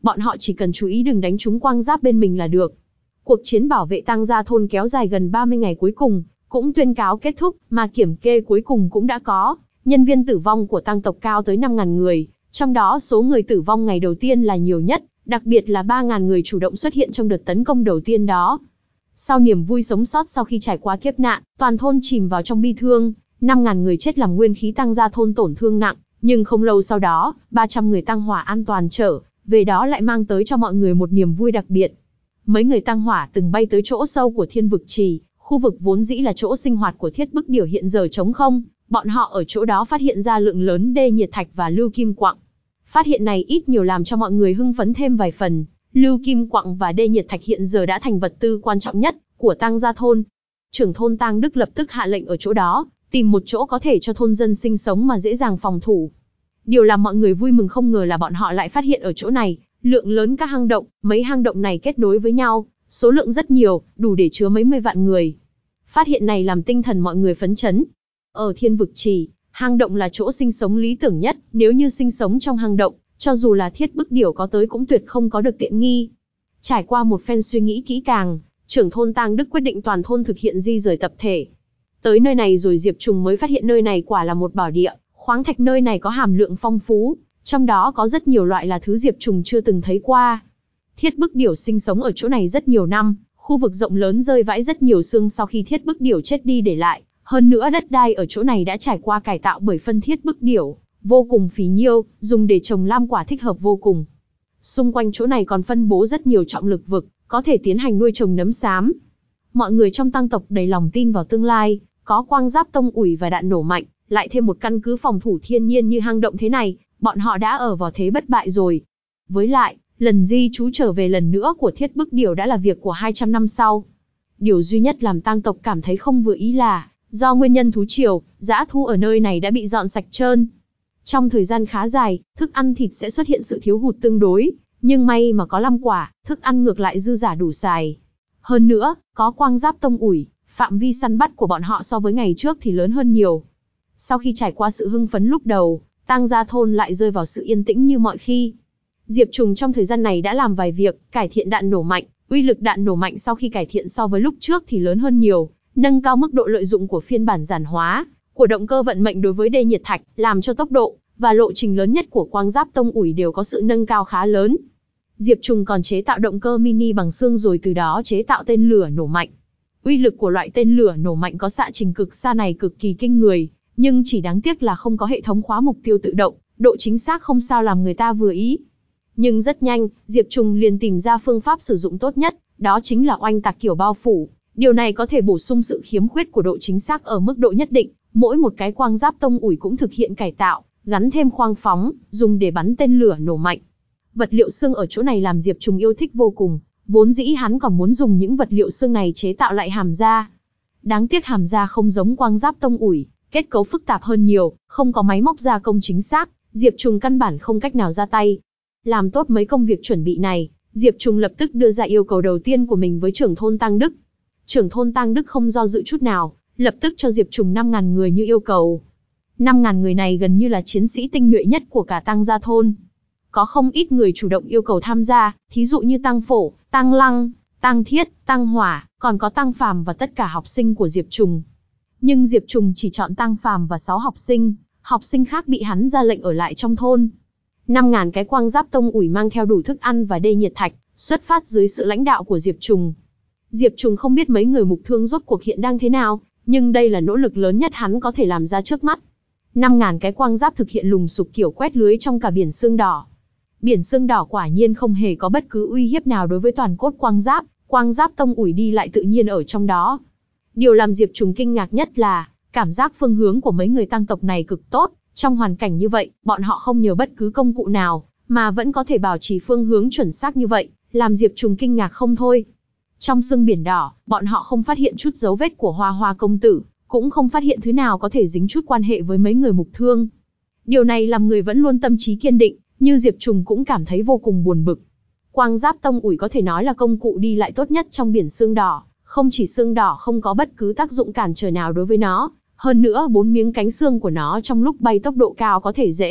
bọn họ chỉ cần chú ý đừng đánh trúng quang giáp bên mình là được. Cuộc chiến bảo vệ Tang Gia thôn kéo dài gần ba mươi ngày cuối cùng, cũng tuyên cáo kết thúc, mà kiểm kê cuối cùng cũng đã có. Nhân viên tử vong của Tang tộc cao tới năm nghìn người, trong đó số người tử vong ngày đầu tiên là nhiều nhất, đặc biệt là ba nghìn người chủ động xuất hiện trong đợt tấn công đầu tiên đó. Sau niềm vui sống sót sau khi trải qua kiếp nạn, toàn thôn chìm vào trong bi thương, năm nghìn người chết làm nguyên khí Tang Gia thôn tổn thương nặng, nhưng không lâu sau đó, ba trăm người Tang Hỏa an toàn trở về đó lại mang tới cho mọi người một niềm vui đặc biệt. Mấy người Tang Hỏa từng bay tới chỗ sâu của Thiên Vực Trì, khu vực vốn dĩ là chỗ sinh hoạt của Thiết Bức Điểu hiện giờ trống không, bọn họ ở chỗ đó phát hiện ra lượng lớn đê nhiệt thạch và lưu kim quặng. Phát hiện này ít nhiều làm cho mọi người hưng phấn thêm vài phần, lưu kim quặng và đê nhiệt thạch hiện giờ đã thành vật tư quan trọng nhất của Tang Gia thôn. Trưởng thôn Tang Đức lập tức hạ lệnh ở chỗ đó, tìm một chỗ có thể cho thôn dân sinh sống mà dễ dàng phòng thủ. Điều làm mọi người vui mừng không ngờ là bọn họ lại phát hiện ở chỗ này, lượng lớn các hang động, mấy hang động này kết nối với nhau, số lượng rất nhiều, đủ để chứa mấy mươi vạn người. Phát hiện này làm tinh thần mọi người phấn chấn. Ở Thiên Vực Trì, hang động là chỗ sinh sống lý tưởng nhất, nếu như sinh sống trong hang động, cho dù là Thiết Bức Điểu có tới cũng tuyệt không có được tiện nghi. Trải qua một phen suy nghĩ kỹ càng, trưởng thôn Tang Đức quyết định toàn thôn thực hiện di rời tập thể. Tới nơi này rồi Diệp Trùng mới phát hiện nơi này quả là một bảo địa, khoáng thạch nơi này có hàm lượng phong phú, trong đó có rất nhiều loại là thứ Diệp Trùng chưa từng thấy qua. Thiết Bức Điểu sinh sống ở chỗ này rất nhiều năm, khu vực rộng lớn rơi vãi rất nhiều xương sau khi Thiết Bức Điểu chết đi để lại, hơn nữa đất đai ở chỗ này đã trải qua cải tạo bởi phân Thiết Bức Điểu, vô cùng phì nhiêu, dùng để trồng lam quả thích hợp vô cùng. Xung quanh chỗ này còn phân bố rất nhiều trọng lực vực, có thể tiến hành nuôi trồng nấm xám. Mọi người trong Tang tộc đầy lòng tin vào tương lai, có quang giáp tông ủi và đạn nổ mạnh, lại thêm một căn cứ phòng thủ thiên nhiên như hang động thế này, bọn họ đã ở vào thế bất bại rồi. Với lại, lần di trú trở về lần nữa của Thiết Bức Điểu đã là việc của hai trăm năm sau. Điều duy nhất làm Tang tộc cảm thấy không vừa ý là, do nguyên nhân thú triều, dã thu ở nơi này đã bị dọn sạch trơn. Trong thời gian khá dài, thức ăn thịt sẽ xuất hiện sự thiếu hụt tương đối, nhưng may mà có lam quả, thức ăn ngược lại dư giả đủ xài. Hơn nữa, có quang giáp tông ủi, phạm vi săn bắt của bọn họ so với ngày trước thì lớn hơn nhiều. Sau khi trải qua sự hưng phấn lúc đầu, Tang Gia thôn lại rơi vào sự yên tĩnh như mọi khi. Diệp Trùng trong thời gian này đã làm vài việc, cải thiện đạn nổ mạnh, uy lực đạn nổ mạnh sau khi cải thiện so với lúc trước thì lớn hơn nhiều, nâng cao mức độ lợi dụng của phiên bản giản hóa của động cơ vận mệnh đối với đê nhiệt thạch, làm cho tốc độ và lộ trình lớn nhất của quang giáp tông ủi đều có sự nâng cao khá lớn. Diệp Trùng còn chế tạo động cơ mini bằng xương rồi từ đó chế tạo tên lửa nổ mạnh. Uy lực của loại tên lửa nổ mạnh có xạ trình cực xa này cực kỳ kinh người, nhưng chỉ đáng tiếc là không có hệ thống khóa mục tiêu tự động, độ chính xác không sao làm người ta vừa ý. Nhưng rất nhanh, Diệp Trùng liền tìm ra phương pháp sử dụng tốt nhất, đó chính là oanh tạc kiểu bao phủ. Điều này có thể bổ sung sự khiếm khuyết của độ chính xác ở mức độ nhất định. Mỗi một cái quang giáp tông ủi cũng thực hiện cải tạo, gắn thêm khoang phóng, dùng để bắn tên lửa nổ mạnh. Vật liệu xương ở chỗ này làm Diệp Trùng yêu thích vô cùng, vốn dĩ hắn còn muốn dùng những vật liệu xương này chế tạo lại hàm da. Đáng tiếc hàm da không giống quang giáp tông ủi, kết cấu phức tạp hơn nhiều, không có máy móc gia công chính xác, Diệp Trùng căn bản không cách nào ra tay. Làm tốt mấy công việc chuẩn bị này, Diệp Trùng lập tức đưa ra yêu cầu đầu tiên của mình với trưởng thôn Tang Đức. Trưởng thôn Tang Đức không do dự chút nào, lập tức cho Diệp Trùng năm nghìn người như yêu cầu. năm nghìn người này gần như là chiến sĩ tinh nhuệ nhất của cả Tang Gia thôn. Có không ít người chủ động yêu cầu tham gia, thí dụ như Tang Phổ, Tang Lăng, Tang Thiết, Tang Hỏa, còn có Tang Phàm và tất cả học sinh của Diệp Trùng. Nhưng Diệp Trùng chỉ chọn Tang Phàm và sáu học sinh, học sinh khác bị hắn ra lệnh ở lại trong thôn. năm nghìn cái quang giáp tông ủi mang theo đủ thức ăn và đê nhiệt thạch, xuất phát dưới sự lãnh đạo của Diệp Trùng. Diệp Trùng không biết mấy người mục thương rốt cuộc hiện đang thế nào, nhưng đây là nỗ lực lớn nhất hắn có thể làm ra trước mắt. năm nghìn cái quang giáp thực hiện lùng sục kiểu quét lưới trong cả biển xương đỏ. Biển xương đỏ quả nhiên không hề có bất cứ uy hiếp nào đối với toàn cốt quang giáp, quang giáp tông ủi đi lại tự nhiên ở trong đó. Điều làm Diệp Trùng kinh ngạc nhất là, cảm giác phương hướng của mấy người Tang tộc này cực tốt, trong hoàn cảnh như vậy, bọn họ không nhờ bất cứ công cụ nào, mà vẫn có thể bảo trì phương hướng chuẩn xác như vậy, làm Diệp Trùng kinh ngạc không thôi. Trong xương biển đỏ, bọn họ không phát hiện chút dấu vết của Hoa Hoa công tử, cũng không phát hiện thứ nào có thể dính chút quan hệ với mấy người mục thương. Điều này làm người vẫn luôn tâm trí kiên định, như Diệp Trùng cũng cảm thấy vô cùng buồn bực. Quang giáp tông ủi có thể nói là công cụ đi lại tốt nhất trong biển xương đỏ, không chỉ xương đỏ không có bất cứ tác dụng cản trở nào đối với nó, hơn nữa bốn miếng cánh xương của nó trong lúc bay tốc độ cao có thể dễ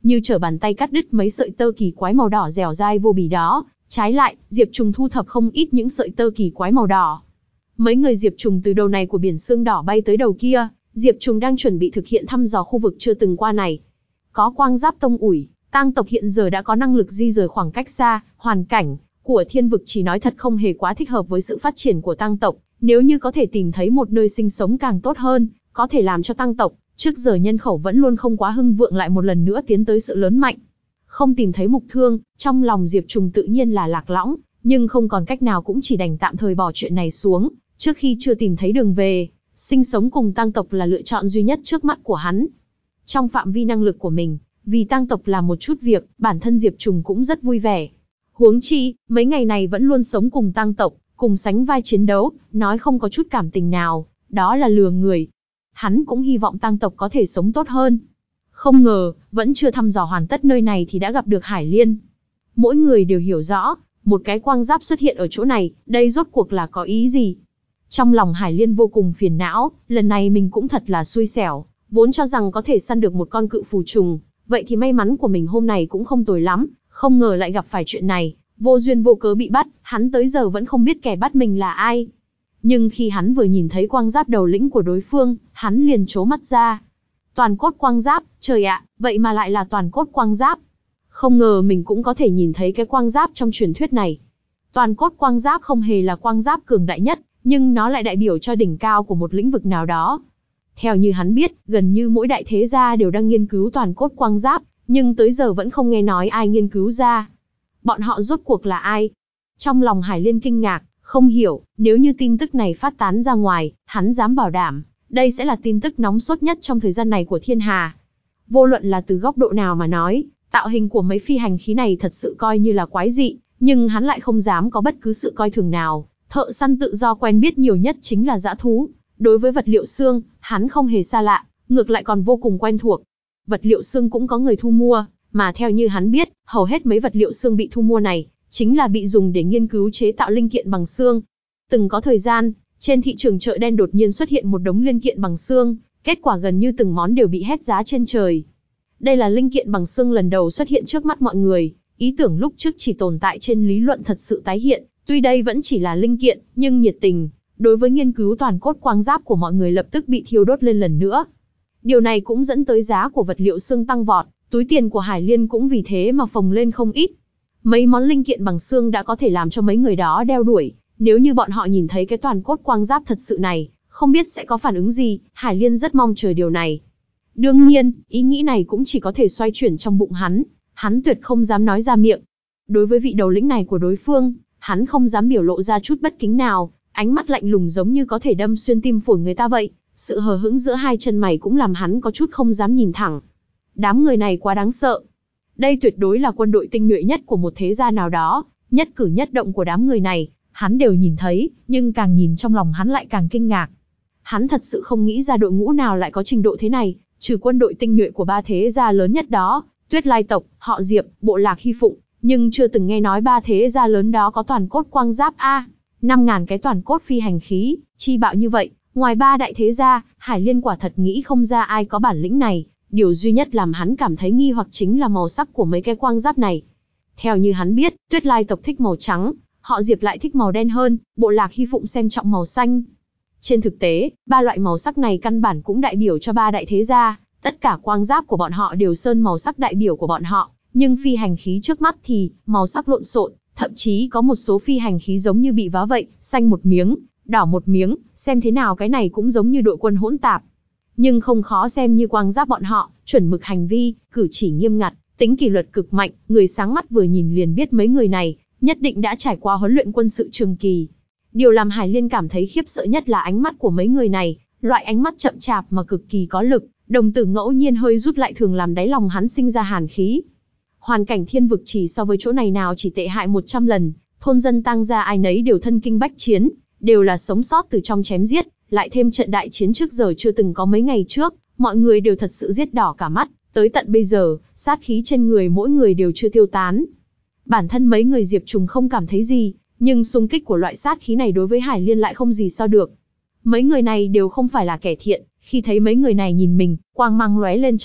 như trở bàn tay cắt đứt mấy sợi tơ kỳ quái màu đỏ dẻo dai vô bì đó. Trái lại, Diệp Trùng thu thập không ít những sợi tơ kỳ quái màu đỏ. Mấy người Diệp Trùng từ đầu này của biển sương đỏ bay tới đầu kia, Diệp Trùng đang chuẩn bị thực hiện thăm dò khu vực chưa từng qua này. Có quang giáp tông ủi, tang tộc hiện giờ đã có năng lực di rời khoảng cách xa, hoàn cảnh của thiên vực chỉ nói thật không hề quá thích hợp với sự phát triển của tang tộc. Nếu như có thể tìm thấy một nơi sinh sống càng tốt hơn, có thể làm cho tang tộc, trước giờ nhân khẩu vẫn luôn không quá hưng vượng lại một lần nữa tiến tới sự lớn mạnh. Không tìm thấy mục thương, trong lòng Diệp Trùng tự nhiên là lạc lõng, nhưng không còn cách nào cũng chỉ đành tạm thời bỏ chuyện này xuống, trước khi chưa tìm thấy đường về, sinh sống cùng tang tộc là lựa chọn duy nhất trước mắt của hắn. Trong phạm vi năng lực của mình, vì tang tộc làm một chút việc, bản thân Diệp Trùng cũng rất vui vẻ. Huống chi, mấy ngày này vẫn luôn sống cùng tang tộc, cùng sánh vai chiến đấu, nói không có chút cảm tình nào, đó là lừa người. Hắn cũng hy vọng tang tộc có thể sống tốt hơn. Không ngờ, vẫn chưa thăm dò hoàn tất nơi này thì đã gặp được Hải Liên. Mỗi người đều hiểu rõ, một cái quang giáp xuất hiện ở chỗ này, đây rốt cuộc là có ý gì? Trong lòng Hải Liên vô cùng phiền não, lần này mình cũng thật là xui xẻo, vốn cho rằng có thể săn được một con cự phù trùng, vậy thì may mắn của mình hôm nay cũng không tồi lắm, không ngờ lại gặp phải chuyện này, vô duyên vô cớ bị bắt, hắn tới giờ vẫn không biết kẻ bắt mình là ai. Nhưng khi hắn vừa nhìn thấy quang giáp đầu lĩnh của đối phương, hắn liền trố mắt ra. Toàn cốt quang giáp, trời ạ, vậy mà lại là toàn cốt quang giáp. Không ngờ mình cũng có thể nhìn thấy cái quang giáp trong truyền thuyết này. Toàn cốt quang giáp không hề là quang giáp cường đại nhất, nhưng nó lại đại biểu cho đỉnh cao của một lĩnh vực nào đó. Theo như hắn biết, gần như mỗi đại thế gia đều đang nghiên cứu toàn cốt quang giáp, nhưng tới giờ vẫn không nghe nói ai nghiên cứu ra. Bọn họ rốt cuộc là ai? Trong lòng Hải Liên kinh ngạc, không hiểu, nếu như tin tức này phát tán ra ngoài, hắn dám bảo đảm, đây sẽ là tin tức nóng sốt nhất trong thời gian này của thiên hà. Vô luận là từ góc độ nào mà nói, tạo hình của mấy phi hành khí này thật sự coi như là quái dị, nhưng hắn lại không dám có bất cứ sự coi thường nào. Thợ săn tự do quen biết nhiều nhất chính là dã thú. Đối với vật liệu xương, hắn không hề xa lạ, ngược lại còn vô cùng quen thuộc. Vật liệu xương cũng có người thu mua, mà theo như hắn biết, hầu hết mấy vật liệu xương bị thu mua này, chính là bị dùng để nghiên cứu chế tạo linh kiện bằng xương. Từng có thời gian, trên thị trường chợ đen đột nhiên xuất hiện một đống linh kiện bằng xương, kết quả gần như từng món đều bị hét giá trên trời. Đây là linh kiện bằng xương lần đầu xuất hiện trước mắt mọi người, ý tưởng lúc trước chỉ tồn tại trên lý luận thật sự tái hiện, tuy đây vẫn chỉ là linh kiện, nhưng nhiệt tình đối với nghiên cứu toàn cốt quang giáp của mọi người lập tức bị thiêu đốt lên lần nữa. Điều này cũng dẫn tới giá của vật liệu xương tăng vọt, túi tiền của Hải Liên cũng vì thế mà phồng lên không ít. Mấy món linh kiện bằng xương đã có thể làm cho mấy người đó đeo đuổi, nếu như bọn họ nhìn thấy cái toàn cốt quang giáp thật sự này, không biết sẽ có phản ứng gì, Hải Liên rất mong chờ điều này. Đương nhiên, ý nghĩ này cũng chỉ có thể xoay chuyển trong bụng hắn, hắn tuyệt không dám nói ra miệng. Đối với vị đầu lĩnh này của đối phương, hắn không dám biểu lộ ra chút bất kính nào, ánh mắt lạnh lùng giống như có thể đâm xuyên tim phổi người ta vậy, sự hờ hững giữa hai chân mày cũng làm hắn có chút không dám nhìn thẳng. Đám người này quá đáng sợ. Đây tuyệt đối là quân đội tinh nhuệ nhất của một thế gia nào đó, nhất cử nhất động của đám người này, hắn đều nhìn thấy, nhưng càng nhìn trong lòng hắn lại càng kinh ngạc. Hắn thật sự không nghĩ ra đội ngũ nào lại có trình độ thế này, trừ quân đội tinh nhuệ của ba thế gia lớn nhất đó, Tuyết Lai tộc, họ Diệp, bộ lạc Hy Phụng, nhưng chưa từng nghe nói ba thế gia lớn đó có toàn cốt quang giáp a. năm ngàn cái toàn cốt phi hành khí, chi bạo như vậy, ngoài ba đại thế gia, Hải Liên quả thật nghĩ không ra ai có bản lĩnh này, điều duy nhất làm hắn cảm thấy nghi hoặc chính là màu sắc của mấy cái quang giáp này. Theo như hắn biết, Tuyết Lai tộc thích màu trắng, họ Diệp lại thích màu đen hơn, bộ lạc Hy Phụng xem trọng màu xanh. Trên thực tế, ba loại màu sắc này căn bản cũng đại biểu cho ba đại thế gia, tất cả quang giáp của bọn họ đều sơn màu sắc đại biểu của bọn họ, nhưng phi hành khí trước mắt thì màu sắc lộn xộn, thậm chí có một số phi hành khí giống như bị vá vậy, xanh một miếng, đỏ một miếng, xem thế nào cái này cũng giống như đội quân hỗn tạp. Nhưng không khó xem như quang giáp bọn họ, chuẩn mực hành vi, cử chỉ nghiêm ngặt, tính kỷ luật cực mạnh, người sáng mắt vừa nhìn liền biết mấy người này nhất định đã trải qua huấn luyện quân sự trường kỳ. Điều làm Hải Liên cảm thấy khiếp sợ nhất là ánh mắt của mấy người này, loại ánh mắt chậm chạp mà cực kỳ có lực, đồng tử ngẫu nhiên hơi rút lại thường làm đáy lòng hắn sinh ra hàn khí. Hoàn cảnh thiên vực chỉ so với chỗ này nào chỉ tệ hại một trăm lần, thôn dân tang gia ai nấy đều thân kinh bách chiến, đều là sống sót từ trong chém giết, lại thêm trận đại chiến trước giờ chưa từng có mấy ngày trước, mọi người đều thật sự giết đỏ cả mắt, tới tận bây giờ, sát khí trên người mỗi người đều chưa tiêu tán. Bản thân mấy người Diệp Trùng không cảm thấy gì, nhưng xung kích của loại sát khí này đối với Hải Liên lại không gì so được. Mấy người này đều không phải là kẻ thiện, khi thấy mấy người này nhìn mình, quang mang lóe lên trong mắt,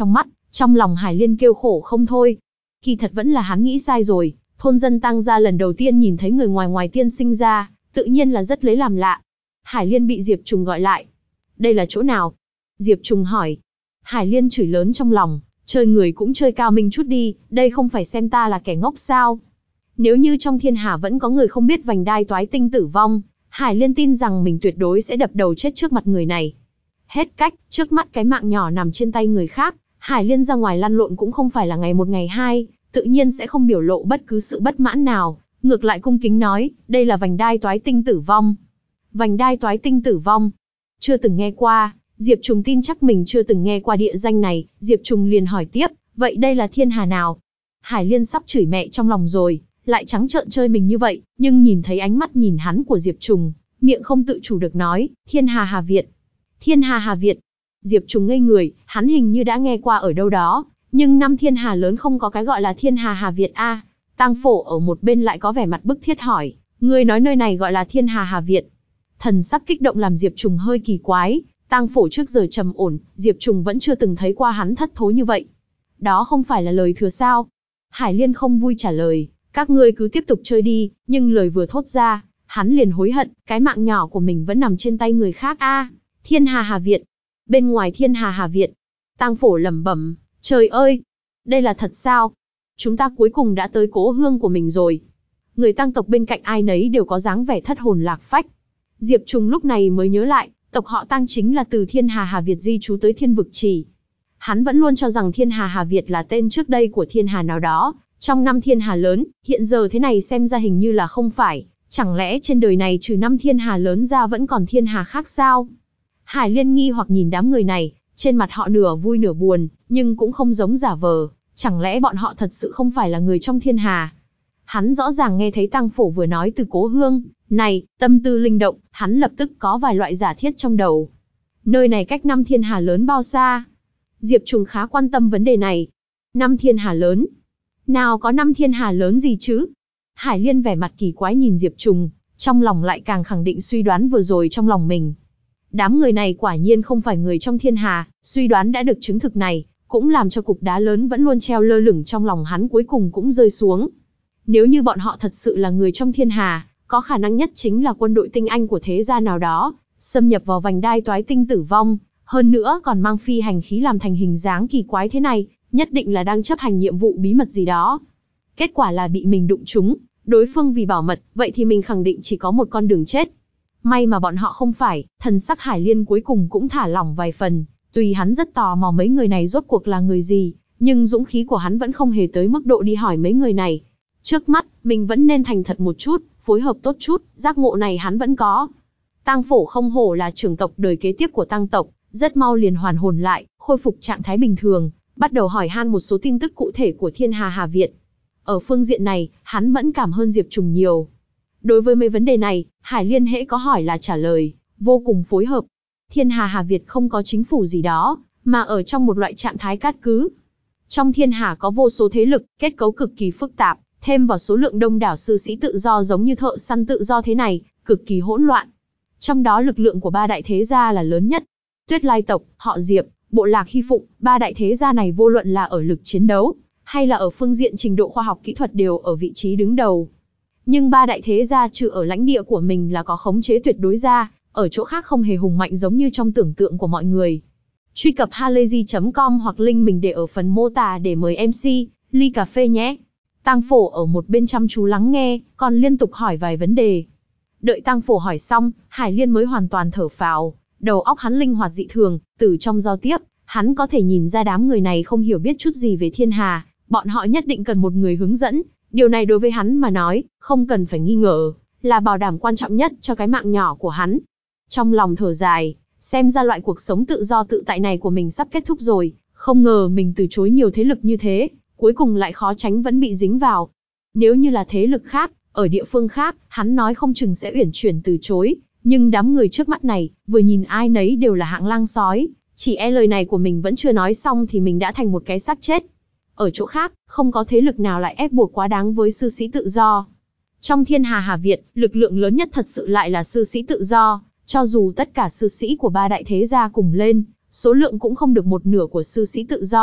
Trong lòng Hải Liên kêu khổ không thôi. Kỳ thật vẫn là hắn nghĩ sai rồi, thôn dân Tang gia lần đầu tiên nhìn thấy người ngoài ngoài tiên sinh ra, tự nhiên là rất lấy làm lạ. Hải Liên bị Diệp Trùng gọi lại. Đây là chỗ nào? Diệp Trùng hỏi. Hải Liên chửi lớn trong lòng, chơi người cũng chơi cao minh chút đi, đây không phải xem ta là kẻ ngốc sao? Nếu như trong thiên hà vẫn có người không biết vành đai toái tinh tử vong, Hải Liên tin rằng mình tuyệt đối sẽ đập đầu chết trước mặt người này. Hết cách, trước mắt cái mạng nhỏ nằm trên tay người khác, Hải Liên ra ngoài lăn lộn cũng không phải là ngày một ngày hai, tự nhiên sẽ không biểu lộ bất cứ sự bất mãn nào, ngược lại cung kính nói, đây là vành đai toái tinh tử vong. Vành đai toái tinh tử vong? Chưa từng nghe qua, Diệp Trùng tin chắc mình chưa từng nghe qua địa danh này, Diệp Trùng liền hỏi tiếp, vậy đây là thiên hà nào? Hải Liên sắp chửi mẹ trong lòng rồi, lại trắng trợn chơi mình như vậy, nhưng nhìn thấy ánh mắt nhìn hắn của Diệp Trùng, miệng không tự chủ được nói, Thiên Hà Hà Việt. Thiên Hà Hà Việt. Diệp Trùng ngây người, hắn hình như đã nghe qua ở đâu đó, nhưng năm thiên hà lớn không có cái gọi là Thiên Hà Hà Việt a. À, Tang Phổ ở một bên lại có vẻ mặt bức thiết hỏi, ngươi nói nơi này gọi là Thiên Hà Hà Việt? Thần sắc kích động làm Diệp Trùng hơi kỳ quái, Tang Phổ trước giờ trầm ổn, Diệp Trùng vẫn chưa từng thấy qua hắn thất thố như vậy. Đó không phải là lời thừa sao? Hải Liên không vui trả lời, các ngươi cứ tiếp tục chơi đi, nhưng lời vừa thốt ra, hắn liền hối hận, cái mạng nhỏ của mình vẫn nằm trên tay người khác a. À, Thiên Hà Hà Việt. Bên ngoài Thiên Hà Hà Việt. Tang Phổ lẩm bẩm, trời ơi, đây là thật sao? Chúng ta cuối cùng đã tới cố hương của mình rồi. Người Tang tộc bên cạnh ai nấy đều có dáng vẻ thất hồn lạc phách. Diệp Trùng lúc này mới nhớ lại, tộc họ Tang chính là từ Thiên Hà Hà Việt di trú tới Thiên Vực Chỉ. Hắn vẫn luôn cho rằng Thiên Hà Hà Việt là tên trước đây của thiên hà nào đó, trong năm thiên hà lớn, hiện giờ thế này xem ra hình như là không phải, chẳng lẽ trên đời này trừ năm thiên hà lớn ra vẫn còn thiên hà khác sao? Hải Liên nghi hoặc nhìn đám người này, trên mặt họ nửa vui nửa buồn, nhưng cũng không giống giả vờ, chẳng lẽ bọn họ thật sự không phải là người trong thiên hà? Hắn rõ ràng nghe thấy Tang Phổ vừa nói từ cố hương, này, tâm tư linh động, hắn lập tức có vài loại giả thiết trong đầu. Nơi này cách năm thiên hà lớn bao xa? Diệp Trùng khá quan tâm vấn đề này. Năm thiên hà lớn? Nào có năm thiên hà lớn gì chứ? Hải Liên vẻ mặt kỳ quái nhìn Diệp Trùng, trong lòng lại càng khẳng định suy đoán vừa rồi trong lòng mình. Đám người này quả nhiên không phải người trong thiên hà, suy đoán đã được chứng thực này, cũng làm cho cục đá lớn vẫn luôn treo lơ lửng trong lòng hắn cuối cùng cũng rơi xuống. Nếu như bọn họ thật sự là người trong thiên hà, có khả năng nhất chính là quân đội tinh anh của thế gia nào đó, xâm nhập vào vành đai toái tinh tử vong, hơn nữa còn mang phi hành khí làm thành hình dáng kỳ quái thế này, nhất định là đang chấp hành nhiệm vụ bí mật gì đó. Kết quả là bị mình đụng trúng, đối phương vì bảo mật, vậy thì mình khẳng định chỉ có một con đường chết. May mà bọn họ không phải, thần sắc Hải Liên cuối cùng cũng thả lỏng vài phần, tùy hắn rất tò mò mấy người này rốt cuộc là người gì, nhưng dũng khí của hắn vẫn không hề tới mức độ đi hỏi mấy người này. Trước mắt, mình vẫn nên thành thật một chút, phối hợp tốt chút, giác ngộ này hắn vẫn có. Tang Phổ không hổ là trưởng tộc đời kế tiếp của Tang tộc, rất mau liền hoàn hồn lại, khôi phục trạng thái bình thường, bắt đầu hỏi han một số tin tức cụ thể của Thiên Hà Hà Việt. Ở phương diện này, hắn mẫn cảm hơn Diệp Trùng nhiều. Đối với mấy vấn đề này, Hải Liên hễ có hỏi là trả lời, vô cùng phối hợp. Thiên Hà Hà Việt không có chính phủ gì đó, mà ở trong một loại trạng thái cát cứ. Trong thiên hà có vô số thế lực, kết cấu cực kỳ phức tạp, thêm vào số lượng đông đảo sư sĩ tự do giống như thợ săn tự do thế này, cực kỳ hỗn loạn. Trong đó lực lượng của ba đại thế gia là lớn nhất. Tuyết Lai tộc, họ Diệp, bộ lạc Hy Phụng, ba đại thế gia này vô luận là ở lực chiến đấu, hay là ở phương diện trình độ khoa học kỹ thuật đều ở vị trí đứng đầu. Nhưng ba đại thế gia trừ ở lãnh địa của mình là có khống chế tuyệt đối ra, ở chỗ khác không hề hùng mạnh giống như trong tưởng tượng của mọi người. Truy cập halayzi chấm com hoặc link mình để ở phần mô tả để mời em xê, ly cà phê nhé. Tang Phổ ở một bên chăm chú lắng nghe, còn liên tục hỏi vài vấn đề. Đợi Tang Phổ hỏi xong, Hải Liên mới hoàn toàn thở phào, đầu óc hắn linh hoạt dị thường, từ trong giao tiếp, hắn có thể nhìn ra đám người này không hiểu biết chút gì về thiên hà, bọn họ nhất định cần một người hướng dẫn, điều này đối với hắn mà nói, không cần phải nghi ngờ, là bảo đảm quan trọng nhất cho cái mạng nhỏ của hắn. Trong lòng thở dài, xem ra loại cuộc sống tự do tự tại này của mình sắp kết thúc rồi, không ngờ mình từ chối nhiều thế lực như thế, cuối cùng lại khó tránh vẫn bị dính vào. Nếu như là thế lực khác, ở địa phương khác, hắn nói không chừng sẽ uyển chuyển từ chối, nhưng đám người trước mắt này, vừa nhìn ai nấy đều là hạng lang sói, chỉ e lời này của mình vẫn chưa nói xong thì mình đã thành một cái xác chết. Ở chỗ khác, không có thế lực nào lại ép buộc quá đáng với sư sĩ tự do. Trong thiên hà Hà Việt, lực lượng lớn nhất thật sự lại là sư sĩ tự do, cho dù tất cả sư sĩ của ba đại thế gia cùng lên, số lượng cũng không được một nửa của sư sĩ tự do,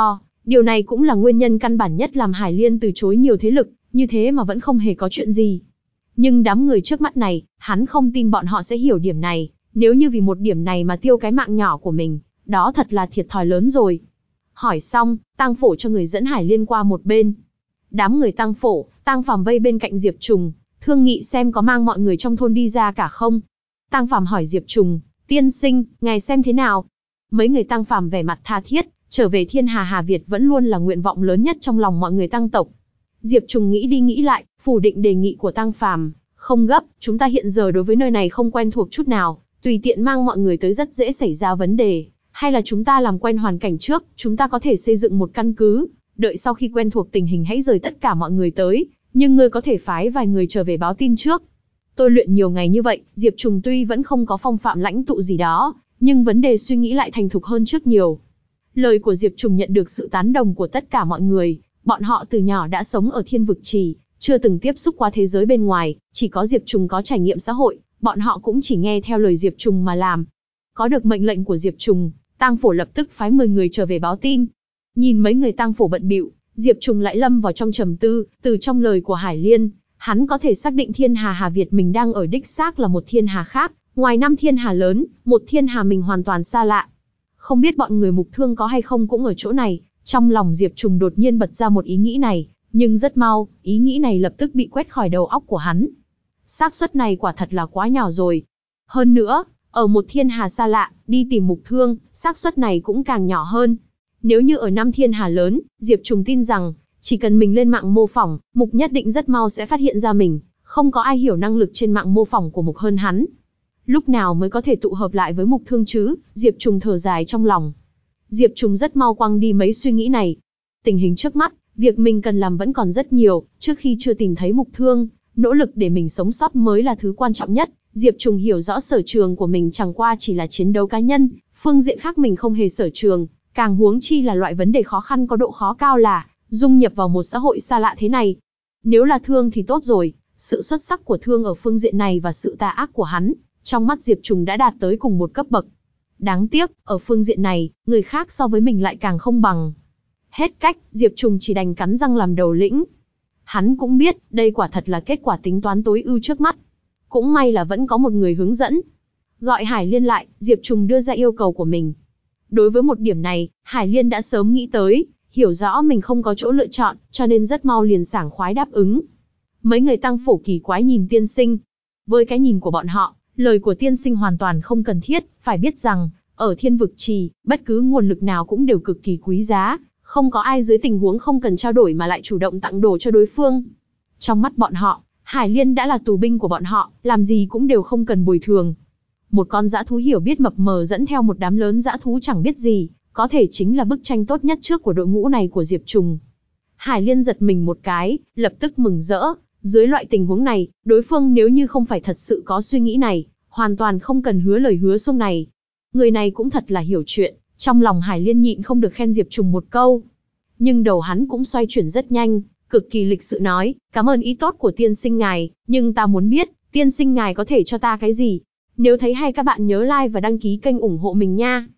Điều này cũng là nguyên nhân căn bản nhất làm Hải Liên từ chối nhiều thế lực, như thế mà vẫn không hề có chuyện gì. Nhưng đám người trước mắt này, hắn không tin bọn họ sẽ hiểu điểm này, nếu như vì một điểm này mà tiêu cái mạng nhỏ của mình, đó thật là thiệt thòi lớn rồi. Hỏi xong, Tang Phổ cho người dẫn Hải Liên qua một bên. Đám người Tang Phổ, Tang Phàm vây bên cạnh Diệp Trùng, thương nghị xem có mang mọi người trong thôn đi ra cả không. Tang Phàm hỏi Diệp Trùng, tiên sinh, ngài xem thế nào? Mấy người Tang Phàm vẻ mặt tha thiết, trở về Thiên Hà Hà Việt vẫn luôn là nguyện vọng lớn nhất trong lòng mọi người Tang tộc. Diệp Trùng nghĩ đi nghĩ lại, phủ định đề nghị của Tang Phàm, không gấp, chúng ta hiện giờ đối với nơi này không quen thuộc chút nào, tùy tiện mang mọi người tới rất dễ xảy ra vấn đề, hay là chúng ta làm quen hoàn cảnh trước, chúng ta có thể xây dựng một căn cứ, đợi sau khi quen thuộc tình hình hãy rời tất cả mọi người tới, nhưng ngươi có thể phái vài người trở về báo tin trước. Tôi luyện nhiều ngày như vậy, Diệp Trùng tuy vẫn không có phong phạm lãnh tụ gì đó, nhưng vấn đề suy nghĩ lại thành thục hơn trước nhiều. Lời của Diệp Trùng nhận được sự tán đồng của tất cả mọi người, bọn họ từ nhỏ đã sống ở Thiên Vực Trì, chưa từng tiếp xúc qua thế giới bên ngoài, chỉ có Diệp Trùng có trải nghiệm xã hội, bọn họ cũng chỉ nghe theo lời Diệp Trùng mà làm. Có được mệnh lệnh của Diệp Trùng, Tang Phổ lập tức phái mười người trở về báo tin. Nhìn mấy người Tang Phổ bận bịu, Diệp Trùng lại lâm vào trong trầm tư, từ trong lời của Hải Liên, hắn có thể xác định Thiên Hà Hà Việt mình đang ở đích xác là một thiên hà khác, ngoài năm thiên hà lớn, một thiên hà mình hoàn toàn xa lạ. Không biết bọn người Mục Thương có hay không cũng ở chỗ này, trong lòng Diệp Trùng đột nhiên bật ra một ý nghĩ này, nhưng rất mau, ý nghĩ này lập tức bị quét khỏi đầu óc của hắn. Xác suất này quả thật là quá nhỏ rồi. Hơn nữa, ở một thiên hà xa lạ, đi tìm Mục Thương, xác suất này cũng càng nhỏ hơn. Nếu như ở năm thiên hà lớn, Diệp Trùng tin rằng, chỉ cần mình lên mạng mô phỏng, Mục nhất định rất mau sẽ phát hiện ra mình, không có ai hiểu năng lực trên mạng mô phỏng của Mục hơn hắn. Lúc nào mới có thể tụ hợp lại với Mục Thương chứ? Diệp Trùng thở dài trong lòng. Diệp Trùng rất mau quăng đi mấy suy nghĩ này. Tình hình trước mắt, việc mình cần làm vẫn còn rất nhiều, trước khi chưa tìm thấy Mục Thương, nỗ lực để mình sống sót mới là thứ quan trọng nhất. Diệp Trùng hiểu rõ sở trường của mình chẳng qua chỉ là chiến đấu cá nhân, phương diện khác mình không hề sở trường, càng huống chi là loại vấn đề khó khăn có độ khó cao là dung nhập vào một xã hội xa lạ thế này. Nếu là Thương thì tốt rồi, sự xuất sắc của Thương ở phương diện này và sự tà ác của hắn, trong mắt Diệp Trùng đã đạt tới cùng một cấp bậc. Đáng tiếc, ở phương diện này, người khác so với mình lại càng không bằng. Hết cách, Diệp Trùng chỉ đành cắn răng làm đầu lĩnh. Hắn cũng biết, đây quả thật là kết quả tính toán tối ưu trước mắt. Cũng may là vẫn có một người hướng dẫn. Gọi Hải Liên lại, Diệp Trùng đưa ra yêu cầu của mình. Đối với một điểm này, Hải Liên đã sớm nghĩ tới, hiểu rõ mình không có chỗ lựa chọn, cho nên rất mau liền sảng khoái đáp ứng. Mấy người Tang Phổ kỳ quái nhìn tiên sinh. Với cái nhìn của bọn họ, lời của tiên sinh hoàn toàn không cần thiết, phải biết rằng, ở Thiên Vực Trì, bất cứ nguồn lực nào cũng đều cực kỳ quý giá, không có ai dưới tình huống không cần trao đổi mà lại chủ động tặng đồ cho đối phương. Trong mắt bọn họ, Hải Liên đã là tù binh của bọn họ, làm gì cũng đều không cần bồi thường. Một con dã thú hiểu biết mập mờ dẫn theo một đám lớn dã thú chẳng biết gì, có thể chính là bức tranh tốt nhất trước của đội ngũ này của Diệp Trùng. Hải Liên giật mình một cái, lập tức mừng rỡ, dưới loại tình huống này, đối phương nếu như không phải thật sự có suy nghĩ này, hoàn toàn không cần hứa lời hứa xuông này. Người này cũng thật là hiểu chuyện, trong lòng Hải Liên nhịn không được khen Diệp Trùng một câu. Nhưng đầu hắn cũng xoay chuyển rất nhanh, cực kỳ lịch sự nói, cảm ơn ý tốt của tiên sinh ngài, nhưng ta muốn biết, tiên sinh ngài có thể cho ta cái gì? Nếu thấy hay các bạn nhớ like và đăng ký kênh ủng hộ mình nha.